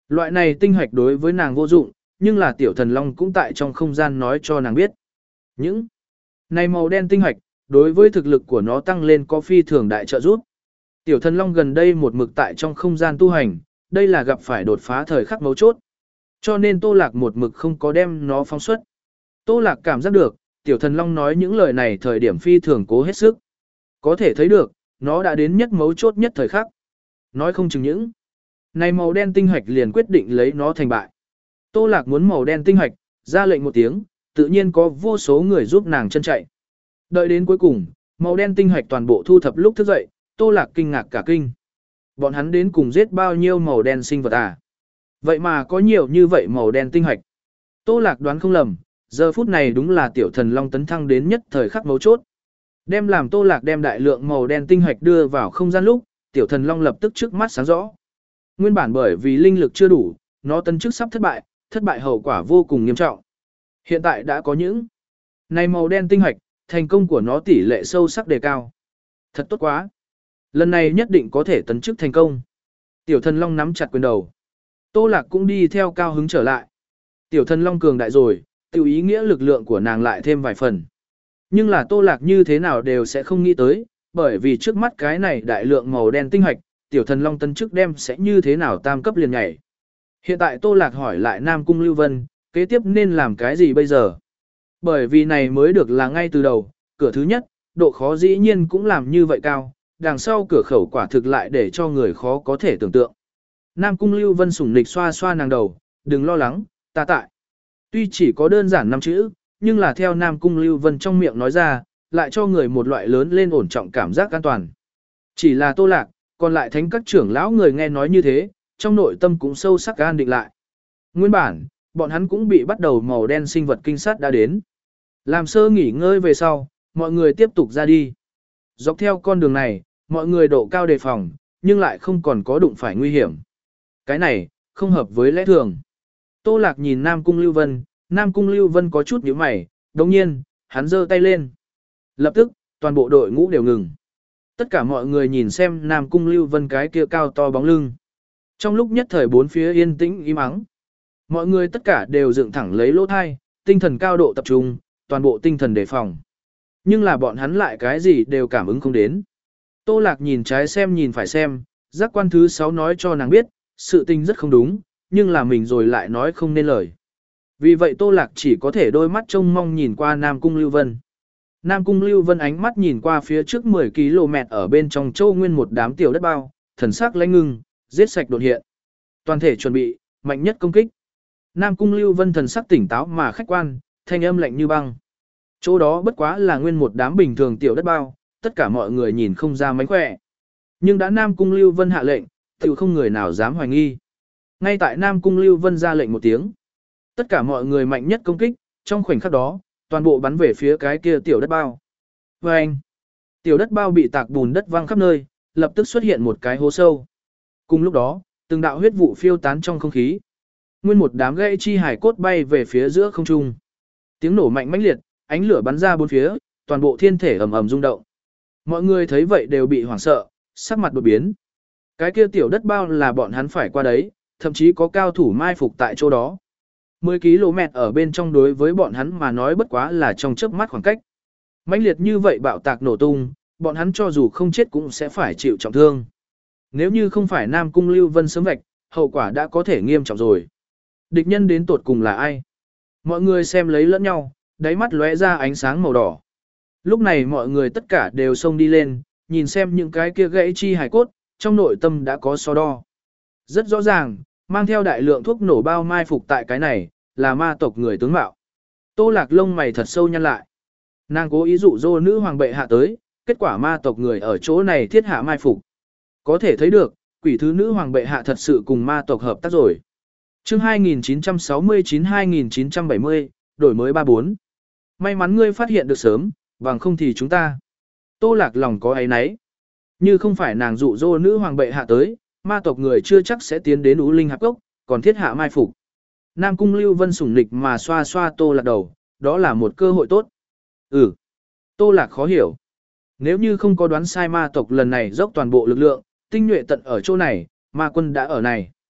Speaker 1: Loại này tinh hạch đối với nàng vô dụng, nhưng là tiểu thần long cũng tại trong không gian nói cho nàng biết. Những này màu đen tinh hạch, đối với thực lực của nó tăng lên có phi thường đại trợ giúp. Tiểu thần long gần đây một mực tại trong không gian tu hành, đây là gặp phải đột phá thời khắc mấu chốt. Cho nên Tô Lạc một mực không có đem nó phóng xuất. Tô Lạc cảm giác được, tiểu thần long nói những lời này thời điểm phi thường cố hết sức. Có thể thấy được, nó đã đến nhất mấu chốt nhất thời khắc. Nói không chừng những này màu đen tinh hạch liền quyết định lấy nó thành bại. Tô Lạc muốn màu đen tinh hạch, ra lệnh một tiếng, tự nhiên có vô số người giúp nàng chân chạy. Đợi đến cuối cùng, màu đen tinh hạch toàn bộ thu thập lúc thức dậy, Tô Lạc kinh ngạc cả kinh. Bọn hắn đến cùng giết bao nhiêu màu đen sinh vật à? Vậy mà có nhiều như vậy màu đen tinh hạch. Tô Lạc đoán không lầm, giờ phút này đúng là tiểu thần long tấn thăng đến nhất thời khắc mấu chốt. Đem làm Tô Lạc đem đại lượng màu đen tinh hạch đưa vào không gian lúc, tiểu thần long lập tức trước mắt sáng rõ. Nguyên bản bởi vì linh lực chưa đủ, nó tấn chức sắp thất bại, thất bại hậu quả vô cùng nghiêm trọng. Hiện tại đã có những này màu đen tinh hạch, thành công của nó tỷ lệ sâu sắc đề cao. Thật tốt quá. Lần này nhất định có thể tấn chức thành công. Tiểu thần long nắm chặt quyền đầu. Tô Lạc cũng đi theo cao hứng trở lại. Tiểu thần long cường đại rồi, tiểu ý nghĩa lực lượng của nàng lại thêm vài phần. Nhưng là Tô Lạc như thế nào đều sẽ không nghĩ tới, bởi vì trước mắt cái này đại lượng màu đen tinh hạch, tiểu thần long tấn chức đem sẽ như thế nào tam cấp liền nhảy. Hiện tại Tô Lạc hỏi lại Nam Cung Lưu Vân, kế tiếp nên làm cái gì bây giờ? Bởi vì này mới được là ngay từ đầu, cửa thứ nhất, độ khó dĩ nhiên cũng làm như vậy cao, đằng sau cửa khẩu quả thực lại để cho người khó có thể tưởng tượng. Nam Cung Lưu Vân sủng nịch xoa xoa nàng đầu, đừng lo lắng, ta tại. Tuy chỉ có đơn giản năm chữ, nhưng là theo Nam Cung Lưu Vân trong miệng nói ra, lại cho người một loại lớn lên ổn trọng cảm giác an toàn. Chỉ là Tô Lạc, còn lại thánh các trưởng lão người nghe nói như thế, trong nội tâm cũng sâu sắc an định lại. Nguyên bản, bọn hắn cũng bị bắt đầu màu đen sinh vật kinh sát đã đến. Làm sơ nghỉ ngơi về sau, mọi người tiếp tục ra đi. Dọc theo con đường này, mọi người độ cao đề phòng, nhưng lại không còn có đụng phải nguy hiểm. Cái này, không hợp với lẽ thường. Tô Lạc nhìn Nam Cung Lưu Vân, Nam Cung Lưu Vân có chút nhíu mày, đồng nhiên, hắn giơ tay lên. Lập tức, toàn bộ đội ngũ đều ngừng. Tất cả mọi người nhìn xem Nam Cung Lưu Vân cái kia cao to bóng lưng. Trong lúc nhất thời bốn phía yên tĩnh im ắng, mọi người tất cả đều dựng thẳng lấy lỗ thai, tinh thần cao độ tập trung, toàn bộ tinh thần đề phòng. Nhưng là bọn hắn lại cái gì đều cảm ứng không đến. Tô Lạc nhìn trái xem nhìn phải xem, giác quan thứ sáu nói cho nàng biết, sự tình rất không đúng, nhưng là mình rồi lại nói không nên lời. Vì vậy Tô Lạc chỉ có thể đôi mắt trông mong nhìn qua Nam Cung Lưu Vân. Nam Cung Lưu Vân ánh mắt nhìn qua phía trước mười ki lô mét ở bên trong châu nguyên một đám tiểu đất bao, thần sắc lãnh ngưng, giết sạch đột hiện. Toàn thể chuẩn bị, mạnh nhất công kích. Nam Cung Lưu Vân thần sắc tỉnh táo mà khách quan, thanh âm lạnh như băng. Chỗ đó bất quá là nguyên một đám bình thường tiểu đất bao, tất cả mọi người nhìn không ra mánh khỏe. Nhưng đã Nam Cung Lưu Vân hạ lệnh, tự không người nào dám hoài nghi. Ngay tại Nam Cung Lưu Vân ra lệnh một tiếng. Tất cả mọi người mạnh nhất công kích, trong khoảnh khắc đó, toàn bộ bắn về phía cái kia tiểu đất bao. Và anh, tiểu đất bao bị tạc bùn đất văng khắp nơi, lập tức xuất hiện một cái hố sâu. Cùng lúc đó, từng đạo huyết vụ phiêu tán trong không khí. Nguyên một đám gãy chi hải cốt bay về phía giữa không trung. Tiếng nổ mạnh mãnh liệt, ánh lửa bắn ra bốn phía, toàn bộ thiên thể ầm ầm rung động. Mọi người thấy vậy đều bị hoảng sợ, sắc mặt đột biến. Cái kia tiểu đất bao là bọn hắn phải qua đấy, thậm chí có cao thủ mai phục tại chỗ đó. mười ki lô mét ở bên trong đối với bọn hắn mà nói bất quá là trong chớp mắt khoảng cách. Mãnh liệt như vậy bạo tạc nổ tung, bọn hắn cho dù không chết cũng sẽ phải chịu trọng thương. Nếu như không phải Nam Cung Lưu Vân sớm vạch, hậu quả đã có thể nghiêm trọng rồi. Địch nhân đến tột cùng là ai? Mọi người xem lấy lẫn nhau, đáy mắt lóe ra ánh sáng màu đỏ. Lúc này mọi người tất cả đều xông đi lên, nhìn xem những cái kia gãy chi hài cốt, trong nội tâm đã có so đo. Rất rõ ràng, mang theo đại lượng thuốc nổ bao mai phục tại cái này, là ma tộc người tướng mạo. Tô Lạc lông mày thật sâu nhăn lại. Nàng cố ý dụ dỗ nữ hoàng bệ hạ tới, kết quả ma tộc người ở chỗ này thiết hạ mai phục. Có thể thấy được, quỷ thứ nữ hoàng bệ hạ thật sự cùng ma tộc hợp tác rồi. Chương hai nghìn chín trăm sáu mươi chín đến hai nghìn chín trăm bảy mươi, đổi mới ba bốn. May mắn ngươi phát hiện được sớm, bằng không thì chúng ta. Tô Lạc lòng có ấy nấy. Như không phải nàng dụ dỗ nữ hoàng bệ hạ tới, ma tộc người chưa chắc sẽ tiến đến Ú Linh Hạp Cốc, còn thiết hạ mai phục. Nam Cung Lưu Vân sủng nịch mà xoa xoa Tô Lạc đầu, đó là một cơ hội tốt. Ừ. Tô Lạc khó hiểu. Nếu như không có đoán sai ma tộc lần này dốc toàn bộ lực lượng, tinh nhuệ tận ở chỗ này, ma quân đã ở này.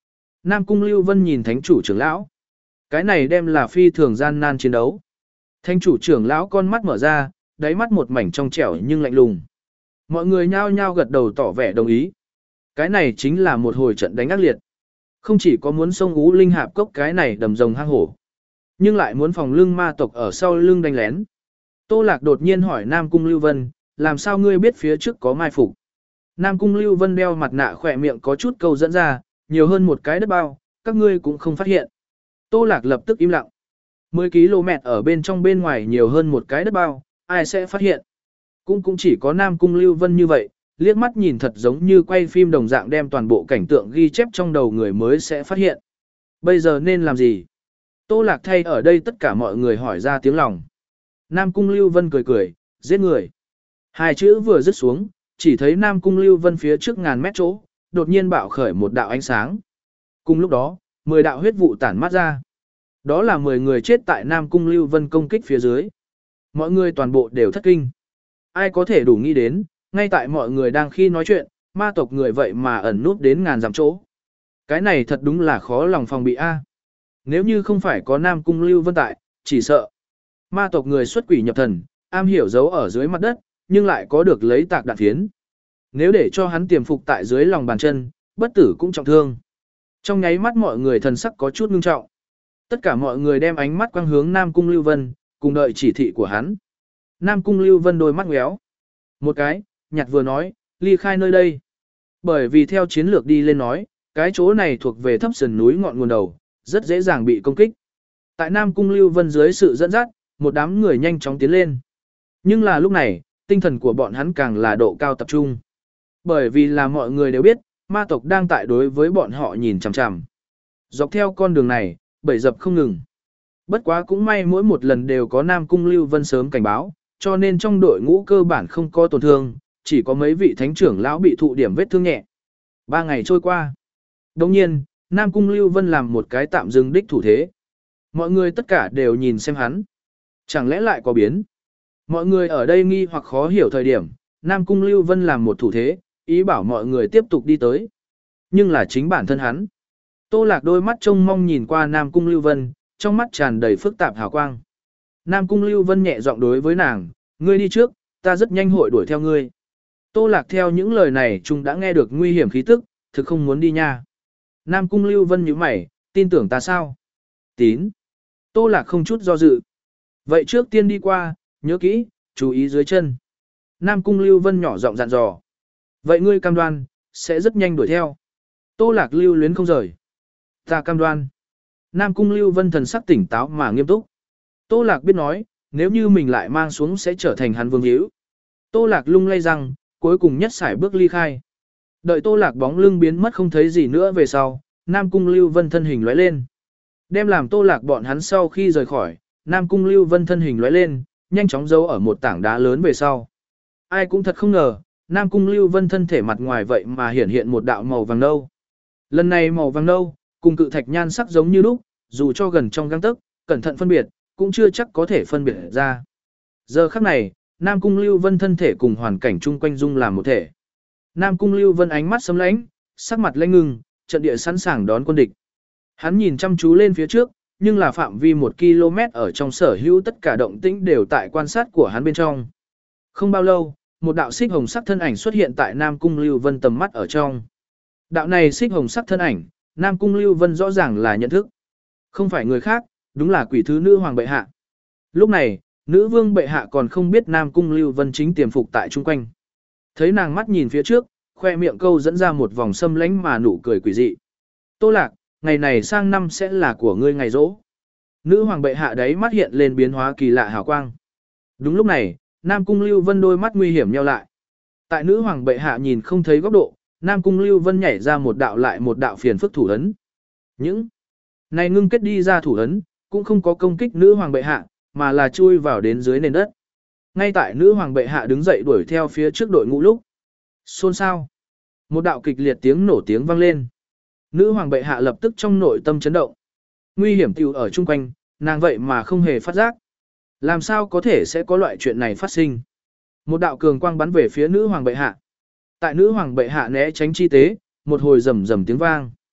Speaker 1: Nam Cung Lưu Vân nhìn thánh chủ trưởng lão. Cái này đem là phi thường gian nan chiến đấu. Thánh chủ trưởng lão con mắt mở ra, đáy mắt một mảnh trong trẻo nhưng lạnh lùng. Mọi người nhao nhao gật đầu tỏ vẻ đồng ý. Cái này chính là một hồi trận đánh ác liệt. Không chỉ có muốn xông Ú Linh Hạp Cốc cái này đầm rồng hang hổ, nhưng lại muốn phòng lưng ma tộc ở sau lưng đánh lén. Tô Lạc đột nhiên hỏi Nam Cung Lưu Vân, làm sao ngươi biết phía trước có mai phục? Nam Cung Lưu Vân đeo mặt nạ khỏe miệng có chút câu dẫn ra, nhiều hơn một cái đất bao, các ngươi cũng không phát hiện. Tô Lạc lập tức im lặng. mười ki lô mét ở bên trong bên ngoài nhiều hơn một cái đất bao, ai sẽ phát hiện? Cũng cũng chỉ có Nam Cung Lưu Vân như vậy, liếc mắt nhìn thật giống như quay phim đồng dạng đem toàn bộ cảnh tượng ghi chép trong đầu người mới sẽ phát hiện. Bây giờ nên làm gì? Tô Lạc thay ở đây tất cả mọi người hỏi ra tiếng lòng. Nam Cung Lưu Vân cười cười, giết người. Hai chữ vừa dứt xuống, chỉ thấy Nam Cung Lưu Vân phía trước ngàn mét chỗ, đột nhiên bạo khởi một đạo ánh sáng. Cùng lúc đó, mười đạo huyết vụ tản mát ra. Đó là mười người chết tại Nam Cung Lưu Vân công kích phía dưới. Mọi người toàn bộ đều thất kinh. Ai có thể đủ nghĩ đến, ngay tại mọi người đang khi nói chuyện, ma tộc người vậy mà ẩn núp đến ngàn dặm chỗ. Cái này thật đúng là khó lòng phòng bị a. Nếu như không phải có Nam Cung Lưu Vân tại, chỉ sợ ma tộc người xuất quỷ nhập thần, am hiểu giấu ở dưới mặt đất, nhưng lại có được lấy tạc đạn phiến. Nếu để cho hắn tiềm phục tại dưới lòng bàn chân, bất tử cũng trọng thương. Trong nháy mắt mọi người thần sắc có chút ngưng trọng. Tất cả mọi người đem ánh mắt quang hướng Nam Cung Lưu Vân, cùng đợi chỉ thị của hắn. Nam Cung Lưu Vân đôi mắt ngéo. Một cái, nhặt vừa nói, ly khai nơi đây. Bởi vì theo chiến lược đi lên nói, cái chỗ này thuộc về thấp sườn núi ngọn nguồn đầu, rất dễ dàng bị công kích. Tại Nam Cung Lưu Vân dưới sự dẫn dắt, một đám người nhanh chóng tiến lên. Nhưng là lúc này, tinh thần của bọn hắn càng là độ cao tập trung. Bởi vì là mọi người đều biết, ma tộc đang tại đối với bọn họ nhìn chằm chằm. Dọc theo con đường này, bầy dập không ngừng. Bất quá cũng may mỗi một lần đều có Nam Cung Lưu Vân sớm cảnh báo, cho nên trong đội ngũ cơ bản không có tổn thương, chỉ có mấy vị thánh trưởng lão bị thụ điểm vết thương nhẹ. Ba ngày trôi qua. Đồng nhiên, Nam Cung Lưu Vân làm một cái tạm dừng đích thủ thế. Mọi người tất cả đều nhìn xem hắn. Chẳng lẽ lại có biến? Mọi người ở đây nghi hoặc khó hiểu thời điểm, Nam Cung Lưu Vân làm một thủ thế, ý bảo mọi người tiếp tục đi tới. Nhưng là chính bản thân hắn. Tô Lạc đôi mắt trông mong nhìn qua Nam Cung Lưu Vân, trong mắt tràn đầy phức tạp hào quang. Nam Cung Lưu Vân nhẹ giọng đối với nàng, ngươi đi trước, ta rất nhanh hội đuổi theo ngươi. Tô Lạc theo những lời này chúng đã nghe được nguy hiểm khí tức, thực không muốn đi nha. Nam Cung Lưu Vân nhíu mày, tin tưởng ta sao? Tín. Tô Lạc không chút do dự. Vậy trước tiên đi qua, nhớ kỹ, chú ý dưới chân. Nam Cung Lưu Vân nhỏ giọng dặn dò. Vậy ngươi cam đoan, sẽ rất nhanh đuổi theo. Tô Lạc lưu luyến không rời. Ta cam đoan. Nam Cung Lưu Vân thần sắc tỉnh táo mà nghiêm túc. Tô Lạc biết nói, nếu như mình lại mang xuống sẽ trở thành hắn vương hữu. Tô Lạc lung lay răng, cuối cùng nhất sải bước ly khai. Đợi Tô Lạc bóng lưng biến mất không thấy gì nữa về sau, Nam Cung Lưu Vân thân hình lóe lên. Đem làm Tô Lạc bọn hắn sau khi rời khỏi, Nam Cung Lưu Vân thân hình lóe lên, nhanh chóng giấu ở một tảng đá lớn về sau. Ai cũng thật không ngờ, Nam Cung Lưu Vân thân thể mặt ngoài vậy mà hiển hiện một đạo màu vàng nâu. Lần này màu vàng nâu, cùng cự thạch nhan sắc giống như lúc, dù cho gần trong gang tấc, cẩn thận phân biệt, cũng chưa chắc có thể phân biệt ra. Giờ khắc này, Nam Cung Lưu Vân thân thể cùng hoàn cảnh chung quanh dung làm một thể. Nam Cung Lưu Vân ánh mắt sấm lãnh, sắc mặt lanh ngưng, trận địa sẵn sàng đón quân địch. Hắn nhìn chăm chú lên phía trước, nhưng là phạm vi một ki lô mét ở trong sở hữu tất cả động tĩnh đều tại quan sát của hắn bên trong. Không bao lâu, một đạo xích hồng sắc thân ảnh xuất hiện tại Nam Cung Lưu Vân tầm mắt ở trong. Đạo này xích hồng sắc thân ảnh, Nam Cung Lưu Vân rõ ràng là nhận thức. Không phải người khác, đúng là quỷ thứ nữ hoàng bệ hạ. Lúc này, nữ vương bệ hạ còn không biết Nam Cung Lưu Vân chính tiềm phục tại chung quanh. Thấy nàng mắt nhìn phía trước, khoe miệng câu dẫn ra một vòng xâm lánh mà nụ cười quỷ dị. Tô Lạc, ngày này sang năm sẽ là của ngươi ngày rỗ. Nữ hoàng bệ hạ đấy mắt hiện lên biến hóa kỳ lạ hào quang. Đúng lúc này, Nam Cung Lưu Vân đôi mắt nguy hiểm nheo lại. Tại nữ hoàng bệ hạ nhìn không thấy góc độ, Nam Cung Lưu Vân nhảy ra một đạo lại một đạo phiền phức thủ ấn. Những này ngưng kết đi ra thủ ấn, cũng không có công kích nữ hoàng bệ hạ, mà là chui vào đến dưới nền đất. Ngay tại nữ hoàng bệ hạ đứng dậy đuổi theo phía trước đội ngũ lúc. Xôn xao. Một đạo kịch liệt tiếng nổ tiếng vang lên. Nữ hoàng bệ hạ lập tức trong nội tâm chấn động. Nguy hiểm tiểu ở chung quanh, nàng vậy mà không hề phát giác. Làm sao có thể sẽ có loại chuyện này phát sinh? Một đạo cường quang bắn về phía nữ hoàng bệ hạ. Tại nữ hoàng bệ hạ né tránh chi tế, một hồi rầm rầm tiếng vang.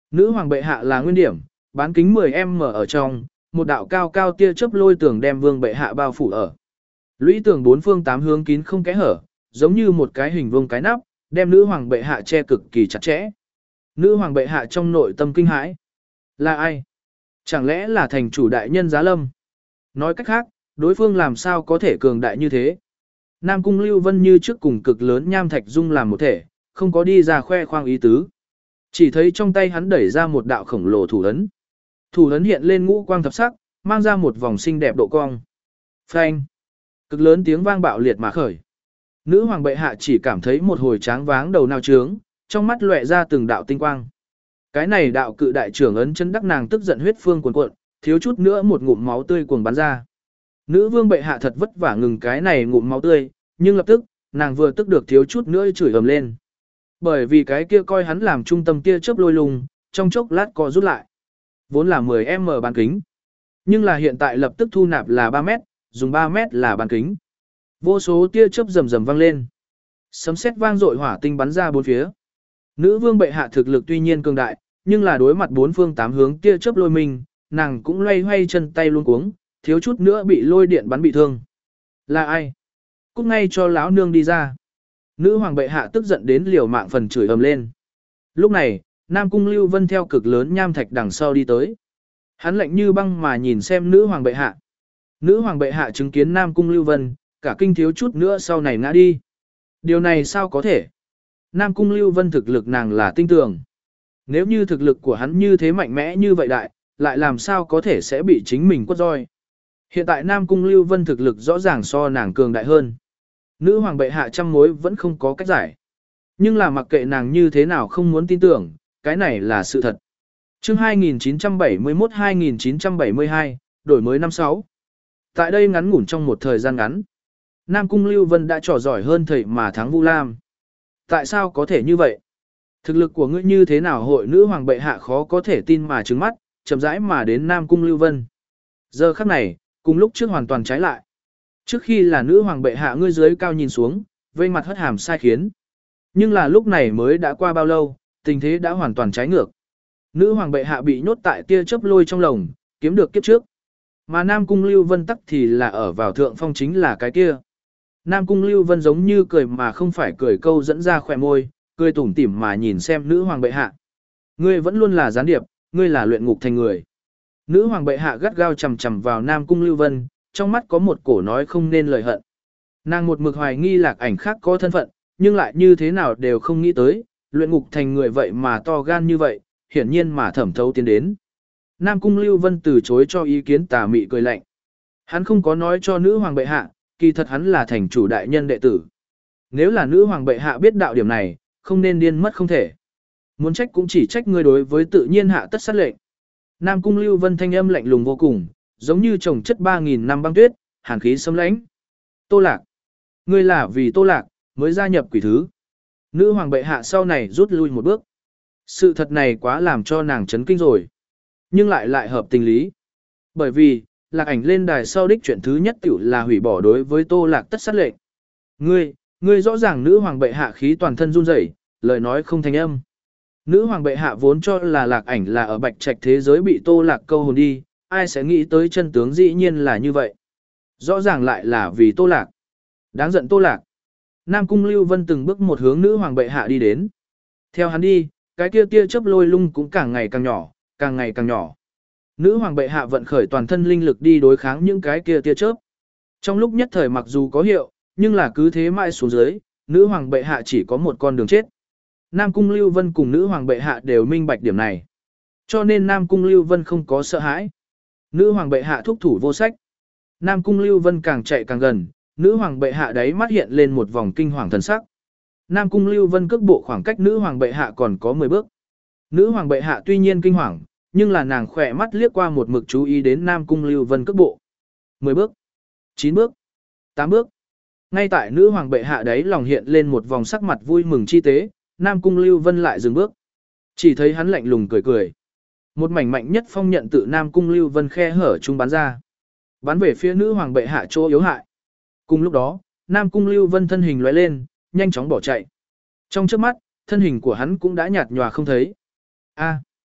Speaker 1: Nữ hoàng bệ hạ là nguyên điểm, bán kính mười em ở trong, một đạo cao cao tia chớp lôi tường đem vương bệ hạ bao phủ ở. Lũy tường bốn phương tám hướng kín không kẽ hở, giống như một cái hình vuông cái nắp, đem nữ hoàng bệ hạ che cực kỳ chặt chẽ. Nữ hoàng bệ hạ trong nội tâm kinh hãi. Là ai? Chẳng lẽ là thành chủ đại nhân Giá Lâm? Nói cách khác, đối phương làm sao có thể cường đại như thế? Nam Cung Lưu Vân như trước cùng cực lớn nham thạch dung làm một thể, không có đi ra khoe khoang ý tứ. Chỉ thấy trong tay hắn đẩy ra một đạo khổng lồ thủ ấn. Thủ ấn hiện lên ngũ quang thập sắc, mang ra một vòng xinh đẹp độ cong. Phanh! Cực lớn tiếng vang bạo liệt mà khởi. Nữ hoàng bệ hạ chỉ cảm thấy một hồi tráng váng đầu nao trướng, trong mắt lóe ra từng đạo tinh quang. Cái này đạo cự đại trưởng ấn chân đắc nàng tức giận huyết phương cuồn cuộn, thiếu chút nữa một ngụm máu tươi cuồng bắn ra. Nữ vương bệ hạ thật vất vả ngừng cái này ngụm máu tươi, nhưng lập tức, nàng vừa tức được thiếu chút nữa chửi ầm lên. Bởi vì cái kia coi hắn làm trung tâm tia chớp lôi lùng, trong chốc lát co rút lại. Vốn là mười em em bán kính. Nhưng là hiện tại lập tức thu nạp là ba mét, dùng ba mét là bán kính. Vô số tia chớp rầm rầm vang lên. Sấm sét vang dội hỏa tinh bắn ra bốn phía. Nữ vương bệ hạ thực lực tuy nhiên cường đại, nhưng là đối mặt bốn phương tám hướng tia chớp lôi mình, nàng cũng loay hoay chân tay luôn cuống, thiếu chút nữa bị lôi điện bắn bị thương. Là ai? Cút ngay cho lão nương đi ra. Nữ hoàng bệ hạ tức giận đến liều mạng phần chửi ầm lên. Lúc này, Nam Cung Lưu Vân theo cực lớn nham thạch đằng sau đi tới. Hắn lạnh như băng mà nhìn xem nữ hoàng bệ hạ. Nữ hoàng bệ hạ chứng kiến Nam Cung Lưu Vân, cả kinh thiếu chút nữa sau này ngã đi. Điều này sao có thể? Nam Cung Lưu Vân thực lực nàng là tinh tường. Nếu như thực lực của hắn như thế mạnh mẽ như vậy đại, lại làm sao có thể sẽ bị chính mình quất roi. Hiện tại Nam Cung Lưu Vân thực lực rõ ràng so nàng cường đại hơn. Nữ hoàng bệ hạ trăm mối vẫn không có cách giải. Nhưng là mặc kệ nàng như thế nào không muốn tin tưởng, cái này là sự thật. Chương hai nghìn chín trăm bảy mươi mốt hai nghìn chín trăm bảy mươi hai, đổi mới năm sáu. Tại đây ngắn ngủn trong một thời gian ngắn, Nam Cung Lưu Vân đã trò giỏi hơn thầy mà thắng Vu Lam. Tại sao có thể như vậy? Thực lực của ngươi như thế nào hội nữ hoàng bệ hạ khó có thể tin mà trừng mắt, chậm rãi mà đến Nam Cung Lưu Vân. Giờ khắc này, cùng lúc trước hoàn toàn trái lại. Trước khi là nữ hoàng bệ hạ ngươi dưới cao nhìn xuống, vây mặt hất hàm sai khiến. Nhưng là lúc này mới đã qua bao lâu, tình thế đã hoàn toàn trái ngược. Nữ hoàng bệ hạ bị nhốt tại tia chớp lôi trong lồng, kiếm được kiếp trước. Mà Nam Cung Lưu Vân tắc thì là ở vào thượng phong chính là cái kia. Nam Cung Lưu Vân giống như cười mà không phải cười câu dẫn ra khỏe môi, cười tủm tỉm mà nhìn xem nữ hoàng bệ hạ. Ngươi vẫn luôn là gián điệp, ngươi là luyện ngục thành người. Nữ hoàng bệ hạ gắt gao chầm chầm vào Nam Cung Lưu Vân, trong mắt có một cổ nói không nên lời hận. Nàng một mực hoài nghi lạc ảnh khác có thân phận, nhưng lại như thế nào đều không nghĩ tới, luyện ngục thành người vậy mà to gan như vậy, hiển nhiên mà thẩm thấu tiến đến. Nam Cung Lưu Vân từ chối cho ý kiến tà mị cười lạnh. Hắn không có nói cho nữ hoàng bệ hạ, kỳ thật hắn là thành chủ đại nhân đệ tử. Nếu là nữ hoàng bệ hạ biết đạo điểm này, không nên điên mất không thể. Muốn trách cũng chỉ trách ngươi đối với tự nhiên hạ tất sát lệnh. Nam Cung Lưu Vân thanh âm lạnh lùng vô cùng, giống như trồng chất ba nghìn năm băng tuyết, hàn khí xâm lãnh. Tô Lạc, ngươi là vì Tô Lạc mới gia nhập quỷ thứ. Nữ hoàng bệ hạ sau này rút lui một bước. Sự thật này quá làm cho nàng chấn kinh rồi, nhưng lại lại hợp tình lý. Bởi vì, Lạc ảnh lên đài sau đích chuyện thứ nhất tiểu là hủy bỏ đối với Tô Lạc tất sát lệnh. Ngươi, ngươi rõ ràng nữ hoàng bệ hạ khí toàn thân run rẩy, lời nói không thành âm. Nữ hoàng bệ hạ vốn cho là Lạc ảnh là ở bạch trạch thế giới bị Tô Lạc câu hồn đi, ai sẽ nghĩ tới chân tướng dĩ nhiên là như vậy. Rõ ràng lại là vì Tô Lạc. Đáng giận Tô Lạc. Nam Cung Lưu Vân từng bước một hướng nữ hoàng bệ hạ đi đến. Theo hắn đi, cái kia tia chớp lôi lung cũng càng ngày càng nhỏ, càng ngày càng nhỏ. Nữ hoàng bệ hạ vận khởi toàn thân linh lực đi đối kháng những cái kia tia chớp. Trong lúc nhất thời mặc dù có hiệu, nhưng là cứ thế mãi xuống dưới, nữ hoàng bệ hạ chỉ có một con đường chết. Nam Cung Lưu Vân cùng nữ hoàng bệ hạ đều minh bạch điểm này. Cho nên Nam Cung Lưu Vân không có sợ hãi. Nữ hoàng bệ hạ thúc thủ vô sách. Nam Cung Lưu Vân càng chạy càng gần, nữ hoàng bệ hạ đấy mắt hiện lên một vòng kinh hoàng thần sắc. Nam Cung Lưu Vân cước bộ khoảng cách nữ hoàng bệ hạ còn có mười bước. Nữ hoàng bệ hạ tuy nhiên kinh hoàng, nhưng là nàng khỏe mắt liếc qua một mực chú ý đến Nam Cung Lưu Vân cước bộ. mười bước, chín bước, tám bước. Ngay tại nữ hoàng bệ hạ đấy lòng hiện lên một vòng sắc mặt vui mừng chi tế, Nam Cung Lưu Vân lại dừng bước. Chỉ thấy hắn lạnh lùng cười cười. Một mảnh mạnh nhất phong nhận tự Nam Cung Lưu Vân khe hở trung bắn ra. Bắn về phía nữ hoàng bệ hạ chỗ yếu hại. Cùng lúc đó, Nam Cung Lưu Vân thân hình lóe lên, nhanh chóng bỏ chạy. Trong trước mắt, thân hình của hắn cũng đã nhạt nhòa không thấy. A.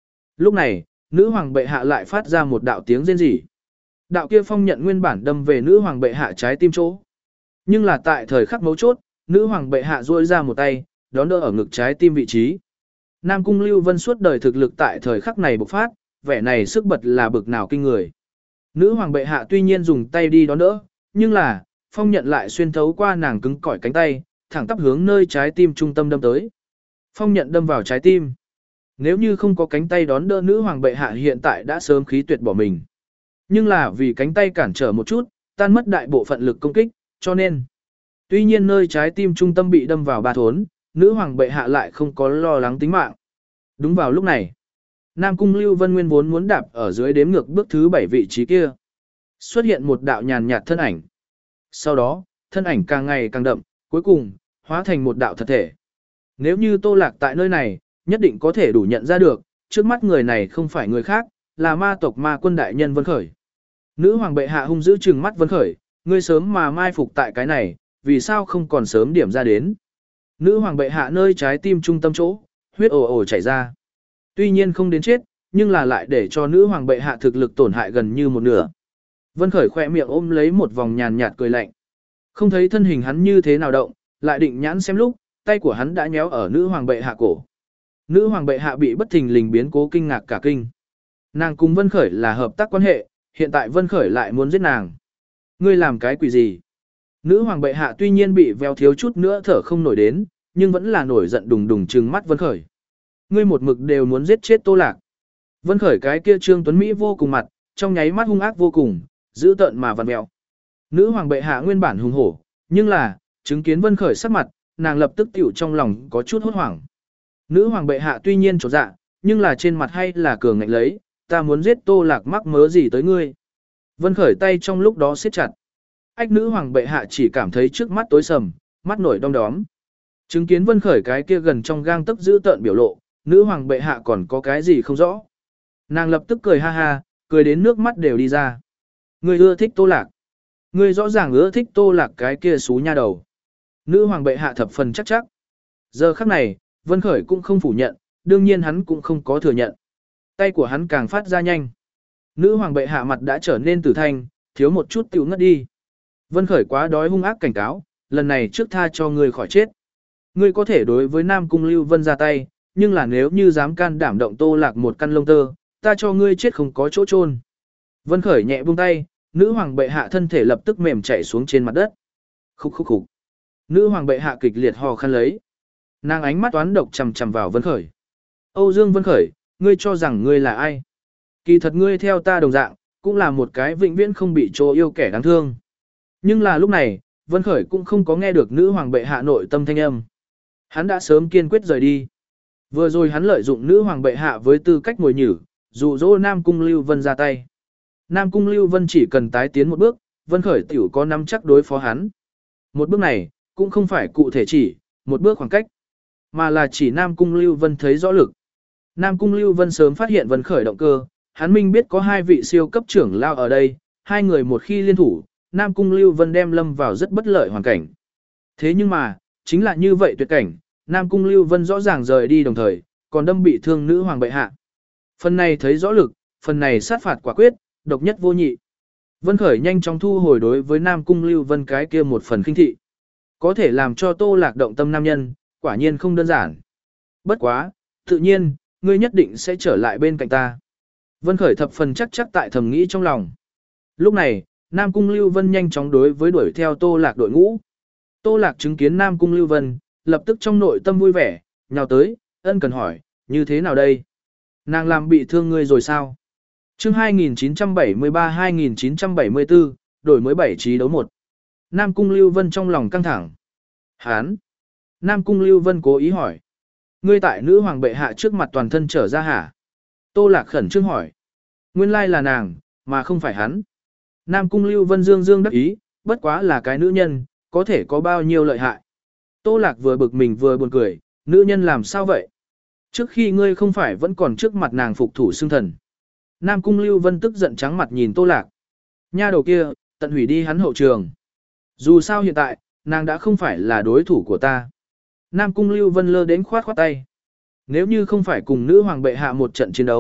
Speaker 1: Lúc này, nữ hoàng bệ hạ lại phát ra một đạo tiếng rên rỉ. Đạo kia phong nhận nguyên bản đâm về nữ hoàng bệ hạ trái tim chỗ. Nhưng là tại thời khắc mấu chốt, nữ hoàng bệ hạ duỗi ra một tay, đón đỡ ở ngực trái tim vị trí. Nam Cung Lưu Vân suốt đời thực lực tại thời khắc này bộc phát, vẻ này sức bật là bực nào kinh người. Nữ hoàng bệ hạ tuy nhiên dùng tay đi đón đỡ, nhưng là, phong nhận lại xuyên thấu qua nàng cứng cỏi cánh tay, thẳng tắp hướng nơi trái tim trung tâm đâm tới. Phong nhận đâm vào trái tim. Nếu như không có cánh tay đón đỡ nữ hoàng bệ hạ hiện tại đã sớm khí tuyệt bỏ mình. Nhưng là vì cánh tay cản trở một chút, tan mất đại bộ phận lực công kích, cho nên. Tuy nhiên nơi trái tim trung tâm bị đâm vào ba thốn, nữ hoàng bệ hạ lại không có lo lắng tính mạng. Đúng vào lúc này, Nam Cung Lưu Vân nguyên vốn muốn đạp ở dưới đếm ngược bước thứ bảy vị trí kia. Xuất hiện một đạo nhàn nhạt thân ảnh. Sau đó, thân ảnh càng ngày càng đậm, cuối cùng, hóa thành một đạo thật thể. Nếu như Tô Lạc tại nơi này, nhất định có thể đủ nhận ra được, trước mắt người này không phải người khác, là ma tộc ma quân đại nhân Vân Khởi. Nữ hoàng bệ hạ hung dữ trừng mắt Vân Khởi, ngươi sớm mà mai phục tại cái này, vì sao không còn sớm điểm ra đến. Nữ hoàng bệ hạ nơi trái tim trung tâm chỗ, huyết ồ ồ chảy ra. Tuy nhiên không đến chết, nhưng là lại để cho nữ hoàng bệ hạ thực lực tổn hại gần như một nửa. Vân Khởi khỏe miệng ôm lấy một vòng nhàn nhạt cười lạnh. Không thấy thân hình hắn như thế nào động, lại định nhãn xem lúc, tay của hắn đã nhéo ở nữ hoàng bệ hạ cổ. Nữ hoàng bệ hạ bị bất thình lình biến cố kinh ngạc cả kinh. Nàng cùng Vân Khởi là hợp tác quan hệ, hiện tại Vân Khởi lại muốn giết nàng. Ngươi làm cái quỷ gì? Nữ hoàng bệ hạ tuy nhiên bị veo thiếu chút nữa thở không nổi đến, nhưng vẫn là nổi giận đùng đùng trừng mắt Vân Khởi. Ngươi một mực đều muốn giết chết Tô Lạc. Vân Khởi cái kia Trương Tuấn Mỹ vô cùng mặt, trong nháy mắt hung ác vô cùng, dữ tợn mà vặn vẹo. Nữ hoàng bệ hạ nguyên bản hùng hổ, nhưng là, chứng kiến Vân Khởi sắc mặt, nàng lập tức tiểu trong lòng có chút hốt hoảng. Nữ hoàng bệ hạ tuy nhiên trột dạ, nhưng là trên mặt hay là cường ngạnh lấy, ta muốn giết Tô Lạc mắc mớ gì tới ngươi. Vân Khởi tay trong lúc đó siết chặt. Ách nữ hoàng bệ hạ chỉ cảm thấy trước mắt tối sầm, mắt nổi đom đóm. Chứng kiến Vân Khởi cái kia gần trong gang tấc giữ tợn biểu lộ, nữ hoàng bệ hạ còn có cái gì không rõ. Nàng lập tức cười ha ha, cười đến nước mắt đều đi ra. Ngươi ưa thích Tô Lạc. Ngươi rõ ràng ưa thích Tô Lạc cái kia xú nha đầu. Nữ hoàng bệ hạ thập phần chắc chắc. Giờ khắc này, Vân Khởi cũng không phủ nhận, đương nhiên hắn cũng không có thừa nhận. Tay của hắn càng phát ra nhanh. Nữ hoàng bệ hạ mặt đã trở nên tử thanh, thiếu một chút tiểu ngất đi. Vân Khởi quá đói hung ác cảnh cáo, lần này trước tha cho ngươi khỏi chết. Ngươi có thể đối với Nam Cung Lưu Vân ra tay, nhưng là nếu như dám can đảm động Tô Lạc một căn lông tơ, ta cho ngươi chết không có chỗ chôn. Vân Khởi nhẹ buông tay, nữ hoàng bệ hạ thân thể lập tức mềm chảy xuống trên mặt đất. Khúc khúc khúc. Nữ hoàng bệ hạ kịch liệt hò khăn lấy. Nàng ánh mắt toán độc chằm chằm vào Vân Khởi. Âu Dương Vân Khởi, ngươi cho rằng ngươi là ai? Kỳ thật ngươi theo ta đồng dạng, cũng là một cái vĩnh viễn không bị chỗ yêu kẻ đáng thương. Nhưng là lúc này, Vân Khởi cũng không có nghe được nữ hoàng bệ hạ nội tâm thanh âm. Hắn đã sớm kiên quyết rời đi. Vừa rồi hắn lợi dụng nữ hoàng bệ hạ với tư cách ngồi nhử, dụ dỗ Nam Cung Lưu Vân ra tay. Nam Cung Lưu Vân chỉ cần tái tiến một bước, Vân Khởi tiểu có nắm chắc đối phó hắn. Một bước này, cũng không phải cụ thể chỉ, một bước khoảng cách, mà là chỉ Nam Cung Lưu Vân thấy rõ lực. Nam Cung Lưu Vân sớm phát hiện Vân Khởi động cơ, hắn minh biết có hai vị siêu cấp trưởng lao ở đây, hai người một khi liên thủ, Nam Cung Lưu Vân đem lâm vào rất bất lợi hoàn cảnh. Thế nhưng mà, chính là như vậy tuyệt cảnh, Nam Cung Lưu Vân rõ ràng rời đi đồng thời, còn đâm bị thương nữ hoàng bệ hạ. Phần này thấy rõ lực, phần này sát phạt quả quyết, độc nhất vô nhị. Vân Khởi nhanh chóng thu hồi đối với Nam Cung Lưu Vân cái kia một phần khinh thị. Có thể làm cho Tô Lạc động tâm nam nhân, quả nhiên không đơn giản. Bất quá, tự nhiên, ngươi nhất định sẽ trở lại bên cạnh ta. Vân Khởi thập phần chắc chắc tại thầm nghĩ trong lòng. Lúc này, Nam Cung Lưu Vân nhanh chóng đối với đuổi theo Tô Lạc đội ngũ. Tô Lạc chứng kiến Nam Cung Lưu Vân, lập tức trong nội tâm vui vẻ, nhào tới, ân cần hỏi, như thế nào đây? Nàng làm bị thương ngươi rồi sao? Chương hai nghìn chín trăm bảy mươi ba hai nghìn chín trăm bảy mươi tư, đổi mới bảy trí đấu một. Nam Cung Lưu Vân trong lòng căng thẳng. Hán. Nam Cung Lưu Vân cố ý hỏi. Ngươi tại nữ hoàng bệ hạ trước mặt toàn thân trở ra hả? Tô Lạc khẩn trương hỏi. Nguyên lai là nàng, mà không phải hắn. Nam Cung Lưu Vân dương dương đắc ý, bất quá là cái nữ nhân, có thể có bao nhiêu lợi hại. Tô Lạc vừa bực mình vừa buồn cười, nữ nhân làm sao vậy? Trước khi ngươi không phải vẫn còn trước mặt nàng phục thủ xưng thần. Nam Cung Lưu Vân tức giận trắng mặt nhìn Tô Lạc. Nha đầu kia, tận hủy đi hắn hậu trường. Dù sao hiện tại, nàng đã không phải là đối thủ của ta. Nam Cung Lưu Vân lơ đến khoát khoát tay. Nếu như không phải cùng nữ hoàng bệ hạ một trận chiến đấu,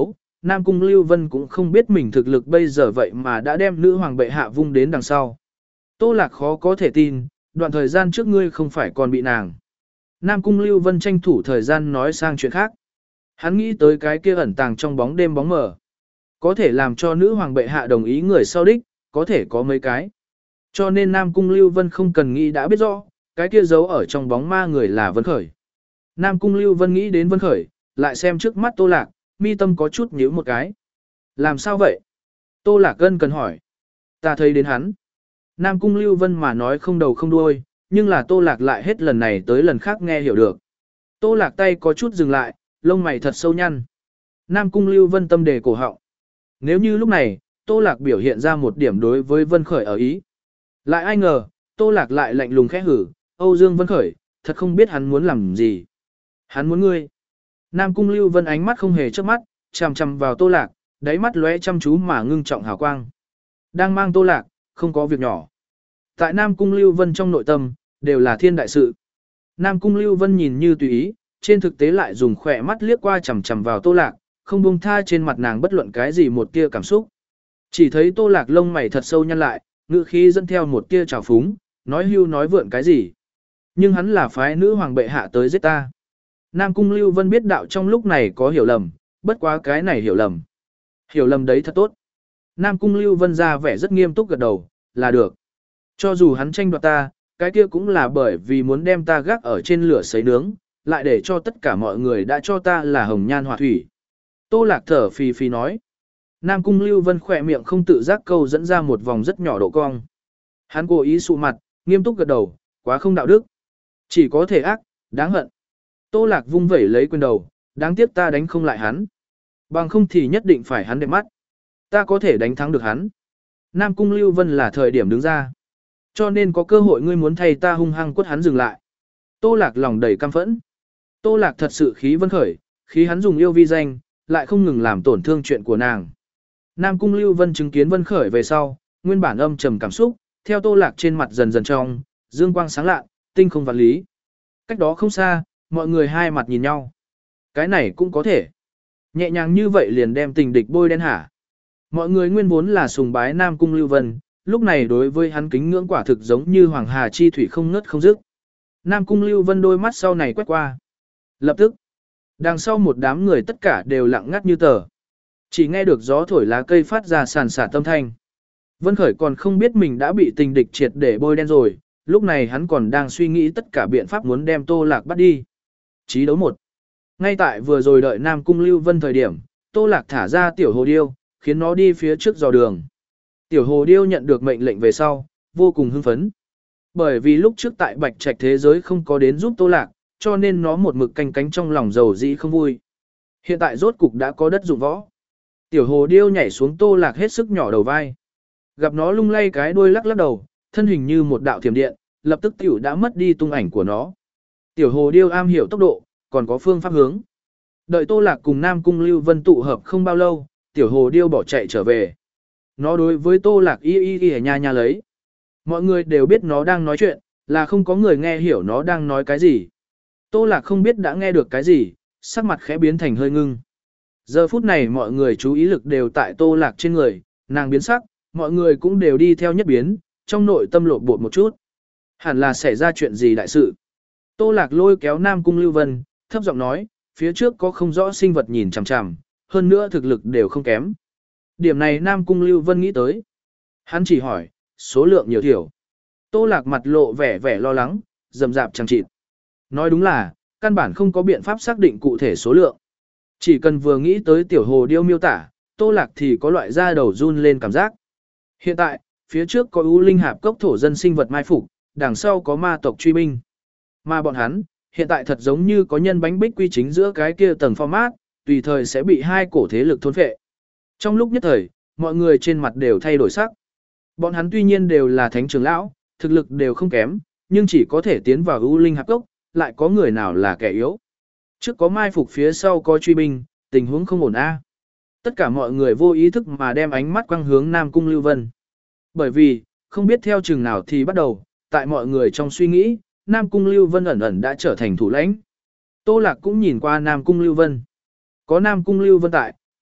Speaker 1: Nam Cung Lưu Vân cũng không biết mình thực lực bây giờ vậy mà đã đem nữ hoàng bệ hạ vung đến đằng sau. Tô Lạc khó có thể tin, đoạn thời gian trước ngươi không phải còn bị nàng. Nam Cung Lưu Vân tranh thủ thời gian nói sang chuyện khác. Hắn nghĩ tới cái kia ẩn tàng trong bóng đêm bóng mờ. Có thể làm cho nữ hoàng bệ hạ đồng ý người sau đích, có thể có mấy cái. Cho nên Nam Cung Lưu Vân không cần nghĩ đã biết rõ, cái kia giấu ở trong bóng ma người là Vân Khởi. Nam Cung Lưu Vân nghĩ đến Vân Khởi, lại xem trước mắt Tô Lạc, mi tâm có chút nhíu một cái. Làm sao vậy? Tô Lạc Gân cần hỏi. Ta thấy đến hắn. Nam Cung Lưu Vân mà nói không đầu không đuôi, nhưng là Tô Lạc lại hết lần này tới lần khác nghe hiểu được. Tô Lạc tay có chút dừng lại, lông mày thật sâu nhăn. Nam Cung Lưu Vân tâm đề cổ họng. Nếu như lúc này, Tô Lạc biểu hiện ra một điểm đối với Vân Khởi ở ý. Lại ai ngờ, Tô Lạc lại lạnh lùng khẽ hử, Âu Dương Vân Khởi, thật không biết hắn muốn làm gì. Hắn muốn ngươi. Nam Cung Lưu Vân ánh mắt không hề chớp mắt, chằm chằm vào Tô Lạc, đáy mắt lóe chăm chú mà ngưng trọng hào quang. Đang mang Tô Lạc, không có việc nhỏ. Tại Nam Cung Lưu Vân trong nội tâm, đều là thiên đại sự. Nam Cung Lưu Vân nhìn như tùy ý, trên thực tế lại dùng khỏe mắt liếc qua chằm chằm vào Tô Lạc, không buông tha trên mặt nàng bất luận cái gì một tia cảm xúc. Chỉ thấy Tô Lạc lông mày thật sâu nhăn lại, ngữ khí dẫn theo một tia trào phúng, nói hưu nói vượn cái gì. Nhưng hắn là phái nữ hoàng bệ hạ tới giết ta. Nam Cung Lưu Vân biết đạo trong lúc này có hiểu lầm, bất quá cái này hiểu lầm. Hiểu lầm đấy thật tốt. Nam Cung Lưu Vân ra vẻ rất nghiêm túc gật đầu, là được. Cho dù hắn tranh đoạt ta, cái kia cũng là bởi vì muốn đem ta gác ở trên lửa sấy nướng, lại để cho tất cả mọi người đã cho ta là hồng nhan họa thủy. Tô Lạc thở phì phì nói. Nam Cung Lưu Vân khỏe miệng không tự giác câu dẫn ra một vòng rất nhỏ độ cong. Hắn cố ý sụ mặt, nghiêm túc gật đầu, quá không đạo đức. Chỉ có thể ác, đáng hận. Tô Lạc vung vẩy lấy quyền đầu, đáng tiếc ta đánh không lại hắn. Bằng không thì nhất định phải hắn đẹp mắt. Ta có thể đánh thắng được hắn. Nam Cung Lưu Vân là thời điểm đứng ra. Cho nên có cơ hội ngươi muốn thay ta hung hăng quất hắn dừng lại. Tô Lạc lòng đầy căm phẫn. Tô Lạc thật sự khí Vân Khởi, khí hắn dùng yêu vi danh, lại không ngừng làm tổn thương chuyện của nàng. Nam Cung Lưu Vân chứng kiến Vân Khởi về sau, nguyên bản âm trầm cảm xúc, theo Tô Lạc trên mặt dần dần trong, dương quang sáng lạ, tinh không vạn lý. Cách đó không xa, mọi người hai mặt nhìn nhau. Cái này cũng có thể. Nhẹ nhàng như vậy liền đem tình địch bôi đen hả. Mọi người nguyên vốn là sùng bái Nam Cung Lưu Vân, lúc này đối với hắn kính ngưỡng quả thực giống như hoàng hà chi thủy không ngớt không dứt. Nam Cung Lưu Vân đôi mắt sau này quét qua. Lập tức, đằng sau một đám người tất cả đều lặng ngắt như tờ. Chỉ nghe được gió thổi lá cây phát ra sàn sạt tâm thanh. Vân Khởi còn không biết mình đã bị tình địch triệt để bôi đen rồi, lúc này hắn còn đang suy nghĩ tất cả biện pháp muốn đem Tô Lạc bắt đi. Chí đấu một. Ngay tại vừa rồi đợi Nam Cung Lưu Vân thời điểm, Tô Lạc thả ra tiểu hồ điêu, khiến nó đi phía trước dò đường. Tiểu hồ điêu nhận được mệnh lệnh về sau, vô cùng hưng phấn. Bởi vì lúc trước tại Bạch Trạch thế giới không có đến giúp Tô Lạc, cho nên nó một mực canh cánh trong lòng dầu dĩ không vui. Hiện tại rốt cục đã có đất dụng võ. Tiểu hồ điêu nhảy xuống Tô Lạc hết sức nhỏ đầu vai. Gặp nó lung lay cái đuôi lắc lắc đầu, thân hình như một đạo thiểm điện, lập tức tiểu đã mất đi tung ảnh của nó. Tiểu hồ điêu am hiểu tốc độ, còn có phương pháp hướng. Đợi Tô Lạc cùng Nam Cung Lưu Vân tụ hợp không bao lâu, tiểu hồ điêu bỏ chạy trở về. Nó đối với Tô Lạc y y y nha nha lấy. Mọi người đều biết nó đang nói chuyện, là không có người nghe hiểu nó đang nói cái gì. Tô Lạc không biết đã nghe được cái gì, sắc mặt khẽ biến thành hơi ngưng. Giờ phút này mọi người chú ý lực đều tại Tô Lạc trên người, nàng biến sắc, mọi người cũng đều đi theo nhất biến, trong nội tâm lộn bột một chút. Hẳn là xảy ra chuyện gì đại sự. Tô Lạc lôi kéo Nam Cung Lưu Vân, thấp giọng nói, phía trước có không rõ sinh vật nhìn chằm chằm, hơn nữa thực lực đều không kém. Điểm này Nam Cung Lưu Vân nghĩ tới. Hắn chỉ hỏi, số lượng nhiều thiểu. Tô Lạc mặt lộ vẻ vẻ lo lắng, rầm rạp chẳng chịt. Nói đúng là, căn bản không có biện pháp xác định cụ thể số lượng. Chỉ cần vừa nghĩ tới tiểu hồ điêu miêu tả, Tô Lạc thì có loại da đầu run lên cảm giác. Hiện tại, phía trước có ưu linh hạp cốc thổ dân sinh vật mai phục, đằng sau có ma tộc truy binh. Mà bọn hắn, hiện tại thật giống như có nhân bánh bích quy chính giữa cái kia tầng format, tùy thời sẽ bị hai cổ thế lực thôn phệ. Trong lúc nhất thời, mọi người trên mặt đều thay đổi sắc. Bọn hắn tuy nhiên đều là thánh trưởng lão, thực lực đều không kém, nhưng chỉ có thể tiến vào ưu linh hạp cốc, lại có người nào là kẻ yếu. Trước có mai phục phía sau có truy binh, tình huống không ổn a. Tất cả mọi người vô ý thức mà đem ánh mắt quang hướng Nam Cung Lưu Vân. Bởi vì, không biết theo chừng nào thì bắt đầu, tại mọi người trong suy nghĩ, Nam Cung Lưu Vân ẩn ẩn đã trở thành thủ lãnh. Tô Lạc cũng nhìn qua Nam Cung Lưu Vân. Có Nam Cung Lưu Vân tại,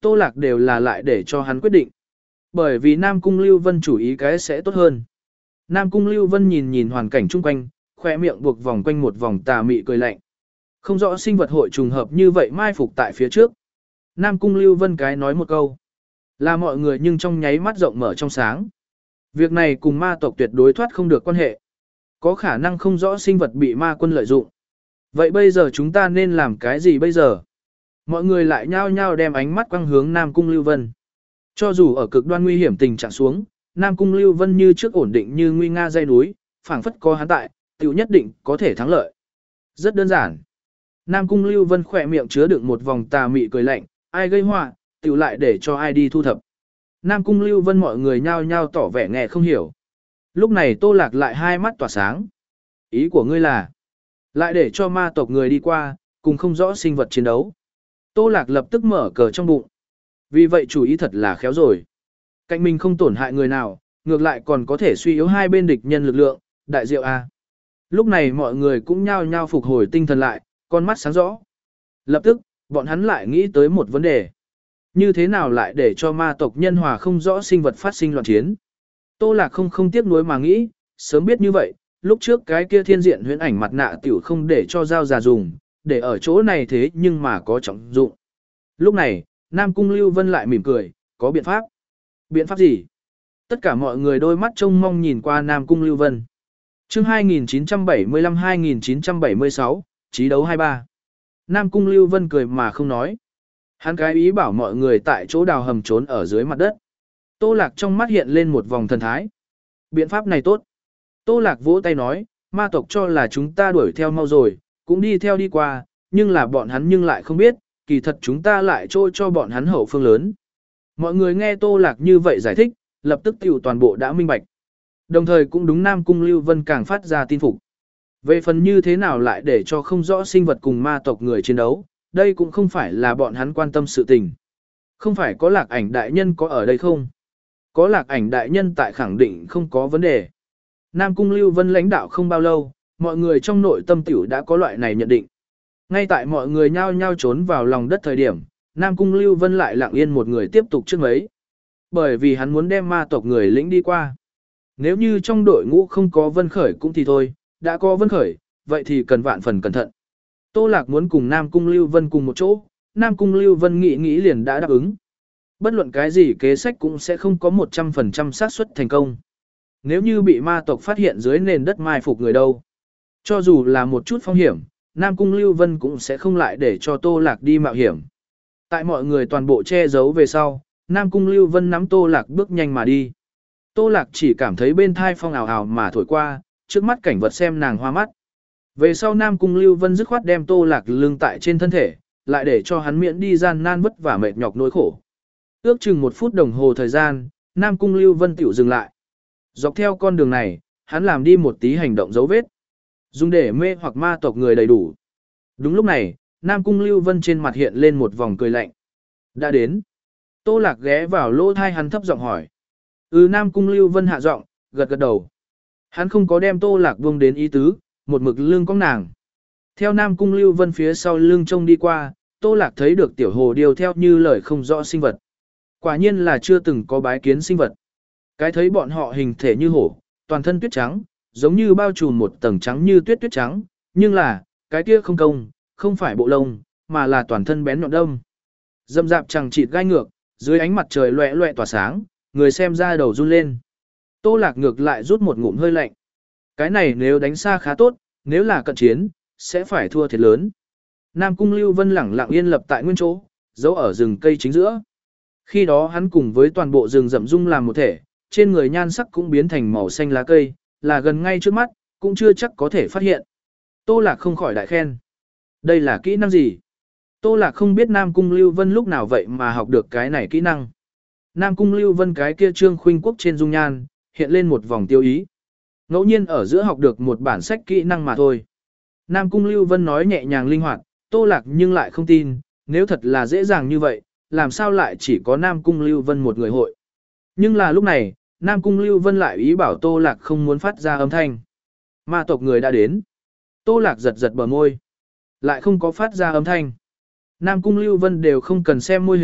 Speaker 1: Tô Lạc đều là lại để cho hắn quyết định. Bởi vì Nam Cung Lưu Vân chủ ý cái sẽ tốt hơn. Nam Cung Lưu Vân nhìn nhìn hoàn cảnh chung quanh, khoe miệng buộc vòng quanh một vòng tà mị cười lạnh. Không rõ sinh vật hội trùng hợp như vậy mai phục tại phía trước. Nam Cung Lưu Vân cái nói một câu. Là mọi người nhưng trong nháy mắt rộng mở trong sáng. Việc này cùng ma tộc tuyệt đối thoát không được quan hệ. Có khả năng không rõ sinh vật bị ma quân lợi dụng. Vậy bây giờ chúng ta nên làm cái gì bây giờ? Mọi người lại nhao nhao đem ánh mắt quang hướng Nam Cung Lưu Vân. Cho dù ở cực đoan nguy hiểm tình trạng xuống, Nam Cung Lưu Vân như trước ổn định như nguy nga dây núi, phảng phất có hắn tại, tiểu nhất định có thể thắng lợi. Rất đơn giản. Nam Cung Lưu Vân khỏe miệng chứa đựng một vòng tà mị cười lạnh, ai gây họa, tiểu lại để cho ai đi thu thập. Nam Cung Lưu Vân mọi người nhao nhao tỏ vẻ nghe không hiểu. Lúc này Tô Lạc lại hai mắt tỏa sáng. Ý của ngươi là, lại để cho ma tộc người đi qua, cùng không rõ sinh vật chiến đấu. Tô Lạc lập tức mở cờ trong bụng. Vì vậy chủ ý thật là khéo rồi. Cạnh mình không tổn hại người nào, ngược lại còn có thể suy yếu hai bên địch nhân lực lượng, đại diệu a. Lúc này mọi người cũng nhao nhao phục hồi tinh thần lại, con mắt sáng rõ. Lập tức, bọn hắn lại nghĩ tới một vấn đề. Như thế nào lại để cho ma tộc nhân hòa không rõ sinh vật phát sinh loạn chiến? Tô Lạc không không tiếc nuối mà nghĩ, sớm biết như vậy, lúc trước cái kia thiên diện huyễn ảnh mặt nạ tiểu không để cho dao già dùng, để ở chỗ này thế nhưng mà có trọng dụng. Lúc này, Nam Cung Lưu Vân lại mỉm cười, có biện pháp. Biện pháp gì? Tất cả mọi người đôi mắt trông mong nhìn qua Nam Cung Lưu Vân. Chương hai nghìn chín trăm bảy mươi lăm hai nghìn chín trăm bảy mươi sáu, Chí đấu hai ba. Nam Cung Lưu Vân cười mà không nói. Hắn cái ý bảo mọi người tại chỗ đào hầm trốn ở dưới mặt đất. Tô Lạc trong mắt hiện lên một vòng thần thái. Biện pháp này tốt. Tô Lạc vỗ tay nói, ma tộc cho là chúng ta đuổi theo mau rồi, cũng đi theo đi qua, nhưng là bọn hắn nhưng lại không biết, kỳ thật chúng ta lại trôi cho bọn hắn hậu phương lớn. Mọi người nghe Tô Lạc như vậy giải thích, lập tức tiểu toàn bộ đã minh bạch. Đồng thời cũng đúng Nam Cung Lưu Vân càng phát ra tin phục. Về phần như thế nào lại để cho không rõ sinh vật cùng ma tộc người chiến đấu, đây cũng không phải là bọn hắn quan tâm sự tình. Không phải có Lạc Ảnh đại nhân có ở đây không? Có Lạc Ảnh đại nhân tại khẳng định không có vấn đề. Nam Cung Lưu Vân lãnh đạo không bao lâu, mọi người trong nội tâm tiểu đã có loại này nhận định. Ngay tại mọi người nhao nhao trốn vào lòng đất thời điểm, Nam Cung Lưu Vân lại lặng yên một người tiếp tục trước mấy. Bởi vì hắn muốn đem ma tộc người lĩnh đi qua. Nếu như trong đội ngũ không có Vân Khởi cũng thì thôi, đã có Vân Khởi, vậy thì cần vạn phần cẩn thận. Tô Lạc muốn cùng Nam Cung Lưu Vân cùng một chỗ, Nam Cung Lưu Vân nghĩ nghĩ liền đã đáp ứng. Bất luận cái gì kế sách cũng sẽ không có một trăm phần trăm xác suất thành công. Nếu như bị ma tộc phát hiện dưới nền đất mai phục người đâu. Cho dù là một chút phong hiểm, Nam Cung Lưu Vân cũng sẽ không lại để cho Tô Lạc đi mạo hiểm. Tại mọi người toàn bộ che giấu về sau, Nam Cung Lưu Vân nắm Tô Lạc bước nhanh mà đi. Tô Lạc chỉ cảm thấy bên thai phong ảo ảo mà thổi qua, trước mắt cảnh vật xem nàng hoa mắt. Về sau Nam Cung Lưu Vân dứt khoát đem Tô Lạc lưng tại trên thân thể, lại để cho hắn miễn đi gian nan vất vả mệt nhọc nỗi khổ. Ước chừng một phút đồng hồ thời gian, Nam Cung Lưu Vân tiểu dừng lại. Dọc theo con đường này, hắn làm đi một tí hành động dấu vết. Dùng để mê hoặc ma tộc người đầy đủ. Đúng lúc này, Nam Cung Lưu Vân trên mặt hiện lên một vòng cười lạnh. Đã đến. Tô Lạc ghé vào lỗ thai hắn thấp giọng hỏi. Ừ, Nam Cung Lưu Vân hạ giọng, gật gật đầu. Hắn không có đem Tô Lạc buông đến ý tứ, một mực lưng cong nàng. Theo Nam Cung Lưu Vân phía sau lưng trông đi qua, Tô Lạc thấy được tiểu hồ điêu theo như lời không rõ sinh vật. Quả nhiên là chưa từng có bái kiến sinh vật. Cái thấy bọn họ hình thể như hổ, toàn thân tuyết trắng, giống như bao trùm một tầng trắng như tuyết tuyết trắng, nhưng là, cái kia không công, không phải bộ lông, mà là toàn thân bén nhọn đâm. Dâm dạp chẳng chịt gai ngược, dưới ánh mặt trời loẹ loẹ tỏa sáng, người xem ra đầu run lên. Tô Lạc ngược lại rút một ngụm hơi lạnh. Cái này nếu đánh xa khá tốt, nếu là cận chiến, sẽ phải thua thiệt lớn. Nam Cung Lưu Vân lẳng lặng yên lập tại nguyên chỗ, giấu ở rừng cây chính giữa. Khi đó hắn cùng với toàn bộ rừng rậm rung làm một thể, trên người nhan sắc cũng biến thành màu xanh lá cây, là gần ngay trước mắt, cũng chưa chắc có thể phát hiện. Tô Lạc không khỏi đại khen. Đây là kỹ năng gì? Tô Lạc không biết Nam Cung Lưu Vân lúc nào vậy mà học được cái này kỹ năng. Nam Cung Lưu Vân cái kia trương khuynh quốc trên dung nhan, hiện lên một vòng tiêu ý. Ngẫu nhiên ở giữa học được một bản sách kỹ năng mà thôi. Nam Cung Lưu Vân nói nhẹ nhàng linh hoạt, Tô Lạc nhưng lại không tin, nếu thật là dễ dàng như vậy, làm sao lại chỉ có Nam Cung Lưu Vân một người hội. Nhưng là lúc này, Nam Cung Lưu Vân lại ý bảo Tô Lạc không muốn phát ra âm thanh. Ma tộc người đã đến. Tô Lạc giật giật bờ môi. Lại không có phát ra âm thanh. Nam Cung Lưu Vân đều không cần xem môi hình,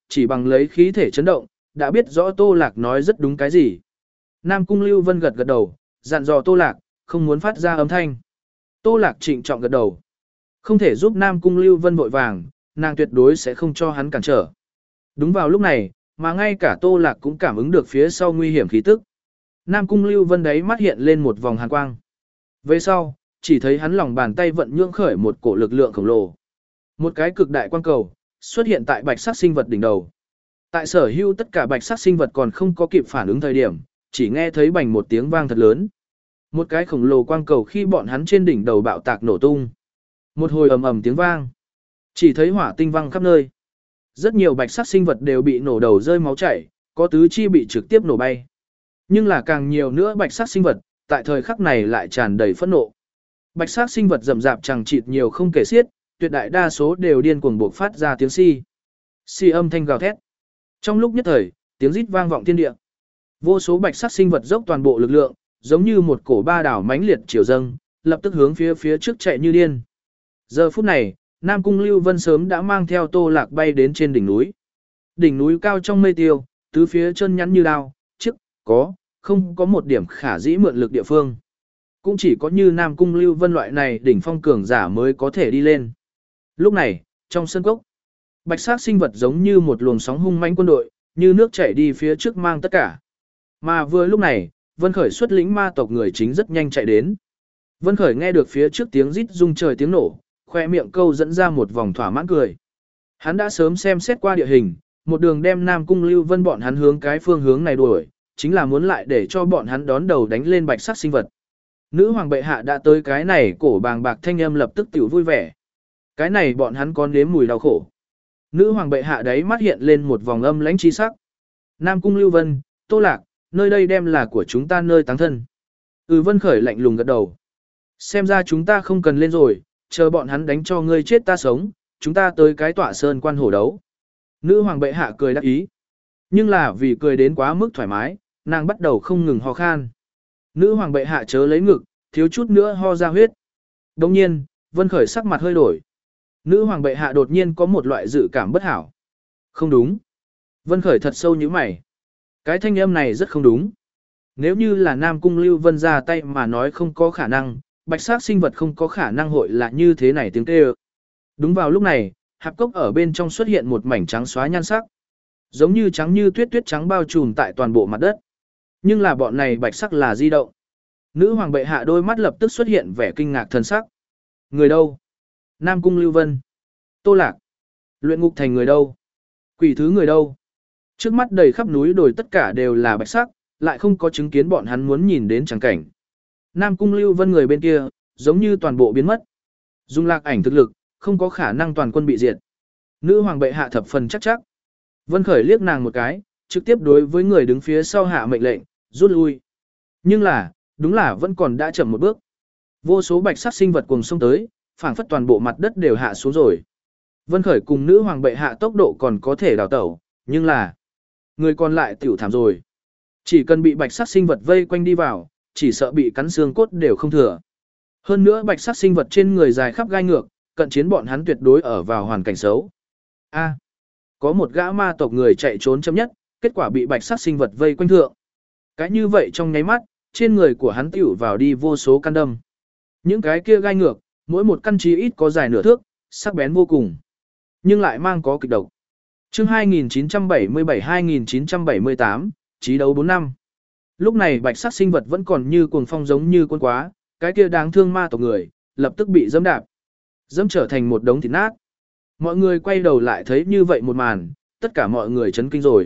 Speaker 1: chỉ bằng lấy khí thể chấn động, đã biết rõ Tô Lạc nói rất đúng cái gì. Nam Cung Lưu Vân gật gật đầu, dặn dò Tô Lạc, không muốn phát ra âm thanh. Tô Lạc trịnh trọng gật đầu. Không thể giúp Nam Cung Lưu Vân vội vàng, nàng tuyệt đối sẽ không cho hắn cản trở. Đúng vào lúc này, mà ngay cả Tô Lạc cũng cảm ứng được phía sau nguy hiểm khí tức. Nam Cung Lưu Vân đấy mắt hiện lên một vòng hàn quang. Về sau, chỉ thấy hắn lòng bàn tay vận nhưỡng khởi một cổ lực lượng khổng lồ. Một cái cực đại quang cầu xuất hiện tại bạch sắc sinh vật đỉnh đầu. Tại sở hữu tất cả bạch sắc sinh vật còn không có kịp phản ứng thời điểm, chỉ nghe thấy bành một tiếng vang thật lớn. Một cái khổng lồ quang cầu khi bọn hắn trên đỉnh đầu bạo tạc nổ tung. Một hồi ầm ầm tiếng vang, chỉ thấy hỏa tinh văng khắp nơi. Rất nhiều bạch sắc sinh vật đều bị nổ đầu rơi máu chảy, có tứ chi bị trực tiếp nổ bay. Nhưng là càng nhiều nữa bạch sắc sinh vật, tại thời khắc này lại tràn đầy phẫn nộ. Bạch sắc sinh vật rậm rạp chẳng chịt nhiều không kể xiết, tuyệt đại đa số đều điên cuồng bộc phát ra tiếng xi. Xi âm thanh gào thét. Trong lúc nhất thời, tiếng rít vang vọng thiên địa. Vô số bạch sắc sinh vật dốc toàn bộ lực lượng, giống như một cổ ba đảo mãnh liệt chiều dâng, lập tức hướng phía phía trước chạy như điên. Giờ phút này, Nam Cung Lưu Vân sớm đã mang theo Tô Lạc bay đến trên đỉnh núi. Đỉnh núi cao trong mây tiêu, tứ phía chân nhắn như đao, chiếc, có, không có một điểm khả dĩ mượn lực địa phương. Cũng chỉ có như Nam Cung Lưu Vân loại này đỉnh phong cường giả mới có thể đi lên. Lúc này, trong sân cốc, bạch sắc sinh vật giống như một luồng sóng hung mãnh quân đội, như nước chảy đi phía trước mang tất cả. Mà vừa lúc này, Vân Khởi xuất lĩnh ma tộc người chính rất nhanh chạy đến. Vân Khởi nghe được phía trước tiếng rít rung trời tiếng nổ, khoe miệng câu dẫn ra một vòng thỏa mãn cười. Hắn đã sớm xem xét qua địa hình, một đường đem Nam Cung Lưu Vân bọn hắn hướng cái phương hướng này đuổi, chính là muốn lại để cho bọn hắn đón đầu đánh lên bạch sắc sinh vật. Nữ hoàng bệ hạ đã tới cái này, cổ bàng bạc thanh âm lập tức tiểu vui vẻ. Cái này bọn hắn có nếm mùi đau khổ. Nữ hoàng bệ hạ đấy mắt hiện lên một vòng âm lãnh chi sắc. Nam Cung Lưu Vân, Tô Lạc, nơi đây đem là của chúng ta nơi táng thân. Ừ, Vân Khởi lạnh lùng gật đầu. Xem ra chúng ta không cần lên rồi, chờ bọn hắn đánh cho ngươi chết ta sống, chúng ta tới cái tỏa sơn quan hổ đấu. Nữ hoàng bệ hạ cười đắc ý. Nhưng là vì cười đến quá mức thoải mái, nàng bắt đầu không ngừng ho khan. Nữ hoàng bệ hạ chớ lấy ngực, thiếu chút nữa ho ra huyết. Đồng nhiên, Vân Khởi sắc mặt hơi đổi. Nữ hoàng bệ hạ đột nhiên có một loại dự cảm bất hảo. Không đúng. Vân Khởi thật sâu như mày. Cái thanh âm này rất không đúng. Nếu như là Nam Cung Lưu Vân ra tay mà nói không có khả năng, bạch sắc sinh vật không có khả năng hội là như thế này tiếng kêu. Đúng vào lúc này, hạp cốc ở bên trong xuất hiện một mảnh trắng xóa nhan sắc. Giống như trắng như tuyết tuyết trắng bao trùm tại toàn bộ mặt đất. Nhưng là bọn này bạch sắc là di động. Nữ hoàng bệ hạ đôi mắt lập tức xuất hiện vẻ kinh ngạc thần sắc. Người đâu? Nam Cung Lưu Vân. Tô Lạc. Luyện ngục thành người đâu? Quỷ thứ người đâu? Trước mắt đầy khắp núi đồi tất cả đều là bạch sắc, lại không có chứng kiến bọn hắn muốn nhìn đến chẳng cảnh. Nam Cung Lưu Vân người bên kia, giống như toàn bộ biến mất. Dung Lạc ảnh thực lực, không có khả năng toàn quân bị diệt. Nữ hoàng bệ hạ thập phần chắc chắc. Vân Khởi liếc nàng một cái, trực tiếp đối với người đứng phía sau hạ mệnh lệnh, rút lui. Nhưng là, đúng là vẫn còn đã chậm một bước. Vô số bạch sắc sinh vật cùng xông tới, phảng phất toàn bộ mặt đất đều hạ xuống rồi. Vân Khởi cùng nữ hoàng bệ hạ tốc độ còn có thể đào tẩu, nhưng là người còn lại tiểu thảm rồi. Chỉ cần bị bạch sắc sinh vật vây quanh đi vào, chỉ sợ bị cắn xương cốt đều không thừa. Hơn nữa bạch sắc sinh vật trên người dài khắp gai ngược, cận chiến bọn hắn tuyệt đối ở vào hoàn cảnh xấu. A, có một gã ma tộc người chạy trốn chậm nhất, kết quả bị bạch sắc sinh vật vây quanh thượng. Cái như vậy trong nháy mắt, trên người của hắn tiểu vào đi vô số căn đâm. Những cái kia gai ngược, mỗi một căn chí ít có dài nửa thước, sắc bén vô cùng, nhưng lại mang có kịch độc. Chương hai nghìn chín trăm bảy mươi bảy hai nghìn chín trăm bảy mươi tám, chí đấu bốn năm. Lúc này bạch sắc sinh vật vẫn còn như cuồng phong giống như quân quá, cái kia đáng thương ma tộc người, lập tức bị dẫm đạp, dẫm trở thành một đống thịt nát. Mọi người quay đầu lại thấy như vậy một màn, tất cả mọi người chấn kinh rồi.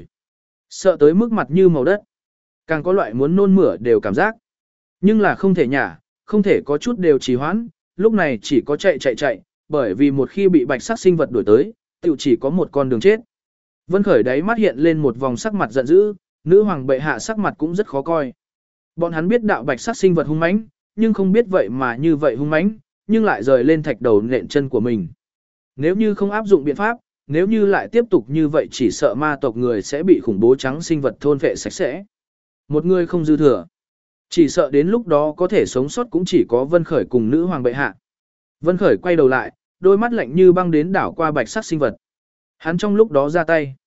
Speaker 1: Sợ tới mức mặt như màu đất. Càng có loại muốn nôn mửa đều cảm giác. Nhưng là không thể nhả, không thể có chút đều trì hoãn, lúc này chỉ có chạy chạy chạy, bởi vì một khi bị bạch sắc sinh vật đuổi tới, tiểu chỉ có một con đường chết. Vân Khởi đáy mắt hiện lên một vòng sắc mặt giận dữ, nữ hoàng bệ hạ sắc mặt cũng rất khó coi. Bọn hắn biết đạo bạch sắc sinh vật hung mãnh, nhưng không biết vậy mà như vậy hung mãnh, nhưng lại rời lên thạch đầu nện chân của mình. Nếu như không áp dụng biện pháp, nếu như lại tiếp tục như vậy chỉ sợ ma tộc người sẽ bị khủng bố trắng sinh vật thôn phệ sạch sẽ. Một người không dư thừa. Chỉ sợ đến lúc đó có thể sống sót cũng chỉ có Vân Khởi cùng nữ hoàng bệ hạ. Vân Khởi quay đầu lại, đôi mắt lạnh như băng đến đảo qua bạch sắc sinh vật. Hắn trong lúc đó ra tay.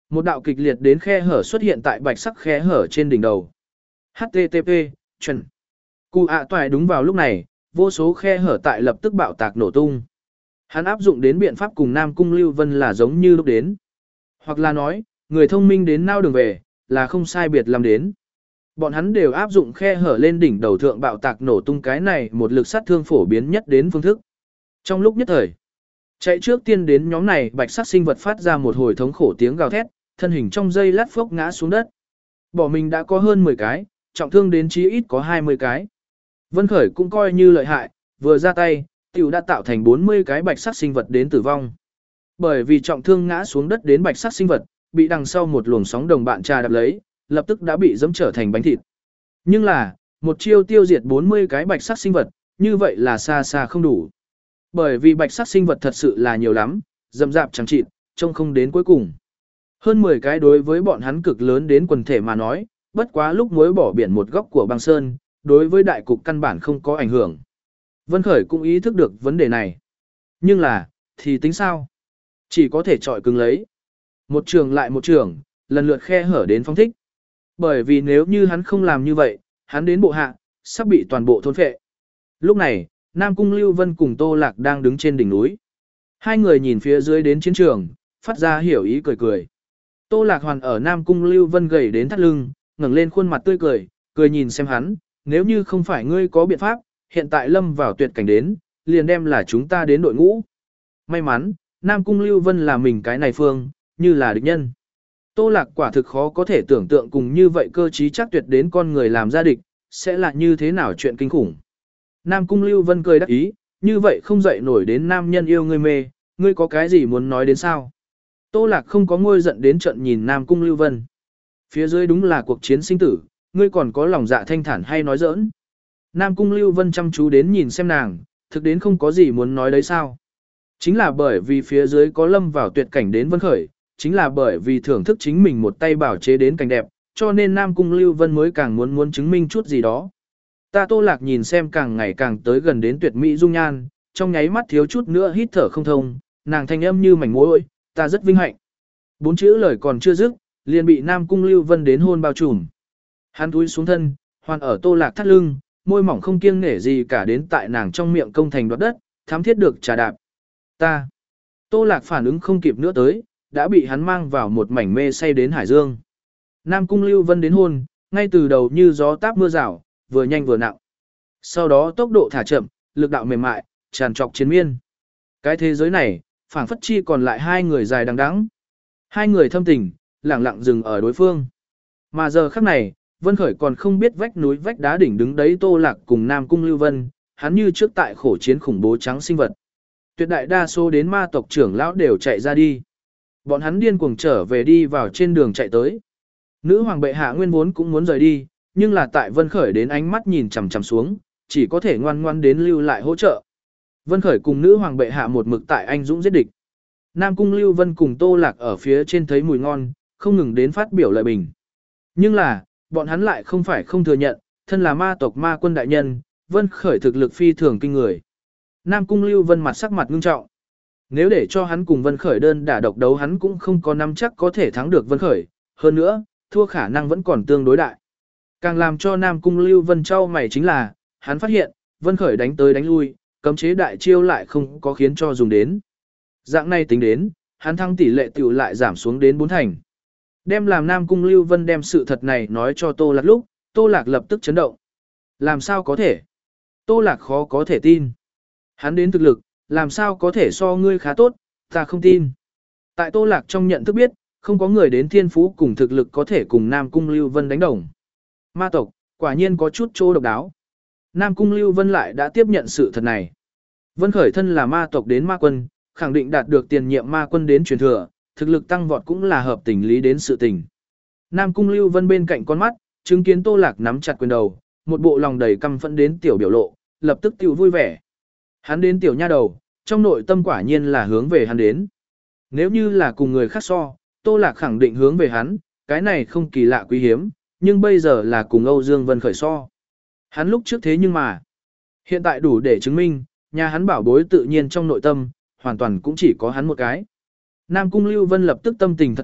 Speaker 1: Một đạo kịch liệt đến khe hở xuất hiện tại bạch sắc khe hở trên đỉnh đầu. hát tê tê pê, chuẩn. Cụ ạ toại đúng vào lúc này, vô số khe hở tại lập tức bạo tạc nổ tung. Hắn áp dụng đến biện pháp cùng Nam Cung Lưu Vân là giống như lúc đến. Hoặc là nói, người thông minh đến nao đường về, là không sai biệt làm đến. Bọn hắn đều áp dụng khe hở lên đỉnh đầu thượng bạo tạc nổ tung cái này một lực sát thương phổ biến nhất đến phương thức. Trong lúc nhất thời, chạy trước tiên đến nhóm này bạch sắc sinh vật phát ra một hồi thống khổ tiếng gào thét, thân hình trong giây lát phốc ngã xuống đất. Bỏ mình đã có hơn mười cái, trọng thương đến chí ít có hai mươi cái. Vân Khởi cũng coi như lợi hại, vừa ra tay, tiểu đã tạo thành bốn mươi cái bạch sắc sinh vật đến tử vong. Bởi vì trọng thương ngã xuống đất đến bạch sắc sinh vật, bị đằng sau một luồng sóng đồng bạn trà đập lấy, lập tức đã bị dẫm trở thành bánh thịt. Nhưng là, một chiêu tiêu diệt bốn mươi cái bạch sắc sinh vật, như vậy là xa xa không đủ. Bởi vì bạch sắc sinh vật thật sự là nhiều lắm, rậm rạp chẳng chịt, trông không đến cuối cùng. Hơn mười cái đối với bọn hắn cực lớn đến quần thể mà nói, bất quá lúc muối bỏ biển một góc của băng sơn, đối với đại cục căn bản không có ảnh hưởng. Vân Khởi cũng ý thức được vấn đề này. Nhưng là, thì tính sao? Chỉ có thể trọi cứng lấy. Một trường lại một trường, lần lượt khe hở đến phong thích. Bởi vì nếu như hắn không làm như vậy, hắn đến bộ hạ, sắp bị toàn bộ thôn phệ. Lúc này, Nam Cung Lưu Vân cùng Tô Lạc đang đứng trên đỉnh núi. Hai người nhìn phía dưới đến chiến trường, phát ra hiểu ý cười cười. Tô Lạc Hoàn ở Nam Cung Lưu Vân gầy đến thắt lưng, ngẩng lên khuôn mặt tươi cười, cười nhìn xem hắn, nếu như không phải ngươi có biện pháp, hiện tại lâm vào tuyệt cảnh đến, liền đem là chúng ta đến đội ngũ. May mắn, Nam Cung Lưu Vân là mình cái này phương, như là địch nhân. Tô Lạc quả thực khó có thể tưởng tượng cùng như vậy cơ trí chắc tuyệt đến con người làm ra địch, sẽ là như thế nào chuyện kinh khủng. Nam Cung Lưu Vân cười đắc ý, như vậy không dậy nổi đến nam nhân yêu ngươi mê, ngươi có cái gì muốn nói đến sao? Tô Lạc không có ngôi giận đến trận nhìn Nam Cung Lưu Vân. Phía dưới đúng là cuộc chiến sinh tử, ngươi còn có lòng dạ thanh thản hay nói giỡn. Nam Cung Lưu Vân chăm chú đến nhìn xem nàng, thực đến không có gì muốn nói đấy sao. Chính là bởi vì phía dưới có lâm vào tuyệt cảnh đến Vân Khởi, chính là bởi vì thưởng thức chính mình một tay bảo chế đến cảnh đẹp, cho nên Nam Cung Lưu Vân mới càng muốn muốn chứng minh chút gì đó. Ta Tô Lạc nhìn xem càng ngày càng tới gần đến tuyệt mỹ dung nhan, trong nháy mắt thiếu chút nữa hít thở không thông, nàng thanh âm như mảnh mối, ta rất vinh hạnh. Bốn chữ lời còn chưa dứt, liền bị Nam Cung Lưu Vân đến hôn bao trùm. Hắn túi xuống thân, hoàn ở Tô Lạc thắt lưng, môi mỏng không kiêng nể gì cả đến tại nàng trong miệng công thành đoạt đất, thám thiết được trà đạp. Ta. Tô Lạc phản ứng không kịp nữa tới, đã bị hắn mang vào một mảnh mê say đến hải dương. Nam Cung Lưu Vân đến hôn, ngay từ đầu như gió táp mưa rào, vừa nhanh vừa nặng. Sau đó tốc độ thả chậm, lực đạo mềm mại, tràn trọc chiến miên. Cái thế giới này, phảng phất chi còn lại hai người dài đằng đẵng. Hai người thâm tình, lặng lặng dừng ở đối phương. Mà giờ khắc này, Vân Khởi còn không biết vách núi vách đá đỉnh đứng đấy Tô Lạc cùng Nam Cung Lưu Vân, hắn như trước tại khổ chiến khủng bố trắng sinh vật. Tuyệt đại đa số đến ma tộc trưởng lão đều chạy ra đi. Bọn hắn điên cuồng trở về đi vào trên đường chạy tới. Nữ hoàng bệ hạ nguyên vốn cũng muốn rời đi, nhưng là tại Vân Khởi đến ánh mắt nhìn chằm chằm xuống, chỉ có thể ngoan ngoan đến lưu lại hỗ trợ. Vân Khởi cùng nữ hoàng bệ hạ một mực tại anh dũng giết địch. Nam Cung Lưu Vân cùng Tô Lạc ở phía trên thấy mùi ngon, không ngừng đến phát biểu lời bình. Nhưng là, bọn hắn lại không phải không thừa nhận, thân là ma tộc ma quân đại nhân, Vân Khởi thực lực phi thường kinh người. Nam Cung Lưu Vân mặt sắc mặt ngưng trọng. Nếu để cho hắn cùng Vân Khởi đơn đả độc đấu hắn cũng không có nắm chắc có thể thắng được Vân Khởi, hơn nữa, thua khả năng vẫn còn tương đối đại. Càng làm cho Nam Cung Lưu Vân trao mày chính là, hắn phát hiện, Vân Khởi đánh tới đánh lui, cấm chế đại chiêu lại không có khiến cho dùng đến. Dạng này tính đến, hắn thắng tỷ lệ tiểu lại giảm xuống đến bốn thành. Đem làm Nam Cung Lưu Vân đem sự thật này nói cho Tô Lạc lúc, Tô Lạc lập tức chấn động. Làm sao có thể? Tô Lạc khó có thể tin. Hắn đến thực lực, làm sao có thể so ngươi khá tốt, ta không tin. Tại Tô Lạc trong nhận thức biết, không có người đến thiên phú cùng thực lực có thể cùng Nam Cung Lưu Vân đánh đồng. Ma tộc, quả nhiên có chút chỗ độc đáo. Nam Cung Lưu Vân lại đã tiếp nhận sự thật này. Vân Khởi thân là ma tộc đến ma quân, khẳng định đạt được tiền nhiệm ma quân đến truyền thừa, thực lực tăng vọt cũng là hợp tình lý đến sự tình. Nam Cung Lưu Vân bên cạnh con mắt, chứng kiến Tô Lạc nắm chặt quyền đầu, một bộ lòng đầy căm phẫn đến tiểu biểu lộ, lập tức tiểu vui vẻ. Hắn đến tiểu nha đầu, trong nội tâm quả nhiên là hướng về hắn đến. Nếu như là cùng người khác so, Tô Lạc khẳng định hướng về hắn, cái này không kỳ lạ quý hiếm, nhưng bây giờ là cùng Âu Dương Vân Khởi so. Hắn lúc trước thế nhưng mà, hiện tại đủ để chứng minh, nhà hắn bảo bối tự nhiên trong nội tâm, hoàn toàn cũng chỉ có hắn một cái. Nam Cung Lưu Vân lập tức tâm tình thật tốt,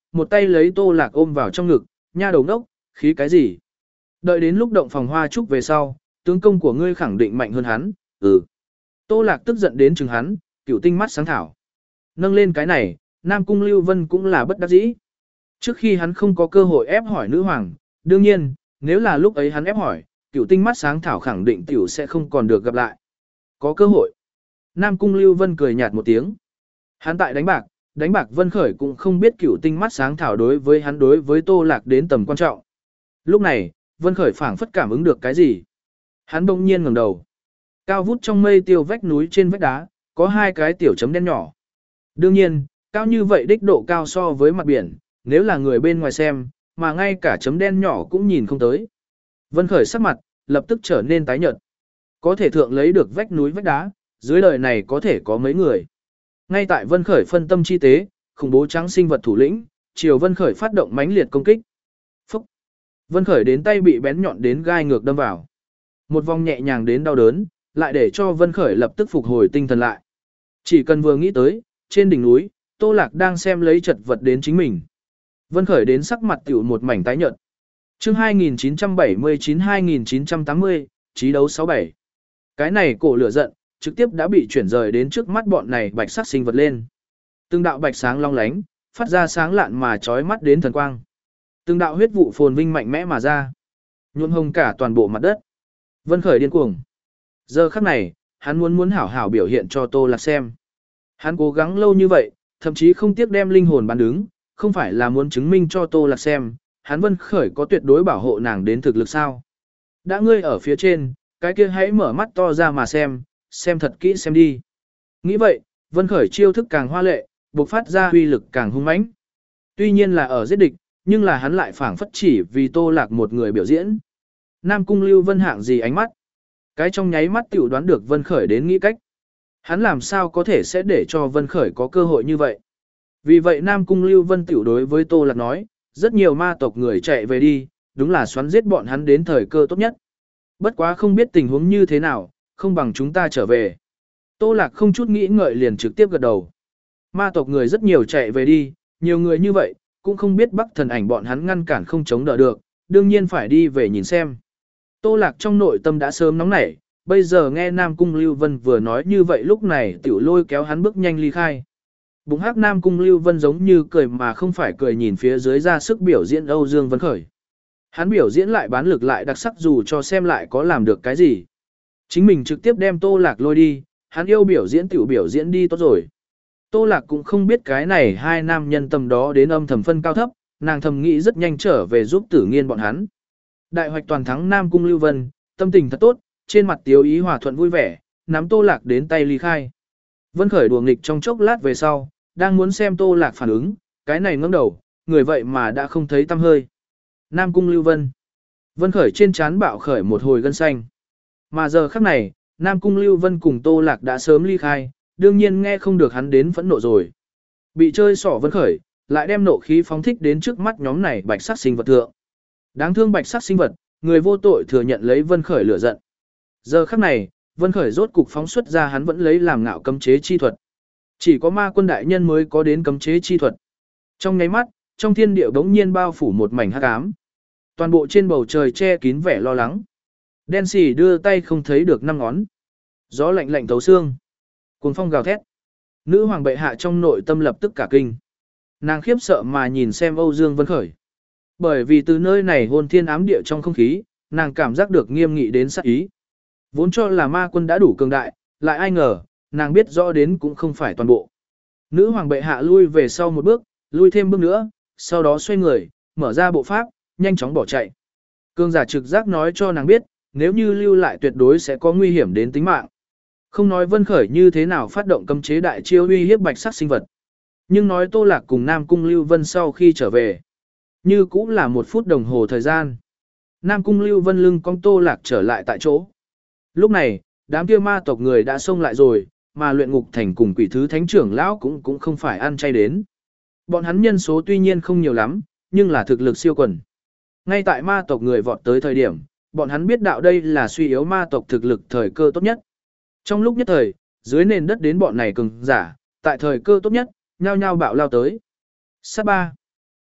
Speaker 1: một tay lấy Tô Lạc ôm vào trong ngực, nha đầu ngốc, khí cái gì? Đợi đến lúc động phòng hoa trúc về sau, tướng công của ngươi khẳng định mạnh hơn hắn, ừ. Tô Lạc tức giận đến chừng hắn, cửu tinh mắt sáng thảo. Nâng lên cái này, Nam Cung Lưu Vân cũng là bất đắc dĩ. Trước khi hắn không có cơ hội ép hỏi nữ hoàng, đương nhiên, nếu là lúc ấy hắn ép hỏi, cửu tinh mắt sáng thảo khẳng định tiểu sẽ không còn được gặp lại. Có cơ hội. Nam Cung Lưu Vân cười nhạt một tiếng. Hắn tại đánh bạc, đánh bạc Vân Khởi cũng không biết cửu tinh mắt sáng thảo đối với hắn đối với Tô Lạc đến tầm quan trọng. Lúc này, Vân Khởi phảng phất cảm ứng được cái gì. Hắn bỗng nhiên ngẩng đầu. Cao vút trong mây tiêu vách núi trên vách đá, có hai cái tiểu chấm đen nhỏ. Đương nhiên, cao như vậy đích độ cao so với mặt biển, nếu là người bên ngoài xem, mà ngay cả chấm đen nhỏ cũng nhìn không tới. Vân Khởi sắc mặt, lập tức trở nên tái nhợt. Có thể thượng lấy được vách núi vách đá, dưới đời này có thể có mấy người. Ngay tại Vân Khởi phân tâm chi tế, khủng bố trắng sinh vật thủ lĩnh, chiều Vân Khởi phát động mãnh liệt công kích. Phúc! Vân Khởi đến tay bị bén nhọn đến gai ngược đâm vào. Một vòng nhẹ nhàng đến đau đớn, lại để cho Vân Khởi lập tức phục hồi tinh thần lại. Chỉ cần vừa nghĩ tới, trên đỉnh núi, Tô Lạc đang xem lấy chật vật đến chính mình. Vân Khởi đến sắc mặt tiểu một mảnh tái nhợt. Chương hai nghìn chín trăm bảy mươi chín hai nghìn chín trăm tám mươi, Chí đấu sáu bảy. Cái này cổ lửa giận, trực tiếp đã bị chuyển rời đến trước mắt bọn này bạch sắc sinh vật lên. Từng đạo bạch sáng long lánh, phát ra sáng lạn mà chói mắt đến thần quang. Từng đạo huyết vụ phồn vinh mạnh mẽ mà ra, nhuộm hồng cả toàn bộ mặt đất. Vân Khởi điên cuồng. Giờ khắc này, hắn muốn muốn hảo hảo biểu hiện cho Tô Lạc xem. Hắn cố gắng lâu như vậy, thậm chí không tiếc đem linh hồn bán đứng, không phải là muốn chứng minh cho Tô Lạc xem, hắn Vân Khởi có tuyệt đối bảo hộ nàng đến thực lực sao. Đã ngươi ở phía trên, cái kia hãy mở mắt to ra mà xem, xem thật kỹ xem đi. Nghĩ vậy, Vân Khởi chiêu thức càng hoa lệ, bộc phát ra uy lực càng hung mãnh. Tuy nhiên là ở giết địch, nhưng là hắn lại phảng phất chỉ vì Tô Lạc một người biểu diễn. Nam Cung Lưu Vân hạng gì ánh mắt? Cái trong nháy mắt tiểu đoán được Vân Khởi đến nghĩ cách. Hắn làm sao có thể sẽ để cho Vân Khởi có cơ hội như vậy? Vì vậy Nam Cung Lưu Vân tiểu đối với Tô Lạc nói, rất nhiều ma tộc người chạy về đi, đúng là xoắn giết bọn hắn đến thời cơ tốt nhất. Bất quá không biết tình huống như thế nào, không bằng chúng ta trở về. Tô Lạc không chút nghĩ ngợi liền trực tiếp gật đầu. Ma tộc người rất nhiều chạy về đi, nhiều người như vậy, cũng không biết Bắc Thần Ảnh bọn hắn ngăn cản không chống đỡ được, đương nhiên phải đi về nhìn xem. Tô Lạc trong nội tâm đã sớm nóng nảy, bây giờ nghe Nam Cung Lưu Vân vừa nói như vậy lúc này tiểu lôi kéo hắn bước nhanh ly khai. Bụng hắc Nam Cung Lưu Vân giống như cười mà không phải cười nhìn phía dưới ra sức biểu diễn Âu Dương Vân Khởi. Hắn biểu diễn lại bán lực lại đặc sắc dù cho xem lại có làm được cái gì. Chính mình trực tiếp đem Tô Lạc lôi đi, hắn yêu biểu diễn tiểu biểu diễn đi tốt rồi. Tô Lạc cũng không biết cái này hai nam nhân tâm đó đến âm thầm phân cao thấp, nàng thầm nghĩ rất nhanh trở về giúp Tử Nghiên bọn hắn. Đại hoạch toàn thắng Nam Cung Lưu Vân, tâm tình thật tốt, trên mặt tiếu ý hòa thuận vui vẻ, nắm Tô Lạc đến tay ly khai. Vân Khởi đùa nghịch trong chốc lát về sau, đang muốn xem Tô Lạc phản ứng, cái này ngẩng đầu, người vậy mà đã không thấy tăm hơi. Nam Cung Lưu Vân. Vân Khởi trên trán bạo khởi một hồi gân xanh. Mà giờ khắc này, Nam Cung Lưu Vân cùng Tô Lạc đã sớm ly khai, đương nhiên nghe không được hắn đến phẫn nộ rồi. Bị chơi xỏ Vân Khởi, lại đem nộ khí phóng thích đến trước mắt nhóm này bạch sắc sinh vật thượng. Đáng thương bạch sắc sinh vật, người vô tội thừa nhận lấy Vân Khởi lửa giận. Giờ khắc này, Vân Khởi rốt cục phóng xuất ra hắn vẫn lấy làm ngạo cấm chế chi thuật. Chỉ có ma quân đại nhân mới có đến cấm chế chi thuật. Trong nháy mắt, trong thiên địa bỗng nhiên bao phủ một mảnh hắc ám. Toàn bộ trên bầu trời che kín vẻ lo lắng. Đen xì đưa tay không thấy được năm ngón. Gió lạnh lạnh thấu xương. Cuồng phong gào thét. Nữ hoàng bệ hạ trong nội tâm lập tức cả kinh. Nàng khiếp sợ mà nhìn xem Âu Dương Vân Khởi. Bởi vì từ nơi này hồn thiên ám địa trong không khí, nàng cảm giác được nghiêm nghị đến sát ý. Vốn cho là ma quân đã đủ cường đại, lại ai ngờ, nàng biết rõ đến cũng không phải toàn bộ. Nữ hoàng bệ hạ lui về sau một bước, lui thêm bước nữa, sau đó xoay người, mở ra bộ pháp, nhanh chóng bỏ chạy. Cường giả trực giác nói cho nàng biết, nếu như lưu lại tuyệt đối sẽ có nguy hiểm đến tính mạng. Không nói Vân Khởi như thế nào phát động cấm chế đại chiêu uy hiếp bạch sắc sinh vật. Nhưng nói Tô Lạc cùng Nam Cung Lưu Vân sau khi trở về, như cũng là một phút đồng hồ thời gian. Nam Cung Lưu Vân lưng cong Tô Lạc trở lại tại chỗ. Lúc này, đám kia ma tộc người đã xông lại rồi, mà luyện ngục thành cùng quỷ thứ thánh trưởng lão cũng cũng không phải ăn chay đến. Bọn hắn nhân số tuy nhiên không nhiều lắm, nhưng là thực lực siêu quần. Ngay tại ma tộc người vọt tới thời điểm, bọn hắn biết đạo đây là suy yếu ma tộc thực lực thời cơ tốt nhất. Trong lúc nhất thời, dưới nền đất đến bọn này cường giả, tại thời cơ tốt nhất, nhao nhao bạo lao tới. Sát ba.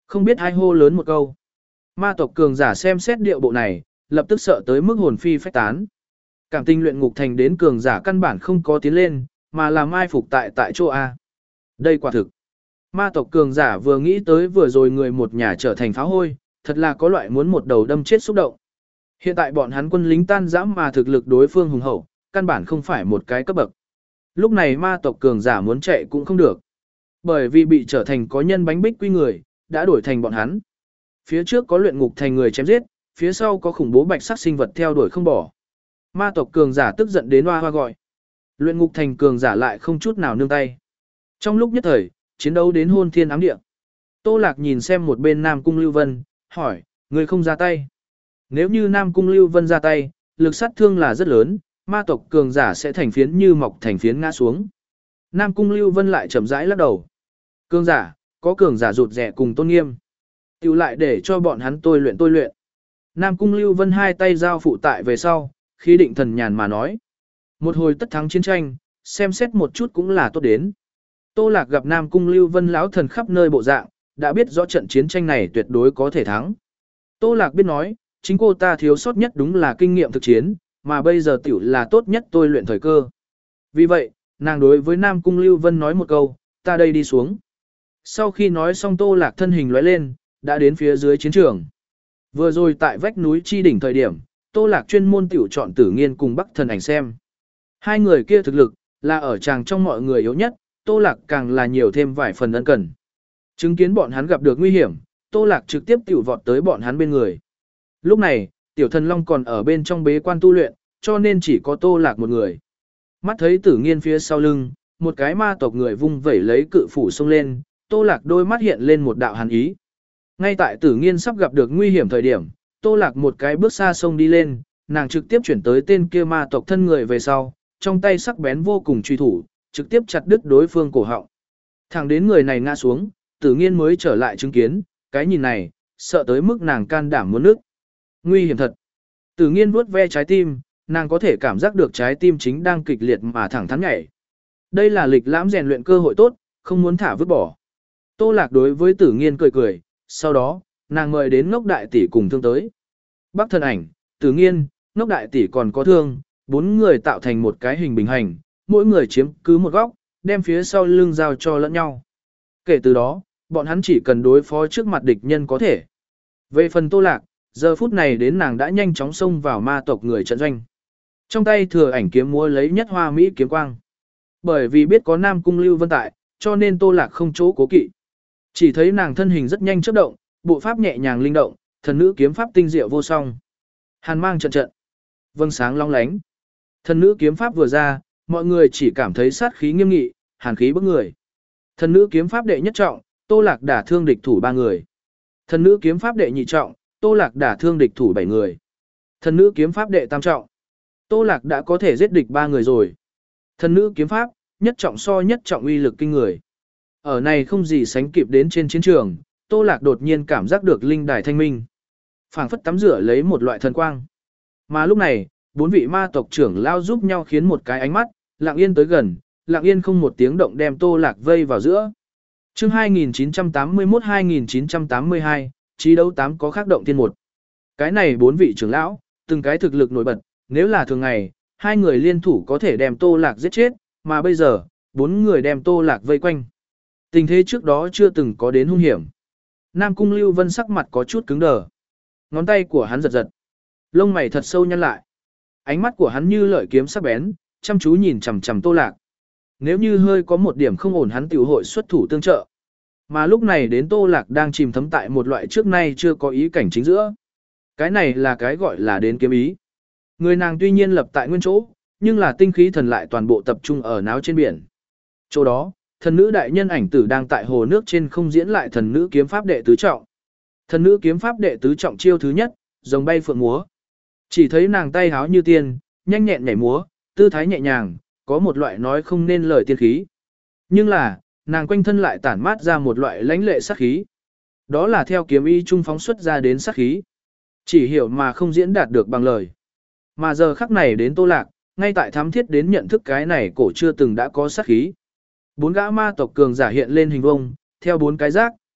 Speaker 1: Không biết ai hô lớn một câu. Ma tộc cường giả xem xét điệu bộ này, lập tức sợ tới mức hồn phi phách tán. Cảm tình luyện ngục thành đến cường giả căn bản không có tiến lên, mà là mai phục tại tại chỗ A. Đây quả thực. Ma tộc cường giả vừa nghĩ tới vừa rồi người một nhà trở thành pháo hôi, thật là có loại muốn một đầu đâm chết xúc động. Hiện tại bọn hắn quân lính tan rã mà thực lực đối phương hùng hậu, căn bản không phải một cái cấp bậc. Lúc này ma tộc cường giả muốn chạy cũng không được. Bởi vì bị trở thành có nhân bánh bích quy người, đã đổi thành bọn hắn. Phía trước có luyện ngục thành người chém giết, phía sau có khủng bố bạch sắc sinh vật theo đuổi không bỏ. Ma tộc cường giả tức giận đến hoa hoa gọi. Luyện ngục thành cường giả lại không chút nào nương tay. Trong lúc nhất thời, chiến đấu đến hôn thiên ám địa. Tô Lạc nhìn xem một bên Nam Cung Lưu Vân, hỏi, người không ra tay. Nếu như Nam Cung Lưu Vân ra tay, lực sát thương là rất lớn, ma tộc cường giả sẽ thành phiến như mọc thành phiến ngã xuống. Nam Cung Lưu Vân lại chậm rãi lắc đầu. Cường giả, có cường giả rụt rẻ cùng tôn nghiêm. Tiểu lại để cho bọn hắn tôi luyện tôi luyện. Nam Cung Lưu Vân hai tay giao phụ tại về sau, khí định thần nhàn mà nói. Một hồi tất thắng chiến tranh, xem xét một chút cũng là tốt đến. Tô Lạc gặp Nam Cung Lưu Vân lão thần khắp nơi bộ dạng, đã biết rõ trận chiến tranh này tuyệt đối có thể thắng. Tô Lạc biết nói, chính cô ta thiếu sót nhất đúng là kinh nghiệm thực chiến, mà bây giờ tiểu là tốt nhất tôi luyện thời cơ. Vì vậy, nàng đối với Nam Cung Lưu Vân nói một câu, ta đây đi xuống. Sau khi nói xong Tô Lạc thân hình lóe lên, đã đến phía dưới chiến trường. Vừa rồi tại vách núi chi đỉnh thời điểm, Tô Lạc chuyên môn tiểu chọn Tử Nghiên cùng Bắc Thần Ảnh xem. Hai người kia thực lực, là ở chàng trong mọi người yếu nhất, Tô Lạc càng là nhiều thêm vài phần ân cần. Chứng kiến bọn hắn gặp được nguy hiểm, Tô Lạc trực tiếp tiểu vọt tới bọn hắn bên người. Lúc này, Tiểu Thần Long còn ở bên trong bế quan tu luyện, cho nên chỉ có Tô Lạc một người. Mắt thấy Tử Nghiên phía sau lưng, một cái ma tộc người vung vẩy lấy cự phủ xông lên, Tô Lạc đôi mắt hiện lên một đạo hàn ý. Ngay tại Tử Nghiên sắp gặp được nguy hiểm thời điểm, Tô Lạc một cái bước xa xông đi lên, nàng trực tiếp chuyển tới tên kia ma tộc thân người về sau, trong tay sắc bén vô cùng truy thủ, trực tiếp chặt đứt đối phương cổ họng. Thẳng đến người này ngã xuống, Tử Nghiên mới trở lại chứng kiến, cái nhìn này, sợ tới mức nàng can đảm muốn nước. Nguy hiểm thật. Tử Nghiên vuốt ve trái tim, nàng có thể cảm giác được trái tim chính đang kịch liệt mà thẳng thắn nhảy. Đây là lịch lãm rèn luyện cơ hội tốt, không muốn thả vứt bỏ. Tô Lạc đối với Tử Nghiên cười cười, sau đó, nàng mời đến Ngốc Đại Tỷ cùng thương tới. Bắc Thần Ảnh, Tử Nghiên, Ngốc Đại Tỷ còn có thương, bốn người tạo thành một cái hình bình hành, mỗi người chiếm cứ một góc, đem phía sau lưng giao cho lẫn nhau. Kể từ đó, bọn hắn chỉ cần đối phó trước mặt địch nhân có thể. Về phần Tô Lạc, giờ phút này đến nàng đã nhanh chóng xông vào ma tộc người trận doanh. Trong tay thừa ảnh kiếm múa lấy nhất hoa mỹ kiếm quang. Bởi vì biết có Nam Cung Lưu Vân tại, cho nên Tô Lạc không chỗ cố kỵ. Chỉ thấy nàng thân hình rất nhanh chớp động, bộ pháp nhẹ nhàng linh động, thần nữ kiếm pháp tinh diệu vô song. Hàn mang trận trận, vâng sáng long lánh. Thần nữ kiếm pháp vừa ra, mọi người chỉ cảm thấy sát khí nghiêm nghị, hàn khí bức người. Thần nữ kiếm pháp đệ nhất trọng, Tô Lạc đả thương địch thủ ba người. Thần nữ kiếm pháp đệ nhị trọng, Tô Lạc đả thương địch thủ bảy người. Thần nữ kiếm pháp đệ tam trọng, Tô Lạc đã có thể giết địch ba người rồi. Thần nữ kiếm pháp, nhất trọng so nhất trọng uy lực kinh người. Ở này không gì sánh kịp đến trên chiến trường, Tô Lạc đột nhiên cảm giác được linh đài thanh minh. Phảng phất tắm rửa lấy một loại thần quang. Mà lúc này, bốn vị ma tộc trưởng lao giúp nhau khiến một cái ánh mắt, lặng yên tới gần, lặng yên không một tiếng động đem Tô Lạc vây vào giữa. Chương hai nghìn chín trăm tám mươi mốt hai nghìn chín trăm tám mươi hai, trí đấu tám có khác động thiên một. Cái này bốn vị trưởng lão, từng cái thực lực nổi bật, nếu là thường ngày, hai người liên thủ có thể đem Tô Lạc giết chết, mà bây giờ, bốn người đem Tô Lạc vây quanh. Tình thế trước đó chưa từng có đến hung hiểm. Nam Cung Lưu Vân sắc mặt có chút cứng đờ. Ngón tay của hắn giật giật. Lông mày thật sâu nhăn lại. Ánh mắt của hắn như lợi kiếm sắc bén, chăm chú nhìn chằm chằm Tô Lạc. Nếu như hơi có một điểm không ổn hắn tiểu hội xuất thủ tương trợ. Mà lúc này đến Tô Lạc đang chìm thấm tại một loại trước nay chưa có ý cảnh chính giữa. Cái này là cái gọi là đến kiếm ý. Người nàng tuy nhiên lập tại nguyên chỗ, nhưng là tinh khí thần lại toàn bộ tập trung ở náo trên biển. Chỗ đó, thần nữ đại nhân ảnh tử đang tại hồ nước trên không diễn lại thần nữ kiếm pháp đệ tứ trọng. Thần nữ kiếm pháp đệ tứ trọng chiêu thứ nhất, rồng bay phượng múa. Chỉ thấy nàng tay háo như tiên, nhanh nhẹn nhảy múa, tư thái nhẹ nhàng, có một loại nói không nên lời tiên khí. Nhưng là, nàng quanh thân lại tản mát ra một loại lãnh lệ sát khí. Đó là theo kiếm ý trung phóng xuất ra đến sát khí. Chỉ hiểu mà không diễn đạt được bằng lời. Mà giờ khắc này đến Tô Lạc, ngay tại thám thiết đến nhận thức cái này cổ chưa từng đã có sát khí. Bốn gã ma tộc cường giả hiện lên hình vông, theo bốn cái rác,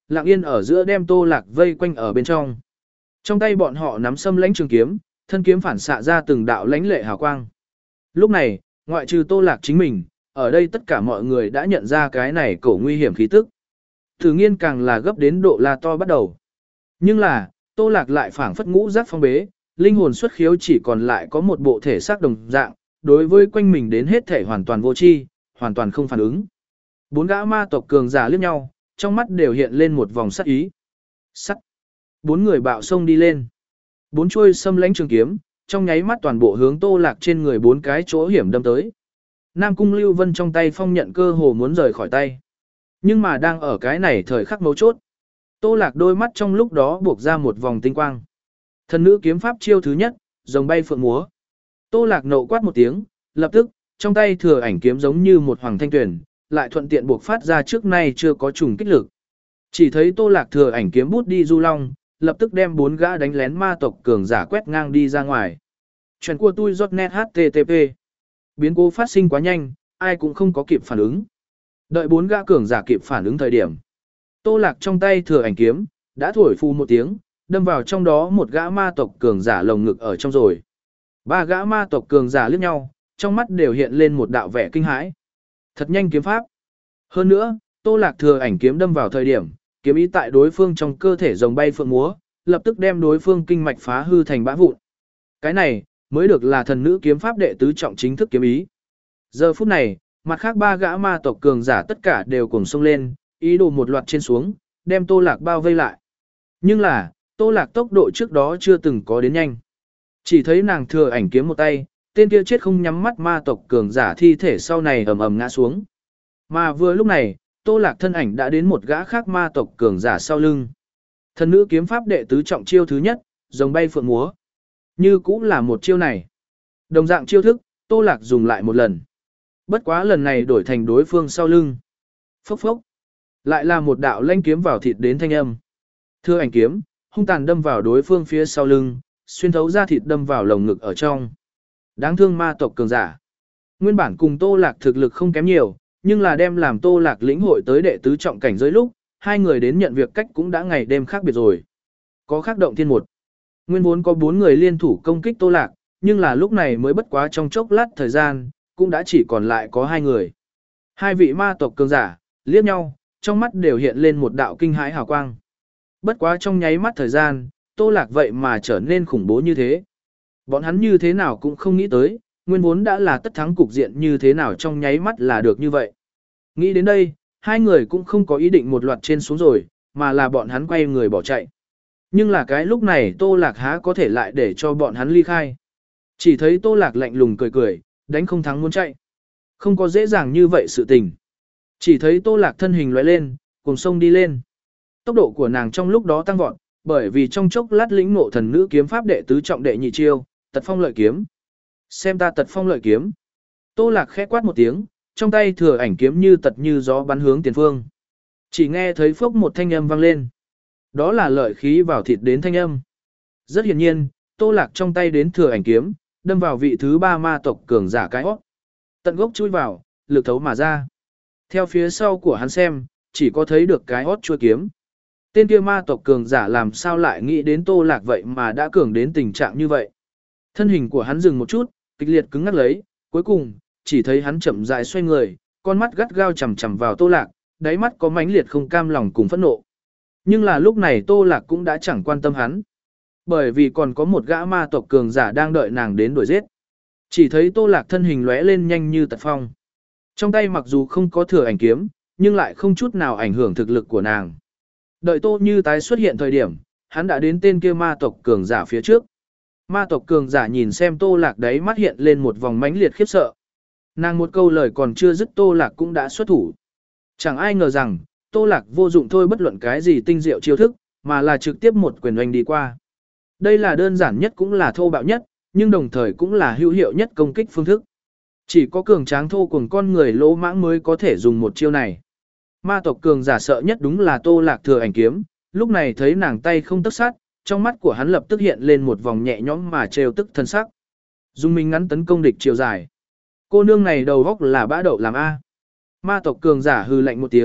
Speaker 1: lặng yên ở giữa đem Tô Lạc vây quanh ở bên trong. Trong tay bọn họ nắm sâm lãnh trường kiếm, thân kiếm phản xạ ra từng đạo lãnh lệ hào quang. Lúc này, ngoại trừ Tô Lạc chính mình, ở đây tất cả mọi người đã nhận ra cái này cổ nguy hiểm khí tức. Thử nghiên càng là gấp đến độ la to bắt đầu. Nhưng là, Tô Lạc lại phảng phất ngũ giác phong bế, linh hồn xuất khiếu chỉ còn lại có một bộ thể xác đồng dạng, đối với quanh mình đến hết thể hoàn toàn vô tri, hoàn toàn không phản ứng. Bốn gã ma tộc cường giả liếc nhau, trong mắt đều hiện lên một vòng sắc ý. Sắt. Bốn người bạo xông đi lên. Bốn chuôi xâm lãnh trường kiếm, trong nháy mắt toàn bộ hướng Tô Lạc trên người bốn cái chỗ hiểm đâm tới. Nam Cung Lưu Vân trong tay phong nhận cơ hồ muốn rời khỏi tay. Nhưng mà đang ở cái này thời khắc mấu chốt. Tô Lạc đôi mắt trong lúc đó buộc ra một vòng tinh quang. Thần nữ kiếm pháp chiêu thứ nhất, rồng bay phượng múa. Tô Lạc nộ quát một tiếng, lập tức, trong tay thừa ảnh kiếm giống như một hoàng thanh tuyển, lại thuận tiện buộc phát ra trước nay chưa có trùng kích lực. Chỉ thấy Tô Lạc thừa ảnh kiếm bút đi du long, lập tức đem bốn gã đánh lén ma tộc cường giả quét ngang đi ra ngoài. Chuyện của tôi giọt net hát tê tê pê. Biến cố phát sinh quá nhanh, ai cũng không có kịp phản ứng. Đợi bốn gã cường giả kịp phản ứng thời điểm. Tô Lạc trong tay thừa ảnh kiếm, đã thổi phù một tiếng, đâm vào trong đó một gã ma tộc cường giả lồng ngực ở trong rồi. Ba gã ma tộc cường giả liếc nhau, trong mắt đều hiện lên một đạo vẻ kinh hãi. Thật nhanh kiếm pháp. Hơn nữa, Tô Lạc thừa ảnh kiếm đâm vào thời điểm, kiếm ý tại đối phương trong cơ thể rồng bay phượng múa, lập tức đem đối phương kinh mạch phá hư thành bã vụn. Cái này mới được là thần nữ kiếm pháp đệ tứ trọng chính thức kiếm ý. Giờ phút này, mặt khác ba gã ma tộc cường giả tất cả đều cùng xông lên, ý đồ một loạt trên xuống, đem Tô Lạc bao vây lại. Nhưng là, Tô Lạc tốc độ trước đó chưa từng có đến nhanh. Chỉ thấy nàng thừa ảnh kiếm một tay, tên kia chết không nhắm mắt ma tộc cường giả thi thể sau này ầm ầm ngã xuống. Mà vừa lúc này, Tô Lạc thân ảnh đã đến một gã khác ma tộc cường giả sau lưng. Thần nữ kiếm pháp đệ tứ trọng chiêu thứ nhất, rồng bay phượng múa. Như cũng là một chiêu này. Đồng dạng chiêu thức, Tô Lạc dùng lại một lần. Bất quá lần này đổi thành đối phương sau lưng. Phốc phốc. Lại là một đạo lanh kiếm vào thịt đến thanh âm. Thưa ảnh kiếm, hung tàn đâm vào đối phương phía sau lưng, xuyên thấu ra thịt đâm vào lồng ngực ở trong. Đáng thương ma tộc cường giả. Nguyên bản cùng Tô Lạc thực lực không kém nhiều, nhưng là đem làm Tô Lạc lĩnh hội tới đệ tứ trọng cảnh giới lúc, hai người đến nhận việc cách cũng đã ngày đêm khác biệt rồi. Có khác động thiên một. Nguyên vốn có bốn người liên thủ công kích Tô Lạc, nhưng là lúc này mới bất quá trong chốc lát thời gian, cũng đã chỉ còn lại có hai người. Hai vị ma tộc cường giả, liếc nhau, trong mắt đều hiện lên một đạo kinh hãi hào quang. Bất quá trong nháy mắt thời gian, Tô Lạc vậy mà trở nên khủng bố như thế. Bọn hắn như thế nào cũng không nghĩ tới, nguyên vốn đã là tất thắng cục diện như thế nào trong nháy mắt là được như vậy. Nghĩ đến đây, hai người cũng không có ý định một loạt trên xuống rồi, mà là bọn hắn quay người bỏ chạy. Nhưng là cái lúc này Tô Lạc há có thể lại để cho bọn hắn ly khai. Chỉ thấy Tô Lạc lạnh lùng cười cười, đánh không thắng muốn chạy. Không có dễ dàng như vậy sự tình. Chỉ thấy Tô Lạc thân hình lóe lên, cùng sông đi lên. Tốc độ của nàng trong lúc đó tăng vọt, bởi vì trong chốc lát lĩnh ngộ thần nữ kiếm pháp đệ tứ trọng đệ nhị chiêu, tật phong lợi kiếm. Xem ta tật phong lợi kiếm. Tô Lạc khẽ quát một tiếng, trong tay thừa ảnh kiếm như tật như gió bắn hướng tiền phương. Chỉ nghe thấy phốc một thanh âm vang lên. Đó là lợi khí vào thịt đến thanh âm. Rất hiển nhiên, Tô Lạc trong tay đến thừa ảnh kiếm, đâm vào vị thứ ba ma tộc cường giả cái hót. Tận gốc chui vào, lực thấu mà ra. Theo phía sau của hắn xem, chỉ có thấy được cái hót chui kiếm. Tên kia ma tộc cường giả làm sao lại nghĩ đến Tô Lạc vậy mà đã cường đến tình trạng như vậy. Thân hình của hắn dừng một chút, kịch liệt cứng ngắc lấy, cuối cùng, chỉ thấy hắn chậm rãi xoay người, con mắt gắt gao chằm chằm vào Tô Lạc, đáy mắt có mãnh liệt không cam lòng cùng phẫn nộ. Nhưng là lúc này Tô Lạc cũng đã chẳng quan tâm hắn. Bởi vì còn có một gã ma tộc cường giả đang đợi nàng đến đuổi giết. Chỉ thấy Tô Lạc thân hình lóe lên nhanh như tật phong. Trong tay mặc dù không có thừa ảnh kiếm, nhưng lại không chút nào ảnh hưởng thực lực của nàng. Đợi Tô Như tái xuất hiện thời điểm, hắn đã đến tên kia ma tộc cường giả phía trước. Ma tộc cường giả nhìn xem Tô Lạc đấy mắt hiện lên một vòng mãnh liệt khiếp sợ. Nàng một câu lời còn chưa dứt Tô Lạc cũng đã xuất thủ. Chẳng ai ngờ rằng, Tô Lạc vô dụng thôi bất luận cái gì tinh diệu chiêu thức, mà là trực tiếp một quyền oanh đi qua. Đây là đơn giản nhất cũng là thô bạo nhất, nhưng đồng thời cũng là hữu hiệu nhất công kích phương thức. Chỉ có cường tráng thô cùng con người lỗ mãng mới có thể dùng một chiêu này. Ma tộc cường giả sợ nhất đúng là Tô Lạc thừa ảnh kiếm, lúc này thấy nàng tay không tấc sát, trong mắt của hắn lập tức hiện lên một vòng nhẹ nhõm mà trêu tức thân sắc. Dung minh ngắn tấn công địch chiều dài. Cô nương này đầu góc là bã đậu làm A. Ma tộc cường giả hư lạnh một tiếng,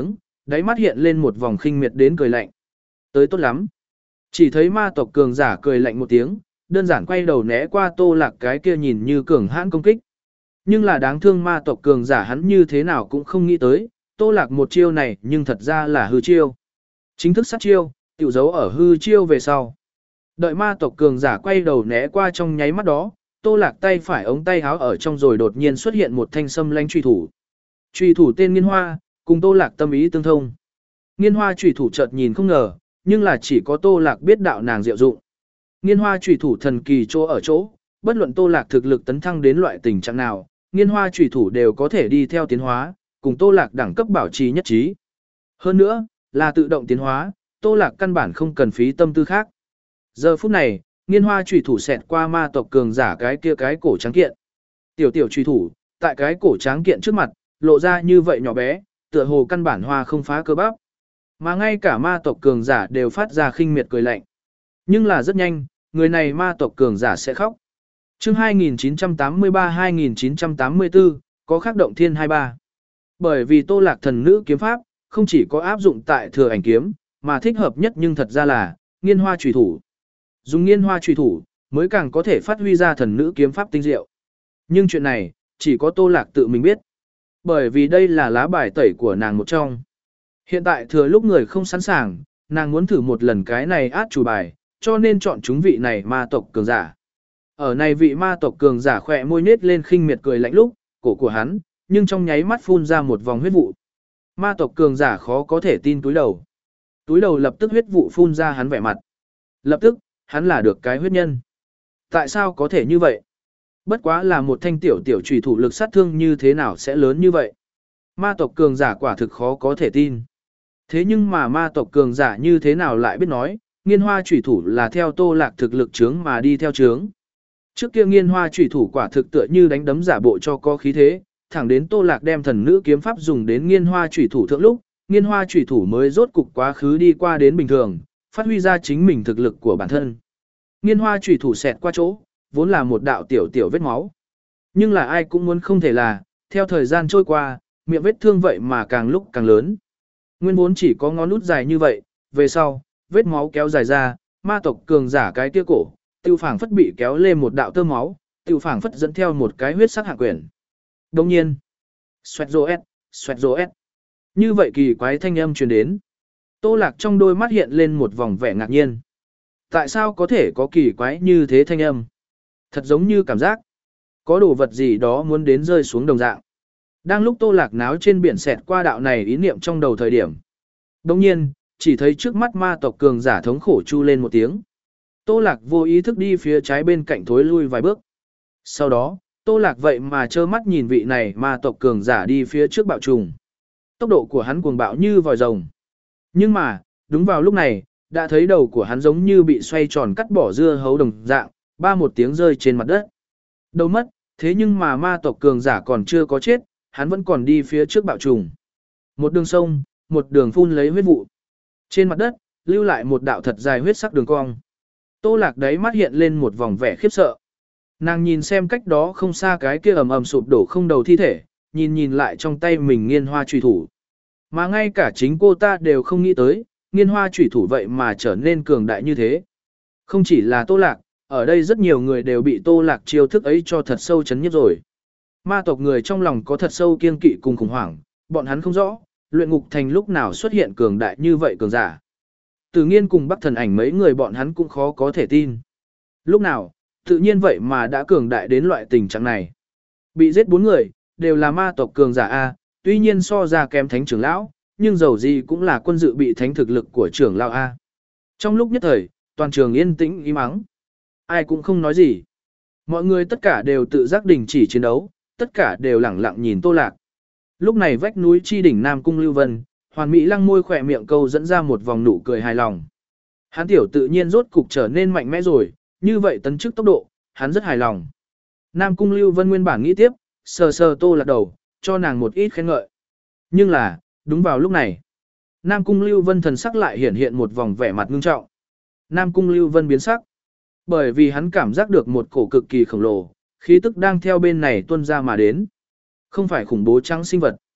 Speaker 1: đáy mắt hiện lên một vòng khinh miệt đến cười lạnh. Tới tốt lắm. Chỉ thấy ma tộc cường giả cười lạnh một tiếng, đơn giản quay đầu né qua Tô Lạc cái kia nhìn như cường hãn công kích. Nhưng là đáng thương ma tộc cường giả hắn như thế nào cũng không nghĩ tới, Tô Lạc một chiêu này nhưng thật ra là hư chiêu. Chính thức sát chiêu, tiểu dấu ở hư chiêu về sau. Đợi ma tộc cường giả quay đầu né qua trong nháy mắt đó, Tô Lạc tay phải ống tay háo ở trong rồi đột nhiên xuất hiện một thanh sâm lanh truy thủ. Truy thủ tên Nghiên Hoa, cùng Tô Lạc tâm ý tương thông. Nghiên Hoa truy thủ chợt nhìn không ngờ, nhưng là chỉ có Tô Lạc biết đạo nàng diệu dụng. Nghiên Hoa truy thủ thần kỳ chỗ ở chỗ, bất luận Tô Lạc thực lực tấn thăng đến loại tình trạng nào, Nghiên Hoa truy thủ đều có thể đi theo tiến hóa, cùng Tô Lạc đẳng cấp bảo trì nhất trí. Hơn nữa, là tự động tiến hóa, Tô Lạc căn bản không cần phí tâm tư khác. Giờ phút này, Nghiên Hoa truy thủ xẹt qua ma tộc cường giả cái kia cái cổ trắng kiện. Tiểu tiểu truy thủ, tại cái cổ trắng kiện trước mặt, lộ ra như vậy nhỏ bé, tựa hồ căn bản hoa không phá cơ bắp. Mà ngay cả ma tộc cường giả đều phát ra khinh miệt cười lạnh. Nhưng là rất nhanh, người này ma tộc cường giả sẽ khóc. Chương hai nghìn chín trăm tám mươi ba hai nghìn chín trăm tám mươi tư, có khắc động thiên hai mươi ba. Bởi vì Tô Lạc thần nữ kiếm pháp, không chỉ có áp dụng tại thừa ảnh kiếm, mà thích hợp nhất nhưng thật ra là Nghiên Hoa chủy thủ. Dùng Nghiên Hoa chủy thủ, mới càng có thể phát huy ra thần nữ kiếm pháp tinh diệu. Nhưng chuyện này, chỉ có Tô Lạc tự mình biết. Bởi vì đây là lá bài tẩy của nàng một trong. Hiện tại thừa lúc người không sẵn sàng, nàng muốn thử một lần cái này át chủ bài, cho nên chọn chúng vị này ma tộc cường giả. Ở này vị ma tộc cường giả khỏe môi nết lên khinh miệt cười lạnh lúc, cổ của hắn, nhưng trong nháy mắt phun ra một vòng huyết vụ. Ma tộc cường giả khó có thể tin túi đầu. Túi đầu lập tức huyết vụ phun ra hắn vẻ mặt. Lập tức, hắn là được cái huyết nhân. Tại sao có thể như vậy? Bất quá là một thanh tiểu tiểu trùy thủ lực sát thương như thế nào sẽ lớn như vậy? Ma tộc cường giả quả thực khó có thể tin. Thế nhưng mà ma tộc cường giả như thế nào lại biết nói, Nghiên Hoa chủy thủ là theo Tô Lạc thực lực chướng mà đi theo chướng. Trước kia Nghiên Hoa chủy thủ quả thực tựa như đánh đấm giả bộ cho có khí thế, thẳng đến Tô Lạc đem thần nữ kiếm pháp dùng đến Nghiên Hoa chủy thủ thượng lúc, Nghiên Hoa chủy thủ mới rốt cục quá khứ đi qua đến bình thường, phát huy ra chính mình thực lực của bản thân. Nghiên Hoa chủy thủ xẹt qua chỗ, vốn là một đạo tiểu tiểu vết máu. Nhưng là ai cũng muốn không thể là, theo thời gian trôi qua, miệng vết thương vậy mà càng lúc càng lớn. Nguyên vốn chỉ có ngón út dài như vậy, về sau, vết máu kéo dài ra, ma tộc cường giả cái kia cổ, tiêu phảng phất bị kéo lên một đạo tơ máu, tiêu phảng phất dẫn theo một cái huyết sắc hạ quyển. Đồng nhiên, xoẹt rô ép, xoẹt rô ép. Như vậy kỳ quái thanh âm truyền đến. Tô Lạc trong đôi mắt hiện lên một vòng vẻ ngạc nhiên. Tại sao có thể có kỳ quái như thế thanh âm? Thật giống như cảm giác, có đồ vật gì đó muốn đến rơi xuống đồng dạng. Đang lúc Tô Lạc náo trên biển xẹt qua đạo này ý niệm trong đầu thời điểm. Đồng nhiên, chỉ thấy trước mắt ma tộc cường giả thống khổ chu lên một tiếng. Tô Lạc vô ý thức đi phía trái bên cạnh thối lui vài bước. Sau đó, Tô Lạc vậy mà trơ mắt nhìn vị này ma tộc cường giả đi phía trước bạo trùng. Tốc độ của hắn cuồng bạo như vòi rồng. Nhưng mà, đúng vào lúc này, đã thấy đầu của hắn giống như bị xoay tròn cắt bỏ dưa hấu đồng dạng, ba một tiếng rơi trên mặt đất. Đầu mất, thế nhưng mà ma tộc cường giả còn chưa có chết, hắn vẫn còn đi phía trước bạo trùng. Một đường sông, một đường phun lấy huyết vụ. Trên mặt đất, lưu lại một đạo thật dài huyết sắc đường cong. Tô Lạc đấy mắt hiện lên một vòng vẻ khiếp sợ. Nàng nhìn xem cách đó không xa cái kia ầm ầm sụp đổ không đầu thi thể, nhìn nhìn lại trong tay mình Nghiên Hoa chủy thủ. Mà ngay cả chính cô ta đều không nghĩ tới, Nghiên Hoa chủy thủ vậy mà trở nên cường đại như thế. Không chỉ là Tô Lạc, ở đây rất nhiều người đều bị Tô Lạc chiêu thức ấy cho thật sâu chấn nhiếp rồi. Ma tộc người trong lòng có thật sâu kiên kỵ cùng khủng hoảng, bọn hắn không rõ, luyện ngục thành lúc nào xuất hiện cường đại như vậy cường giả. Từ Nghiên cùng Bắc Thần Ảnh mấy người bọn hắn cũng khó có thể tin. Lúc nào, tự nhiên vậy mà đã cường đại đến loại tình trạng này. Bị giết bốn người, đều là ma tộc cường giả A, tuy nhiên so ra kém thánh trưởng lão, nhưng dầu gì cũng là quân dự bị thánh thực lực của trưởng lão A. Trong lúc nhất thời, toàn trường yên tĩnh im ắng. Ai cũng không nói gì. Mọi người tất cả đều tự giác đình chỉ chiến đấu, tất cả đều lẳng lặng nhìn Tô Lạc. Lúc này vách núi chi đỉnh Nam Cung Lưu Vân, Hoàn Mỹ lăng môi khỏe miệng câu dẫn ra một vòng nụ cười hài lòng. Hắn tiểu tự nhiên rốt cục trở nên mạnh mẽ rồi, như vậy tấn chức tốc độ, hắn rất hài lòng. Nam Cung Lưu Vân nguyên bản nghĩ tiếp, sờ sờ Tô Lạc đầu, cho nàng một ít khen ngợi. Nhưng là, đúng vào lúc này, Nam Cung Lưu Vân thần sắc lại hiển hiện một vòng vẻ mặt ngưng trọng. Nam Cung Lưu Vân biến sắc, bởi vì hắn cảm giác được một cổ cực kỳ khổng lồ, khí tức đang theo bên này tuôn ra mà đến. Không phải khủng bố trắng sinh vật,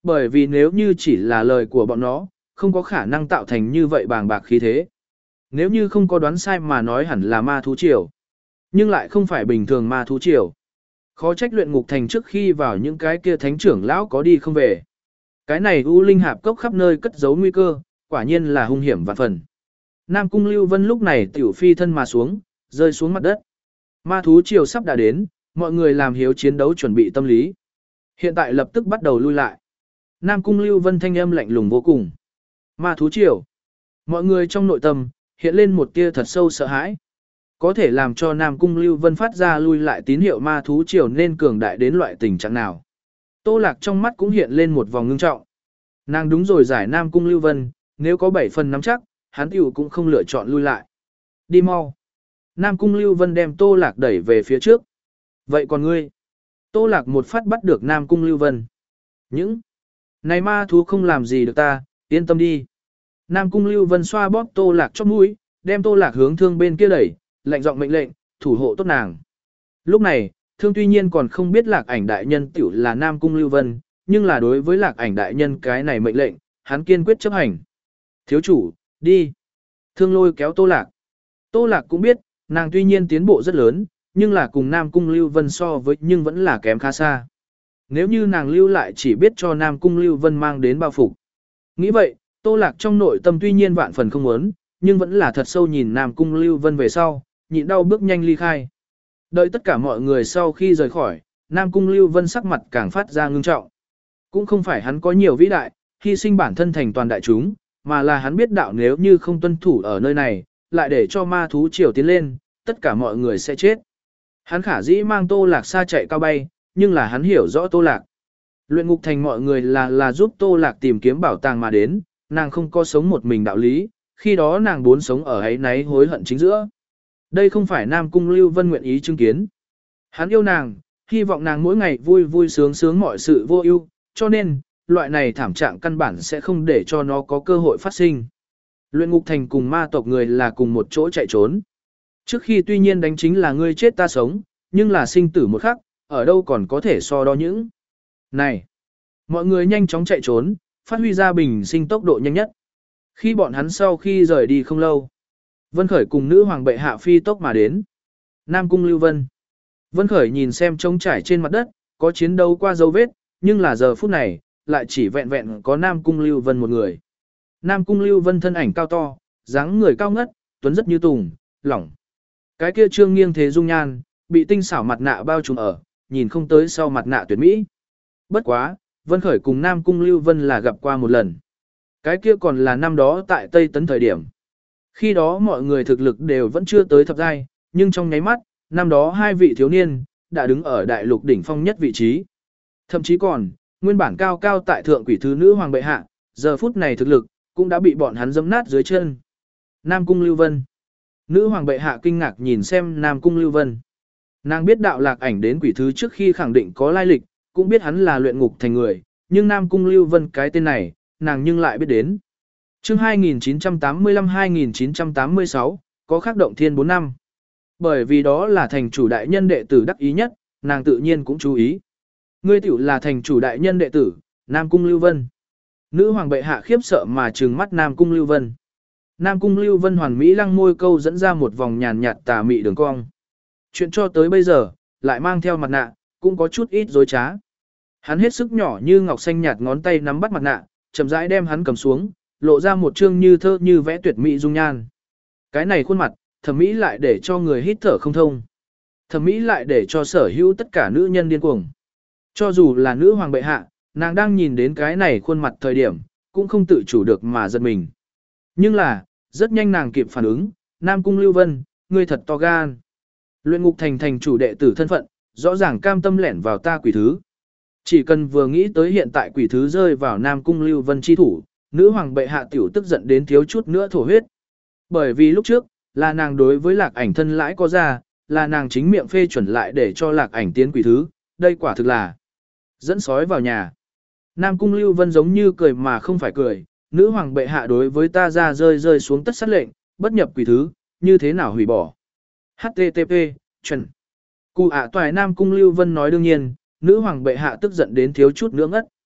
Speaker 1: Bởi vì nếu như chỉ là lời của bọn nó, không có khả năng tạo thành như vậy bàng bạc khí thế. Nếu như không có đoán sai mà nói hẳn là ma thú triều, nhưng lại không phải bình thường ma thú triều. Khó trách luyện ngục thành trước khi vào những cái kia thánh trưởng lão có đi không về. Cái này U Linh Hạp Cốc khắp nơi cất giấu nguy cơ, quả nhiên là hung hiểm vạn phần. Nam Cung Lưu Vân lúc này tiểu phi thân mà xuống, rơi xuống mặt đất. Ma thú triều sắp đã đến, mọi người làm hiếu chiến đấu chuẩn bị tâm lý. Hiện tại lập tức bắt đầu lui lại. Nam Cung Lưu Vân thanh âm lạnh lùng vô cùng. Ma thú triều. Mọi người trong nội tâm, hiện lên một tia thật sâu sợ hãi. Có thể làm cho Nam Cung Lưu Vân phát ra lui lại tín hiệu ma thú triều nên cường đại đến loại tình trạng nào. Tô Lạc trong mắt cũng hiện lên một vòng ngưng trọng. Nàng đúng rồi giải Nam Cung Lưu Vân, nếu có bảy phần nắm chắc, hắn tiểu cũng không lựa chọn lui lại. Đi mau. Nam Cung Lưu Vân đem Tô Lạc đẩy về phía trước. Vậy còn ngươi? Tô Lạc một phát bắt được Nam Cung Lưu Vân. Những này ma thú không làm gì được ta, yên tâm đi. Nam Cung Lưu Vân xoa bóp Tô Lạc chóp mũi, đem Tô Lạc hướng thương bên kia đẩy, lạnh giọng mệnh lệnh, thủ hộ tốt nàng. Lúc này, thương tuy nhiên còn không biết Lạc Ảnh đại nhân tiểu là Nam Cung Lưu Vân, nhưng là đối với Lạc Ảnh đại nhân cái này mệnh lệnh, hắn kiên quyết chấp hành. Thiếu chủ, đi. Thương lôi kéo Tô Lạc. Tô Lạc cũng biết, nàng tuy nhiên tiến bộ rất lớn, nhưng là cùng Nam Cung Lưu Vân so với nhưng vẫn là kém khá xa. Nếu như nàng lưu lại chỉ biết cho Nam Cung Lưu Vân mang đến bao phục. Nghĩ vậy, Tô Lạc trong nội tâm tuy nhiên vạn phần không muốn, nhưng vẫn là thật sâu nhìn Nam Cung Lưu Vân về sau, nhịn đau bước nhanh ly khai. Đợi tất cả mọi người sau khi rời khỏi, Nam Cung Lưu Vân sắc mặt càng phát ra ngưng trọng. Cũng không phải hắn có nhiều vĩ đại, hy sinh bản thân thành toàn đại chúng, mà là hắn biết đạo nếu như không tuân thủ ở nơi này, lại để cho ma thú triều tiến lên, tất cả mọi người sẽ chết. Hắn khả dĩ mang Tô Lạc xa chạy cao bay, nhưng là hắn hiểu rõ Tô Lạc. Luyện ngục thành mọi người là là giúp Tô Lạc tìm kiếm bảo tàng mà đến, nàng không có sống một mình đạo lý, khi đó nàng muốn sống ở ấy náy hối hận chính giữa. Đây không phải Nam Cung Lưu Vân nguyện ý chứng kiến. Hắn yêu nàng, hy vọng nàng mỗi ngày vui vui sướng sướng mọi sự vô ưu, cho nên, loại này thảm trạng căn bản sẽ không để cho nó có cơ hội phát sinh. Luyện ngục thành cùng ma tộc người là cùng một chỗ chạy trốn. Trước khi tuy nhiên đánh chính là ngươi chết ta sống, nhưng là sinh tử một khắc, ở đâu còn có thể so đo những. Này! Mọi người nhanh chóng chạy trốn, phát huy ra bình sinh tốc độ nhanh nhất. Khi bọn hắn sau khi rời đi không lâu, Vân Khởi cùng nữ hoàng bệ hạ phi tốc mà đến. Nam Cung Lưu Vân. Vân Khởi nhìn xem trống trải trên mặt đất, có chiến đấu qua dấu vết, nhưng là giờ phút này, lại chỉ vẹn vẹn có Nam Cung Lưu Vân một người. Nam Cung Lưu Vân thân ảnh cao to, dáng người cao ngất, tuấn rất như tùng, lỏng. Cái kia trương nghiêng thế dung nhan, bị tinh xảo mặt nạ bao trùm ở, nhìn không tới sau mặt nạ tuyệt mỹ. Bất quá, Vân Khởi cùng Nam Cung Lưu Vân là gặp qua một lần. Cái kia còn là năm đó tại Tây Tấn thời điểm. Khi đó mọi người thực lực đều vẫn chưa tới thập giai, nhưng trong nháy mắt, năm đó hai vị thiếu niên, đã đứng ở đại lục đỉnh phong nhất vị trí. Thậm chí còn, nguyên bản cao cao tại thượng quỷ thứ nữ hoàng bệ hạ, giờ phút này thực lực, cũng đã bị bọn hắn dẫm nát dưới chân. Nam Cung Lưu Vân. Nữ hoàng bệ hạ kinh ngạc nhìn xem Nam Cung Lưu Vân. Nàng biết đạo Lạc Ảnh đến quỷ thứ trước khi khẳng định có lai lịch, cũng biết hắn là luyện ngục thành người, nhưng Nam Cung Lưu Vân cái tên này, nàng nhưng lại biết đến. Chương hai nghìn chín trăm tám mươi lăm hai nghìn chín trăm tám mươi sáu, có khắc động thiên bốn năm. Bởi vì đó là thành chủ đại nhân đệ tử đắc ý nhất, nàng tự nhiên cũng chú ý. Ngươi tiểu là thành chủ đại nhân đệ tử, Nam Cung Lưu Vân. Nữ hoàng bệ hạ khiếp sợ mà trừng mắt Nam Cung Lưu Vân. Nam Cung Lưu Vân hoàn mỹ lăng môi câu dẫn ra một vòng nhàn nhạt tà mị đường cong. Chuyện cho tới bây giờ, lại mang theo mặt nạ, cũng có chút ít dối trá. Hắn hết sức nhỏ như ngọc xanh nhạt ngón tay nắm bắt mặt nạ, chậm rãi đem hắn cầm xuống, lộ ra một trương như thơ như vẽ tuyệt mỹ dung nhan. Cái này khuôn mặt, thẩm mỹ lại để cho người hít thở không thông. Thẩm mỹ lại để cho sở hữu tất cả nữ nhân điên cuồng. Cho dù là nữ hoàng bệ hạ, nàng đang nhìn đến cái này khuôn mặt thời điểm, cũng không tự chủ được mà giật mình. Nhưng là, rất nhanh nàng kịp phản ứng, Nam Cung Lưu Vân, ngươi thật to gan. Luyện ngục thành thành chủ đệ tử thân phận, rõ ràng cam tâm lẻn vào ta quỷ thứ. Chỉ cần vừa nghĩ tới hiện tại quỷ thứ rơi vào Nam Cung Lưu Vân chi thủ, nữ hoàng bệ hạ tiểu tức giận đến thiếu chút nữa thổ huyết. Bởi vì lúc trước, là nàng đối với Lạc Ảnh thân lãi có ra, là nàng chính miệng phê chuẩn lại để cho Lạc Ảnh tiến quỷ thứ, đây quả thực là dẫn sói vào nhà. Nam Cung Lưu Vân giống như cười mà không phải cười, nữ hoàng bệ hạ đối với ta ra rơi rơi xuống tất sát lệnh, bất nhập quỷ thứ, như thế nào hủy bỏ. hát tê tê pê, chuẩn. Cụ ạ toài Nam Cung Lưu Vân nói đương nhiên, nữ hoàng bệ hạ tức giận đến thiếu chút nữa ngất.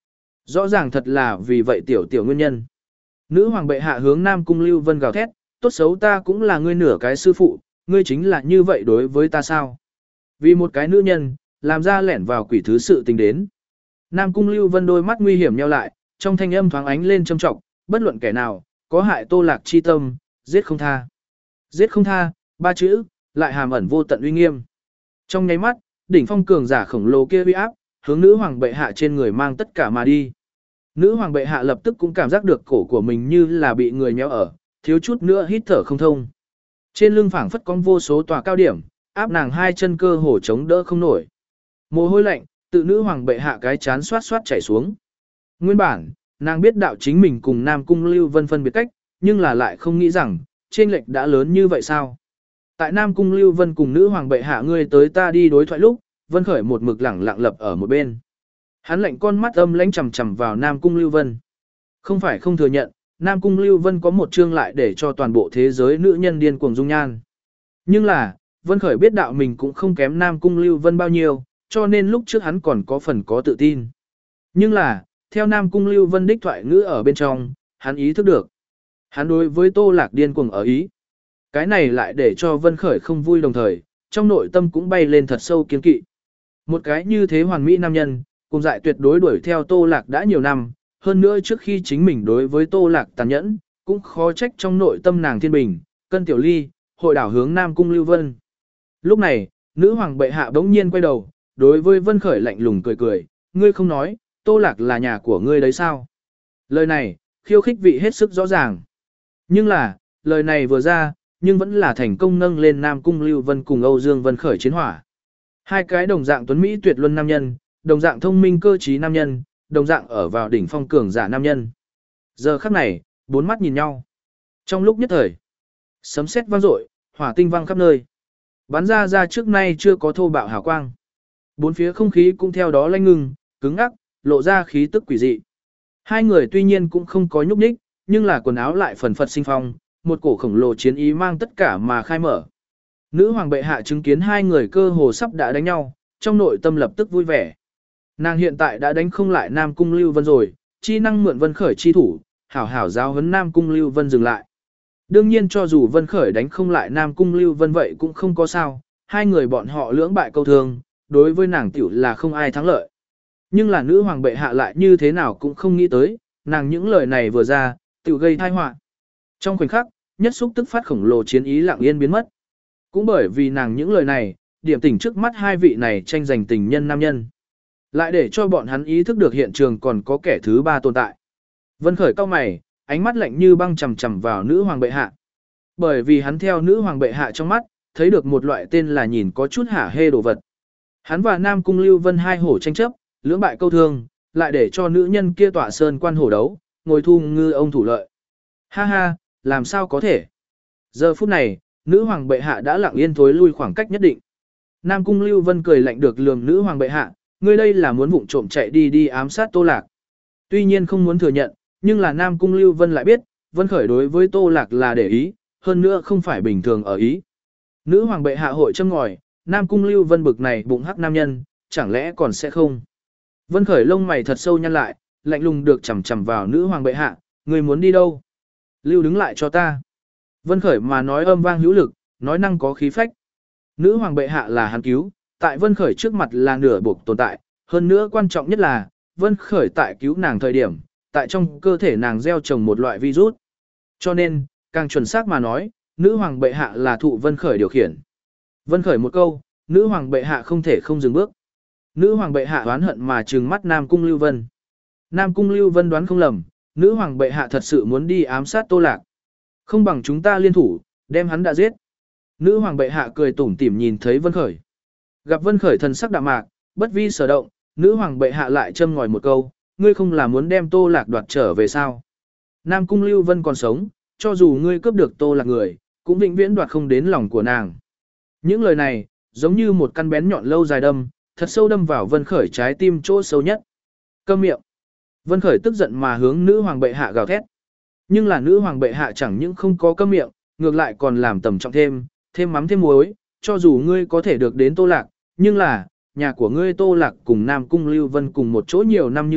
Speaker 1: Rõ ràng thật là vì vậy tiểu tiểu nguyên nhân. Nữ hoàng bệ hạ hướng Nam Cung Lưu Vân gào thét, tốt xấu ta cũng là ngươi nửa cái sư phụ, ngươi chính là như vậy đối với ta sao? Vì một cái nữ nhân, làm ra lẻn vào quỷ thứ sự tình đến. Nam Cung Lưu Vân đôi mắt nguy hiểm nheo lại, trong thanh âm thoáng ánh lên trầm trọng, bất luận kẻ nào, có hại Tô Lạc chi tâm, giết không tha. Giết không tha, ba chữ, lại hàm ẩn vô tận uy nghiêm. Trong nháy mắt, đỉnh phong cường giả khổng lồ kia uy áp, hướng nữ hoàng bệ hạ trên người mang tất cả mà đi. Nữ hoàng bệ hạ lập tức cũng cảm giác được cổ của mình như là bị người nhéo ở, thiếu chút nữa hít thở không thông. Trên lưng phảng phất có vô số tòa cao điểm, áp nàng hai chân cơ hồ chống đỡ không nổi. Mồ hôi lạnh, tự nữ hoàng bệ hạ cái chán xoát xoát chảy xuống. Nguyên bản, nàng biết đạo chính mình cùng Nam Cung Lưu Vân phân biệt cách, nhưng là lại không nghĩ rằng, chênh lệch đã lớn như vậy sao? Tại Nam Cung Lưu Vân cùng nữ hoàng bệ hạ ngươi tới ta đi đối thoại lúc, Vân Khởi một mực lẳng lặng lập ở một bên. Hắn lạnh con mắt âm lãnh chằm chằm vào Nam Cung Lưu Vân. Không phải không thừa nhận, Nam Cung Lưu Vân có một chương lại để cho toàn bộ thế giới nữ nhân điên cuồng dung nhan. Nhưng là, Vân Khởi biết đạo mình cũng không kém Nam Cung Lưu Vân bao nhiêu, cho nên lúc trước hắn còn có phần có tự tin. Nhưng là, theo Nam Cung Lưu Vân đích thoại ngữ ở bên trong, hắn ý thức được. Hắn đối với Tô Lạc điên cuồng ở ý. Cái này lại để cho Vân Khởi không vui đồng thời, trong nội tâm cũng bay lên thật sâu kiên kỵ. Một cái như thế hoàn mỹ nam nhân, cùng dại tuyệt đối đuổi theo Tô Lạc đã nhiều năm, hơn nữa trước khi chính mình đối với Tô Lạc tàn nhẫn, cũng khó trách trong nội tâm nàng thiên bình, cân tiểu ly, hội đảo hướng Nam Cung Lưu Vân. Lúc này, nữ hoàng bệ hạ bỗng nhiên quay đầu, đối với Vân Khởi lạnh lùng cười cười, ngươi không nói, Tô Lạc là nhà của ngươi đấy sao? Lời này, khiêu khích vị hết sức rõ ràng. Nhưng là, lời này vừa ra, nhưng vẫn là thành công nâng lên Nam Cung Lưu Vân cùng Âu Dương Vân Khởi chiến hỏa. Hai cái đồng dạng tuấn Mỹ tuyệt luân nam nhân, đồng dạng thông minh cơ trí nam nhân, đồng dạng ở vào đỉnh phong cường giả nam nhân. Giờ khắc này, bốn mắt nhìn nhau. Trong lúc nhất thời, sấm sét vang dội, hỏa tinh vang khắp nơi. Bắn ra ra trước nay chưa có thô bạo hào quang. Bốn phía không khí cũng theo đó lanh ngừng, cứng ngắc, lộ ra khí tức quỷ dị. Hai người tuy nhiên cũng không có nhúc nhích, nhưng là quần áo lại phần phật sinh phong, một cổ khổng lồ chiến ý mang tất cả mà khai mở. Nữ hoàng bệ hạ chứng kiến hai người cơ hồ sắp đã đánh nhau, trong nội tâm lập tức vui vẻ. Nàng hiện tại đã đánh không lại Nam Cung Lưu Vân rồi, chi năng mượn Vân Khởi chi thủ, hảo hảo giáo huấn Nam Cung Lưu Vân dừng lại. Đương nhiên cho dù Vân Khởi đánh không lại Nam Cung Lưu Vân vậy cũng không có sao, hai người bọn họ lưỡng bại câu thương, đối với nàng tiểu là không ai thắng lợi. Nhưng là nữ hoàng bệ hạ lại như thế nào cũng không nghĩ tới, nàng những lời này vừa ra, tiểu gây tai họa. Trong khoảnh khắc, nhất xúc tức phát khổng lồ chiến ý lặng yên biến mất. Cũng bởi vì nàng những lời này, điểm tỉnh trước mắt hai vị này tranh giành tình nhân nam nhân. Lại để cho bọn hắn ý thức được hiện trường còn có kẻ thứ ba tồn tại. Vân Khởi cau mày, ánh mắt lạnh như băng chằm chằm vào nữ hoàng bệ hạ. Bởi vì hắn theo nữ hoàng bệ hạ trong mắt, thấy được một loại tên là nhìn có chút hả hê đồ vật. Hắn và Nam Cung Lưu Vân hai hổ tranh chấp, lưỡng bại câu thương, lại để cho nữ nhân kia tỏa sơn quan hổ đấu, ngồi thu ngư ông thủ lợi. Ha ha, làm sao có thể? Giờ phút này, nữ hoàng bệ hạ đã lặng yên thối lui khoảng cách nhất định. Nam Cung Lưu Vân cười lạnh được lườm nữ hoàng bệ hạ, ngươi đây là muốn vụng trộm chạy đi đi ám sát Tô Lạc. Tuy nhiên không muốn thừa nhận, nhưng là Nam Cung Lưu Vân lại biết, Vân Khởi đối với Tô Lạc là để ý, hơn nữa không phải bình thường ở ý. Nữ hoàng bệ hạ hội châm ngòi, Nam Cung Lưu Vân bực này bụng hắc nam nhân, chẳng lẽ còn sẽ không? Vân Khởi lông mày thật sâu nhăn lại, lạnh lùng được chằm chằm vào nữ hoàng bệ hạ, ngươi muốn đi đâu? Lưu đứng lại cho ta. Vân Khởi mà nói âm vang hữu lực, nói năng có khí phách. Nữ hoàng bệ hạ là hắn cứu, tại Vân Khởi trước mặt là nửa buộc tồn tại, hơn nữa quan trọng nhất là, Vân Khởi tại cứu nàng thời điểm, tại trong cơ thể nàng gieo trồng một loại virus. Cho nên, càng chuẩn xác mà nói, nữ hoàng bệ hạ là thụ Vân Khởi điều khiển. Vân Khởi một câu, nữ hoàng bệ hạ không thể không dừng bước. Nữ hoàng bệ hạ oán hận mà trừng mắt Nam Cung Lưu Vân. Nam Cung Lưu Vân đoán không lầm, nữ hoàng bệ hạ thật sự muốn đi ám sát Tô Lạc. Không bằng chúng ta liên thủ, đem hắn đã giết. Nữ hoàng bệ hạ cười tủm tỉm nhìn thấy Vân Khởi. Gặp Vân Khởi thần sắc đạm mạc, bất vi sở động, nữ hoàng bệ hạ lại châm ngòi một câu, ngươi không là muốn đem Tô Lạc đoạt trở về sao? Nam Cung Lưu Vân còn sống, cho dù ngươi cướp được Tô Lạc người, cũng vĩnh viễn đoạt không đến lòng của nàng. Những lời này, giống như một căn bén nhọn lâu dài đâm, thật sâu đâm vào Vân Khởi trái tim chỗ sâu nhất. Câm miệng. Vân Khởi tức giận mà hướng nữ hoàng bệ hạ gào thét. Nhưng là nữ hoàng bệ hạ chẳng những không có câm miệng, ngược lại còn làm tầm trọng thêm, thêm mắm thêm muối, cho dù ngươi có thể được đến Tô Lạc, nhưng là, nhà của ngươi Tô Lạc cùng Nam Cung Lưu Vân cùng một chỗ nhiều năm như vậy,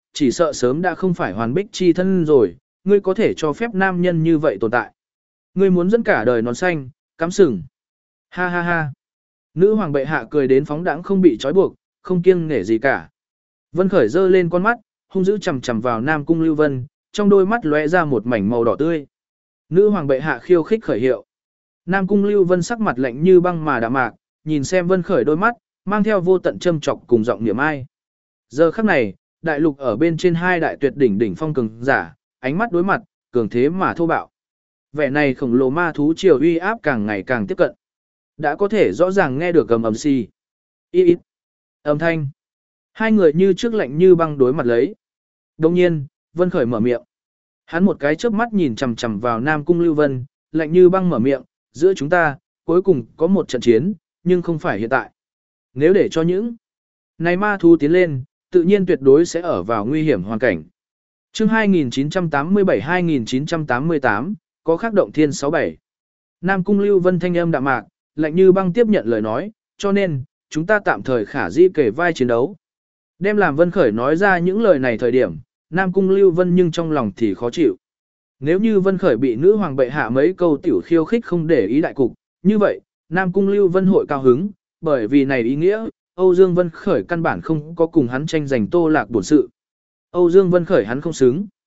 Speaker 1: chỉ sợ sớm đã không phải hoàn bích chi thân rồi, ngươi có thể cho phép nam nhân như vậy tồn tại. Ngươi muốn dẫn cả đời nón xanh, cắm sừng. Ha ha ha. Nữ hoàng bệ hạ cười đến phóng đãng không bị trói buộc, không kiêng nể gì cả. Vân Khởi giơ lên con mắt, hung dữ chằm chằm vào Nam Cung Lưu Vân, trong đôi mắt lóe ra một mảnh màu đỏ tươi. Nữ hoàng bệ hạ khiêu khích khởi hiệu. Nam Cung Lưu Vân sắc mặt lạnh như băng mà đạm mạc, nhìn xem Vân Khởi đôi mắt, mang theo vô tận châm chọc cùng giọng niệm ai. Giờ khắc này, đại lục ở bên trên hai đại tuyệt đỉnh đỉnh phong cường giả, ánh mắt đối mặt, cường thế mà thô bạo. Vẻ này khổng lồ ma thú triều uy áp càng ngày càng tiếp cận. Đã có thể rõ ràng nghe được gầm ầm xì. Y ít. Âm thanh. Hai người như trước lạnh như băng đối mặt lấy. Đồng nhiên, Vân Khởi mở miệng. Hắn một cái chớp mắt nhìn chằm chằm vào Nam Cung Lưu Vân, lạnh như băng mở miệng, giữa chúng ta, cuối cùng có một trận chiến, nhưng không phải hiện tại. Nếu để cho những này ma thú tiến lên, tự nhiên tuyệt đối sẽ ở vào nguy hiểm hoàn cảnh. Chương hai nghìn chín trăm tám mươi bảy hai nghìn chín trăm tám mươi tám, có khắc động thiên sáu bảy. Nam Cung Lưu Vân thanh âm đạm mạc, lạnh như băng tiếp nhận lời nói, cho nên, chúng ta tạm thời khả dĩ kể vai chiến đấu. Đem làm Vân Khởi nói ra những lời này thời điểm, Nam Cung Lưu Vân nhưng trong lòng thì khó chịu. Nếu như Vân Khởi bị nữ hoàng bệ hạ mấy câu tiểu khiêu khích không để ý đại cục, như vậy, Nam Cung Lưu Vân hội cao hứng, bởi vì này ý nghĩa, Âu Dương Vân Khởi căn bản không có cùng hắn tranh giành Tô Lạc bổn sự. Âu Dương Vân Khởi hắn không xứng.